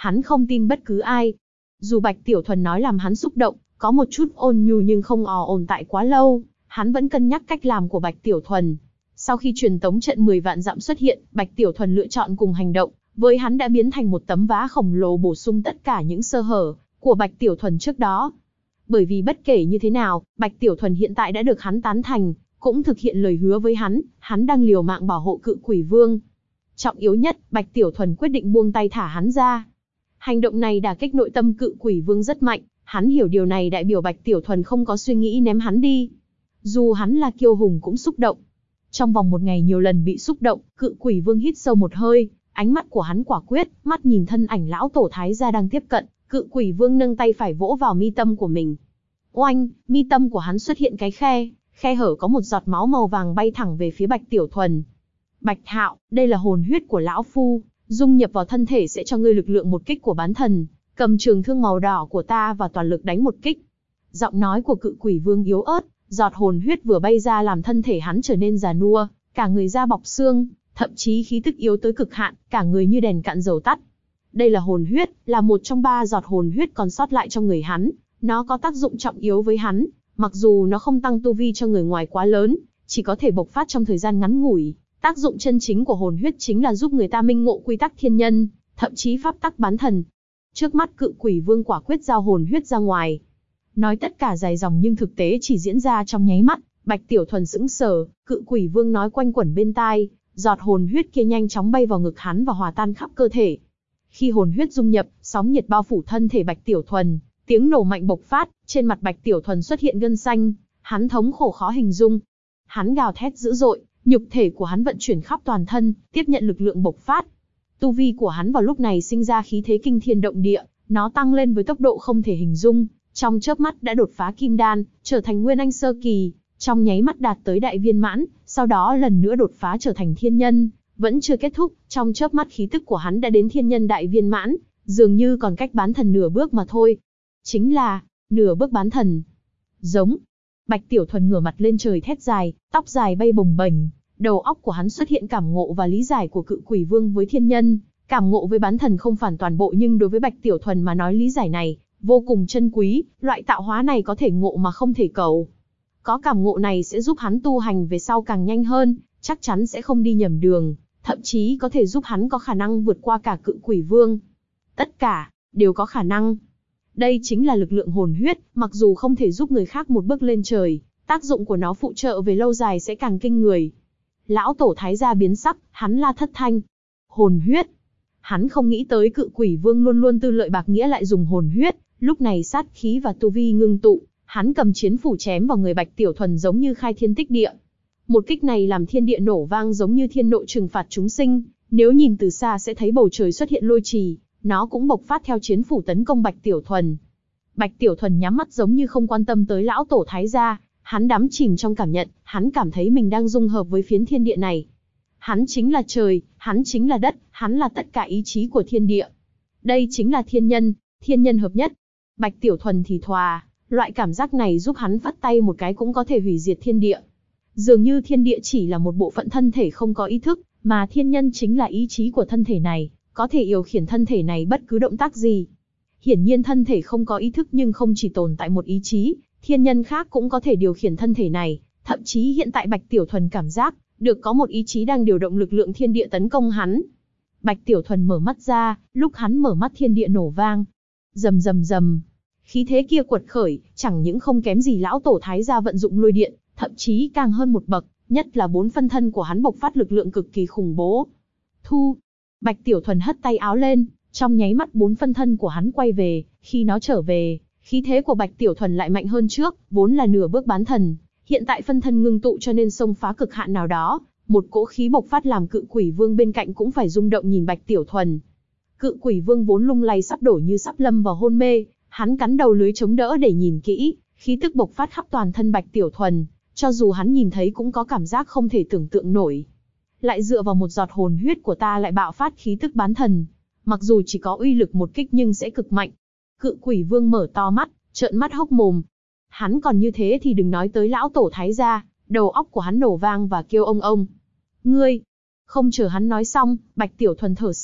A: Hắn không tin bất cứ ai. Dù Bạch Tiểu Thuần nói làm hắn xúc động, có một chút ôn nhu nhưng không ồn tại quá lâu, hắn vẫn cân nhắc cách làm của Bạch Tiểu Thuần. Sau khi truyền tống trận 10 vạn dặm xuất hiện, Bạch Tiểu Thuần lựa chọn cùng hành động, với hắn đã biến thành một tấm ván khổng lồ bổ sung tất cả những sơ hở của Bạch Tiểu Thuần trước đó. Bởi vì bất kể như thế nào, Bạch Tiểu Thuần hiện tại đã được hắn tán thành, cũng thực hiện lời hứa với hắn đang liều mạng bảo hộ Cự Quỷ Vương. Trọng yếu nhất, Bạch Tiểu Thuần quyết định buông tay thả hắn ra. Hành động này đả kích nội tâm Cự Quỷ Vương rất mạnh, hắn hiểu điều này đại biểu Bạch Tiểu Thuần không có suy nghĩ ném hắn đi. Dù hắn là kiêu hùng cũng xúc động. Trong vòng một ngày nhiều lần bị xúc động, Cự Quỷ Vương hít sâu một hơi, ánh mắt của hắn quả quyết, mắt nhìn thân ảnh lão tổ Thái gia đang tiếp cận, Cự Quỷ Vương nâng tay phải vỗ vào mi tâm của mình. Oanh, mi tâm của hắn xuất hiện cái khe hở có một giọt máu màu vàng bay thẳng về phía Bạch Tiểu Thuần. Bạch Hạo, đây là hồn huyết của lão phu, dung nhập vào thân thể sẽ cho ngươi lực lượng một kích của bán thần, cầm trường thương màu đỏ của ta và toàn lực đánh một kích. Giọng nói của Cự Quỷ Vương yếu ớt, giọt hồn huyết vừa bay ra làm thân thể hắn trở nên già nua, cả người da bọc xương, thậm chí khí tức yếu tới cực hạn, cả người như đèn cạn dầu tắt. Đây là hồn huyết, là một trong 3 giọt hồn huyết còn sót lại trong người hắn, nó có tác dụng trọng yếu với hắn, mặc dù nó không tăng tu vi cho người ngoài quá lớn, chỉ có thể bộc phát trong thời gian ngắn ngủi. Tác dụng chân chính của hồn huyết chính là giúp người ta minh ngộ quy tắc thiên nhân, thậm chí pháp tắc bán thần. Trước mắt Cự Quỷ Vương quả quyết giao hồn huyết ra ngoài. Nói tất cả dài dòng nhưng thực tế chỉ diễn ra trong nháy mắt, Bạch Tiểu Thuần sững sờ, Cự Quỷ Vương nói quanh quẩn bên tai, giọt hồn huyết kia nhanh chóng bay vào ngực hắn và hòa tan khắp cơ thể. Khi hồn huyết dung nhập, sóng nhiệt bao phủ thân thể Bạch Tiểu Thuần, tiếng nổ mạnh bộc phát, trên mặt Bạch Tiểu Thuần xuất hiện gân xanh, hắn thống khổ khó hình dung. Hắn gào thét dữ dội, nhục thể của hắn vận chuyển khắp toàn thân, tiếp nhận lực lượng bộc phát. Tu vi của hắn vào lúc này sinh ra khí thế kinh thiên động địa, nó tăng lên với tốc độ không thể hình dung, trong chớp mắt đã đột phá kim đan, trở thành nguyên anh sơ kỳ, trong nháy mắt đạt tới đại viên mãn, sau đó lần nữa đột phá trở thành thiên nhân, vẫn chưa kết thúc, trong chớp mắt khí tức của hắn đã đến thiên nhân đại viên mãn, dường như còn cách bán thần nửa bước mà thôi. Chính là nửa bước bán thần. Giống. Bạch Tiểu Thuần ngửa mặt lên trời thét dài, tóc dài bay bồng bềnh, đầu óc của hắn xuất hiện cảm ngộ và lý giải của Cự Quỷ Vương với thiên nhân, cảm ngộ với bán thần không phản toàn bộ nhưng đối với Bạch Tiểu Thuần mà nói lý giải này vô cùng chân quý, loại tạo hóa này có thể ngộ mà không thể cầu. Có cảm ngộ này sẽ giúp hắn tu hành về sau càng nhanh hơn, chắc chắn sẽ không đi nhầm đường, thậm chí có thể giúp hắn có khả năng vượt qua cả Cự Quỷ Vương. Tất cả đều có khả năng. Đây chính là lực lượng hồn huyết, mặc dù không thể giúp người khác một bước lên trời, tác dụng của nó phụ trợ về lâu dài sẽ càng kinh người. Lão tổ Thái gia biến sắc, hắn la thất thanh. Hồn huyết. Hắn không nghĩ tới Cự Quỷ Vương luôn luôn tư lợi bạc nghĩa lại dùng hồn huyết, lúc này sát khí và tu vi ngưng tụ, hắn cầm chiến phủ chém vào người Bạch Tiểu Thuần giống như khai thiên tích địa. Một kích này làm thiên địa nổ vang giống như thiên nộ trừng phạt chúng sinh, nếu nhìn từ xa sẽ thấy bầu trời xuất hiện lôi trì, nó cũng bộc phát theo chiến phủ tấn công Bạch Tiểu Thuần. Bạch Tiểu Thuần nhắm mắt giống như không quan tâm tới lão tổ Thái gia, hắn đắm chìm trong cảm nhận, hắn cảm thấy mình đang dung hợp với phiến thiên địa này. Hắn chính là trời, hắn chính là đất, hắn là tất cả ý chí của thiên địa. Đây chính là thiên nhân hợp nhất. Bạch Tiểu Thuần thì thòa, loại cảm giác này giúp hắn vắt tay một cái cũng có thể hủy diệt thiên địa. Dường như thiên địa chỉ là một bộ phận thân thể không có ý thức, mà thiên nhân chính là ý chí của thân thể này, có thể điều khiển thân thể này bất cứ động tác gì. Hiển nhiên thân thể không có ý thức nhưng không chỉ tồn tại một ý chí, thiên nhân khác cũng có thể điều khiển thân thể này, thậm chí hiện tại Bạch Tiểu Thuần cảm giác được có một ý chí đang điều động lực lượng thiên địa tấn công hắn. Bạch Tiểu Thuần mở mắt ra, lúc hắn mở mắt thiên địa nổ vang. Rầm rầm rầm. Khí thế kia quật khởi, chẳng những không kém gì lão tổ Thái gia vận dụng lôi điện, thậm chí càng hơn một bậc, nhất là 4 phân thân của hắn bộc phát lực lượng cực kỳ khủng bố. Thu. Bạch Tiểu Thuần hất tay áo lên, trong nháy mắt 4 phân thân của hắn quay về, khi nó trở về, khí thế của Bạch Tiểu Thuần lại mạnh hơn trước, vốn là nửa bước bán thần, hiện tại phân thân ngưng tụ cho nên xông phá cực hạn nào đó, một cỗ khí bộc phát làm Cự Quỷ Vương bên cạnh cũng phải rung động nhìn Bạch Tiểu Thuần. Cự Quỷ Vương vốn lung lay sắp đổ như sắp lâm vào hôn mê, hắn cắn đầu lưới chống đỡ để nhìn kỹ, khí tức bộc phát khắp toàn thân Bạch Tiểu Thuần, cho dù hắn nhìn thấy cũng có cảm giác không thể tưởng tượng nổi. Lại dựa vào một giọt hồn huyết của ta lại bạo phát khí tức bán thần, mặc dù chỉ có uy lực một kích nhưng sẽ cực mạnh. Cự Quỷ Vương mở to mắt, trợn mắt hốc mồm. Hắn còn như thế thì đừng nói tới lão tổ Thái gia, đầu óc của hắn nổ vang và kêu ông. Ngươi! Không chờ hắn nói xong, Bạch Tiểu Thuần thở sâu,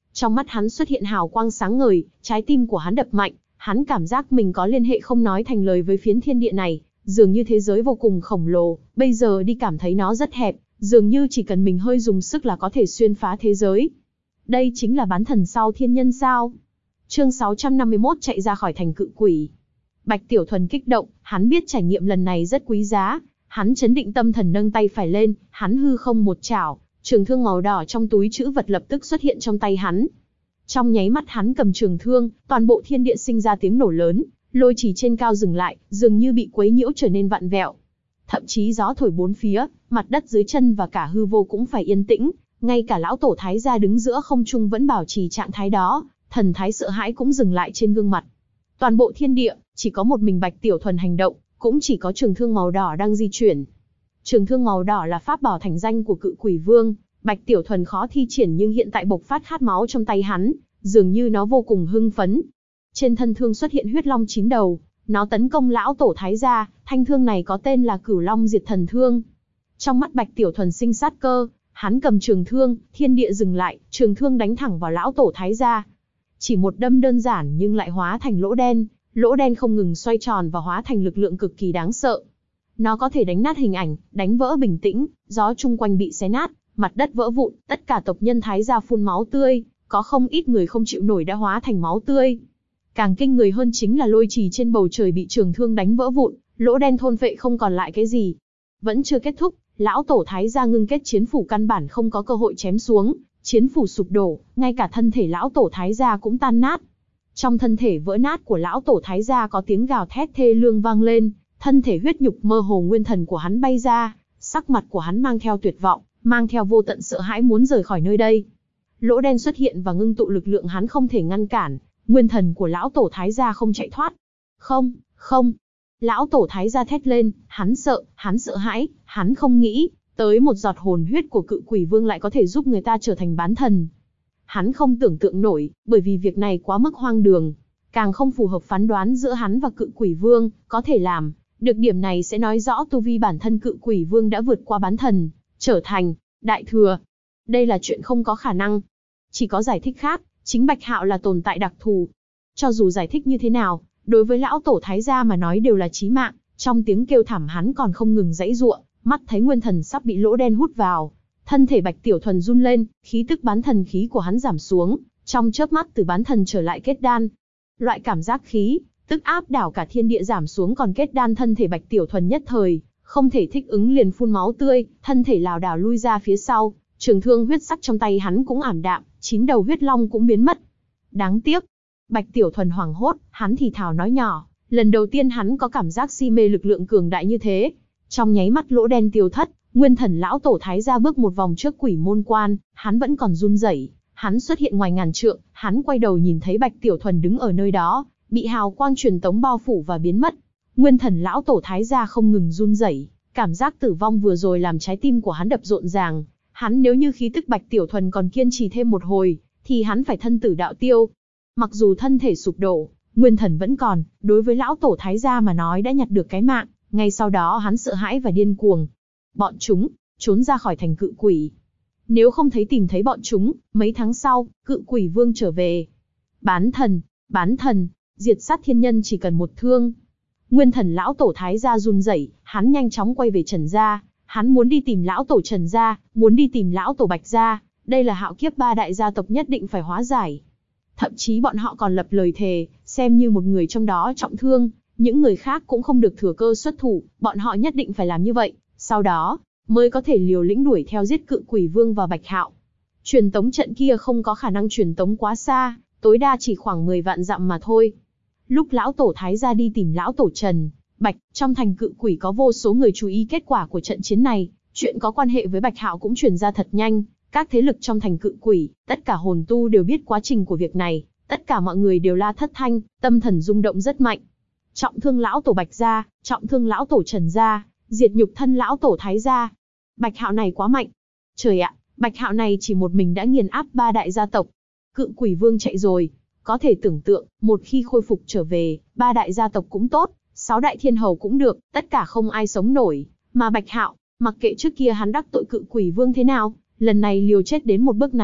A: Trong mắt hắn xuất hiện hào quang sáng ngời, trái tim của hắn đập mạnh, hắn cảm giác mình có liên hệ không nói thành lời với phiến thiên địa này, dường như thế giới vô cùng khổng lồ, bây giờ đi cảm thấy nó rất hẹp, dường như chỉ cần mình hơi dùng sức là có thể xuyên phá thế giới. Đây chính là bán thần sau thiên nhân sao? Chương 651 chạy ra khỏi thành cự quỷ. Bạch Tiểu Thuần kích động, hắn biết trải nghiệm lần này rất quý giá, hắn chấn định tâm thần nâng tay phải lên, hắn hư không một chảo, trường thương màu đỏ trong túi trữ vật lập tức xuất hiện trong tay hắn. Trong nháy mắt hắn cầm trường thương, toàn bộ thiên địa sinh ra tiếng nổ lớn, lôi chỉ trên cao dừng lại, dường như bị quấy nhiễu trở nên vặn vẹo. Thậm chí gió thổi bốn phía, mặt đất dưới chân và cả hư vô cũng phải yên tĩnh, ngay cả lão tổ Thái gia đứng giữa không trung vẫn bảo trì trạng thái đó, thần thái sợ hãi cũng dừng lại trên gương mặt. Toàn bộ thiên địa, chỉ có một mình Bạch Tiểu Thuần hành động, cũng chỉ có trường thương màu đỏ đang di chuyển. Trường thương màu đỏ là pháp bảo thành danh của Cự Quỷ Vương, Bạch Tiểu Thuần khó thi triển nhưng hiện tại bộc phát khát máu trong tay hắn, dường như nó vô cùng hưng phấn. Trên thân thương xuất hiện huyết long 9 đầu, nó tấn công lão tổ Thái gia, thanh thương này có tên là Cửu Long Diệt Thần Thương. Trong mắt Bạch Tiểu Thuần sinh sát cơ, hắn cầm trường thương, thiên địa dừng lại, trường thương đánh thẳng vào lão tổ Thái gia. Chỉ một đâm đơn giản nhưng lại hóa thành lỗ đen không ngừng xoay tròn và hóa thành lực lượng cực kỳ đáng sợ. Nó có thể đánh nát hình ảnh, đánh vỡ bình tĩnh, gió chung quanh bị xé nát, mặt đất vỡ vụn, tất cả tộc nhân Thái gia phun máu tươi, có không ít người không chịu nổi đã hóa thành máu tươi. Càng kinh người hơn chính là lôi trì trên bầu trời bị trường thương đánh vỡ vụn, lỗ đen thôn phệ không còn lại cái gì. Vẫn chưa kết thúc, lão tổ Thái gia ngưng kết chiến phủ căn bản không có cơ hội chém xuống, chiến phủ sụp đổ, ngay cả thân thể lão tổ Thái gia cũng tan nát. Trong thân thể vỡ nát của lão tổ Thái gia có tiếng gào thét thê lương vang lên, thân thể huyết nhục mơ hồ nguyên thần của hắn bay ra, sắc mặt của hắn mang theo tuyệt vọng, mang theo vô tận sợ hãi muốn rời khỏi nơi đây. Lỗ đen xuất hiện và ngưng tụ lực lượng hắn không thể ngăn cản, nguyên thần của lão tổ Thái gia không chạy thoát. Không, không. Lão tổ Thái gia thét lên, hắn sợ hãi, hắn không nghĩ tới một giọt hồn huyết của Cự Quỷ Vương lại có thể giúp người ta trở thành bán thần. Hắn không tưởng tượng nổi, bởi vì việc này quá mức hoang đường, càng không phù hợp phán đoán giữa hắn và Cự Quỷ Vương có thể làm. Được điểm này sẽ nói rõ tu vi bản thân Cự Quỷ Vương đã vượt qua bán thần, trở thành đại thừa. Đây là chuyện không có khả năng. Chỉ có giải thích khác, chính Bạch Hạo là tồn tại đặc thù. Cho dù giải thích như thế nào, đối với lão tổ Thái gia mà nói đều là chí mạng, trong tiếng kêu thảm hắn còn không ngừng giãy giụa, mắt thấy nguyên thần sắp bị lỗ đen hút vào. Thân thể Bạch Tiểu Thuần run lên, khí tức bán thần khí của hắn giảm xuống, trong chớp mắt từ bán thần trở lại kết đan. Loại cảm giác khí tức áp đảo cả thiên địa giảm xuống, còn kết đan thân thể Bạch Tiểu Thuần nhất thời không thể thích ứng liền phun máu tươi, thân thể lảo đảo lui ra phía sau, trường thương huyết sắc trong tay hắn cũng ảm đạm, 9 đầu huyết long cũng biến mất. Đáng tiếc. Bạch Tiểu Thuần hoảng hốt, hắn thì thào nói nhỏ, lần đầu tiên hắn có cảm giác si mê lực lượng cường đại như thế. Trong nháy mắt lỗ đen tiêu thất, nguyên thần lão tổ Thái gia bước một vòng trước quỷ môn quan, hắn vẫn còn run rẩy, hắn xuất hiện ngoài ngàn trượng, hắn quay đầu nhìn thấy Bạch Tiểu Thuần đứng ở nơi đó, bị hào quang truyền tống bao phủ và biến mất. Nguyên thần lão tổ Thái gia không ngừng run rẩy, cảm giác tử vong vừa rồi làm trái tim của hắn đập rộn ràng. Hắn nếu như khí tức Bạch Tiểu Thuần còn kiên trì thêm một hồi, thì hắn phải thân tử đạo tiêu. Mặc dù thân thể sụp đổ, nguyên thần vẫn còn, đối với lão tổ Thái gia mà nói đã nhặt được cái mạng, ngay sau đó hắn sợ hãi và điên cuồng. Bọn chúng, trốn ra khỏi thành cự quỷ. Nếu không tìm thấy bọn chúng, mấy tháng sau, Cự Quỷ Vương trở về. Bán thần, diệt sát thiên nhân chỉ cần một thương. Nguyên thần lão tổ Thái gia run rẩy, hắn nhanh chóng quay về Trần gia. Hắn muốn đi tìm lão tổ Trần gia, muốn đi tìm lão tổ Bạch gia, đây là hạo kiếp 3 đại gia tộc nhất định phải hóa giải. Thậm chí bọn họ còn lập lời thề, xem như một người trong đó trọng thương, những người khác cũng không được thừa cơ xuất thủ, bọn họ nhất định phải làm như vậy, sau đó mới có thể liều lĩnh đuổi theo giết Cự Quỷ Vương và Bạch Hạo. Truyền tống trận kia không có khả năng truyền tống quá xa, tối đa chỉ khoảng 10 vạn dặm mà thôi. Lúc lão tổ Thái gia đi tìm lão tổ Trần, Bạch, trong thành cự quỷ có vô số người chú ý kết quả của trận chiến này, chuyện có quan hệ với Bạch Hạo cũng truyền ra thật nhanh, các thế lực trong thành cự quỷ, tất cả hồn tu đều biết quá trình của việc này, tất cả mọi người đều la thất thanh, tâm thần rung động rất mạnh. Trọng thương lão tổ Bạch gia, trọng thương lão tổ Trần gia, diệt nhục thân lão tổ Thái gia. Bạch Hạo này quá mạnh. Trời ạ, Bạch Hạo này chỉ một mình đã nghiền áp 3 đại gia tộc. Cự Quỷ Vương chạy rồi, có thể tưởng tượng, một khi khôi phục trở về, 3 đại gia tộc cũng tốt, 6 đại thiên hầu cũng được, tất cả không ai sống nổi. Mà Bạch Hạo, mặc kệ trước kia hắn đắc tội Cự Quỷ Vương thế nào, lần này liều chết đến một bước này,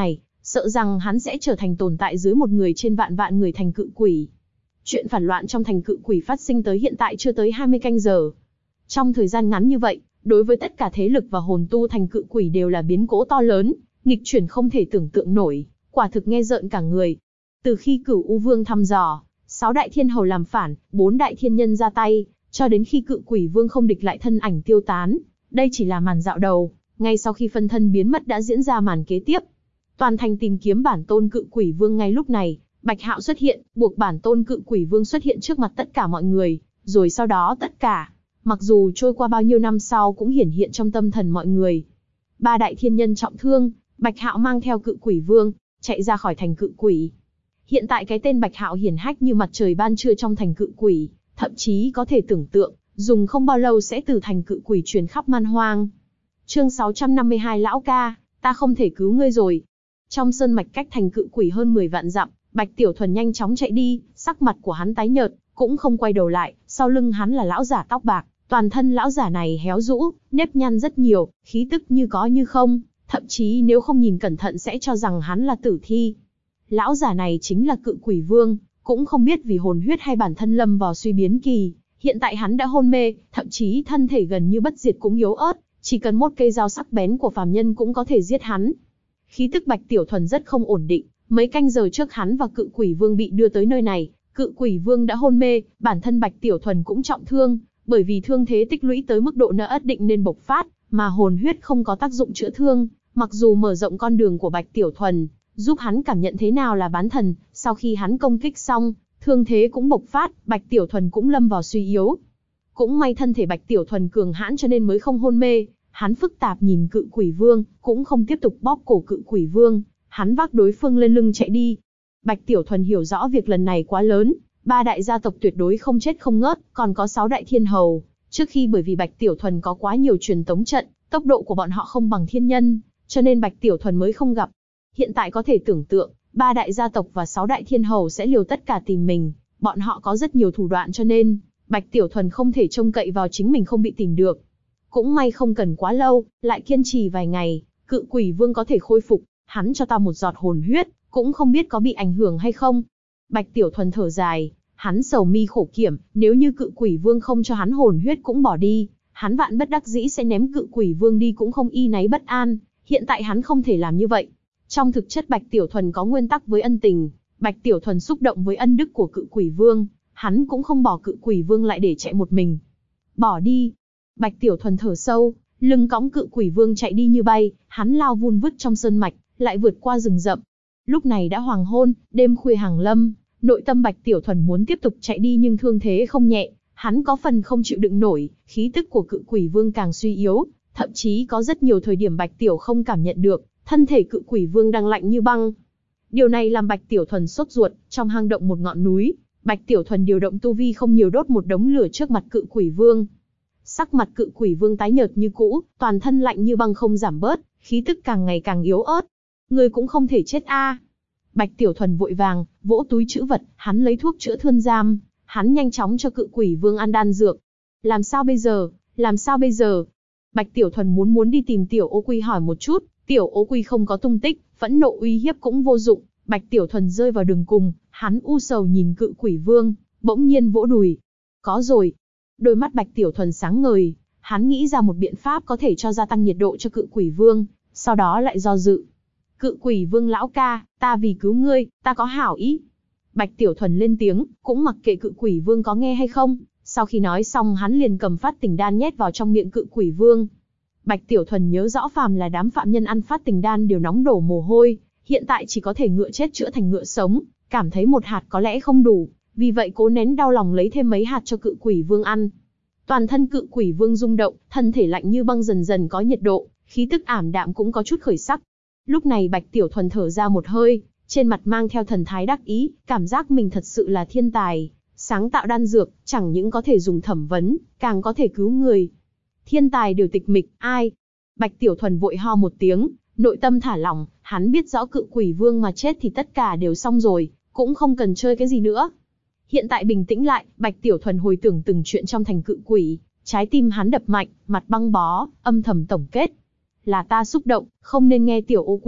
A: sợ rằng hắn sẽ trở thành tồn tại dưới một người trên vạn vạn người thành cự quỷ. Chuyện phản loạn trong thành cự quỷ phát sinh tới hiện tại chưa tới 20 canh giờ. Trong thời gian ngắn như vậy, đối với tất cả thế lực và hồn tu thành cự quỷ đều là biến cố to lớn, nghịch chuyển không thể tưởng tượng nổi, quả thực nghe rợn cả người. Từ khi Cửu U Vương thăm dò, 6 đại thiên hầu làm phản, 4 đại thiên nhân ra tay, cho đến khi cự quỷ vương không địch lại thân ảnh tiêu tán, đây chỉ là màn dạo đầu, ngay sau khi phân thân biến mất đã diễn ra màn kế tiếp. Toàn thành tìm kiếm bản tôn cự quỷ vương. Ngay lúc này, Bạch Hạo xuất hiện, buộc bản tôn cự quỷ vương xuất hiện trước mặt tất cả mọi người, rồi sau đó tất cả, mặc dù trôi qua bao nhiêu năm sau cũng hiển hiện trong tâm thần mọi người. 3 đại thiên nhân trọng thương, Bạch Hạo mang theo cự quỷ vương, chạy ra khỏi thành cự quỷ. Hiện tại cái tên Bạch Hạo hiển hách như mặt trời ban trưa trong thành cự quỷ, thậm chí có thể tưởng tượng, dùng không bao lâu sẽ từ thành cự quỷ truyền khắp man hoang. Chương 652 Lão ca, ta không thể cứu ngươi rồi. Trong sơn mạch cách thành cự quỷ hơn 10 vạn dặm, Bạch Tiểu Thuần nhanh chóng chạy đi, sắc mặt của hắn tái nhợt, cũng không quay đầu lại, sau lưng hắn là lão giả tóc bạc, toàn thân lão giả này héo rũ, nếp nhăn rất nhiều, khí tức như có như không, thậm chí nếu không nhìn cẩn thận sẽ cho rằng hắn là tử thi. Lão giả này chính là cự quỷ vương, cũng không biết vì hồn huyết hay bản thân lâm vào suy biến kỳ, hiện tại hắn đã hôn mê, thậm chí thân thể gần như bất diệt cũng yếu ớt, chỉ cần một cây dao sắc bén của phàm nhân cũng có thể giết hắn. Khí tức Bạch Tiểu Thuần rất không ổn định, mấy canh giờ trước hắn và cự quỷ vương bị đưa tới nơi này, cự quỷ vương đã hôn mê, bản thân Bạch Tiểu Thuần cũng trọng thương, bởi vì thương thế tích lũy tới mức độ nỡ định nên bộc phát, mà hồn huyết không có tác dụng chữa thương, mặc dù mở rộng con đường của Bạch Tiểu Thuần, giúp hắn cảm nhận thế nào là bán thần, sau khi hắn công kích xong, thương thế cũng bộc phát, Bạch Tiểu Thuần cũng lâm vào suy yếu. Cũng may thân thể Bạch Tiểu Thuần cường hãn cho nên mới không hôn mê, hắn phức tạp nhìn cự quỷ vương, cũng không tiếp tục bóp cổ cự quỷ vương, hắn vác đối phương lên lưng chạy đi. Bạch Tiểu Thuần hiểu rõ việc lần này quá lớn, 3 đại gia tộc tuyệt đối không chết không ngớt, còn có 6 đại thiên hầu. Trước khi bởi vì Bạch Tiểu Thuần có quá nhiều truyền tống trận, tốc độ của bọn họ không bằng thiên nhân, cho nên Bạch Tiểu Thuần mới không gặp. Hiện tại có thể tưởng tượng, 3 đại gia tộc và 6 đại thiên hầu sẽ liều tất cả tìm mình, bọn họ có rất nhiều thủ đoạn cho nên, Bạch Tiểu Thuần không thể trông cậy vào chính mình không bị tìm được. Cũng may không cần quá lâu, lại kiên trì vài ngày, cự quỷ vương có thể khôi phục, hắn cho ta một giọt hồn huyết, cũng không biết có bị ảnh hưởng hay không. Bạch Tiểu Thuần thở dài, hắn sầu mi khổ kiểm, nếu như cự quỷ vương không cho hắn hồn huyết cũng bỏ đi, hắn vạn bất đắc dĩ sẽ ném cự quỷ vương đi cũng không y náy bất an, hiện tại hắn không thể làm như vậy. Trong thực chất Bạch Tiểu Thuần có nguyên tắc với ân tình, Bạch Tiểu Thuần xúc động với ân đức của cự quỷ vương, hắn cũng không bỏ cự quỷ vương lại để chạy một mình. Bỏ đi. Bạch Tiểu Thuần thở sâu, lưng cõng cự quỷ vương chạy đi như bay, hắn lao vun vút trong sơn mạch, lại vượt qua rừng rậm. Lúc này đã hoàng hôn, đêm khuya hàng lâm, nội tâm Bạch Tiểu Thuần muốn tiếp tục chạy đi nhưng thương thế không nhẹ, hắn có phần không chịu đựng nổi, khí tức của cự quỷ vương càng suy yếu, thậm chí có rất nhiều thời điểm Bạch Tiểu không cảm nhận được, thân thể cự quỷ vương đang lạnh như băng. Điều này làm Bạch Tiểu Thuần sốt ruột, trong hang động một ngọn núi, Bạch Tiểu Thuần điều động tu vi không nhiều đốt một đống lửa trước mặt cự quỷ vương. Sắc mặt cự quỷ vương tái nhợt như cũ, toàn thân lạnh như băng không giảm bớt, khí tức càng ngày càng yếu ớt. Người cũng không thể chết a. Bạch Tiểu Thuần vội vàng, vỗ túi trữ vật, hắn lấy thuốc chữa thương giam, hắn nhanh chóng cho cự quỷ vương ăn đan dược. Làm sao bây giờ, làm sao bây giờ? Bạch Tiểu Thuần muốn đi tìm Tiểu Ô Quy hỏi một chút, Tiểu Ô Quy không có tung tích, phẫn nộ uy hiếp cũng vô dụng, Bạch Tiểu Thuần rơi vào đường cùng, hắn u sầu nhìn cự quỷ vương, bỗng nhiên vỗ đùi. Có rồi. Đôi mắt Bạch Tiểu Thuần sáng ngời, hắn nghĩ ra một biện pháp có thể cho gia tăng nhiệt độ cho cự quỷ vương, sau đó lại do dự. Cự quỷ vương lão ca, ta vì cứu ngươi, ta có hảo ý. Bạch Tiểu Thuần lên tiếng, cũng mặc kệ cự quỷ vương có nghe hay không, sau khi nói xong hắn liền cầm phát tình đan nhét vào trong miệng cự quỷ vương. Bạch Tiểu Thuần nhớ rõ phàm là đám phạm nhân ăn phát tình đan đều nóng đổ mồ hôi, hiện tại chỉ có thể ngựa chết chữa thành ngựa sống, cảm thấy một hạt có lẽ không đủ, vì vậy cố nén đau lòng lấy thêm mấy hạt cho cự quỷ vương ăn. Toàn thân cự quỷ vương rung động, thân thể lạnh như băng dần dần có nhiệt độ, khí tức ảm đạm cũng có chút khởi sắc. Lúc này Bạch Tiểu Thuần thở ra một hơi, trên mặt mang theo thần thái đắc ý, cảm giác mình thật sự là thiên tài, sáng tạo đan dược, chẳng những có thể dùng thẩm vấn, càng có thể cứu người. Thiên tài đều tịch mịch, ai? Bạch Tiểu Thuần vội ho một tiếng, nội tâm thả lỏng, hắn biết rõ cự quỷ vương mà chết thì tất cả đều xong rồi, cũng không cần chơi cái gì nữa. Hiện tại bình tĩnh lại, Bạch Tiểu Thuần hồi tưởng từng chuyện trong thành cự quỷ, trái tim hắn đập mạnh, mặt băng bó, âm thầm tổng kết. Là ta xúc động, không nên nghe Tiểu Ô Quy.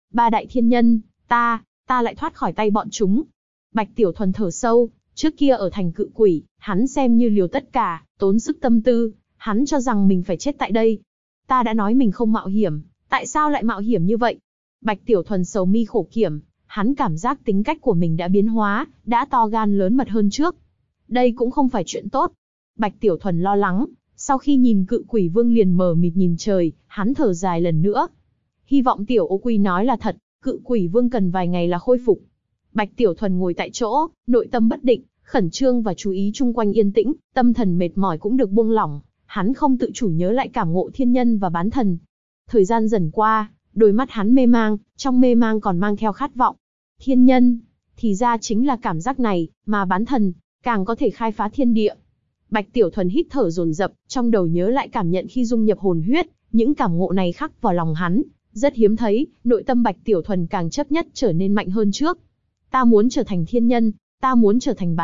A: Ba đại thiên nhân, ta lại thoát khỏi tay bọn chúng. Bạch Tiểu Thuần thở sâu, trước kia ở thành Cự Quỷ, hắn xem như liều tất cả, tốn sức tâm tư, hắn cho rằng mình phải chết tại đây. Ta đã nói mình không mạo hiểm, tại sao lại mạo hiểm như vậy? Bạch Tiểu Thuần sầu mi khổ kiểm, hắn cảm giác tính cách của mình đã biến hóa, đã to gan lớn mật hơn trước. Đây cũng không phải chuyện tốt. Bạch Tiểu Thuần lo lắng, sau khi nhìn Cự Quỷ Vương liền mờ mịt nhìn trời, hắn thở dài lần nữa. Hy vọng Tiểu Ô Quy nói là thật, Cự Quỷ Vương cần vài ngày là khôi phục. Bạch Tiểu Thuần ngồi tại chỗ, nội tâm bất định, khẩn trương và chú ý chung quanh yên tĩnh, tâm thần mệt mỏi cũng được buông lỏng, hắn không tự chủ nhớ lại cảm ngộ thiên nhân và bán thần. Thời gian dần qua, đôi mắt hắn mê mang, trong mê mang còn mang theo khát vọng. Thiên nhân, thì ra chính là cảm giác này, mà bán thần, càng có thể khai phá thiên địa. Bạch Tiểu Thuần hít thở dồn dập, trong đầu nhớ lại cảm nhận khi dung nhập hồn huyết, những cảm ngộ này khắc vào lòng hắn, rất hiếm thấy, nội tâm Bạch Tiểu Thuần càng chấp nhất trở nên mạnh hơn trước. Ta muốn trở thành thiên nhân, ta muốn trở thành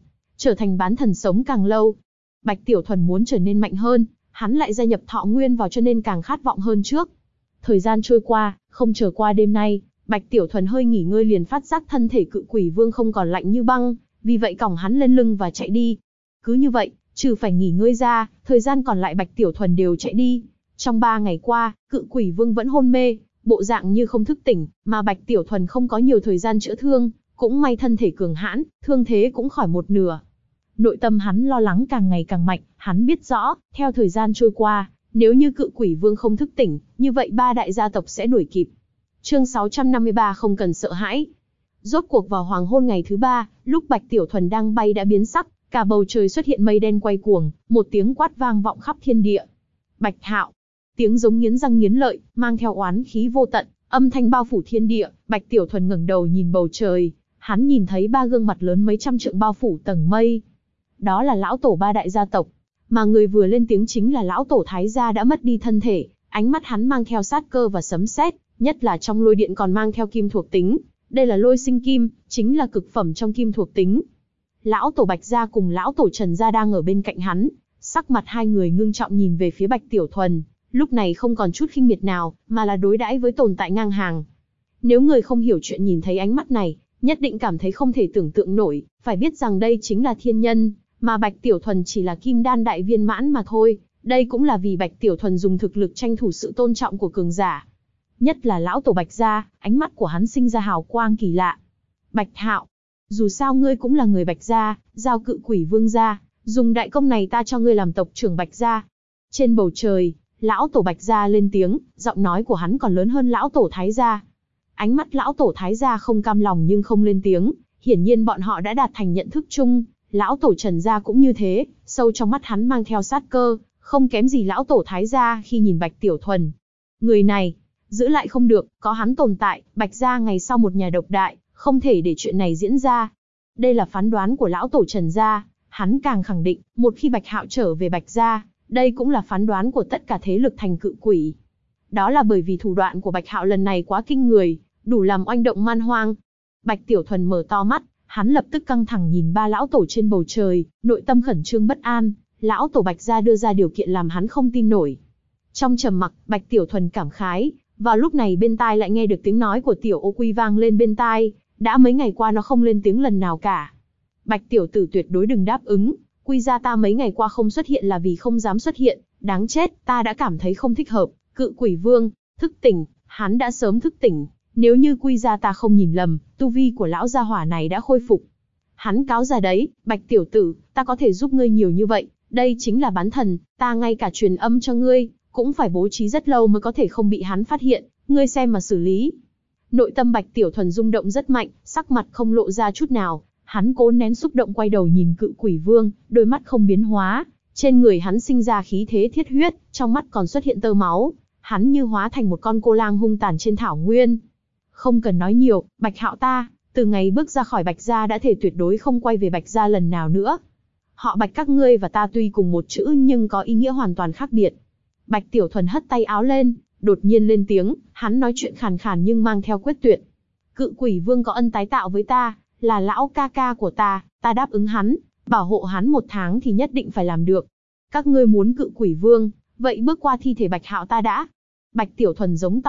A: bán thần sống càng lâu. Bạch Tiểu Thuần muốn trở nên mạnh hơn, hắn lại gia nhập thọ nguyên vào cho nên càng khát vọng hơn trước. Thời gian trôi qua, không chờ qua đêm nay, Bạch Tiểu Thuần hơi nghỉ ngơi liền phát giác thân thể Cự Quỷ Vương không còn lạnh như băng, vì vậy còng hắn lên lưng và chạy đi. Cứ như vậy, trừ phải nghỉ ngơi ra, thời gian còn lại Bạch Tiểu Thuần đều chạy đi. Trong 3 ngày qua, Cự Quỷ Vương vẫn hôn mê, bộ dạng như không thức tỉnh, mà Bạch Tiểu Thuần không có nhiều thời gian chữa thương, cũng may thân thể cường hãn, thương thế cũng khỏi một nửa. Nội tâm hắn lo lắng càng ngày càng mạnh, hắn biết rõ, theo thời gian trôi qua, nếu như Cự Quỷ Vương không thức tỉnh, như vậy 3 đại gia tộc sẽ đuổi kịp. Chương 653 không cần sợ hãi. Rốt cuộc vào hoàng hôn ngày thứ 3, lúc Bạch Tiểu Thuần đang bay đã biến sắc, cả bầu trời xuất hiện mây đen quay cuồng, một tiếng quát vang vọng khắp thiên địa. Bạch Hạo, tiếng giống nghiến răng nghiến lợi, mang theo oán khí vô tận, âm thanh bao phủ thiên địa. Bạch Tiểu Thuần ngẩng đầu nhìn bầu trời, hắn nhìn thấy 3 gương mặt lớn mấy trăm trượng bao phủ tầng mây. Đó là lão tổ 3 đại gia tộc, mà người vừa lên tiếng chính là lão tổ Thái gia đã mất đi thân thể, ánh mắt hắn mang theo sát cơ và sấm sét, nhất là trong lôi điện còn mang theo kim thuộc tính. Đây là lôi sinh kim, chính là cực phẩm trong kim thuộc tính. Lão tổ Bạch gia cùng lão tổ Trần gia đang ở bên cạnh hắn, sắc mặt hai người ngưng trọng nhìn về phía Bạch Tiểu Thuần, lúc này không còn chút khinh miệt nào, mà là đối đãi với tồn tại ngang hàng. Nếu người không hiểu chuyện nhìn thấy ánh mắt này, nhất định cảm thấy không thể tưởng tượng nổi, phải biết rằng đây chính là thiên nhân, mà Bạch Tiểu Thuần chỉ là kim đan đại viên mãn mà thôi. Đây cũng là vì Bạch Tiểu Thuần dùng thực lực tranh thủ sự tôn trọng của cường giả. Nhất là lão tổ Bạch gia, ánh mắt của hắn sinh ra hào quang kỳ lạ. Bạch Hạo, dù sao ngươi cũng là người Bạch gia, giao Cự Quỷ Vương gia, dùng đại công này ta cho ngươi làm tộc trưởng Bạch gia. Trên bầu trời, lão tổ Bạch gia lên tiếng, giọng nói của hắn còn lớn hơn lão tổ Thái gia. Ánh mắt lão tổ Thái gia không cam lòng nhưng không lên tiếng, hiển nhiên bọn họ đã đạt thành nhận thức chung. Lão tổ Trần gia cũng như thế, sâu trong mắt hắn mang theo sát cơ, không kém gì lão tổ Thái gia khi nhìn Bạch Tiểu Thuần. Người này, giữ lại không được, có hắn tồn tại, Bạch gia ngày sau một nhà độc đại, không thể để chuyện này diễn ra. Đây là phán đoán của lão tổ Trần gia, hắn càng khẳng định, một khi Bạch Hạo trở về Bạch gia, đây cũng là phán đoán của tất cả thế lực thành Cự Quỷ. Đó là bởi vì thủ đoạn của Bạch Hạo lần này quá kinh người, đủ làm oanh động man hoang. Bạch Tiểu Thuần mở to mắt, hắn lập tức căng thẳng nhìn 3 lão tổ trên bầu trời, nội tâm khẩn trương bất an. Lão tổ Bạch gia đưa ra điều kiện làm hắn không tin nổi. Trong trầm mặc, Bạch Tiểu Thuần cảm khái. Vào lúc này bên tai lại nghe được tiếng nói của Tiểu Ô Quy vang lên bên tai, đã mấy ngày qua nó không lên tiếng lần nào cả. Bạch tiểu tử tuyệt đối đừng đáp ứng, Quy gia ta mấy ngày qua không xuất hiện là vì không dám xuất hiện, đáng chết, ta đã cảm thấy không thích hợp. Cự Quỷ Vương, thức tỉnh, hắn đã sớm thức tỉnh, nếu như Quy gia ta không nhìn lầm, tu vi của lão gia hỏa này đã khôi phục. Hắn cáo ra đấy, Bạch tiểu tử, ta có thể giúp ngươi nhiều như vậy, đây chính là bán thần, ta ngay cả truyền âm cho ngươi, cũng phải bố trí rất lâu mới có thể không bị hắn phát hiện, ngươi xem mà xử lý. Nội tâm Bạch Tiểu Thuần rung động rất mạnh, sắc mặt không lộ ra chút nào, hắn cố nén xúc động quay đầu nhìn Cự Quỷ Vương, đôi mắt không biến hóa, trên người hắn sinh ra khí thế thiết huyết, trong mắt còn xuất hiện tơ máu, hắn như hóa thành một con cô lang hung tàn trên thảo nguyên. Không cần nói nhiều, Bạch Hạo ta, từ ngày bước ra khỏi Bạch gia đã thể tuyệt đối không quay về Bạch gia lần nào nữa. Họ Bạch các ngươi và ta tuy cùng một chữ nhưng có ý nghĩa hoàn toàn khác biệt. Bạch Tiểu Thuần hất tay áo lên, đột nhiên lên tiếng, hắn nói chuyện khàn khàn nhưng mang theo quyết tuyệt. Cự Quỷ Vương có ân tái tạo với ta, là lão ca ca của ta đáp ứng hắn, bảo hộ hắn 1 tháng thì nhất định phải làm được. Các ngươi muốn Cự Quỷ Vương, vậy bước qua thi thể Bạch Hạo ta đã. Bạch Tiểu Thuần giống to,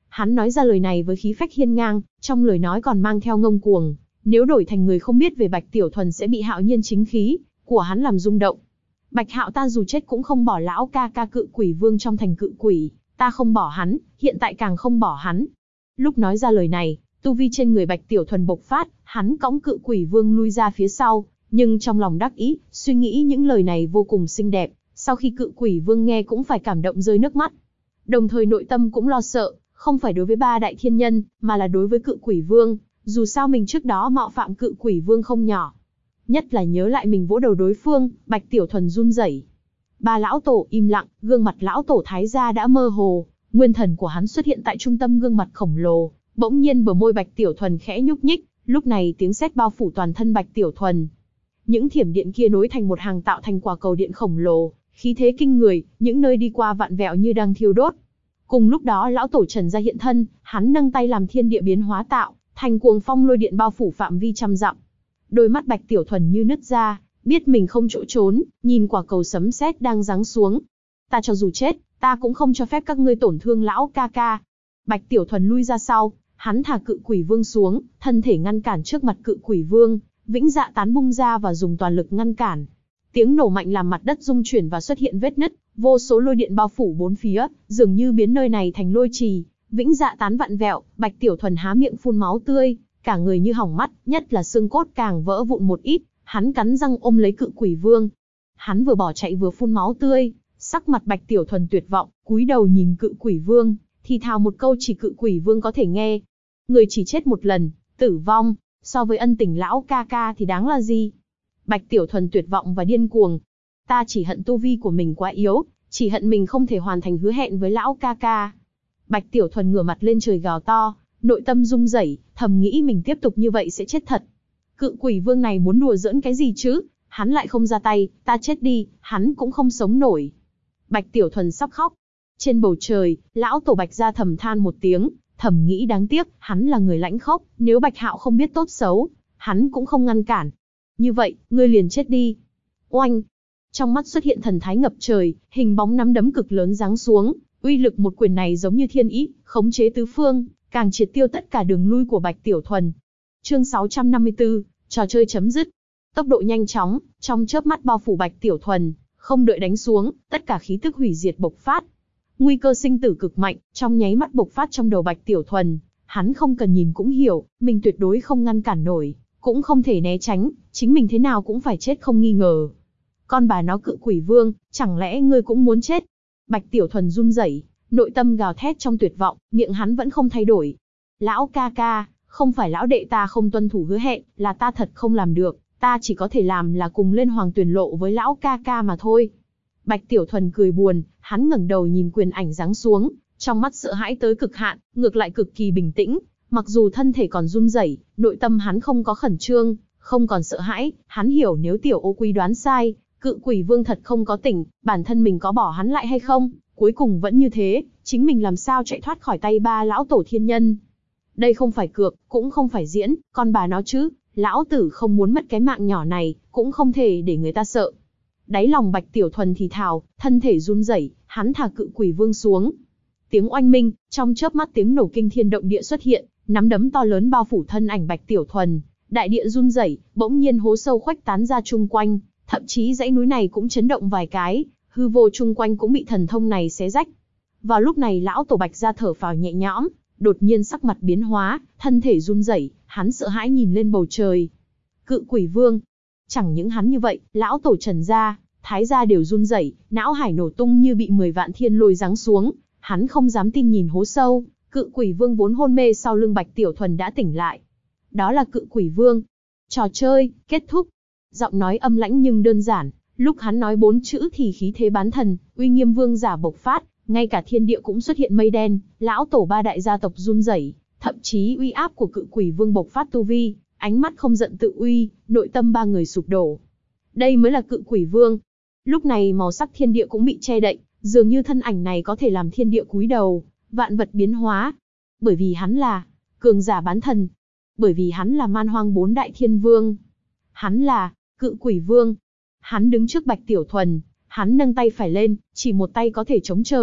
A: Hắn nói ra lời này với khí phách hiên ngang, trong lời nói còn mang theo ngông cuồng. Nếu đổi thành người không biết về Bạch Tiểu Thuần sẽ bị Hạo Nhiên chính khí của hắn làm rung động. Bạch Hạo, ta dù chết cũng không bỏ lão ca ca Cự Quỷ Vương trong thành Cự Quỷ, ta không bỏ hắn, hiện tại càng không bỏ hắn. Lúc nói ra lời này, tu vi trên người Bạch Tiểu Thuần bộc phát, hắn cõng Cự Quỷ Vương lui ra phía sau, nhưng trong lòng đắc ý, suy nghĩ những lời này vô cùng xinh đẹp, sau khi Cự Quỷ Vương nghe cũng phải cảm động rơi nước mắt. Đồng thời nội tâm cũng lo sợ, không phải đối với ba đại thiên nhân, mà là đối với Cự Quỷ Vương, dù sao mình trước đó mạo phạm Cự Quỷ Vương không nhỏ. Nhất là nhớ lại mình vỗ đầu đối phương, Bạch Tiểu Thuần run rẩy. Ba lão tổ im lặng, gương mặt lão tổ Thái gia đã mơ hồ, nguyên thần của hắn xuất hiện tại trung tâm gương mặt khổng lồ, bỗng nhiên bờ môi Bạch Tiểu Thuần khẽ nhúc nhích, lúc này tiếng sét bao phủ toàn thân Bạch Tiểu Thuần. Những thiểm điện kia nối thành một hàng tạo thành quả cầu điện khổng lồ, khí thế kinh người, những nơi đi qua vạn vẹo như đang thiêu đốt. Cùng lúc đó lão tổ Trần gia hiện thân, hắn nâng tay làm thiên địa biến hóa tạo thành cuồng phong lôi điện bao phủ phạm vi trăm dặm. Đôi mắt Bạch Tiểu Thuần như nứt ra, biết mình không chỗ trốn, nhìn quả cầu sấm sét đang giáng xuống. Ta cho dù chết, ta cũng không cho phép các ngươi tổn thương lão ca ca. Bạch Tiểu Thuần lui ra sau, hắn thả Cự Quỷ Vương xuống, thân thể ngăn cản trước mặt Cự Quỷ Vương, vĩnh dạ tán bung ra và dùng toàn lực ngăn cản. Tiếng nổ mạnh làm mặt đất rung chuyển và xuất hiện vết nứt, vô số lôi điện bao phủ bốn phía, dường như biến nơi này thành lôi trì. Vĩnh dạ tán vặn vẹo, Bạch Tiểu Thuần há miệng phun máu tươi, cả người như hỏng mắt, nhất là xương cốt càng vỡ vụn một ít, hắn cắn răng ôm lấy Cự Quỷ Vương. Hắn vừa bỏ chạy vừa phun máu tươi, sắc mặt Bạch Tiểu Thuần tuyệt vọng, cúi đầu nhìn Cự Quỷ Vương, thì thào một câu chỉ Cự Quỷ Vương có thể nghe. Người chỉ chết một lần, tử vong, so với ân tình lão ca ca thì đáng là gì? Bạch Tiểu Thuần tuyệt vọng và điên cuồng. Ta chỉ hận tu vi của mình quá yếu, chỉ hận mình không thể hoàn thành hứa hẹn với lão ca ca. Bạch Tiểu Thuần ngửa mặt lên trời gào to, nội tâm rung rẩy, thầm nghĩ mình tiếp tục như vậy sẽ chết thật. Cự Quỷ Vương này muốn đùa giỡn cái gì chứ? Hắn lại không ra tay, ta chết đi, hắn cũng không sống nổi. Bạch Tiểu Thuần sắp khóc. Trên bầu trời, lão tổ Bạch gia thầm than một tiếng, thầm nghĩ đáng tiếc, hắn là người lãnh khốc, nếu Bạch Hạo không biết tốt xấu, hắn cũng không ngăn cản. Như vậy, ngươi liền chết đi. Oanh! Trong mắt xuất hiện thần thái ngập trời, hình bóng nắm đấm cực lớn giáng xuống, uy lực một quyền này giống như thiên ý, khống chế tứ phương, càng triệt tiêu tất cả đường lui của Bạch Tiểu Thuần. Chương 654, trò chơi chấm dứt. Tốc độ nhanh chóng, trong chớp mắt bao phủ Bạch Tiểu Thuần, không đợi đánh xuống, tất cả khí tức hủy diệt bộc phát. Nguy cơ sinh tử cực mạnh, trong nháy mắt bộc phát trong đầu Bạch Tiểu Thuần, hắn không cần nhìn cũng hiểu, mình tuyệt đối không ngăn cản nổi, cũng không thể né tránh, chính mình thế nào cũng phải chết không nghi ngờ. Con bà nó Cự Quỷ Vương, chẳng lẽ ngươi cũng muốn chết? Bạch Tiểu Thuần run rẩy, nội tâm gào thét trong tuyệt vọng, miệng hắn vẫn không thay đổi. Lão ca ca, không phải lão đệ ta không tuân thủ hứa hẹn, là ta thật không làm được, ta chỉ có thể làm là cùng lên Hoàng Tuyền Lộ với lão ca ca mà thôi. Bạch Tiểu Thuần cười buồn, hắn ngẩng đầu nhìn quyền ảnh giáng xuống, trong mắt sợ hãi tới cực hạn, ngược lại cực kỳ bình tĩnh, mặc dù thân thể còn run rẩy, nội tâm hắn không có khẩn trương, không còn sợ hãi, hắn hiểu nếu Tiểu Ô Quy đoán sai, Cự Quỷ Vương thật không có tỉnh, bản thân mình có bỏ hắn lại hay không, cuối cùng vẫn như thế, chính mình làm sao chạy thoát khỏi tay ba lão tổ thiên nhân. Đây không phải cược, cũng không phải diễn, con bà nó chứ, lão tử không muốn mất cái mạng nhỏ này, cũng không thể để người ta sợ. Đáy lòng Bạch Tiểu Thuần thì thào, thân thể run rẩy, hắn thả Cự Quỷ Vương xuống. Tiếng oanh minh, trong chớp mắt tiếng nổ kinh thiên động địa xuất hiện, nắm đấm to lớn bao phủ thân ảnh Bạch Tiểu Thuần, đại địa run rẩy, bỗng nhiên hố sâu khuếch tán ra chung quanh, thậm chí dãy núi này cũng chấn động vài cái, hư vô chung quanh cũng bị thần thông này xé rách. Vào lúc này lão tổ Bạch gia thở phào nhẹ nhõm, đột nhiên sắc mặt biến hóa, thân thể run rẩy, hắn sợ hãi nhìn lên bầu trời. Cự Quỷ Vương. Chẳng những hắn như vậy, lão tổ Trần gia, Thái gia đều run rẩy, não hải nổ tung như bị 10 vạn thiên lôi giáng xuống, hắn không dám tin nhìn hố sâu, Cự Quỷ Vương vốn hôn mê sau lưng Bạch Tiểu Thuần đã tỉnh lại. Đó là Cự Quỷ Vương. Trò chơi, kết thúc. Giọng nói âm lãnh nhưng đơn giản, lúc hắn nói 4 chữ thì khí thế bán thần, uy nghiêm vương giả bộc phát, ngay cả thiên địa cũng xuất hiện mây đen, lão tổ ba đại gia tộc run rẩy, thậm chí uy áp của Cự Quỷ Vương bộc phát tu vi, ánh mắt không giận tự uy, nội tâm ba người sụp đổ. Đây mới là Cự Quỷ Vương. Lúc này màu sắc thiên địa cũng bị che đậy, dường như thân ảnh này có thể làm thiên địa cúi đầu, vạn vật biến hóa. Bởi vì hắn là cường giả bán thần, bởi vì hắn là man hoang 4 đại thiên vương, hắn là Cự Quỷ Vương. Hắn đứng trước Bạch Tiểu Thuần, hắn nâng tay phải lên, chỉ một tay có thể chống trời,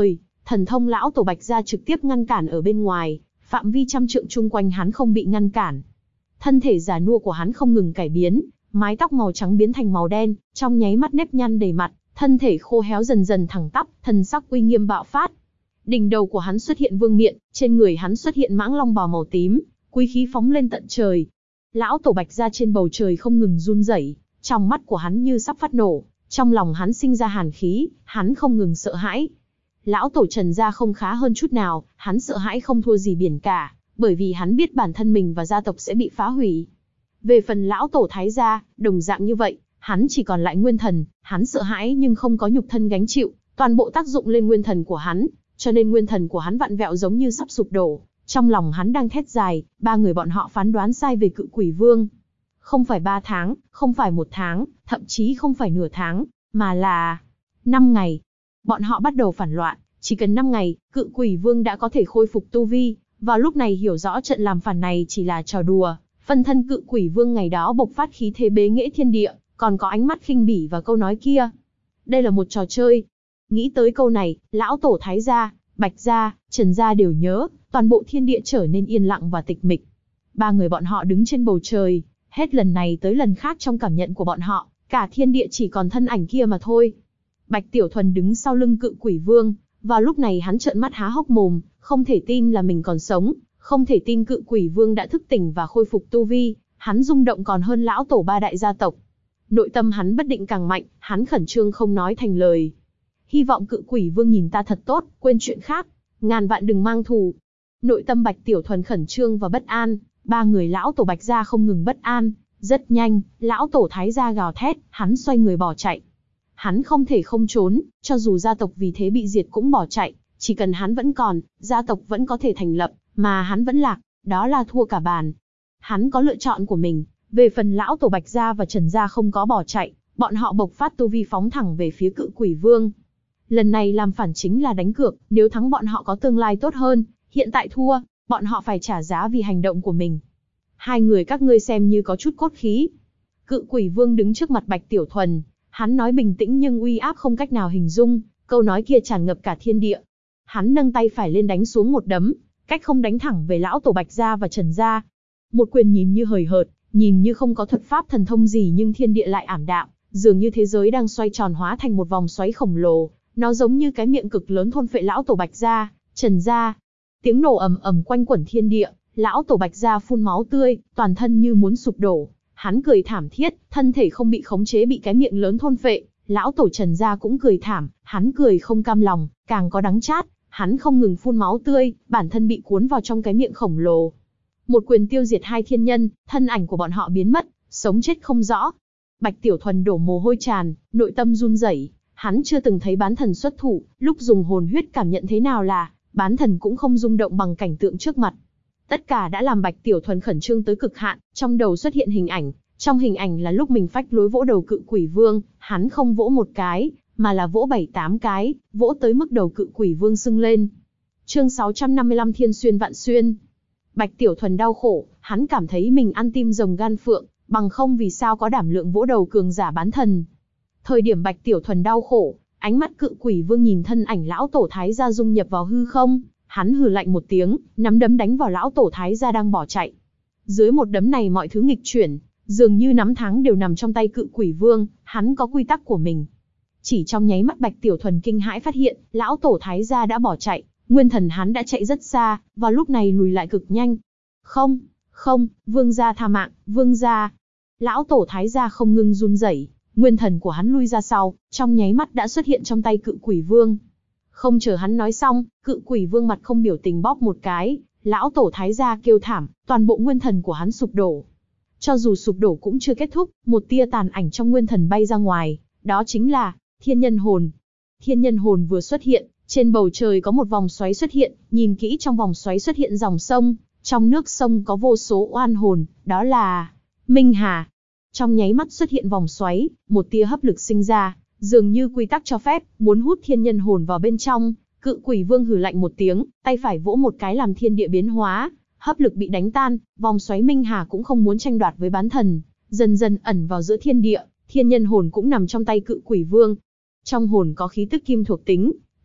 A: thần thông lão tổ Bạch Gia trực tiếp ngăn cản ở bên ngoài, phạm vi trăm trượng chung quanh hắn không bị ngăn cản. Thân thể già nua của hắn không ngừng cải biến, mái tóc màu trắng biến thành màu đen, trong nháy mắt nếp nhăn đầy mặt, thân thể khô héo dần dần thẳng tắp, thần sắc uy nghiêm bạo phát. Đỉnh đầu của hắn xuất hiện vương miện, trên người hắn xuất hiện mãng long bào màu tím, quý khí phóng lên tận trời. Lão tổ Bạch Gia trên bầu trời không ngừng run rẩy, trong mắt của hắn như sắp phát nổ, trong lòng hắn sinh ra hàn khí, hắn không ngừng sợ hãi. Lão tổ Trần Gia không khá hơn chút nào, hắn sợ hãi không thua gì biển cả, bởi vì hắn biết bản thân mình và gia tộc sẽ bị phá hủy. Về phần lão tổ Thái Gia, đồng dạng như vậy, hắn chỉ còn lại nguyên thần, hắn sợ hãi nhưng không có nhục thân gánh chịu, toàn bộ tác dụng lên nguyên thần của hắn, cho nên nguyên thần của hắn vặn vẹo giống như sắp sụp đổ. Trong lòng hắn đang thét dài, ba người bọn họ phán đoán sai về Cự Quỷ Vương. Không phải 3 tháng, không phải 1 tháng, thậm chí không phải nửa tháng, mà là 5 ngày. Bọn họ bắt đầu phản loạn, chỉ cần 5 ngày, Cự Quỷ Vương đã có thể khôi phục tu vi. Vào lúc này hiểu rõ trận làm phản này chỉ là trò đùa, phân thân Cự Quỷ Vương ngày đó bộc phát khí thế bế nghệ thiên địa, còn có ánh mắt khinh bỉ và câu nói kia. Đây là một trò chơi. Nghĩ tới câu này, lão tổ Thái Gia, Bạch Gia, Trần Gia đều nhớ, toàn bộ thiên địa trở nên yên lặng và tịch mịch. Ba người bọn họ đứng trên bầu trời, hết lần này tới lần khác trong cảm nhận của bọn họ, cả thiên địa chỉ còn thân ảnh kia mà thôi. Bạch Tiểu Thuần đứng sau lưng Cự Quỷ Vương, vào lúc này hắn trợn mắt há hốc mồm, không thể tin là mình còn sống, không thể tin Cự Quỷ Vương đã thức tỉnh và khôi phục tu vi, hắn rung động còn hơn lão tổ 3 đại gia tộc. Nội tâm hắn bất định càng mạnh, hắn khẩn trương không nói thành lời. Hy vọng Cự Quỷ Vương nhìn ta thật tốt, quên chuyện khác, ngàn vạn đừng mang thù. Nội tâm Bạch Tiểu Thuần khẩn trương và bất an, ba người lão tổ Bạch Gia không ngừng bất an. Rất nhanh, lão tổ Thái Gia gào thét, hắn xoay người bỏ chạy. Hắn không thể không trốn, cho dù gia tộc vì thế bị diệt cũng bỏ chạy, chỉ cần hắn vẫn còn, gia tộc vẫn có thể thành lập, mà hắn vẫn lạc, đó là thua cả bàn. Hắn có lựa chọn của mình, về phần lão tổ Bạch Gia và Trần Gia không có bỏ chạy, bọn họ bộc phát tu vi phóng thẳng về phía Cự Quỷ Vương. Lần này làm phản chính là đánh cược, nếu thắng bọn họ có tương lai tốt hơn, hiện tại thua, bọn họ phải trả giá vì hành động của mình. Hai người các ngươi xem như có chút cốt khí. Cự Quỷ Vương đứng trước mặt Bạch Tiểu Thuần, hắn nói bình tĩnh nhưng uy áp không cách nào hình dung, câu nói kia tràn ngập cả thiên địa. Hắn nâng tay phải lên đánh xuống một đấm, cách không đánh thẳng về lão tổ Bạch Gia và Trần Gia. Một quyền nhìn như hời hợt, nhìn như không có thuật pháp thần thông gì nhưng thiên địa lại ảm đạm, dường như thế giới đang xoay tròn hóa thành một vòng xoáy khổng lồ, nó giống như cái miệng cực lớn thôn phệ lão tổ Bạch Gia, Trần Gia. Tiếng nổ ầm ầm quanh quẩn thiên địa, lão tổ Bạch Gia phun máu tươi, toàn thân như muốn sụp đổ. Hắn cười thảm thiết, thân thể không bị khống chế bị cái miệng lớn thôn phệ. Lão tổ Trần Gia cũng cười thảm, hắn cười không cam lòng, càng có đắng chát. Hắn không ngừng phun máu tươi, bản thân bị cuốn vào trong cái miệng khổng lồ. Một quyền tiêu diệt hai thiên nhân, thân ảnh của bọn họ biến mất, sống chết không rõ. Bạch Tiểu Thuần đổ mồ hôi tràn, nội tâm run rẩy. Hắn chưa từng thấy bán thần xuất thủ, lúc dùng hồn huyết cảm nhận thế nào là, bán thần cũng không rung động bằng cảnh tượng trước mặt. Tất cả đã làm Bạch Tiểu Thuần khẩn trương tới cực hạn, trong đầu xuất hiện hình ảnh. Trong hình ảnh là lúc mình phách lối vỗ đầu Cự Quỷ Vương, hắn không vỗ một cái, mà là vỗ 7-8 cái, vỗ tới mức đầu Cự Quỷ Vương sưng lên. Chương 655 Thiên Xuyên Vạn Xuyên. Bạch Tiểu Thuần đau khổ, hắn cảm thấy mình ăn tim rồng gan phượng, bằng không vì sao có đảm lượng vỗ đầu cường giả bán thần. Thời điểm Bạch Tiểu Thuần đau khổ, ánh mắt Cự Quỷ Vương nhìn thân ảnh lão tổ Thái Gia dung nhập vào hư không, hắn hừ lạnh một tiếng, nắm đấm đánh vào lão tổ Thái Gia đang bỏ chạy. Dưới một đấm này mọi thứ nghịch chuyển, dường như nắm thắng đều nằm trong tay Cự Quỷ Vương, hắn có quy tắc của mình. Chỉ trong nháy mắt Bạch Tiểu Thuần kinh hãi phát hiện, lão tổ Thái Gia đã bỏ chạy, nguyên thần hắn đã chạy rất xa, vào lúc này lùi lại cực nhanh. Không, không, vương gia tha mạng, vương gia. Lão tổ Thái Gia không ngừng run rẩy, nguyên thần của hắn lui ra sau, trong nháy mắt đã xuất hiện trong tay Cự Quỷ Vương. Không chờ hắn nói xong, Cự Quỷ Vương mặt không biểu tình bóp một cái, lão tổ Thái Gia kêu thảm, toàn bộ nguyên thần của hắn sụp đổ. Cho dù sụp đổ cũng chưa kết thúc, một tia tàn ảnh trong nguyên thần bay ra ngoài, đó chính là Thiên Nhân Hồn. Thiên Nhân Hồn vừa xuất hiện, trên bầu trời có một vòng xoáy xuất hiện, nhìn kỹ trong vòng xoáy xuất hiện dòng sông, trong nước sông có vô số oan hồn, đó là Minh Hà. Trong nháy mắt xuất hiện vòng xoáy, một tia hấp lực sinh ra, dường như quy tắc cho phép, muốn hút Thiên Nhân Hồn vào bên trong. Cự Quỷ Vương hừ lạnh một tiếng, tay phải vỗ một cái làm thiên địa biến hóa, hấp lực bị đánh tan, vòng xoáy Minh Hà cũng không muốn tranh đoạt với bán thần, dần dần ẩn vào giữa thiên địa, Thiên Nhân Hồn cũng nằm trong tay Cự Quỷ Vương. Trong hồn có khí tức kim thuộc tính,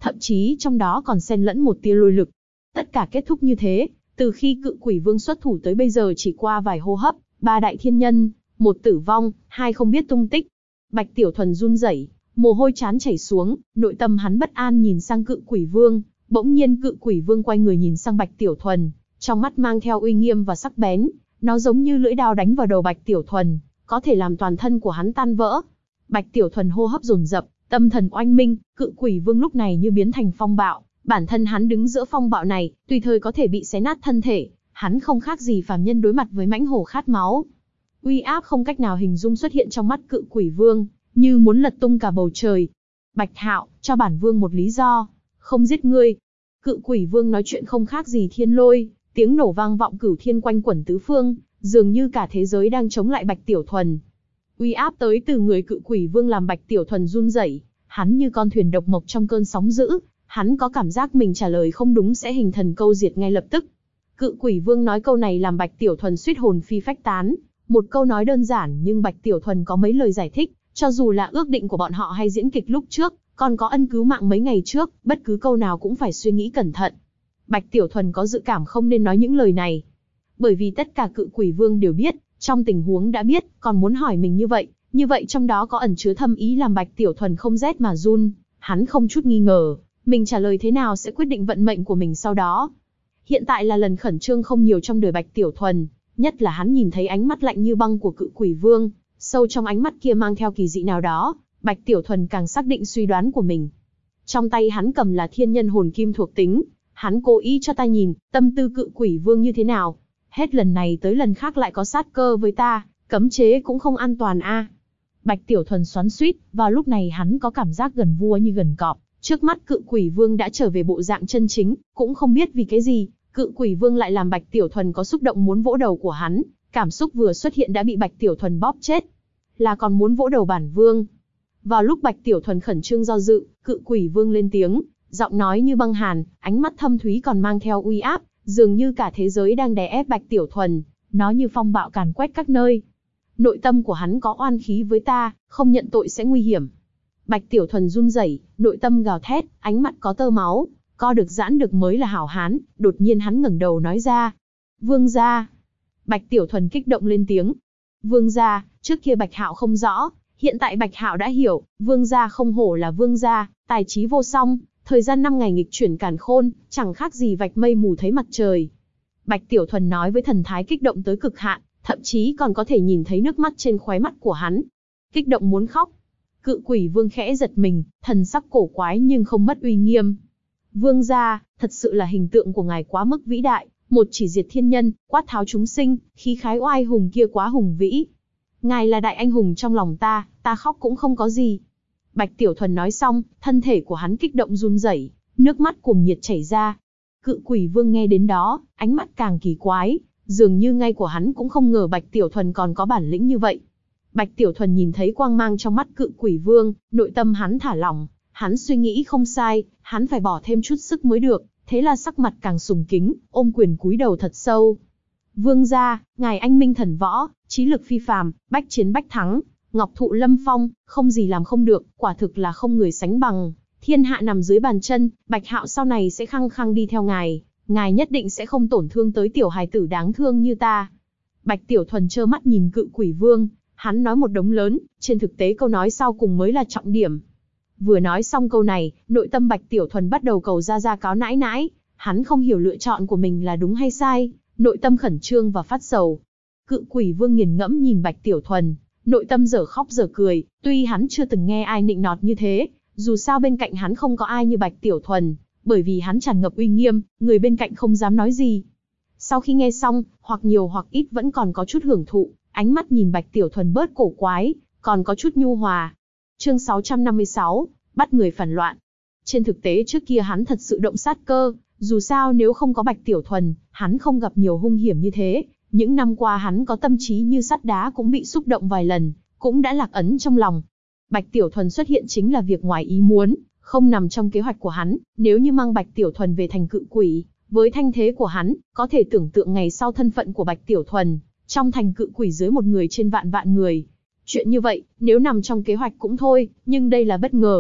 A: thậm chí trong đó còn xen lẫn một tia lôi lực. Tất cả kết thúc như thế, từ khi Cự Quỷ Vương xuất thủ tới bây giờ chỉ qua vài hô hấp, 3 đại thiên nhân, 1 tử vong, 2 không biết tung tích. Bạch Tiểu Thuần run rẩy, mồ hôi trán chảy xuống, nội tâm hắn bất an nhìn sang Cự Quỷ Vương. Bỗng nhiên Cự Quỷ Vương quay người nhìn sang Bạch Tiểu Thuần, trong mắt mang theo uy nghiêm và sắc bén, nó giống như lưỡi dao đánh vào đầu Bạch Tiểu Thuần, có thể làm toàn thân của hắn tan vỡ. Bạch Tiểu Thuần hô hấp dồn dập, tâm thần oanh minh, Cự Quỷ Vương lúc này như biến thành phong bạo, bản thân hắn đứng giữa phong bạo này, tùy thời có thể bị xé nát thân thể, hắn không khác gì phàm nhân đối mặt với mãnh hổ khát máu. Uy áp không cách nào hình dung xuất hiện trong mắt Cự Quỷ Vương, như muốn lật tung cả bầu trời. Bạch Hạo, cho bản vương một lý do, không giết ngươi. Cự Quỷ Vương nói chuyện không khác gì thiên lôi, tiếng nổ vang vọng cửu thiên quanh quẩn tứ phương, dường như cả thế giới đang chống lại Bạch Tiểu Thuần. Uy áp tới từ người Cự Quỷ Vương làm Bạch Tiểu Thuần run rẩy, hắn như con thuyền độc mộc trong cơn sóng dữ, hắn có cảm giác mình trả lời không đúng sẽ hình thần câu diệt ngay lập tức. Cự Quỷ Vương nói câu này làm Bạch Tiểu Thuần suýt hồn phi phách tán, một câu nói đơn giản nhưng Bạch Tiểu Thuần có mấy lời giải thích, cho dù là ước định của bọn họ hay diễn kịch lúc trước, còn có ân cứu mạng mấy ngày trước, bất cứ câu nào cũng phải suy nghĩ cẩn thận. Bạch Tiểu Thuần có dự cảm không nên nói những lời này. Bởi vì tất cả Cự Quỷ Vương đều biết, trong tình huống đã biết, còn muốn hỏi mình như vậy trong đó có ẩn chứa thâm ý làm Bạch Tiểu Thuần không rét mà run, hắn không chút nghi ngờ, mình trả lời thế nào sẽ quyết định vận mệnh của mình sau đó. Hiện tại là lần khẩn trương không nhiều trong đời Bạch Tiểu Thuần, nhất là hắn nhìn thấy ánh mắt lạnh như băng của Cự Quỷ Vương, sâu trong ánh mắt kia mang theo kỳ dị nào đó, Bạch Tiểu Thuần càng xác định suy đoán của mình. Trong tay hắn cầm là thiên nhân hồn kim thuộc tính, hắn cố ý cho ta nhìn, tâm tư Cự Quỷ Vương như thế nào. Hết lần này tới lần khác lại có sát cơ với ta, cấm chế cũng không an toàn a. Bạch Tiểu Thuần xoắn xuýt, vào lúc này hắn có cảm giác gần vua như gần cọp, trước mắt Cự Quỷ Vương đã trở về bộ dạng chân chính, cũng không biết vì cái gì, Cự Quỷ Vương lại làm Bạch Tiểu Thuần có xúc động muốn vỗ đầu của hắn, cảm xúc vừa xuất hiện đã bị Bạch Tiểu Thuần bóp chết. Là còn muốn vỗ đầu bản vương. Vào lúc Bạch Tiểu Thuần khẩn trương do dự, Cự Quỷ Vương lên tiếng, giọng nói như băng hàn, ánh mắt thâm thúy còn mang theo uy áp, dường như cả thế giới đang đè ép Bạch Tiểu Thuần, nó như phong bạo càn quét các nơi. Nội tâm của hắn có oan khí với ta, không nhận tội sẽ nguy hiểm. Bạch Tiểu Thuần run rẩy, nội tâm gào thét, ánh mắt có tơ máu, co được giãn được mới là hảo hán, đột nhiên hắn ngẩng đầu nói ra. Vương gia. Bạch Tiểu Thuần kích động lên tiếng. Vương gia, trước kia Bạch Hạo không rõ, hiện tại Bạch Hạo đã hiểu, vương gia không hổ là vương gia, tài trí vô song, thời gian 5 ngày nghịch chuyển càn khôn, chẳng khác gì vạch mây mù thấy mặt trời. Bạch Tiểu Thuần nói với thần thái kích động tới cực hạn, thậm chí còn có thể nhìn thấy nước mắt trên khóe mắt của hắn. Kích động muốn khóc. Cự Quỷ Vương khẽ giật mình, thần sắc cổ quái nhưng không mất uy nghiêm. Vương gia, thật sự là hình tượng của ngài quá mức vĩ đại, một chỉ diệt thiên nhân, quát tháo chúng sinh, khí khái oai hùng kia quá hùng vĩ. Ngài là đại anh hùng trong lòng ta khóc cũng không có gì. Bạch Tiểu Thuần nói xong, thân thể của hắn kích động run rẩy, nước mắt cuồng nhiệt chảy ra. Cự Quỷ Vương nghe đến đó, ánh mắt càng kỳ quái, dường như ngay của hắn cũng không ngờ Bạch Tiểu Thuần còn có bản lĩnh như vậy. Bạch Tiểu Thuần nhìn thấy quang mang trong mắt Cự Quỷ Vương, nội tâm hắn thả lỏng, hắn suy nghĩ không sai, hắn phải bỏ thêm chút sức mới được, thế là sắc mặt càng sùng kính, ôm quyền cúi đầu thật sâu. Vương gia, ngài anh minh thần võ, trí lực phi phàm, bách chiến bách thắng, ngọc thụ lâm phong, không gì làm không được, quả thực là không người sánh bằng. Thiên hạ nằm dưới bàn chân, Bạch Hạo sau này sẽ khăng khăng đi theo ngài nhất định sẽ không tổn thương tới tiểu hài tử đáng thương như ta. Bạch Tiểu Thuần trơ mắt nhìn Cự Quỷ Vương, hắn nói một đống lớn, trên thực tế câu nói sau cùng mới là trọng điểm. Vừa nói xong câu này, nội tâm Bạch Tiểu Thuần bắt đầu cầu ra cáo nãi nãi, hắn không hiểu lựa chọn của mình là đúng hay sai, nội tâm khẩn trương và phát sầu. Cự Quỷ Vương nghiền ngẫm nhìn Bạch Tiểu Thuần, nội tâm dở khóc dở cười, tuy hắn chưa từng nghe ai nịnh nọt như thế, dù sao bên cạnh hắn không có ai như Bạch Tiểu Thuần, bởi vì hắn tràn ngập uy nghiêm, người bên cạnh không dám nói gì. Sau khi nghe xong, hoặc nhiều hoặc ít vẫn còn có chút hưởng thụ, ánh mắt nhìn Bạch Tiểu Thuần bớt cổ quái, còn có chút nhu hòa. Chương 656, bắt người phản loạn. Trên thực tế trước kia hắn thật sự động sát cơ, dù sao nếu không có Bạch Tiểu Thuần, hắn không gặp nhiều hung hiểm như thế. Những năm qua hắn có tâm trí như sắt đá cũng bị xúc động vài lần, cũng đã lạc ấn trong lòng. Bạch Tiểu Thuần xuất hiện chính là việc ngoài ý muốn, không nằm trong kế hoạch của hắn. Nếu như mang Bạch Tiểu Thuần về thành cự quỷ, với thanh thế của hắn, có thể tưởng tượng ngày sau thân phận của Bạch Tiểu Thuần, trong thành cự quỷ dưới một người trên vạn vạn người. Chuyện như vậy, nếu nằm trong kế hoạch cũng thôi, nhưng đây là bất ngờ,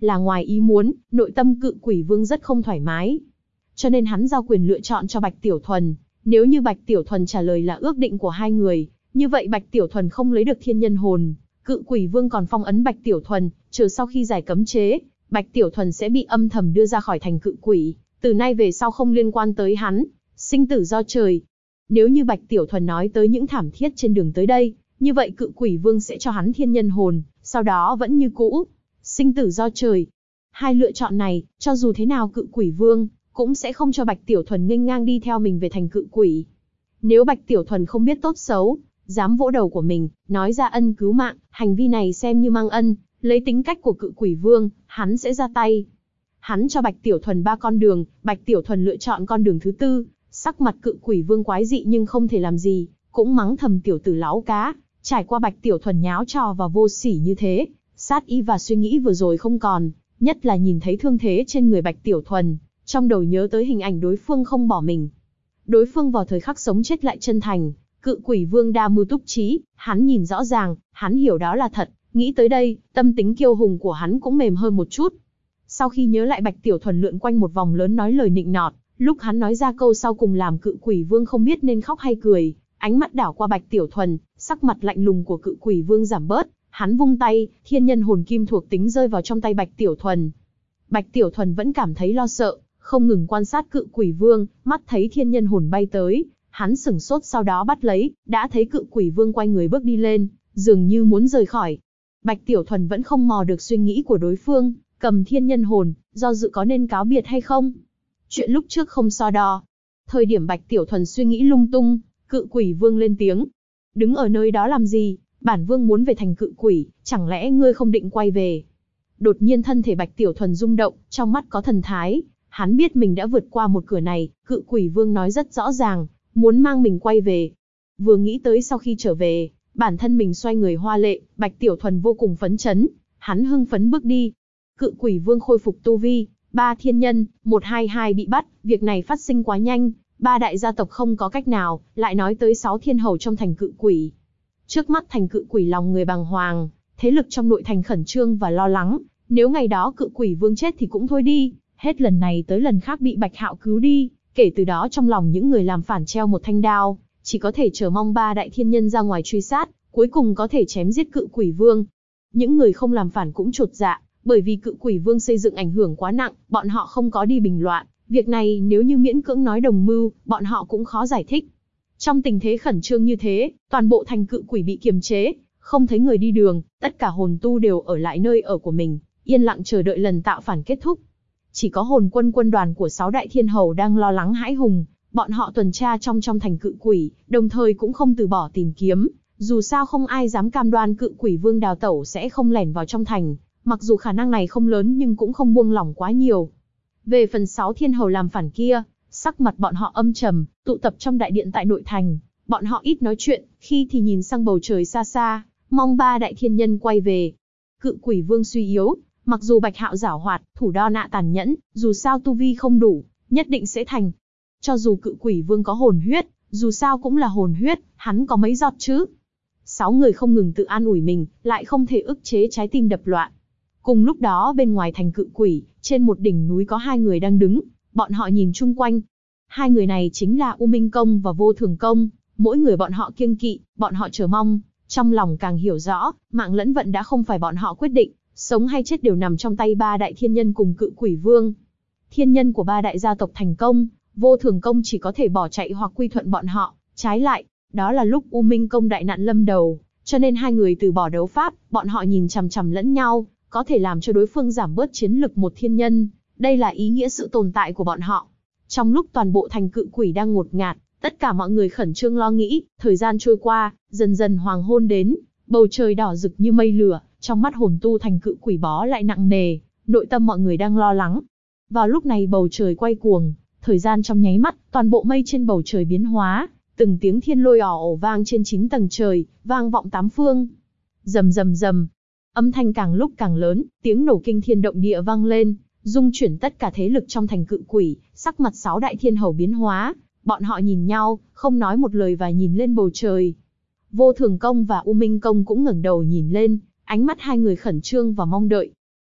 A: là ngoài ý muốn, nội tâm Cự Quỷ Vương rất không thoải mái. Cho nên hắn giao quyền lựa chọn cho Bạch Tiểu Thuần. Nếu như Bạch Tiểu Thuần trả lời là ước định của hai người, như vậy Bạch Tiểu Thuần không lấy được thiên nhân hồn. Cự Quỷ Vương còn phong ấn Bạch Tiểu Thuần, chờ sau khi giải cấm chế, Bạch Tiểu Thuần sẽ bị âm thầm đưa ra khỏi thành cự quỷ, từ nay về sau không liên quan tới hắn, sinh tử do trời. Nếu như Bạch Tiểu Thuần nói tới những thảm thiết trên đường tới đây, như vậy Cự Quỷ Vương sẽ cho hắn thiên nhân hồn, sau đó vẫn như cũ, sinh tử do trời. Hai lựa chọn này, cho dù thế nào Cự Quỷ Vương cũng sẽ không cho Bạch Tiểu Thuần nghênh ngang đi theo mình về thành cự quỷ. Nếu Bạch Tiểu Thuần không biết tốt xấu, dám vỗ đầu của mình, nói ra ân cứu mạng, hành vi này xem như mang ân, lấy tính cách của Cự Quỷ Vương, hắn sẽ ra tay. Hắn cho Bạch Tiểu Thuần 3 con đường, Bạch Tiểu Thuần lựa chọn con đường thứ tư, sắc mặt Cự Quỷ Vương quái dị nhưng không thể làm gì, cũng mắng thầm tiểu tử láo cá, trải qua Bạch Tiểu Thuần nháo trò và vô sỉ như thế, sát ý và suy nghĩ vừa rồi không còn, nhất là nhìn thấy thương thế trên người Bạch Tiểu Thuần, trong đầu nhớ tới hình ảnh đối phương không bỏ mình. Đối phương vào thời khắc sống chết lại chân thành, Cự Quỷ Vương đa mưu túc trí, hắn nhìn rõ ràng, hắn hiểu đó là thật, nghĩ tới đây, tâm tính kiêu hùng của hắn cũng mềm hơn một chút. Sau khi nhớ lại Bạch Tiểu Thuần lượn quanh một vòng lớn nói lời nịnh nọt, lúc hắn nói ra câu sau cùng làm Cự Quỷ Vương không biết nên khóc hay cười, ánh mắt đảo qua Bạch Tiểu Thuần, sắc mặt lạnh lùng của Cự Quỷ Vương giảm bớt, hắn vung tay, thiên nhân hồn kim thuộc tính rơi vào trong tay Bạch Tiểu Thuần. Bạch Tiểu Thuần vẫn cảm thấy lo sợ, không ngừng quan sát Cự Quỷ Vương, mắt thấy thiên nhân hồn bay tới, hắn sửng sốt sau đó bắt lấy, đã thấy Cự Quỷ Vương quay người bước đi lên, dường như muốn rời khỏi. Bạch Tiểu Thuần vẫn không mò được suy nghĩ của đối phương, cầm thiên nhân hồn, do dự có nên cáo biệt hay không. Chuyện lúc trước không so đo. Thời điểm Bạch Tiểu Thuần suy nghĩ lung tung, Cự Quỷ Vương lên tiếng. Đứng ở nơi đó làm gì, bản vương muốn về thành cự quỷ, chẳng lẽ ngươi không định quay về? Đột nhiên thân thể Bạch Tiểu Thuần rung động, trong mắt có thần thái. Hắn biết mình đã vượt qua một cửa này, Cự Quỷ Vương nói rất rõ ràng, muốn mang mình quay về. Vừa nghĩ tới sau khi trở về, bản thân mình xoay người hoa lệ, Bạch Tiểu Thuần vô cùng phấn chấn, hắn hưng phấn bước đi. Cự Quỷ Vương khôi phục tu vi, 3 thiên nhân, 122 bị bắt, việc này phát sinh quá nhanh, 3 đại gia tộc không có cách nào, lại nói tới 6 thiên hầu trong thành cự quỷ. Trước mắt thành cự quỷ lòng người bàng hoàng, thế lực trong nội thành khẩn trương và lo lắng, nếu ngày đó Cự Quỷ Vương chết thì cũng thôi đi, hết lần này tới lần khác bị Bạch Hạo cứu đi, kể từ đó trong lòng những người làm phản treo một thanh đao, chỉ có thể chờ mong 3 đại thiên nhân ra ngoài truy sát, cuối cùng có thể chém giết Cự Quỷ Vương. Những người không làm phản cũng chột dạ, bởi vì Cự Quỷ Vương xây dựng ảnh hưởng quá nặng, bọn họ không có đi bình loạn, việc này nếu như miễn cưỡng nói đồng mưu, bọn họ cũng khó giải thích. Trong tình thế khẩn trương như thế, toàn bộ thành cự quỷ bị kiềm chế, không thấy người đi đường, tất cả hồn tu đều ở lại nơi ở của mình, yên lặng chờ đợi lần tạo phản kết thúc. Chỉ có hồn quân quân đoàn của 6 đại thiên hầu đang lo lắng hãi hùng, bọn họ tuần tra trong thành cự quỷ, đồng thời cũng không từ bỏ tìm kiếm, dù sao không ai dám cam đoan Cự Quỷ Vương đào tẩu sẽ không lẻn vào trong thành, mặc dù khả năng này không lớn nhưng cũng không buông lỏng quá nhiều. Về phần 6 thiên hầu làm phản kia, sắc mặt bọn họ âm trầm, tụ tập trong đại điện tại nội thành, bọn họ ít nói chuyện, khi thì nhìn sang bầu trời xa xa, mong 3 đại thiên nhân quay về. Cự Quỷ Vương suy yếu, mặc dù Bạch Hạo giảo hoạt, thủ đo nạ tàn nhẫn, dù sao tu vi không đủ, nhất định sẽ thành. Cho dù Cự Quỷ Vương có hồn huyết, dù sao cũng là hồn huyết, hắn có mấy giọt chứ? 6 người không ngừng tự an ủi mình, lại không thể ức chế trái tim đập loạn. Cùng lúc đó bên ngoài thành cự quỷ, trên một đỉnh núi có 2 người đang đứng, bọn họ nhìn chung quanh. 2 người này chính là U Minh Công và Vô Thường Công, mỗi người bọn họ kiêng kỵ, bọn họ chờ mong, trong lòng càng hiểu rõ, mạng lẫn vận đã không phải bọn họ quyết định, sống hay chết đều nằm trong tay 3 đại thiên nhân cùng Cự Quỷ Vương. Thiên nhân của 3 đại gia tộc thành công, Vô Thường Công chỉ có thể bỏ chạy hoặc quy thuận bọn họ, trái lại, đó là lúc U Minh Công đại nạn lâm đầu, cho nên 2 người từ bỏ đấu pháp, bọn họ nhìn chằm chằm lẫn nhau, có thể làm cho đối phương giảm bớt chiến lực một thiên nhân, đây là ý nghĩa sự tồn tại của bọn họ. Trong lúc toàn bộ thành cự quỷ đang ngột ngạt, tất cả mọi người khẩn trương lo nghĩ, thời gian trôi qua, dần dần hoàng hôn đến, bầu trời đỏ rực như mây lửa, trong mắt hồn tu thành cự quỷ bó lại nặng nề, nội tâm mọi người đang lo lắng. Vào lúc này bầu trời quay cuồng, thời gian trong nháy mắt, toàn bộ mây trên bầu trời biến hóa, từng tiếng thiên lôi ò ồ vang trên 9 tầng trời, vang vọng 8 phương. Rầm rầm rầm, âm thanh càng lúc càng lớn, tiếng nổ kinh thiên động địa vang lên, dung chuyển tất cả thế lực trong thành cự quỷ, sắc mặt 6 đại thiên hầu biến hóa, bọn họ nhìn nhau, không nói một lời và nhìn lên bầu trời. Vô Thường Công và U Minh Công cũng ngẩng đầu nhìn lên, ánh mắt 2 người khẩn trương và mong đợi.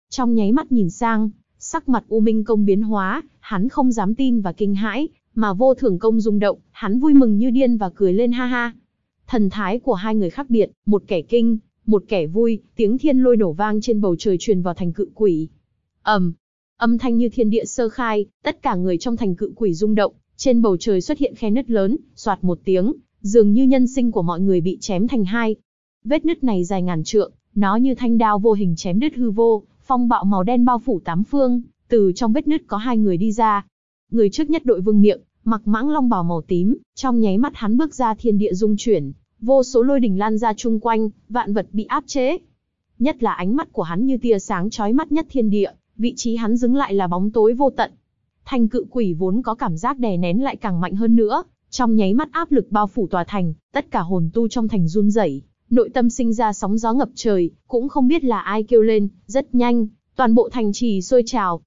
A: Trong nháy mắt nhìn sang, sắc mặt U Minh Công biến hóa, hắn không dám tin và kinh hãi, mà Vô Thường Công rung động, hắn vui mừng như điên và cười lên ha ha. Thần thái của hai người khác biệt, một kẻ kinh, một kẻ vui, tiếng thiên lôi nổ vang trên bầu trời truyền vào thành Cự Quỷ. Âm thanh như thiên địa sơ khai, tất cả người trong thành Cự Quỷ rung động, trên bầu trời xuất hiện khe nứt lớn, xoạt một tiếng, dường như nhân sinh của mọi người bị chém thành hai. Vết nứt này dài ngàn trượng, nó như thanh đao vô hình chém đứt hư vô, phong bạo màu đen bao phủ tám phương, từ trong vết nứt có hai người đi ra. Người trước nhất đội vương miệng, mặc mãng long bào màu tím, trong nháy mắt hắn bước ra thiên địa rung chuyển, vô số lôi đỉnh lan ra chung quanh, vạn vật bị áp chế. Nhất là ánh mắt của hắn như tia sáng chói mắt nhất thiên địa, vị trí hắn dứng lại là bóng tối vô tận. Thành Cự Quỷ vốn có cảm giác đè nén lại càng mạnh hơn nữa, trong nháy mắt áp lực bao phủ tòa thành, tất cả hồn tu trong thành run rẩy, nội tâm sinh ra sóng gió ngập trời, cũng không biết là ai kêu lên, rất nhanh, toàn bộ thành trì sôi trào.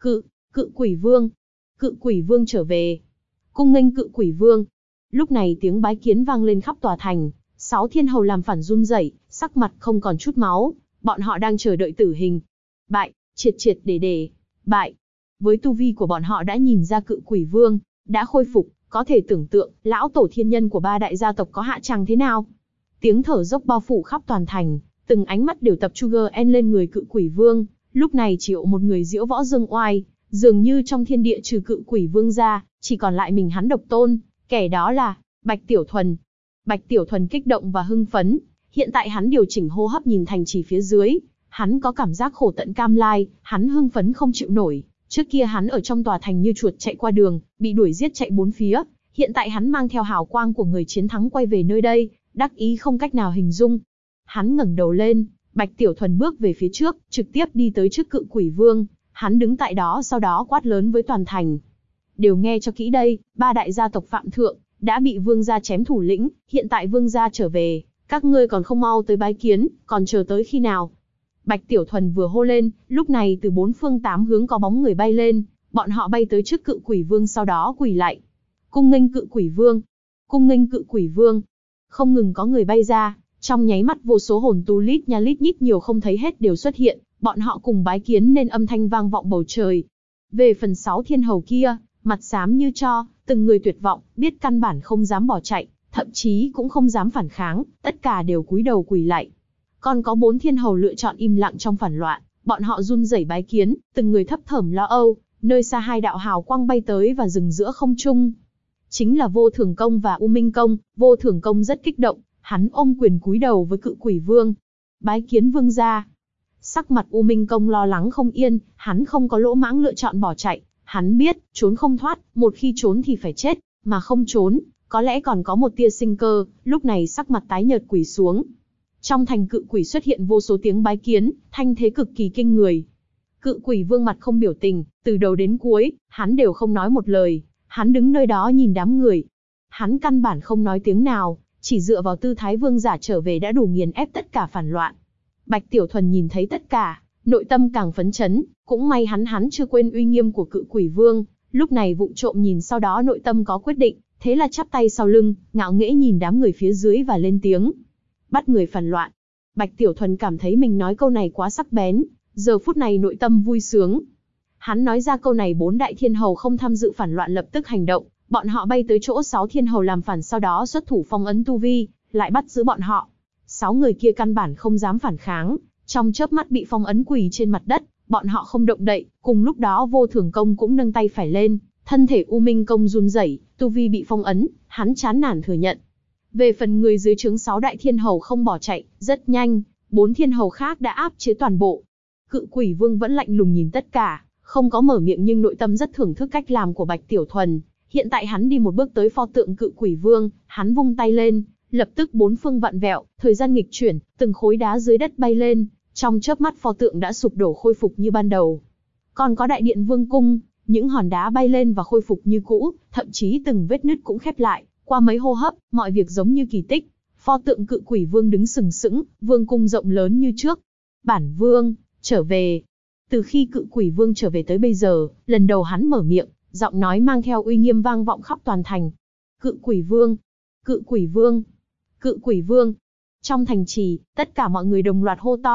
A: Cự Quỷ Vương, Cự Quỷ Vương trở về. Cung nghênh Cự Quỷ Vương. Lúc này tiếng bái kiến vang lên khắp tòa thành, 6 thiên hầu làm phản run rẩy, sắc mặt không còn chút máu, bọn họ đang chờ đợi tử hình. Bại, triệt để, bại. Với tu vi của bọn họ đã nhìn ra Cự Quỷ Vương đã khôi phục, có thể tưởng tượng, lão tổ thiên nhân của 3 đại gia tộc có hạ tràng thế nào. Tiếng thở dốc bao phủ khắp toàn thành, từng ánh mắt đều tập trung lên người Cự Quỷ Vương, lúc này chỉ một người diễu võ dương oai, dường như trong thiên địa trừ Cự Quỷ Vương ra, chỉ còn lại mình hắn độc tôn, kẻ đó là Bạch Tiểu Thuần. Bạch Tiểu Thuần kích động và hưng phấn, hiện tại hắn điều chỉnh hô hấp nhìn thành trì phía dưới, hắn có cảm giác khổ tận cam lai, hắn hưng phấn không chịu nổi. Trước kia hắn ở trong tòa thành như chuột chạy qua đường, bị đuổi giết chạy bốn phía, hiện tại hắn mang theo hào quang của người chiến thắng quay về nơi đây, đắc ý không cách nào hình dung. Hắn ngẩng đầu lên, Bạch Tiểu Thuần bước về phía trước, trực tiếp đi tới trước Cự Quỷ Vương, hắn đứng tại đó sau đó quát lớn với toàn thành. Đều nghe cho kỹ đây, 3 đại gia tộc phạm thượng, đã bị vương gia chém thủ lĩnh, hiện tại vương gia trở về, các ngươi còn không mau tới bái kiến, còn chờ tới khi nào? Bạch Tiểu Thuần vừa hô lên, lúc này từ 4 phương 8 hướng có bóng người bay lên, bọn họ bay tới trước Cự Quỷ Vương sau đó quỳ lại. Cung nghênh Cự Quỷ Vương, cung nghênh Cự Quỷ Vương. Không ngừng có người bay ra, trong nháy mắt vô số hồn tu lít nha lít nhít nhiều không thấy hết đều xuất hiện, bọn họ cùng bái kiến nên âm thanh vang vọng bầu trời. Về phần 6 thiên hầu kia, mặt xám như tro, từng người tuyệt vọng, biết căn bản không dám bỏ chạy, thậm chí cũng không dám phản kháng, tất cả đều cúi đầu quỳ lại. Còn có 4 thiên hầu lựa chọn im lặng trong phản loạn, bọn họ run rẩy bái kiến, từng người thấp thởm lo âu, nơi xa 2 đạo hào quang bay tới và dừng giữa không trung. Chính là Vô Thường Công và U Minh Công. Vô Thường Công rất kích động, hắn ôm quyền cúi đầu với Cự Quỷ Vương. Bái kiến vương gia. Sắc mặt U Minh Công lo lắng không yên, hắn không có lỗ mãng lựa chọn bỏ chạy, hắn biết, trốn không thoát, một khi trốn thì phải chết, mà không trốn, có lẽ còn có một tia sinh cơ, lúc này sắc mặt tái nhợt quỳ xuống. Trong thành Cự Quỷ xuất hiện vô số tiếng bái kiến, thanh thế cực kỳ kinh người. Cự Quỷ Vương mặt không biểu tình, từ đầu đến cuối, hắn đều không nói một lời, hắn đứng nơi đó nhìn đám người. Hắn căn bản không nói tiếng nào, chỉ dựa vào tư thái vương giả trở về đã đủ nghiền ép tất cả phản loạn. Bạch Tiểu Thuần nhìn thấy tất cả, nội tâm càng phấn chấn, cũng may hắn chưa quên uy nghiêm của Cự Quỷ Vương, lúc này vụng trộm nhìn sau đó nội tâm có quyết định, thế là chắp tay sau lưng, ngạo nghễ nhìn đám người phía dưới và lên tiếng. Bắt người phản loạn. Bạch Tiểu Thuần cảm thấy mình nói câu này quá sắc bén, giờ phút này nội tâm vui sướng. Hắn nói ra câu này 4 đại thiên hầu không tham dự phản loạn lập tức hành động, bọn họ bay tới chỗ 6 thiên hầu làm phản sau đó xuất thủ phong ấn tu vi, lại bắt giữ bọn họ. 6 người kia căn bản không dám phản kháng, trong chớp mắt bị phong ấn quỳ trên mặt đất, bọn họ không động đậy, cùng lúc đó Vô Thường Công cũng nâng tay phải lên, thân thể U Minh Công run rẩy, tu vi bị phong ấn, hắn chán nản thừa nhận. Về phần người dưới trướng 6 đại thiên hầu không bỏ chạy, rất nhanh, 4 thiên hầu khác đã áp chế toàn bộ. Cự Quỷ Vương vẫn lạnh lùng nhìn tất cả, không có mở miệng nhưng nội tâm rất thưởng thức cách làm của Bạch Tiểu Thuần. Hiện tại hắn đi một bước tới pho tượng Cự Quỷ Vương, hắn vung tay lên, lập tức 4 phương vạn vẹo, thời gian nghịch chuyển, từng khối đá dưới đất bay lên, trong chớp mắt pho tượng đã sụp đổ khôi phục như ban đầu. Còn có đại điện Vương cung, những hòn đá bay lên và khôi phục như cũ, thậm chí từng vết nứt cũng khép lại, qua mấy hô hấp, mọi việc giống như kỳ tích. Pho tượng Cự Quỷ Vương đứng sừng sững, vương cung rộng lớn như trước. Bản Vương trở về. Từ khi Cự Quỷ Vương trở về tới bây giờ, lần đầu hắn mở miệng, giọng nói mang theo uy nghiêm vang vọng khắp toàn thành. Cự Quỷ Vương, Cự Quỷ Vương, Cự Quỷ Vương. Trong thành trì, tất cả mọi người đồng loạt hô to,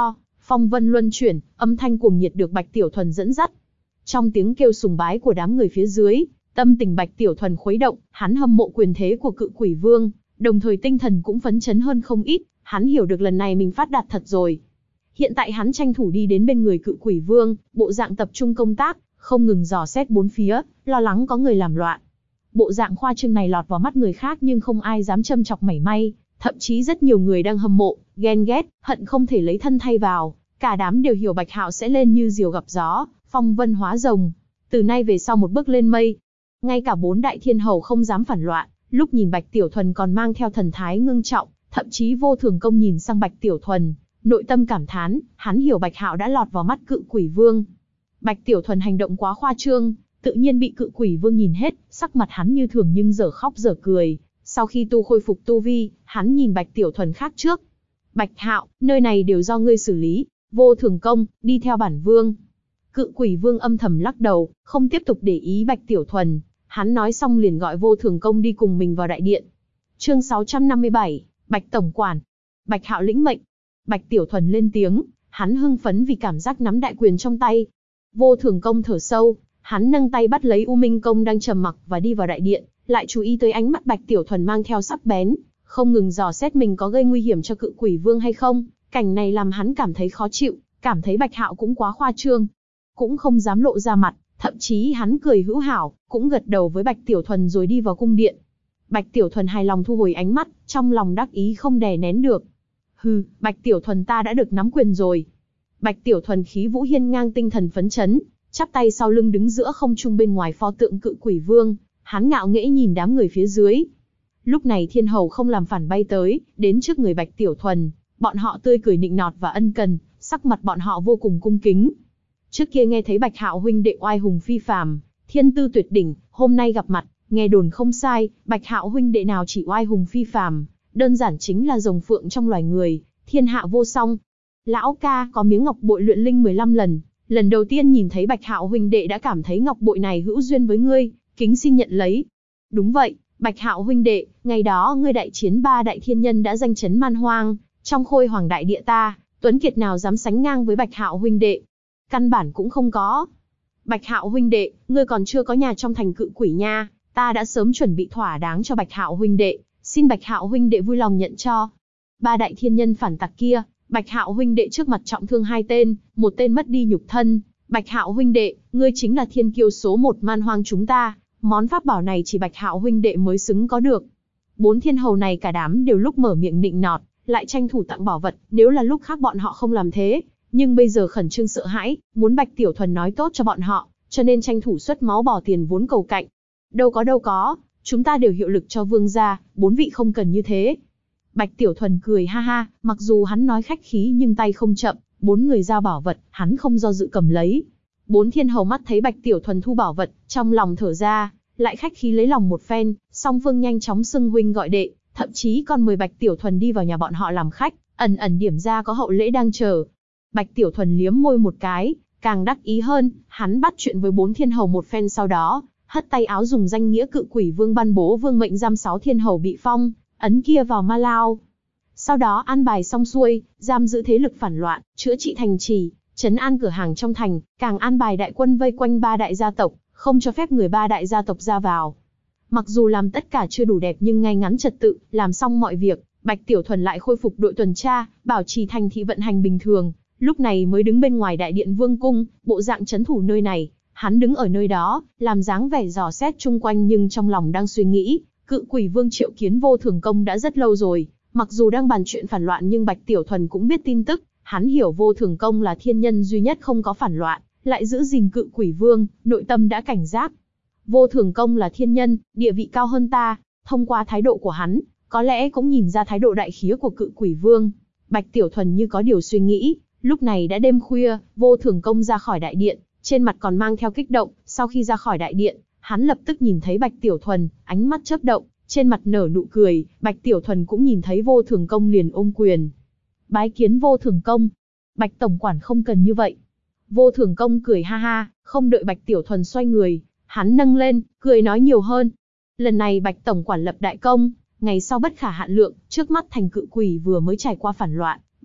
A: Phong vân luân chuyển, âm thanh cuồng nhiệt được Bạch Tiểu Thuần dẫn dắt. Trong tiếng kêu sùng bái của đám người phía dưới, tâm tình Bạch Tiểu Thuần khuấy động, hắn hâm mộ quyền thế của Cự Quỷ Vương, đồng thời tinh thần cũng phấn chấn hơn không ít, hắn hiểu được lần này mình phát đạt thật rồi. Hiện tại hắn tranh thủ đi đến bên người Cự Quỷ Vương, bộ dạng tập trung công tác, không ngừng dò xét bốn phía, lo lắng có người làm loạn. Bộ dạng khoa trương này lọt vào mắt người khác nhưng không ai dám châm chọc mảy may, thậm chí rất nhiều người đang hâm mộ, ghen ghét, hận không thể lấy thân thay vào. Cả đám đều hiểu Bạch Hạo sẽ lên như diều gặp gió, phong vân hóa rồng. Từ nay về sau một bước lên mây. Ngay cả 4 đại thiên hầu không dám phản loạn, lúc nhìn Bạch Tiểu Thuần còn mang theo thần thái ngưng trọng, thậm chí Vô Thường Công nhìn sang Bạch Tiểu Thuần, nội tâm cảm thán, hắn hiểu Bạch Hạo đã lọt vào mắt Cự Quỷ Vương. Bạch Tiểu Thuần hành động quá khoa trương, tự nhiên bị Cự Quỷ Vương nhìn hết, sắc mặt hắn như thường nhưng dở khóc dở cười. Sau khi khôi phục tu vi, hắn nhìn Bạch Tiểu Thuần khác trước. Bạch Hạo, nơi này đều do ngươi xử lý. Vô Thường Công, đi theo bản vương. Cự Quỷ Vương âm thầm lắc đầu, không tiếp tục để ý Bạch Tiểu Thuần. Hắn nói xong liền gọi Vô Thường Công đi cùng mình vào đại điện. Chương 657, Bạch Tổng Quản. Bạch Hạo lĩnh mệnh. Bạch Tiểu Thuần lên tiếng, hắn hưng phấn vì cảm giác nắm đại quyền trong tay. Vô Thường Công thở sâu, hắn nâng tay bắt lấy U Minh Công đang trầm mặc và đi vào đại điện, lại chú ý tới ánh mắt Bạch Tiểu Thuần mang theo sắc bén, không ngừng dò xét mình có gây nguy hiểm cho Cự Quỷ Vương hay không. Cảnh này làm hắn cảm thấy khó chịu, cảm thấy Bạch Hạo cũng quá khoa trương, cũng không dám lộ ra mặt, thậm chí hắn cười hữu hảo, cũng gật đầu với Bạch Tiểu Thuần rồi đi vào cung điện. Bạch Tiểu Thuần hài lòng thu hồi ánh mắt, trong lòng đắc ý không đè nén được. Hừ, Bạch Tiểu Thuần ta đã được nắm quyền rồi. Bạch Tiểu Thuần khí vũ hiên ngang, tinh thần phấn chấn, chắp tay sau lưng đứng giữa không trung bên ngoài pho tượng Cự Quỷ Vương, hắn ngạo nghễ nhìn đám người phía dưới. Lúc này thiên hầu không làm phản bay tới, đến trước người Bạch Tiểu Thuần. Bọn họ tươi cười nịnh nọt và ân cần, sắc mặt bọn họ vô cùng cung kính. Trước kia nghe thấy Bạch Hạo huynh đệ oai hùng phi phàm, thiên tư tuyệt đỉnh, hôm nay gặp mặt, nghe đồn không sai, Bạch Hạo huynh đệ nào chỉ oai hùng phi phàm, đơn giản chính là rồng phượng trong loài người, thiên hạ vô song. Lão ca có miếng ngọc bội luyện linh 15 lần, lần đầu tiên nhìn thấy Bạch Hạo huynh đệ đã cảm thấy ngọc bội này hữu duyên với ngươi, kính xin nhận lấy. Đúng vậy, Bạch Hạo huynh đệ, ngày đó ngươi đại chiến 3 đại thiên nhân đã danh chấn man hoang. Trong Khôi Hoàng đại địa ta, tuấn kiệt nào dám sánh ngang với Bạch Hạo huynh đệ? Căn bản cũng không có. Bạch Hạo huynh đệ, ngươi còn chưa có nhà trong thành Cự Quỷ nha, ta đã sớm chuẩn bị thỏa đáng cho Bạch Hạo huynh đệ, xin Bạch Hạo huynh đệ vui lòng nhận cho. 3 đại thiên nhân phản tặc kia, Bạch Hạo huynh đệ trước mặt trọng thương 2 tên, một tên mất đi nhục thân. Bạch Hạo huynh đệ, ngươi chính là thiên kiêu số 1 man hoang chúng ta, món pháp bảo này chỉ Bạch Hạo huynh đệ mới xứng có được. 4 thiên hầu này cả đám đều lúc mở miệng nịnh nọt, lại tranh thủ tặng bảo vật, nếu là lúc khác bọn họ không làm thế, nhưng bây giờ khẩn trương sợ hãi, muốn Bạch Tiểu Thuần nói tốt cho bọn họ, cho nên tranh thủ xuất máu bỏ tiền vốn cầu cạnh. Đâu có, chúng ta đều hiệu lực cho vương gia, 4 vị không cần như thế. Bạch Tiểu Thuần cười ha ha, mặc dù hắn nói khách khí nhưng tay không chậm, 4 người giao bảo vật, hắn không do dự cầm lấy. 4 thiên hầu mắt thấy Bạch Tiểu Thuần thu bảo vật, trong lòng thở ra, lại khách khí lấy lòng một phen, song phương nhanh chóng xưng huynh gọi đệ. Thậm chí còn mời Bạch Tiểu Thuần đi vào nhà bọn họ làm khách, ẩn ẩn điểm ra có hậu lễ đang chờ. Bạch Tiểu Thuần liếm môi một cái, càng đắc ý hơn, hắn bắt chuyện với 4 thiên hầu một phen sau đó, hất tay áo dùng danh nghĩa Cự Quỷ Vương ban bố vương mệnh giam 6 thiên hầu bị phong, ấn kia vào ma lao. Sau đó an bài xong xuôi, giam giữ thế lực phản loạn, chữa trị thành trì, trấn an cửa hàng trong thành, càng an bài đại quân vây quanh 3 đại gia tộc, không cho phép người 3 đại gia tộc ra vào. Mặc dù làm tất cả chưa đủ đẹp nhưng ngay ngắn trật tự, làm xong mọi việc, Bạch Tiểu Thuần lại khôi phục đội tuần tra, bảo trì thành thị vận hành bình thường, lúc này mới đứng bên ngoài đại điện vương cung, bộ dạng trấn thủ nơi này. Hắn đứng ở nơi đó, làm dáng vẻ dò xét chung quanh nhưng trong lòng đang suy nghĩ, Cự Quỷ Vương triệu kiến Vô Thường Công đã rất lâu rồi, mặc dù đang bàn chuyện phản loạn nhưng Bạch Tiểu Thuần cũng biết tin tức, hắn hiểu Vô Thường Công là thiên nhân duy nhất không có phản loạn, lại giữ gìn Cự Quỷ Vương, nội tâm đã cảnh giác. Vô Thường Công là thiên nhân, địa vị cao hơn ta, thông qua thái độ của hắn, có lẽ cũng nhìn ra thái độ đại khía của Cự Quỷ Vương. Bạch Tiểu Thuần như có điều suy nghĩ, lúc này đã đêm khuya, Vô Thường Công ra khỏi đại điện, trên mặt còn mang theo kích động, sau khi ra khỏi đại điện, hắn lập tức nhìn thấy Bạch Tiểu Thuần, ánh mắt chớp động, trên mặt nở nụ cười, Bạch Tiểu Thuần cũng nhìn thấy Vô Thường Công liền ôm quyền. Bái kiến Vô Thường Công. Bạch tổng quản không cần như vậy. Vô Thường Công cười ha ha, không đợi Bạch Tiểu Thuần xoay người, hắn nâng lên, cười nói nhiều hơn. Lần này Bạch tổng quản lập đại công, ngày sau bất khả hạn lượng, trước mắt thành Cự Quỷ vừa mới trải qua phản loạn,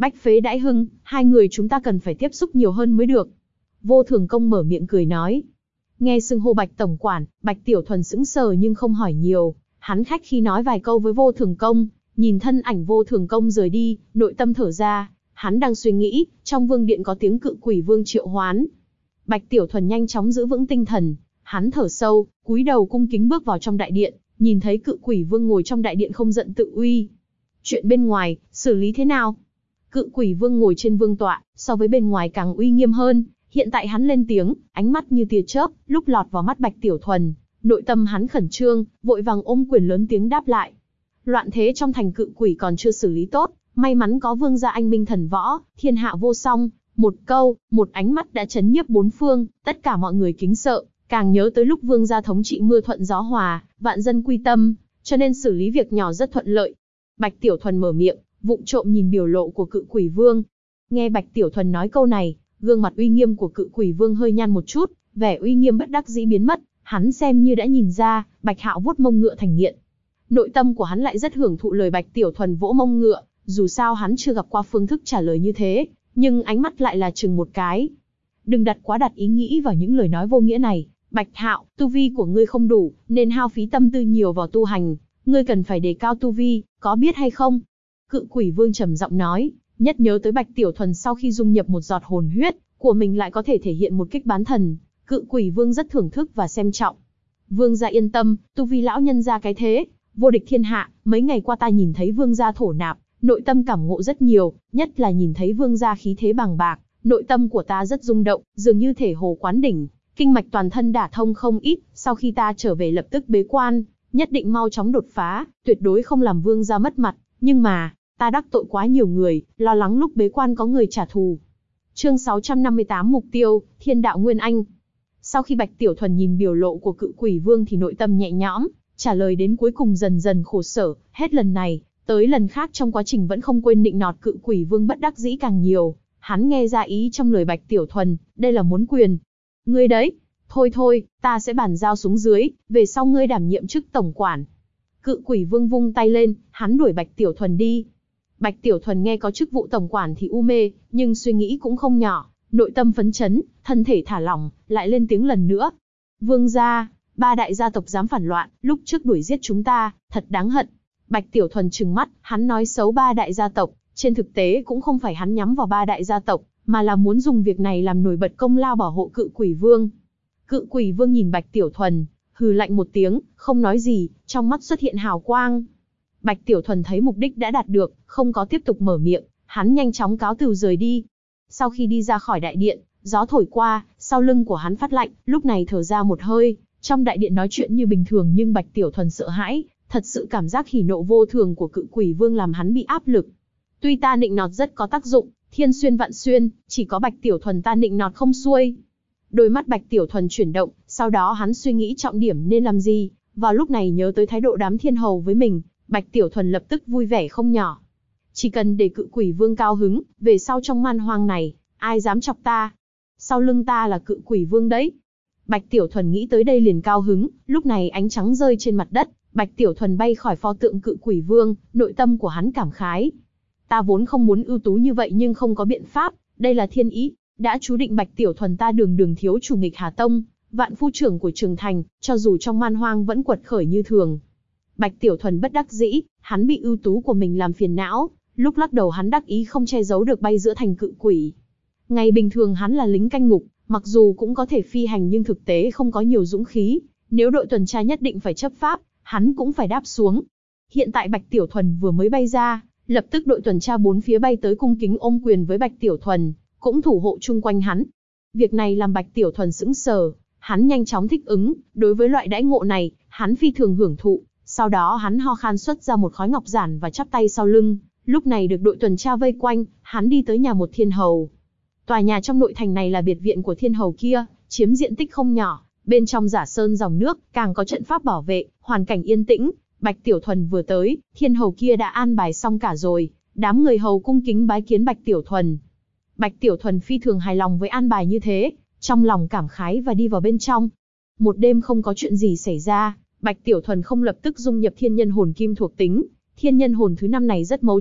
A: Bách Phế Đãi Hưng, hai người chúng ta cần phải tiếp xúc nhiều hơn mới được. Vô Thường Công mở miệng cười nói. Nghe xưng hô Bạch tổng quản, Bạch Tiểu Thuần sững sờ nhưng không hỏi nhiều, hắn khách khí nói vài câu với Vô Thường Công, nhìn thân ảnh Vô Thường Công rời đi, nội tâm thở ra, hắn đang suy nghĩ, trong vương điện có tiếng Cự Quỷ Vương triệu hoán. Bạch Tiểu Thuần nhanh chóng giữ vững tinh thần, hắn thở sâu, cúi đầu cung kính bước vào trong đại điện, nhìn thấy Cự Quỷ Vương ngồi trong đại điện không giận tự uy. Chuyện bên ngoài, xử lý thế nào? Cự Quỷ Vương ngồi trên vương tọa, so với bên ngoài càng uy nghiêm hơn. Hiện tại hắn lên tiếng, ánh mắt như tia chớp, lúc lọt vào mắt Bạch Tiểu Thuần, nội tâm hắn khẩn trương, vội vàng ôm quyền lớn tiếng đáp lại. Loạn thế trong thành Cự Quỷ còn chưa xử lý tốt, may mắn có vương gia anh minh thần võ, thiên hạ vô song, một câu, một ánh mắt đã chấn nhiếp bốn phương, tất cả mọi người kính sợ, càng nhớ tới lúc vương gia thống trị mưa thuận gió hòa, vạn dân quy tâm, cho nên xử lý việc nhỏ rất thuận lợi. Bạch Tiểu Thuần mở miệng, vụng trộm nhìn biểu lộ của Cự Quỷ Vương. Nghe Bạch Tiểu Thuần nói câu này, gương mặt uy nghiêm của Cự Quỷ Vương hơi nhăn một chút, vẻ uy nghiêm bất đắc dĩ biến mất, hắn xem như đã nhìn ra, Bạch Hạo vuốt mông ngựa thành nghiện. Nội tâm của hắn lại rất hưởng thụ lời Bạch Tiểu Thuần vỗ mông ngựa, dù sao hắn chưa gặp qua phương thức trả lời như thế, nhưng ánh mắt lại là chừng một cái. Đừng đặt ý nghĩ vào những lời nói vô nghĩa này, Bạch Hạo, tu vi của ngươi không đủ, nên hao phí tâm tư nhiều vào tu hành, ngươi cần phải đề cao tu vi, có biết hay không? Cự Quỷ Vương trầm giọng nói, nhất nhớ tới Bạch Tiểu Thuần sau khi dung nhập một giọt hồn huyết của mình lại có thể thể hiện một kích bán thần, Cự Quỷ Vương rất thưởng thức và xem trọng. Vương gia yên tâm, tu vi lão nhân gia cái thế, vô địch thiên hạ, mấy ngày qua ta nhìn thấy vương gia thổ nạp, nội tâm cảm ngộ rất nhiều, nhất là nhìn thấy vương gia khí thế bằng bạc, nội tâm của ta rất rung động, dường như thể hồ quán đỉnh, kinh mạch toàn thân đả thông không ít, sau khi ta trở về lập tức bế quan, nhất định mau chóng đột phá, tuyệt đối không làm vương gia mất mặt, nhưng mà, ta đắc tội quá nhiều người, lo lắng lúc bế quan có người trả thù. Chương 658 mục tiêu, Thiên đạo Nguyên Anh. Sau khi Bạch Tiểu Thuần nhìn biểu lộ của Cự Quỷ Vương thì nội tâm nhẹ nhõm, trả lời đến cuối cùng dần dần khổ sở, hết lần này tới lần khác trong quá trình vẫn không quên nịnh nọt Cự Quỷ Vương bất đắc dĩ càng nhiều, hắn nghe ra ý trong lời Bạch Tiểu Thuần, đây là muốn quyền. Ngươi đấy, thôi, ta sẽ bàn giao xuống dưới, về sau ngươi đảm nhiệm chức tổng quản. Cự Quỷ Vương vung tay lên, hắn đuổi Bạch Tiểu Thuần đi. Bạch Tiểu Thuần nghe có chức vụ tổng quản thì u mê, nhưng suy nghĩ cũng không nhỏ, nội tâm phấn chấn, thân thể thả lỏng, lại lên tiếng lần nữa. Vương gia, ba đại gia tộc dám phản loạn, lúc trước đuổi giết chúng ta, thật đáng hận. Bạch Tiểu Thuần trừng mắt, hắn nói xấu ba đại gia tộc, trên thực tế cũng không phải hắn nhắm vào ba đại gia tộc, mà là muốn dùng việc này làm nổi bật công lao bảo hộ Cự Quỷ Vương. Cự Quỷ Vương nhìn Bạch Tiểu Thuần, hừ lạnh một tiếng, không nói gì, trong mắt xuất hiện hào quang. Bạch Tiểu Thuần thấy mục đích đã đạt được, không có tiếp tục mở miệng, hắn nhanh chóng cáo từ rời đi. Sau khi đi ra khỏi đại điện, gió thổi qua, sau lưng của hắn phát lạnh, lúc này thở ra một hơi, trong đại điện nói chuyện như bình thường nhưng Bạch Tiểu Thuần sợ hãi, thật sự cảm giác hỉ nộ vô thường của Cự Quỷ Vương làm hắn bị áp lực. Tuy ta nịnh nọt rất có tác dụng, thiên xuyên vạn xuyên, chỉ có Bạch Tiểu Thuần ta nịnh nọt không xuôi. Đôi mắt Bạch Tiểu Thuần chuyển động, sau đó hắn suy nghĩ trọng điểm nên làm gì, vào lúc này nhớ tới thái độ đám thiên hầu với mình, Bạch Tiểu Thuần lập tức vui vẻ không nhỏ. Chỉ cần để Cự Quỷ Vương cao hứng, về sau trong man hoang này, ai dám chọc ta? Sau lưng ta là Cự Quỷ Vương đấy. Bạch Tiểu Thuần nghĩ tới đây liền cao hứng, lúc này ánh trắng rơi trên mặt đất, Bạch Tiểu Thuần bay khỏi pho tượng Cự Quỷ Vương, nội tâm của hắn cảm khái. Ta vốn không muốn ưu tú như vậy nhưng không có biện pháp, đây là thiên ý, đã chú định Bạch Tiểu Thuần ta đường đường thiếu chủ nghịch Hà Tông, vạn phu trưởng của Trường Thành, cho dù trong man hoang vẫn quật khởi như thường. Bạch Tiểu Thuần bất đắc dĩ, hắn bị ưu tú của mình làm phiền não, lúc lắc đầu hắn đắc ý không che giấu được bay giữa thành cự quỷ. Ngày bình thường hắn là lính canh ngục, mặc dù cũng có thể phi hành nhưng thực tế không có nhiều dũng khí, nếu đội tuần tra nhất định phải chấp pháp, hắn cũng phải đáp xuống. Hiện tại Bạch Tiểu Thuần vừa mới bay ra, lập tức đội tuần tra bốn phía bay tới cung kính ôm quyền với Bạch Tiểu Thuần, cũng thủ hộ chung quanh hắn. Việc này làm Bạch Tiểu Thuần sững sờ, hắn nhanh chóng thích ứng, đối với loại đãi ngộ này, hắn phi thường hưởng thụ. Sau đó hắn ho khan xuất ra một khói ngọc giản và chắp tay sau lưng, lúc này được đội tuần tra vây quanh, hắn đi tới nhà một thiên hầu. Tòa nhà trong nội thành này là biệt viện của thiên hầu kia, chiếm diện tích không nhỏ, bên trong giả sơn dòng nước, càng có trận pháp bảo vệ, hoàn cảnh yên tĩnh. Bạch Tiểu Thuần vừa tới, thiên hầu kia đã an bài xong cả rồi, đám người hầu cung kính bái kiến Bạch Tiểu Thuần. Bạch Tiểu Thuần phi thường hài lòng với an bài như thế, trong lòng cảm khái và đi vào bên trong. Một đêm không có chuyện gì xảy ra, Bạch Tiểu Thuần không lập tức dung nhập thiên nhân hồn kim thuộc tính. Thiên nhân hồn thứ 5 này rất mấu chốt,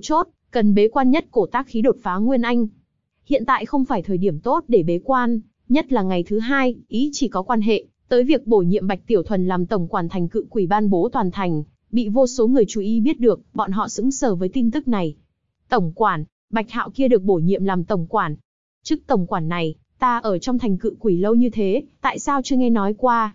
A: cần bế quan nhất cổ tác khí đột phá Nguyên Anh. Hiện tại không phải thời điểm tốt để bế quan, nhất là ngày thứ hai, ý chỉ có quan hệ tới việc bổ nhiệm Bạch Tiểu Thuần làm tổng quản thành Cự Quỷ ban bố toàn thành, bị vô số người chú ý biết được, bọn họ sững sờ với tin tức này. Tổng quản, Bạch Hạo kia được bổ nhiệm làm tổng quản. Chức tổng quản này, ta ở trong thành Cự Quỷ lâu như thế, tại sao chưa nghe nói qua?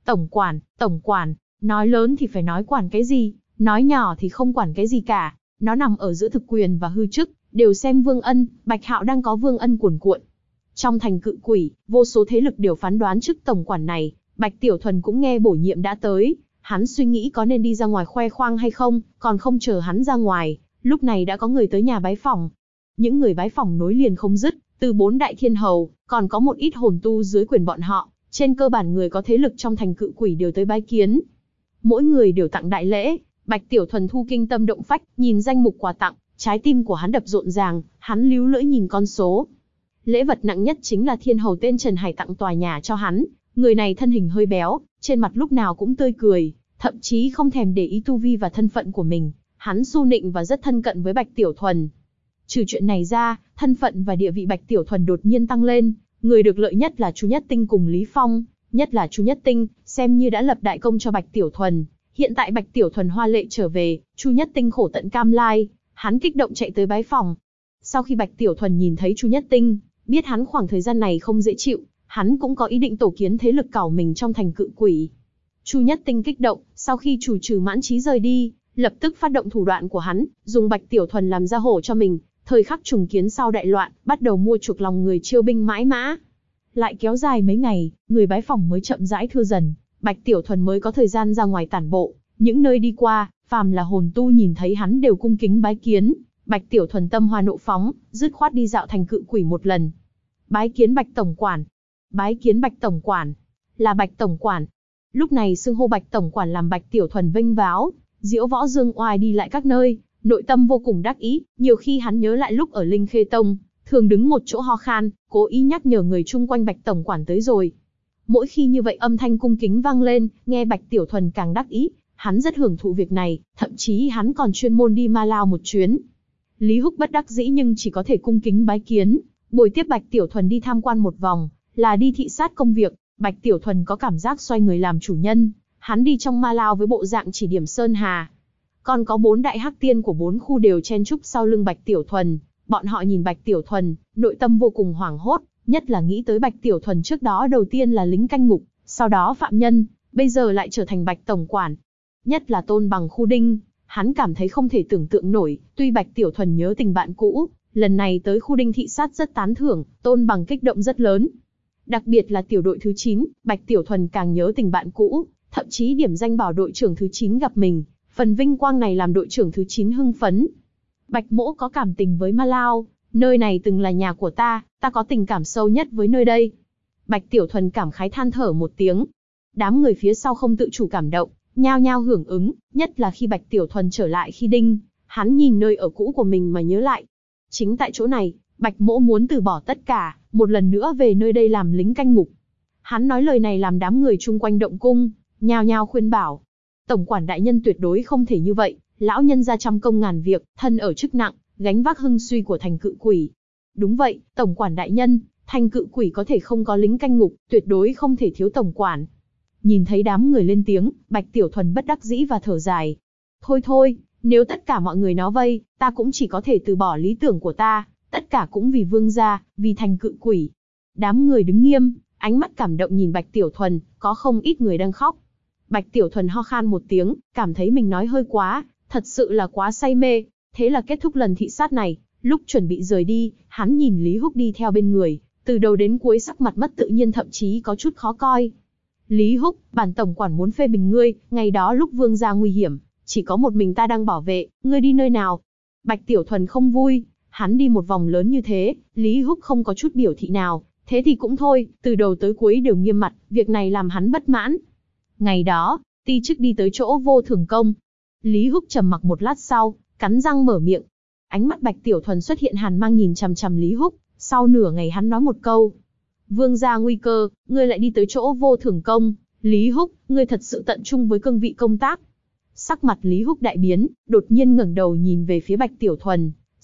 A: Tổng quản, nói lớn thì phải nói quản cái gì, nói nhỏ thì không quản cái gì cả. Nó nằm ở giữa thực quyền và hư chức, đều xem Vương Ân, Bạch Hạo đang có Vương Ân cuồn cuộn. Trong thành Cự Quỷ, vô số thế lực đều phán đoán chức tổng quản này, Bạch Tiểu Thuần cũng nghe bổ nhiệm đã tới, hắn suy nghĩ có nên đi ra ngoài khoe khoang hay không, còn không chờ hắn ra ngoài, lúc này đã có người tới nhà bái phỏng. Những người bái phỏng nối liền không dứt, từ 4 đại thiên hầu, còn có một ít hồn tu dưới quyền bọn họ, trên cơ bản người có thế lực trong thành Cự Quỷ đều tới bái kiến. Mỗi người đều tặng đại lễ, Bạch Tiểu Thuần thu kinh tâm động phách, nhìn danh mục quà tặng, trái tim của hắn đập rộn ràng, hắn líu lưỡi nhìn con số. Lễ vật nặng nhất chính là thiên hầu tên Trần Hải tặng tòa nhà cho hắn, người này thân hình hơi béo, trên mặt lúc nào cũng tươi cười, thậm chí không thèm để ý tu vi và thân phận của mình, hắn su nịnh và rất thân cận với Bạch Tiểu Thuần. Trừ chuyện này ra, thân phận và địa vị Bạch Tiểu Thuần đột nhiên tăng lên, người được lợi nhất là Chu Nhất Tinh cùng Lý Phong, nhất là Chu Nhất Tinh, xem như đã lập đại công cho Bạch Tiểu Thuần. Hiện tại Bạch Tiểu Thuần hoa lệ trở về, Chu Nhất Tinh khổ tận cam lai, hắn kích động chạy tới bái phòng. Sau khi Bạch Tiểu Thuần nhìn thấy Chu Nhất Tinh, biết hắn khoảng thời gian này không dễ chịu, hắn cũng có ý định tổ kiến thế lực cảo mình trong thành Cự Quỷ. Chu Nhất Tinh kích động, sau khi chủ trừ Mãn Trí rời đi, lập tức phát động thủ đoạn của hắn, dùng Bạch Tiểu Thuần làm ra hổ cho mình, thời khắc trùng kiến sau đại loạn, bắt đầu mua chuộc lòng người chiêu binh mãi mã. Lại kéo dài mấy ngày, người bái phỏng mới chậm rãi thưa dần, Bạch Tiểu Thuần mới có thời gian ra ngoài tản bộ, những nơi đi qua, phàm là hồn tu nhìn thấy hắn đều cung kính bái kiến. Bạch Tiểu Thuần tâm hoa nộ phóng, dứt khoát đi dạo thành Cự Quỷ một lần. Bái kiến Bạch tổng quản. Bái kiến Bạch tổng quản. Là Bạch tổng quản. Lúc này xưng hô Bạch tổng quản làm Bạch Tiểu Thuần vênh váo, diễu võ dương oai đi lại các nơi, nội tâm vô cùng đắc ý, nhiều khi hắn nhớ lại lúc ở Linh Khê Tông, thường đứng một chỗ ho khan, cố ý nhắc nhở người chung quanh Bạch tổng quản tới rồi. Mỗi khi như vậy âm thanh cung kính vang lên, nghe Bạch Tiểu Thuần càng đắc ý, hắn rất hưởng thụ việc này, thậm chí hắn còn chuyên môn đi Ma Lao một chuyến. Lý Húc bất đắc dĩ nhưng chỉ có thể cung kính bái kiến, buổi tiếp Bạch Tiểu Thuần đi tham quan một vòng, là đi thị sát công việc. Bạch Tiểu Thuần có cảm giác xoay người làm chủ nhân, hắn đi trong Ma Lao với bộ dạng chỉ điểm sơn hà. Còn có 4 đại hắc tiên của 4 khu đều chen chúc sau lưng Bạch Tiểu Thuần, bọn họ nhìn Bạch Tiểu Thuần, nội tâm vô cùng hoảng hốt, nhất là nghĩ tới Bạch Tiểu Thuần trước đó đầu tiên là lính canh ngục, sau đó phạm nhân, bây giờ lại trở thành Bạch tổng quản. Nhất là Tôn Bằng khu đinh, hắn cảm thấy không thể tưởng tượng nổi, tuy Bạch Tiểu Thuần nhớ tình bạn cũ, lần này tới khu đinh thị sát rất tán thưởng, Tôn Bằng kích động rất lớn. Đặc biệt là tiểu đội thứ 9, Bạch Tiểu Thuần càng nhớ tình bạn cũ, thậm chí điểm danh bảo đội trưởng thứ 9 gặp mình, phần vinh quang này làm đội trưởng thứ 9 hưng phấn. Bạch Mỗ có cảm tình với Ma Lao, nơi này từng là nhà của ta có tình cảm sâu nhất với nơi đây. Bạch Tiểu Thuần cảm khái than thở một tiếng. Đám người phía sau không tự chủ cảm động, nhao nhao hưởng ứng, nhất là khi Bạch Tiểu Thuần trở lại khi đinh, hắn nhìn nơi ở cũ của mình mà nhớ lại. Chính tại chỗ này, Bạch Mỗ muốn từ bỏ tất cả, một lần nữa về nơi đây làm lính canh ngục. Hắn nói lời này làm đám người chung quanh động cung, nhao nhao khuyên bảo. Tổng quản đại nhân tuyệt đối không thể như vậy, lão nhân ra trăm công ngàn việc, thân ở chức nặng, gánh vác hưng suy của thành Cự Quỷ. Đúng vậy, tổng quản đại nhân, thành Cự Quỷ có thể không có lính canh ngục, tuyệt đối không thể thiếu tổng quản. Nhìn thấy đám người lên tiếng, Bạch Tiểu Thuần bất đắc dĩ và thở dài. Thôi, nếu tất cả mọi người nói vây, ta cũng chỉ có thể từ bỏ lý tưởng của ta, tất cả cũng vì vương gia, vì thành Cự Quỷ. Đám người đứng nghiêm, ánh mắt cảm động nhìn Bạch Tiểu Thuần, có không ít người đang khóc. Bạch Tiểu Thuần ho khan một tiếng, cảm thấy mình nói hơi quá, thật sự là quá say mê. Thế là kết thúc lần thị sát này, lúc chuẩn bị rời đi, hắn nhìn Lý Húc đi theo bên người, từ đầu đến cuối sắc mặt mất tự nhiên thậm chí có chút khó coi. Lý Húc, bản tổng quản muốn phê bình ngươi, ngày đó lúc vương gia nguy hiểm, chỉ có một mình ta đang bảo vệ, ngươi đi nơi nào? Bạch Tiểu Thuần không vui, hắn đi một vòng lớn như thế, Lý Húc không có chút biểu thị nào, thế thì cũng thôi, từ đầu tới cuối đều nghiêm mặt, việc này làm hắn bất mãn. Ngày đó, ti chức đi tới chỗ Vô Thường Công. Lý Húc trầm mặc một lát sau, cắn răng mở miệng. Ánh mắt Bạch Tiểu Thuần xuất hiện hàn mang nhìn chằm chằm Lý Húc, sau nửa ngày hắn nói một câu. Vương gia nguy cơ, ngươi lại đi tới chỗ Vô Thường Công. Lý Húc, ngươi thật sự tận trung với cương vị công tác. Sắc mặt Lý Húc đại biến, đột nhiên ngẩng đầu nhìn về phía Bạch Tiểu Thuần,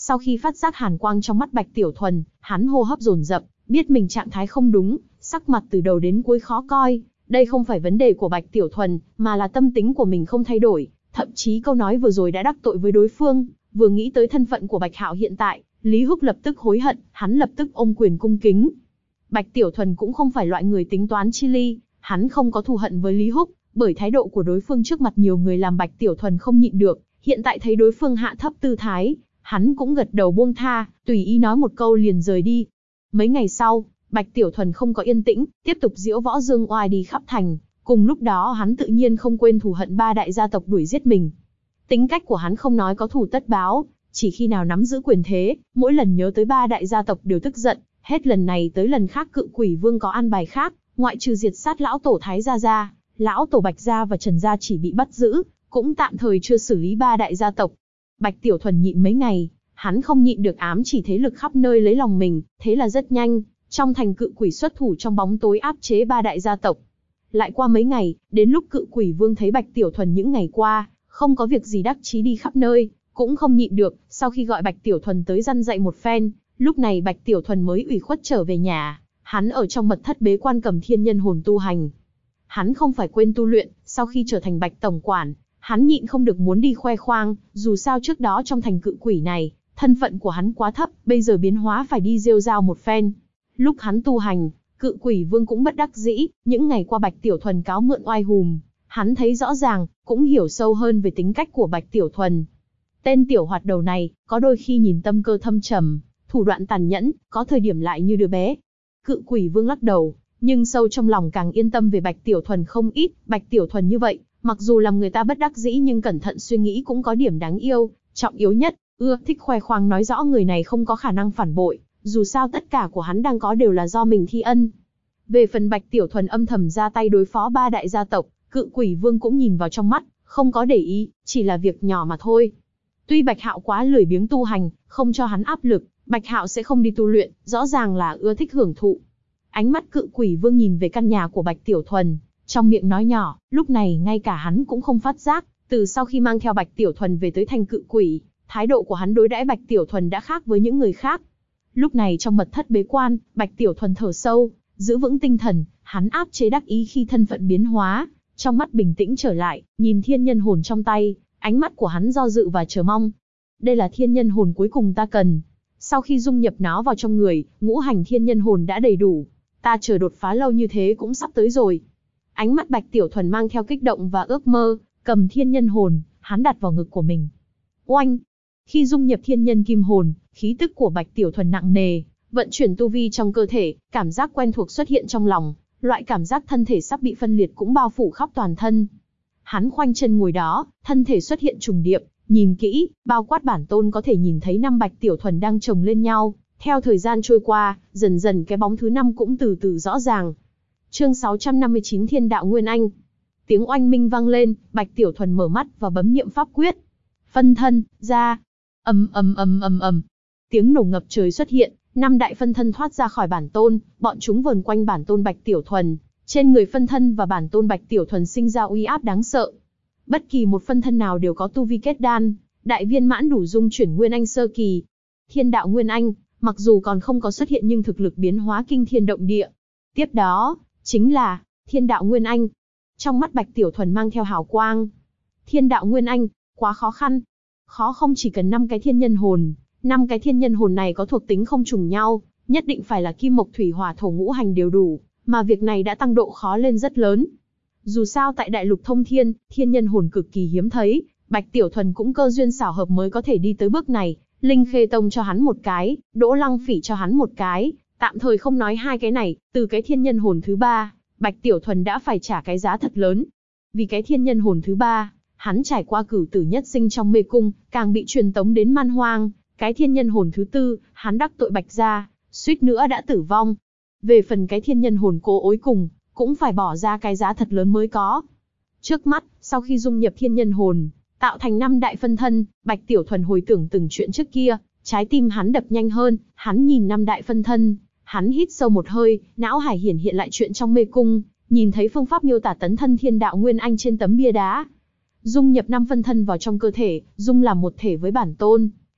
A: Sau khi phát giác hàn quang trong mắt Bạch Tiểu Thuần, hắn hô hấp dồn dập, biết mình trạng thái không đúng, sắc mặt từ đầu đến cuối khó coi. Đây không phải vấn đề của Bạch Tiểu Thuần, mà là tâm tính của mình không thay đổi. Thậm chí câu nói vừa rồi đã đắc tội với đối phương, vừa nghĩ tới thân phận của Bạch Hạo hiện tại, Lý Húc lập tức hối hận, hắn lập tức ôm quyền cung kính. Bạch Tiểu Thuần cũng không phải loại người tính toán chi ly, hắn không có thù hận với Lý Húc, bởi thái độ của đối phương trước mặt nhiều người làm Bạch Tiểu Thuần không nhịn được, hiện tại thấy đối phương hạ thấp tư thái, hắn cũng gật đầu buông tha, tùy ý nói một câu liền rời đi. Mấy ngày sau, Bạch Tiểu Thuần không có yên tĩnh, tiếp tục diễu võ dương oai đi khắp thành, cùng lúc đó hắn tự nhiên không quên thù hận ba đại gia tộc đuổi giết mình. Tính cách của hắn không nói có thù tất báo, chỉ khi nào nắm giữ quyền thế, mỗi lần nhớ tới ba đại gia tộc đều tức giận, hết lần này tới lần khác Cự Quỷ Vương có an bài khác, ngoại trừ diệt sát lão tổ Thái gia gia, lão tổ Bạch gia và Trần gia chỉ bị bắt giữ, cũng tạm thời chưa xử lý ba đại gia tộc. Bạch Tiểu Thuần nhịn mấy ngày, hắn không nhịn được ám chỉ thế lực khắp nơi lấy lòng mình, thế là rất nhanh, trong thành Cự Quỷ xuất thủ trong bóng tối áp chế ba đại gia tộc. Lại qua mấy ngày, đến lúc Cự Quỷ Vương thấy Bạch Tiểu Thuần những ngày qua, không có việc gì đắc chí đi khắp nơi, cũng không nhịn được, sau khi gọi Bạch Tiểu Thuần tới răn dạy một phen, lúc này Bạch Tiểu Thuần mới ủy khuất trở về nhà, hắn ở trong mật thất bế quan cầm thiên nhân hồn tu hành. Hắn không phải quên tu luyện, sau khi trở thành Bạch tổng quản, hắn nhịn không được muốn đi khoe khoang, dù sao trước đó trong thành Cự Quỷ này, thân phận của hắn quá thấp, bây giờ biến hóa phải đi rêu rao một phen. Lúc hắn tu hành, Cự Quỷ Vương cũng bất đắc dĩ, những ngày qua Bạch Tiểu Thuần cáo mượn oai hùm, hắn thấy rõ ràng, cũng hiểu sâu hơn về tính cách của Bạch Tiểu Thuần. Tên tiểu hoạt đầu này, có đôi khi nhìn tâm cơ thâm trầm, thủ đoạn tàn nhẫn, có thời điểm lại như đứa bé. Cự Quỷ Vương lắc đầu, nhưng sâu trong lòng càng yên tâm về Bạch Tiểu Thuần không ít. Bạch Tiểu Thuần như vậy, mặc dù làm người ta bất đắc dĩ nhưng cẩn thận suy nghĩ cũng có điểm đáng yêu, trọng yếu nhất, thích khoe khoang nói rõ người này không có khả năng phản bội, dù sao tất cả của hắn đang có đều là do mình thi ân. Về phần Bạch Tiểu Thuần âm thầm ra tay đối phó ba đại gia tộc, Cự Quỷ Vương cũng nhìn vào trong mắt, không có để ý, chỉ là việc nhỏ mà thôi. Tuy Bạch Hạo quá lười biếng tu hành, không cho hắn áp lực, Bạch Hạo sẽ không đi tu luyện, rõ ràng là ưa thích hưởng thụ. Ánh mắt Cự Quỷ Vương nhìn về căn nhà của Bạch Tiểu Thuần, trong miệng nói nhỏ, lúc này ngay cả hắn cũng không phát giác, từ sau khi mang theo Bạch Tiểu Thuần về tới thành Cự Quỷ, thái độ của hắn đối đãi Bạch Tiểu Thuần đã khác với những người khác. Lúc này trong mật thất bế quan, Bạch Tiểu Thuần thở sâu, giữ vững tinh thần, hắn áp chế đắc ý khi thân phận biến hóa, trong mắt bình tĩnh trở lại, nhìn thiên nhân hồn trong tay, ánh mắt của hắn do dự và chờ mong. Đây là thiên nhân hồn cuối cùng ta cần. Sau khi dung nhập nó vào trong người, ngũ hành thiên nhân hồn đã đầy đủ. Ta chờ đột phá lâu như thế cũng sắp tới rồi. Ánh mắt Bạch Tiểu Thuần mang theo kích động và ước mơ, cầm thiên nhân hồn, hắn đặt vào ngực của mình. Oanh! Khi dung nhập thiên nhân kim hồn, khí tức của Bạch Tiểu Thuần nặng nề, vận chuyển tu vi trong cơ thể, cảm giác quen thuộc xuất hiện trong lòng, loại cảm giác thân thể sắp bị phân liệt cũng bao phủ khắp toàn thân. Hắn khoanh chân ngồi đó, thân thể xuất hiện trùng điệp, nhìn kỹ, bao quát bản tôn có thể nhìn thấy 5 Bạch Tiểu Thuần đang chồng lên nhau. Theo thời gian trôi qua, dần dần cái bóng thứ 5 cũng từ từ rõ ràng. Chương 659 Thiên Đạo Nguyên Anh. Tiếng oanh minh vang lên, Bạch Tiểu Thuần mở mắt và bấm niệm pháp quyết. Phân thân, ra. Ầm ầm ầm ầm ầm. Tiếng nổ ngập trời xuất hiện, 5 đại phân thân thoát ra khỏi bản tôn, bọn chúng vờn quanh bản tôn Bạch Tiểu Thuần. Trên người phân thân và bản tôn Bạch Tiểu Thuần sinh ra uy áp đáng sợ. Bất kỳ một phân thân nào đều có tu vi kết đan, đại viên mãn đủ dung chuyển Nguyên Anh sơ kỳ. Thiên Đạo Nguyên Anh, mặc dù còn không có xuất hiện nhưng thực lực biến hóa kinh thiên động địa. Tiếp đó, chính là Thiên Đạo Nguyên Anh. Trong mắt Bạch Tiểu Thuần mang theo hào quang. Thiên Đạo Nguyên Anh, quá khó khăn. Khó không chỉ cần 5 cái thiên nhân hồn, 5 cái thiên nhân hồn này có thuộc tính không trùng nhau, nhất định phải là kim mộc thủy hỏa thổ ngũ hành đều đủ, mà việc này đã tăng độ khó lên rất lớn. Dù sao tại đại lục thông thiên, thiên nhân hồn cực kỳ hiếm thấy, Bạch Tiểu Thuần cũng cơ duyên xảo hợp mới có thể đi tới bước này. Linh Khê Tông cho hắn một cái, Đỗ Lăng Phỉ cho hắn một cái, tạm thời không nói hai cái này, từ cái thiên nhân hồn thứ 3, Bạch Tiểu Thuần đã phải trả cái giá thật lớn. Vì cái thiên nhân hồn thứ 3, hắn trải qua cửu tử nhất sinh trong mê cung, càng bị truyền tống đến man hoang. Cái thiên nhân hồn thứ 4, hắn đắc tội Bạch gia, suýt nữa đã tử vong. Về phần cái thiên nhân hồn cố ối cùng, cũng phải bỏ ra cái giá thật lớn mới có. Trước mắt, sau khi dung nhập thiên nhân hồn, tạo thành 5 đại phân thân, Bạch Tiểu Thuần hồi tưởng từng chuyện trước kia, trái tim hắn đập nhanh hơn, hắn nhìn 5 đại phân thân, hắn hít sâu một hơi, não hải hiển hiện lại chuyện trong mê cung, nhìn thấy phương pháp miêu tả tấn thân Thiên Đạo Nguyên Anh trên tấm bia đá. Dung nhập 5 phân thân vào trong cơ thể, dung làm một thể với bản tôn.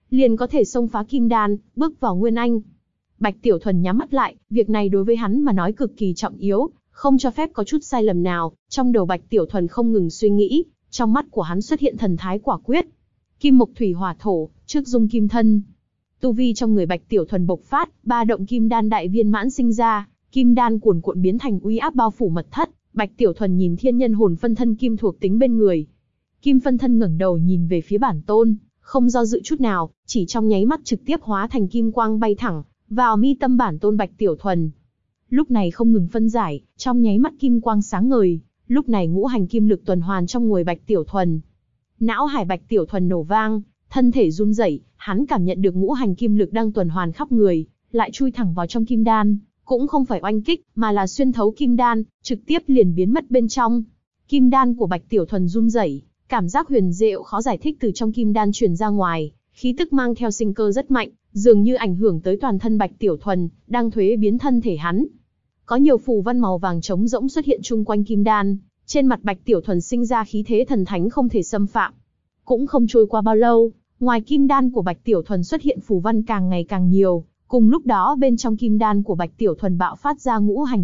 A: liền có thể xông phá kim đan, bước vào nguyên anh. Bạch Tiểu Thuần nhắm mắt lại, việc này đối với hắn mà nói cực kỳ trọng yếu, không cho phép có chút sai lầm nào. Trong đầu Bạch Tiểu Thuần không ngừng suy nghĩ, trong mắt của hắn xuất hiện thần thái quả quyết. Kim mộc thủy hỏa thổ, trước dung kim thân. Tu vi trong người Bạch Tiểu Thuần bộc phát, ba động kim đan đại viên mãn sinh ra, kim đan cuồn cuộn biến thành uy áp bao phủ mật thất. Bạch Tiểu Thuần nhìn thiên nhân hồn phân thân kim thuộc tính bên người. Kim phân thân ngẩng đầu nhìn về phía bản tôn, không do dự chút nào, chỉ trong nháy mắt trực tiếp hóa thành kim quang bay thẳng vào mi tâm bản tôn Bạch Tiểu Thuần. Lúc này không ngừng phân giải, trong nháy mắt kim quang sáng ngời, lúc này ngũ hành kim lực tuần hoàn trong người Bạch Tiểu Thuần. Não hải Bạch Tiểu Thuần nổ vang, thân thể run rẩy, hắn cảm nhận được ngũ hành kim lực đang tuần hoàn khắp người, lại chui thẳng vào trong kim đan, cũng không phải oanh kích, mà là xuyên thấu kim đan, trực tiếp liền biến mất bên trong. Kim đan của Bạch Tiểu Thuần run rẩy, cảm giác huyền diệu khó giải thích từ trong kim đan truyền ra ngoài, khí tức mang theo sinh cơ rất mạnh, dường như ảnh hưởng tới toàn thân Bạch Tiểu Thuần, đang thuế biến thân thể hắn. Có nhiều phù văn màu vàng trống rỗng xuất hiện chung quanh kim đan, trên mặt Bạch Tiểu Thuần sinh ra khí thế thần thánh không thể xâm phạm. Cũng không trôi qua bao lâu, ngoài kim đan của Bạch Tiểu Thuần xuất hiện phù văn càng ngày càng nhiều, cùng lúc đó bên trong kim đan của Bạch Tiểu Thuần bạo phát ra ngũ hành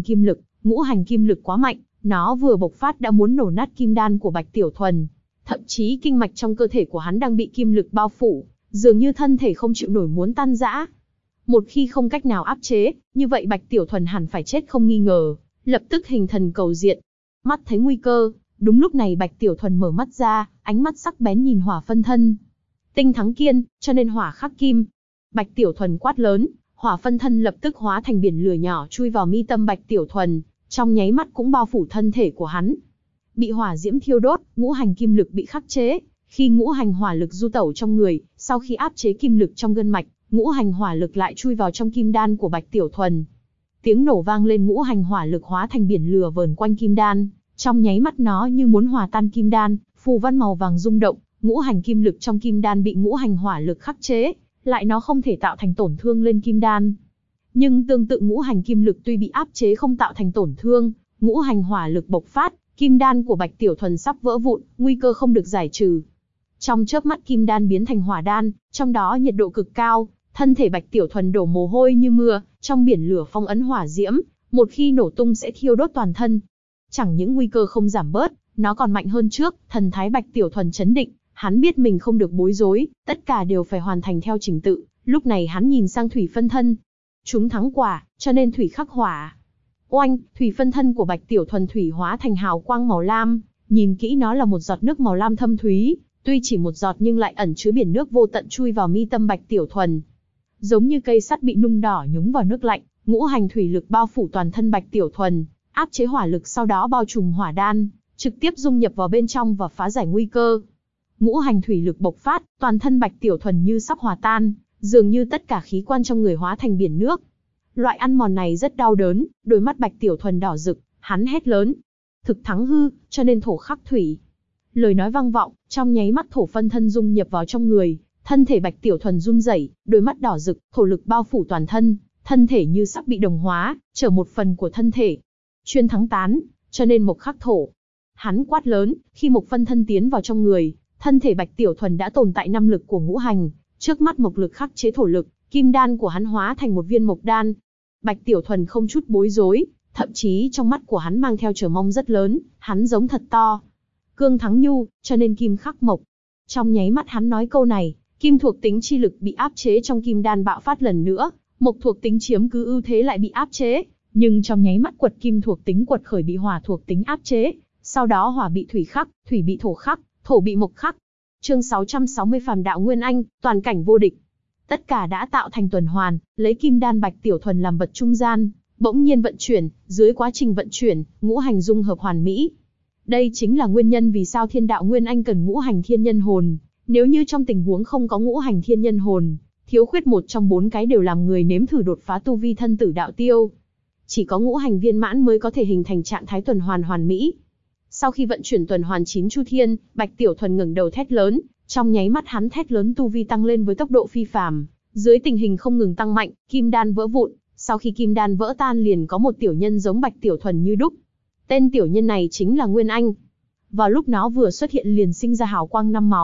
A: kim lực quá mạnh, nó vừa bộc phát đã muốn nổ nát kim đan của Bạch Tiểu Thuần. Thậm chí kinh mạch trong cơ thể của hắn đang bị kim lực bao phủ, dường như thân thể không chịu nổi muốn tan rã. Một khi không cách nào áp chế, như vậy Bạch Tiểu Thuần hẳn phải chết không nghi ngờ, lập tức hình thần cầu diệt. Mắt thấy nguy cơ, đúng lúc này Bạch Tiểu Thuần mở mắt ra, ánh mắt sắc bén nhìn hỏa phân thân. Tinh thắng kiên, cho nên hỏa khắc kim. Bạch Tiểu Thuần quát lớn, hỏa phân thân lập tức hóa thành biển lửa nhỏ chui vào mi tâm Bạch Tiểu Thuần, trong nháy mắt cũng bao phủ thân thể của hắn. Bị hỏa diễm thiêu đốt, ngũ hành kim lực bị khắc chế. Khi ngũ hành hỏa lực du tẩu trong người, sau khi áp chế kim lực trong gân mạch, ngũ hành hỏa lực lại chui vào trong kim đan của Bạch Tiểu Thuần. Tiếng nổ vang lên, ngũ hành hỏa lực hóa thành biển lửa vờn quanh kim đan, trong nháy mắt nó như muốn hòa tan kim đan, phù văn màu vàng rung động, ngũ hành kim lực trong kim đan bị ngũ hành hỏa lực khắc chế, lại nó không thể tạo thành tổn thương lên kim đan. Nhưng tương tự ngũ hành kim lực tuy bị áp chế không tạo thành tổn thương, ngũ hành hỏa lực bộc phát, kim đan của Bạch Tiểu Thuần sắp vỡ vụn, nguy cơ không được giải trừ. Trong chớp mắt kim đan biến thành hỏa đan, trong đó nhiệt độ cực cao, thân thể Bạch Tiểu Thuần đổ mồ hôi như mưa, trong biển lửa phong ấn hỏa diễm, một khi nổ tung sẽ thiêu đốt toàn thân. Chẳng những nguy cơ không giảm bớt, nó còn mạnh hơn trước, thần thái Bạch Tiểu Thuần chấn định, hắn biết mình không được bối rối, tất cả đều phải hoàn thành theo trình tự. Lúc này hắn nhìn sang thủy phân thân. Chúng thắng quả, cho nên thủy khắc hỏa. Oanh, thủy phân thân của Bạch Tiểu Thuần thủy hóa thành hào quang màu lam, nhìn kỹ nó là một giọt nước màu lam thâm thúy, tuy chỉ một giọt nhưng lại ẩn chứa biển nước vô tận chui vào mi tâm Bạch Tiểu Thuần. Giống như cây sắt bị nung đỏ nhúng vào nước lạnh, ngũ hành thủy lực bao phủ toàn thân Bạch Tiểu Thuần, áp chế hỏa lực sau đó bao trùm hỏa đan, trực tiếp dung nhập vào bên trong và phá giải nguy cơ. Ngũ hành thủy lực bộc phát, toàn thân Bạch Tiểu Thuần như sắp hòa tan, dường như tất cả khí quan trong người hóa thành biển nước. Loại ăn mòn này rất đau đớn, đôi mắt Bạch Tiểu Thuần đỏ rực, hắn hét lớn: thực thắng hư, cho nên thổ khắc thủy. Lời nói vang vọng, trong nháy mắt thổ phân thân dung nhập vào trong người, thân thể Bạch Tiểu Thuần run rẩy, đôi mắt đỏ rực, thổ lực bao phủ toàn thân, thân thể như sắp bị đồng hóa, trở một phần của thân thể. Chuyên thắng tán, cho nên mộc khắc thổ. Hắn quát lớn, khi mộc phân thân tiến vào trong người, thân thể Bạch Tiểu Thuần đã tồn tại năm lực của ngũ hành, trước mắt mộc lực khắc chế thổ lực, kim đan của hắn hóa thành một viên mộc đan. Bạch Tiểu Thuần không chút bối rối, thậm chí trong mắt của hắn mang theo chờ mong rất lớn, hắn giống thật to. Cương thắng nhu, cho nên kim khắc mộc. Trong nháy mắt hắn nói câu này, kim thuộc tính chi lực bị áp chế trong kim đan bạo phát lần nữa, mộc thuộc tính chiếm cứ ưu thế lại bị áp chế, nhưng trong nháy mắt quật kim thuộc tính quật khởi bị hỏa thuộc tính áp chế, sau đó hỏa bị thủy khắc, thủy bị thổ khắc, thổ bị mộc khắc. Chương 660 Phàm đạo Nguyên Anh, toàn cảnh vô địch. Tất cả đã tạo thành tuần hoàn, lấy kim đan Bạch Tiểu Thuần làm vật trung gian, bỗng nhiên vận chuyển, dưới quá trình vận chuyển, ngũ hành dung hợp hoàn mỹ. Đây chính là nguyên nhân vì sao Thiên đạo Nguyên Anh cần ngũ hành thiên nhân hồn. Nếu như trong tình huống không có ngũ hành thiên nhân hồn, thiếu khuyết một trong 4 cái đều làm người nếm thử đột phá tu vi thân tử đạo tiêu. Chỉ có ngũ hành viên mãn mới có thể hình thành trạng thái tuần hoàn hoàn mỹ. Sau khi vận chuyển tuần hoàn 9 chu thiên, Bạch Tiểu Thuần ngẩng đầu thét lớn, trong nháy mắt hắn thét lớn tu vi tăng lên với tốc độ phi phàm, dưới tình hình không ngừng tăng mạnh, kim đan vỡ vụn, sau khi kim đan vỡ tan liền có một tiểu nhân giống Bạch Tiểu Thuần như đúc. Tên tiểu nhân này chính là Nguyên Anh. Vào lúc nó vừa xuất hiện liền sinh ra hào quang 5 màu,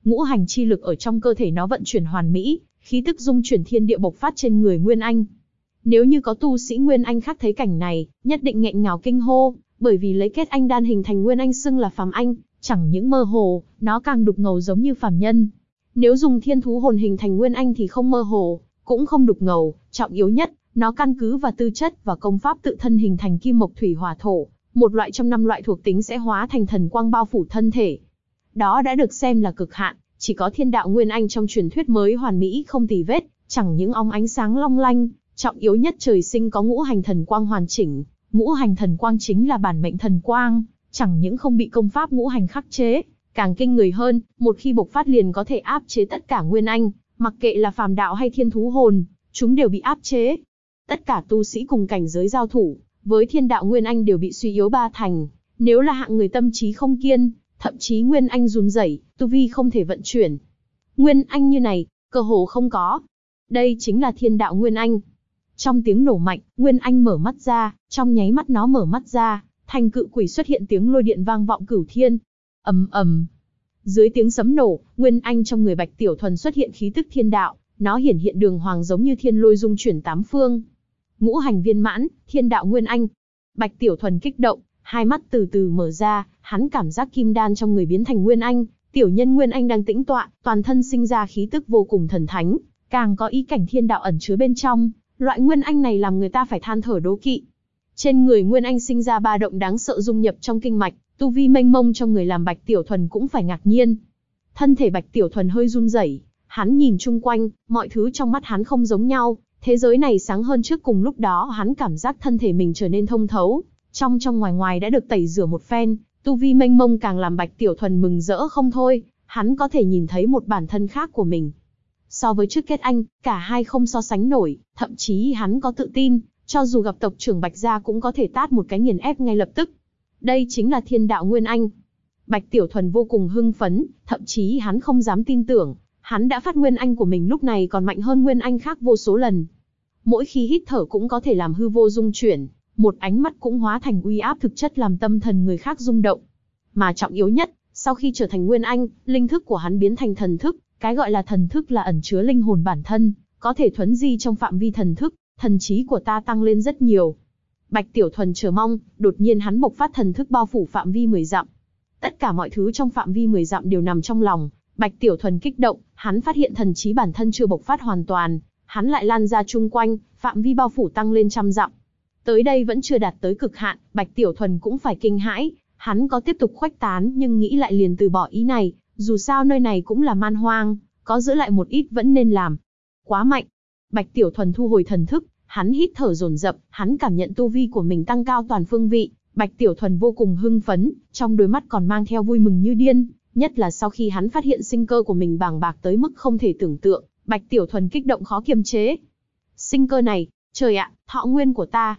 A: ngũ hành chi lực ở trong cơ thể nó vận chuyển hoàn mỹ, khí tức dung chuyển thiên địa bộc phát trên người Nguyên Anh. Nếu như có tu sĩ Nguyên Anh khác thấy cảnh này, nhất định nghẹn ngào kinh hô, bởi vì lấy kết anh đan hình thành Nguyên Anh xưng là phàm anh, chẳng những mơ hồ, nó càng đục ngầu giống như phàm nhân. Nếu dùng thiên thú hồn hình thành Nguyên Anh thì không mơ hồ, cũng không đục ngầu, trọng yếu nhất, nó căn cứ vào tư chất và công pháp tự thân hình thành kim mộc thủy hỏa thổ, một loại trong 5 loại thuộc tính sẽ hóa thành thần quang bao phủ thân thể. Đó đã được xem là cực hạn, chỉ có thiên đạo Nguyên Anh trong truyền thuyết mới hoàn mỹ không tì vết, chẳng những óng ánh sáng long lanh, trọng yếu nhất trời sinh có ngũ hành thần quang hoàn chỉnh, ngũ hành thần quang chính là bản mệnh thần quang, chẳng những không bị công pháp ngũ hành khắc chế, càng kinh người hơn, một khi bộc phát liền có thể áp chế tất cả Nguyên Anh, mặc kệ là phàm đạo hay thiên thú hồn, chúng đều bị áp chế. Tất cả tu sĩ cùng cảnh giới giao thủ, với thiên đạo Nguyên Anh đều bị suy yếu 3 thành, nếu là hạng người tâm trí không kiên, thậm chí Nguyên Anh run rẩy, tu vi không thể vận chuyển. Nguyên Anh như này, cơ hồ không có. Đây chính là thiên đạo Nguyên Anh. Trong tiếng nổ mạnh, Nguyên Anh mở mắt ra, trong nháy mắt nó mở mắt ra, thành cự quỷ xuất hiện tiếng lôi điện vang vọng cửu thiên. Ầm ầm. Dưới tiếng sấm nổ, Nguyên Anh trong người Bạch Tiểu Thuần xuất hiện khí tức thiên đạo, nó hiển hiện đường hoàng giống như thiên lôi dung chuyển 8 phương. Ngũ hành viên mãn, thiên đạo Nguyên Anh. Bạch Tiểu Thuần kích động, hai mắt từ từ mở ra, hắn cảm giác kim đan trong người biến thành Nguyên Anh, tiểu nhân Nguyên Anh đang tĩnh tọa, toàn thân sinh ra khí tức vô cùng thần thánh, càng có ý cảnh thiên đạo ẩn chứa bên trong, loại Nguyên Anh này làm người ta phải than thở đố kỵ. Trên người Nguyên Anh sinh ra ba động đáng sợ dung nhập trong kinh mạch, tu vi mênh mông trong người làm Bạch Tiểu Thuần cũng phải ngạc nhiên. Thân thể Bạch Tiểu Thuần hơi run rẩy, hắn nhìn chung quanh, mọi thứ trong mắt hắn không giống nhau, thế giới này sáng hơn trước, cùng lúc đó hắn cảm giác thân thể mình trở nên thông thấu, trong ngoài ngoài đã được tẩy rửa một phen, tu vi mênh mông càng làm Bạch Tiểu Thuần mừng rỡ không thôi, hắn có thể nhìn thấy một bản thân khác của mình. So với trước kết anh, cả hai không so sánh nổi, thậm chí hắn có tự tin, cho dù gặp tộc trưởng Bạch gia cũng có thể tát một cái nghiền ép ngay lập tức. Đây chính là thiên đạo Nguyên Anh. Bạch Tiểu Thuần vô cùng hưng phấn, thậm chí hắn không dám tin tưởng, hắn đã phát Nguyên Anh của mình lúc này còn mạnh hơn Nguyên Anh khác vô số lần. Mỗi khi hít thở cũng có thể làm hư vô dung chuyển, một ánh mắt cũng hóa thành uy áp thực chất làm tâm thần người khác rung động. Mà trọng yếu nhất, sau khi trở thành Nguyên Anh, linh thức của hắn biến thành thần thức, cái gọi là thần thức là ẩn chứa linh hồn bản thân, có thể thuấn di trong phạm vi thần thức, thần trí của ta tăng lên rất nhiều. Bạch Tiểu Thuần chờ mong, đột nhiên hắn bộc phát thần thức bao phủ phạm vi 10 dặm. Tất cả mọi thứ trong phạm vi 10 dặm đều nằm trong lòng, Bạch Tiểu Thuần kích động, hắn phát hiện thần trí bản thân chưa bộc phát hoàn toàn, hắn lại lan ra chung quanh, phạm vi bao phủ tăng lên 100 dặm. Tới đây vẫn chưa đạt tới cực hạn, Bạch Tiểu Thuần cũng phải kinh hãi, hắn có tiếp tục khuếch tán nhưng nghĩ lại liền từ bỏ ý này, dù sao nơi này cũng là man hoang, có giữ lại một ít vẫn nên làm. Quá mạnh. Bạch Tiểu Thuần thu hồi thần thức, hắn hít thở dồn dập, hắn cảm nhận tu vi của mình tăng cao toàn phương vị, Bạch Tiểu Thuần vô cùng hưng phấn, trong đôi mắt còn mang theo vui mừng như điên, nhất là sau khi hắn phát hiện sinh cơ của mình bàng bạc tới mức không thể tưởng tượng, Bạch Tiểu Thuần kích động khó kiềm chế. Sinh cơ này, trời ạ, thọ nguyên của ta,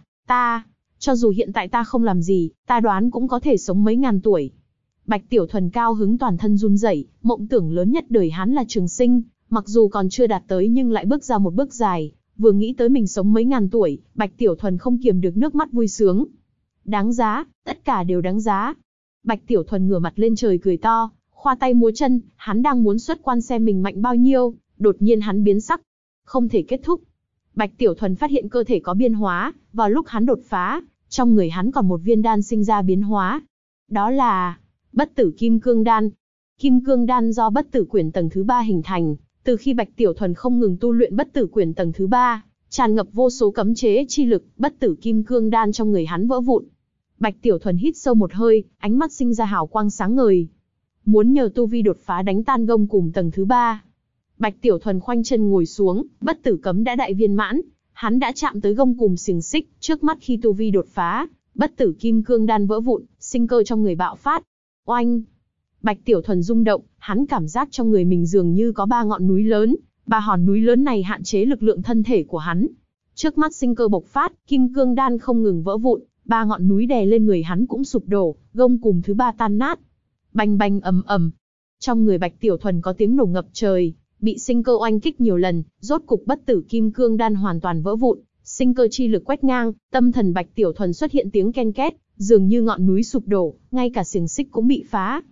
A: cho dù hiện tại ta không làm gì, ta đoán cũng có thể sống mấy ngàn tuổi. Bạch Tiểu Thuần cao hứng toàn thân run rẩy, mộng tưởng lớn nhất đời hắn là trường sinh, mặc dù còn chưa đạt tới nhưng lại bước ra một bước dài, vừa nghĩ tới mình sống mấy ngàn tuổi, Bạch Tiểu Thuần không kiềm được nước mắt vui sướng. Đáng giá, tất cả đều đáng giá. Bạch Tiểu Thuần ngửa mặt lên trời cười to, khoa tay múa chân, hắn đang muốn xuất quan xem mình mạnh bao nhiêu, đột nhiên hắn biến sắc. Không thể kết thúc. Bạch Tiểu Thuần phát hiện cơ thể có biến hóa, vào lúc hắn đột phá, trong người hắn còn một viên đan sinh ra biến hóa. Đó là Bất Tử Kim Cương Đan. Kim Cương Đan do Bất Tử Quyển tầng thứ 3 hình thành, từ khi Bạch Tiểu Thuần không ngừng tu luyện Bất Tử Quyển tầng thứ 3, tràn ngập vô số cấm chế chi lực, Bất Tử Kim Cương Đan trong người hắn vỡ vụn. Bạch Tiểu Thuần hít sâu một hơi, ánh mắt sinh ra hào quang sáng ngời. Muốn nhờ tu vi đột phá đánh tan gông cùm tầng thứ 3. Bạch Tiểu Thuần khoanh chân ngồi xuống, Bất Tử Cấm đã đại viên mãn, hắn đã chạm tới gông cùm xiềng xích, trước mắt khi tu vi đột phá, Bất Tử Kim Cương Đan vỡ vụn, sinh cơ trong người bạo phát. Oanh! Bạch Tiểu Thuần rung động, hắn cảm giác trong người mình dường như có 3 ngọn núi lớn, 3 hòn núi lớn này hạn chế lực lượng thân thể của hắn. Trước mắt sinh cơ bộc phát, Kim Cương Đan không ngừng vỡ vụn, 3 ngọn núi đè lên người hắn cũng sụp đổ, gông cùm thứ 3 tan nát. Bành bành ầm ầm. Trong người Bạch Tiểu Thuần có tiếng nổ ngập trời, bị sinh cơ oanh kích nhiều lần, rốt cục Bất Tử Kim Cương Đan hoàn toàn vỡ vụn, sinh cơ chi lực quét ngang, tâm thần Bạch Tiểu Thuần xuất hiện tiếng ken két, dường như ngọn núi sụp đổ, ngay cả xiềng xích cũng bị phá.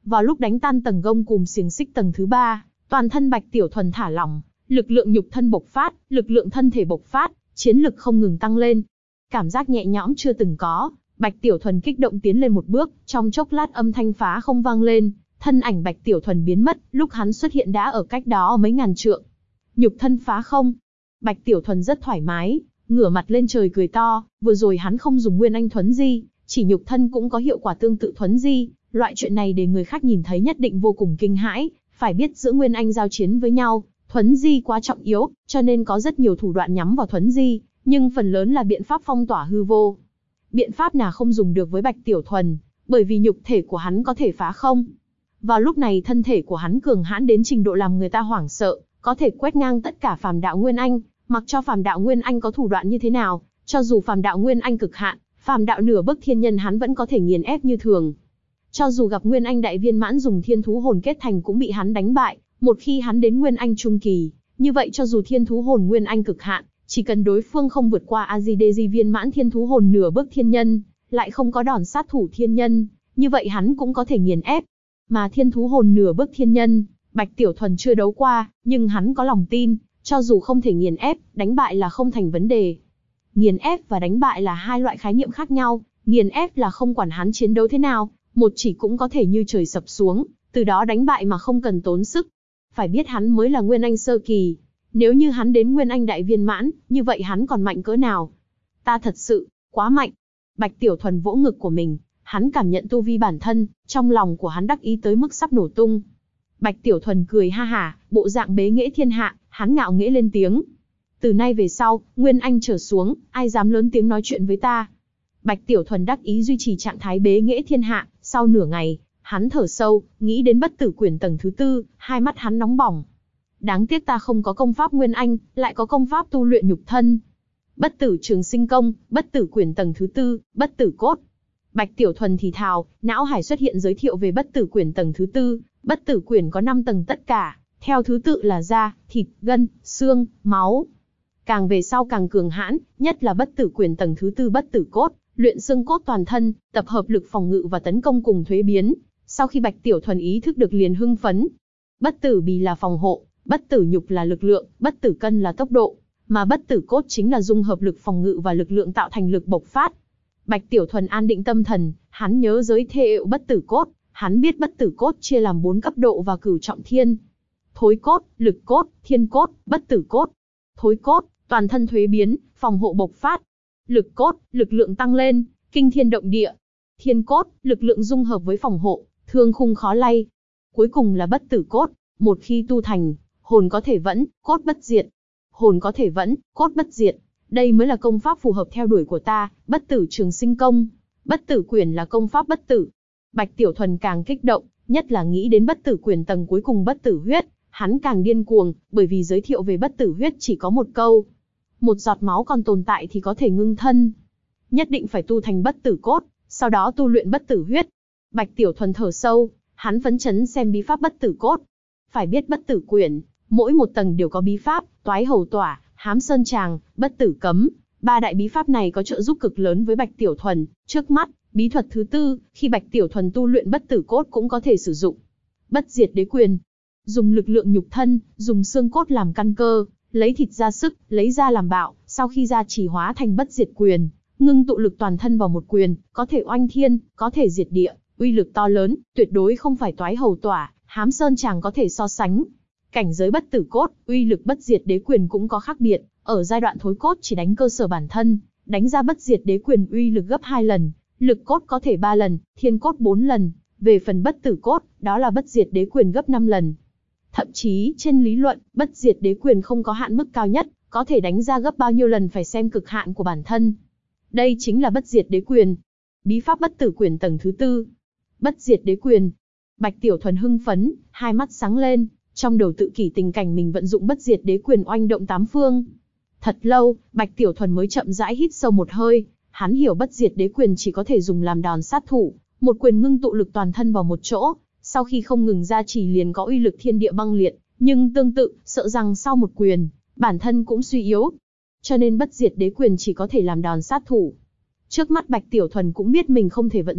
A: Vào lúc đánh tan tầng gông cùm xiềng xích tầng thứ 3, toàn thân Bạch Tiểu Thuần thả lỏng, lực lượng nhục thân bộc phát, lực lượng thân thể bộc phát, chiến lực không ngừng tăng lên. Cảm giác nhẹ nhõm chưa từng có, Bạch Tiểu Thuần kích động tiến lên một bước, trong chốc lát âm thanh phá không vang lên, thân ảnh Bạch Tiểu Thuần biến mất, lúc hắn xuất hiện đã ở cách đó mấy ngàn trượng. Nhục thân phá không. Bạch Tiểu Thuần rất thoải mái, ngửa mặt lên trời cười to, vừa rồi hắn không dùng Nguyên Anh thuấn di, chỉ nhục thân cũng có hiệu quả tương tự thuấn di, loại chuyện này để người khác nhìn thấy nhất định vô cùng kinh hãi, phải biết giữa Nguyên Anh giao chiến với nhau, thuấn di quá trọng yếu, cho nên có rất nhiều thủ đoạn nhắm vào thuấn di, nhưng phần lớn là biện pháp phong tỏa hư vô. Biện pháp nào không dùng được với Bạch Tiểu Thuần, bởi vì nhục thể của hắn có thể phá không. Vào lúc này thân thể của hắn cường hãn đến trình độ làm người ta hoảng sợ, có thể quét ngang tất cả phàm đạo Nguyên Anh, mặc cho phàm đạo Nguyên Anh có thủ đoạn như thế nào, cho dù phàm đạo Nguyên Anh cực hạn, phàm đạo nửa bước thiên nhân hắn vẫn có thể nghiền ép như thường. Cho dù gặp Nguyên Anh đại viên mãn dùng thiên thú hồn kết thành cũng bị hắn đánh bại, một khi hắn đến Nguyên Anh trung kỳ, như vậy cho dù thiên thú hồn Nguyên Anh cực hạn, chỉ cần đối phương không vượt qua AJDJ viên mãn thiên thú hồn nửa bước thiên nhân, lại không có đòn sát thủ thiên nhân, như vậy hắn cũng có thể nghiền ép. Mà thiên thú hồn nửa bước thiên nhân, Bạch Tiểu Thuần chưa đấu qua, nhưng hắn có lòng tin, cho dù không thể nghiền ép, đánh bại là không thành vấn đề. Nghiền ép và đánh bại là hai loại khái niệm khác nhau, nghiền ép là không quản hắn chiến đấu thế nào, một chỉ cũng có thể như trời sập xuống, từ đó đánh bại mà không cần tốn sức. Phải biết hắn mới là Nguyên Anh sơ kỳ, nếu như hắn đến Nguyên Anh đại viên mãn, như vậy hắn còn mạnh cỡ nào? Ta thật sự, quá mạnh. Bạch Tiểu Thuần vỗ ngực của mình, hắn cảm nhận tu vi bản thân, trong lòng của hắn đắc ý tới mức sắp nổ tung. Bạch Tiểu Thuần cười ha hả, bộ dạng bế nghệ thiên hạ, hắn ngạo nghễ lên tiếng. Từ nay về sau, Nguyên Anh trở xuống, ai dám lớn tiếng nói chuyện với ta? Bạch Tiểu Thuần đắc ý duy trì trạng thái bế nghệ thiên hạ, sau nửa ngày, hắn thở sâu, nghĩ đến bất tử quyển tầng thứ 4, hai mắt hắn nóng bỏng. Đáng tiếc ta không có công pháp Nguyên Anh, lại có công pháp tu luyện nhục thân. Bất tử trường sinh công, bất tử quyển tầng thứ 4, bất tử cốt. Bạch Tiểu Thuần thì thào, não hải xuất hiện giới thiệu về bất tử quyển tầng thứ 4, bất tử quyển có 5 tầng tất cả, theo thứ tự là da, thịt, gân, xương, máu. Càng về sau càng cường hãn, nhất là bất tử quyển tầng thứ 4 bất tử cốt, luyện xương cốt toàn thân, tập hợp lực phòng ngự và tấn công cùng thuế biến. Sau khi Bạch Tiểu Thuần ý thức được liền hưng phấn. Bất tử bì là phòng hộ, bất tử nhục là lực lượng, bất tử cân là tốc độ, mà bất tử cốt chính là dung hợp lực phòng ngự và lực lượng tạo thành lực bộc phát. Bạch Tiểu Thuần an định tâm thần, hắn nhớ giới thiệu bất tử cốt, hắn biết bất tử cốt chia làm 4 cấp độ và cửu trọng thiên. Thối cốt, lực cốt, thiên cốt, bất tử cốt. Thối cốt, toàn thân thuế biến, phòng hộ bộc phát. Lực cốt, lực lượng tăng lên, kinh thiên động địa. Thiên cốt, lực lượng dung hợp với phòng hộ, thương khung khó lay. Cuối cùng là bất tử cốt, một khi tu thành, hồn có thể vẫn, cốt bất diệt. Hồn có thể vẫn, cốt bất diệt. Đây mới là công pháp phù hợp theo đuổi của ta, bất tử trường sinh công. Bất tử quyển là công pháp bất tử. Bạch Tiểu Thuần càng kích động, nhất là nghĩ đến bất tử quyển tầng cuối cùng bất tử huyết, hắn càng điên cuồng, bởi vì giới thiệu về bất tử huyết chỉ có một câu. Một giọt máu còn tồn tại thì có thể ngưng thân. Nhất định phải tu thành bất tử cốt, sau đó tu luyện bất tử huyết. Bạch Tiểu Thuần thở sâu, hắn phấn chấn xem bí pháp bất tử cốt. Phải biết bất tử quyển, mỗi một tầng đều có bí pháp, toái hầu tỏa, hám sơn tràng, bất tử cấm. 3 đại bí pháp này có trợ giúp cực lớn với Bạch Tiểu Thuần. Trước mắt, bí thuật thứ 4, khi Bạch Tiểu Thuần tu luyện bất tử cốt cũng có thể sử dụng. Bất diệt đế quyền. Dùng lực lượng nhục thân, dùng xương cốt làm căn cơ, lấy thịt ra sức, lấy da làm bạo, sau khi ra chỉ hóa thành bất diệt quyền, ngưng tụ lực toàn thân vào một quyền, có thể oanh thiên, có thể diệt địa, uy lực to lớn, tuyệt đối không phải toái hầu tỏa, hám sơn tràng có thể so sánh. Cảnh giới bất tử cốt, uy lực bất diệt đế quyền cũng có khác biệt, ở giai đoạn thối cốt chỉ đánh cơ sở bản thân, đánh ra bất diệt đế quyền uy lực gấp 2 lần, lực cốt có thể 3 lần, thiên cốt 4 lần, về phần bất tử cốt, đó là bất diệt đế quyền gấp 5 lần. Thậm chí, trên lý luận, bất diệt đế quyền không có hạn mức cao nhất, có thể đánh ra gấp bao nhiêu lần phải xem cực hạn của bản thân. Đây chính là bất diệt đế quyền. Bí pháp bất tử quyền tầng thứ 4. Bất diệt đế quyền. Bạch Tiểu Thuần hưng phấn, hai mắt sáng lên, trong đầu tự kỷ tình cảnh mình vận dụng bất diệt đế quyền oanh động 8 phương. Thật lâu, Bạch Tiểu Thuần mới chậm rãi hít sâu một hơi, hắn hiểu bất diệt đế quyền chỉ có thể dùng làm đòn sát thủ, một quyền ngưng tụ lực toàn thân vào một chỗ, sau khi không ngừng gia trì liền có uy lực thiên địa băng liệt, nhưng tương tự, sợ rằng sau một quyền, bản thân cũng suy yếu. Cho nên bất diệt đế quyền chỉ có thể làm đòn sát thủ. Trước mắt Bạch Tiểu Thuần cũng biết mình không thể vận dụng,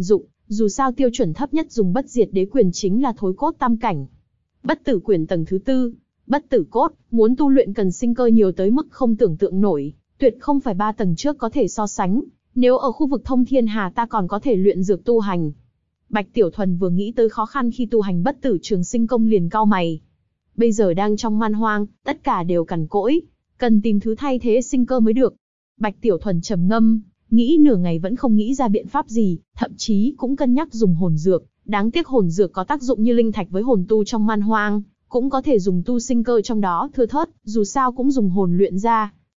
A: Dù sao tiêu chuẩn thấp nhất dùng bất diệt đế quyền chính là thối cốt tam cảnh. Bất tử quyền tầng thứ 4, bất tử cốt, muốn tu luyện cần sinh cơ nhiều tới mức không tưởng tượng nổi, tuyệt không phải 3 tầng trước có thể so sánh. Nếu ở khu vực thông thiên hà ta còn có thể luyện dược tu hành. Bạch Tiểu Thuần vừa nghĩ tới khó khăn khi tu hành bất tử trường sinh công liền cau mày. Bây giờ đang trong man hoang, tất cả đều cằn cỗi, cần tìm thứ thay thế sinh cơ mới được. Bạch Tiểu Thuần trầm ngâm, nghĩ nửa ngày vẫn không nghĩ ra biện pháp gì, thậm chí cũng cân nhắc dùng hồn dược. Đáng tiếc hồn dược có tác dụng như linh thạch với hồn tu trong man hoang, cũng có thể dùng tu sinh cơ trong đó thưa thớt, dù sao cũng dùng hồn luyện ra.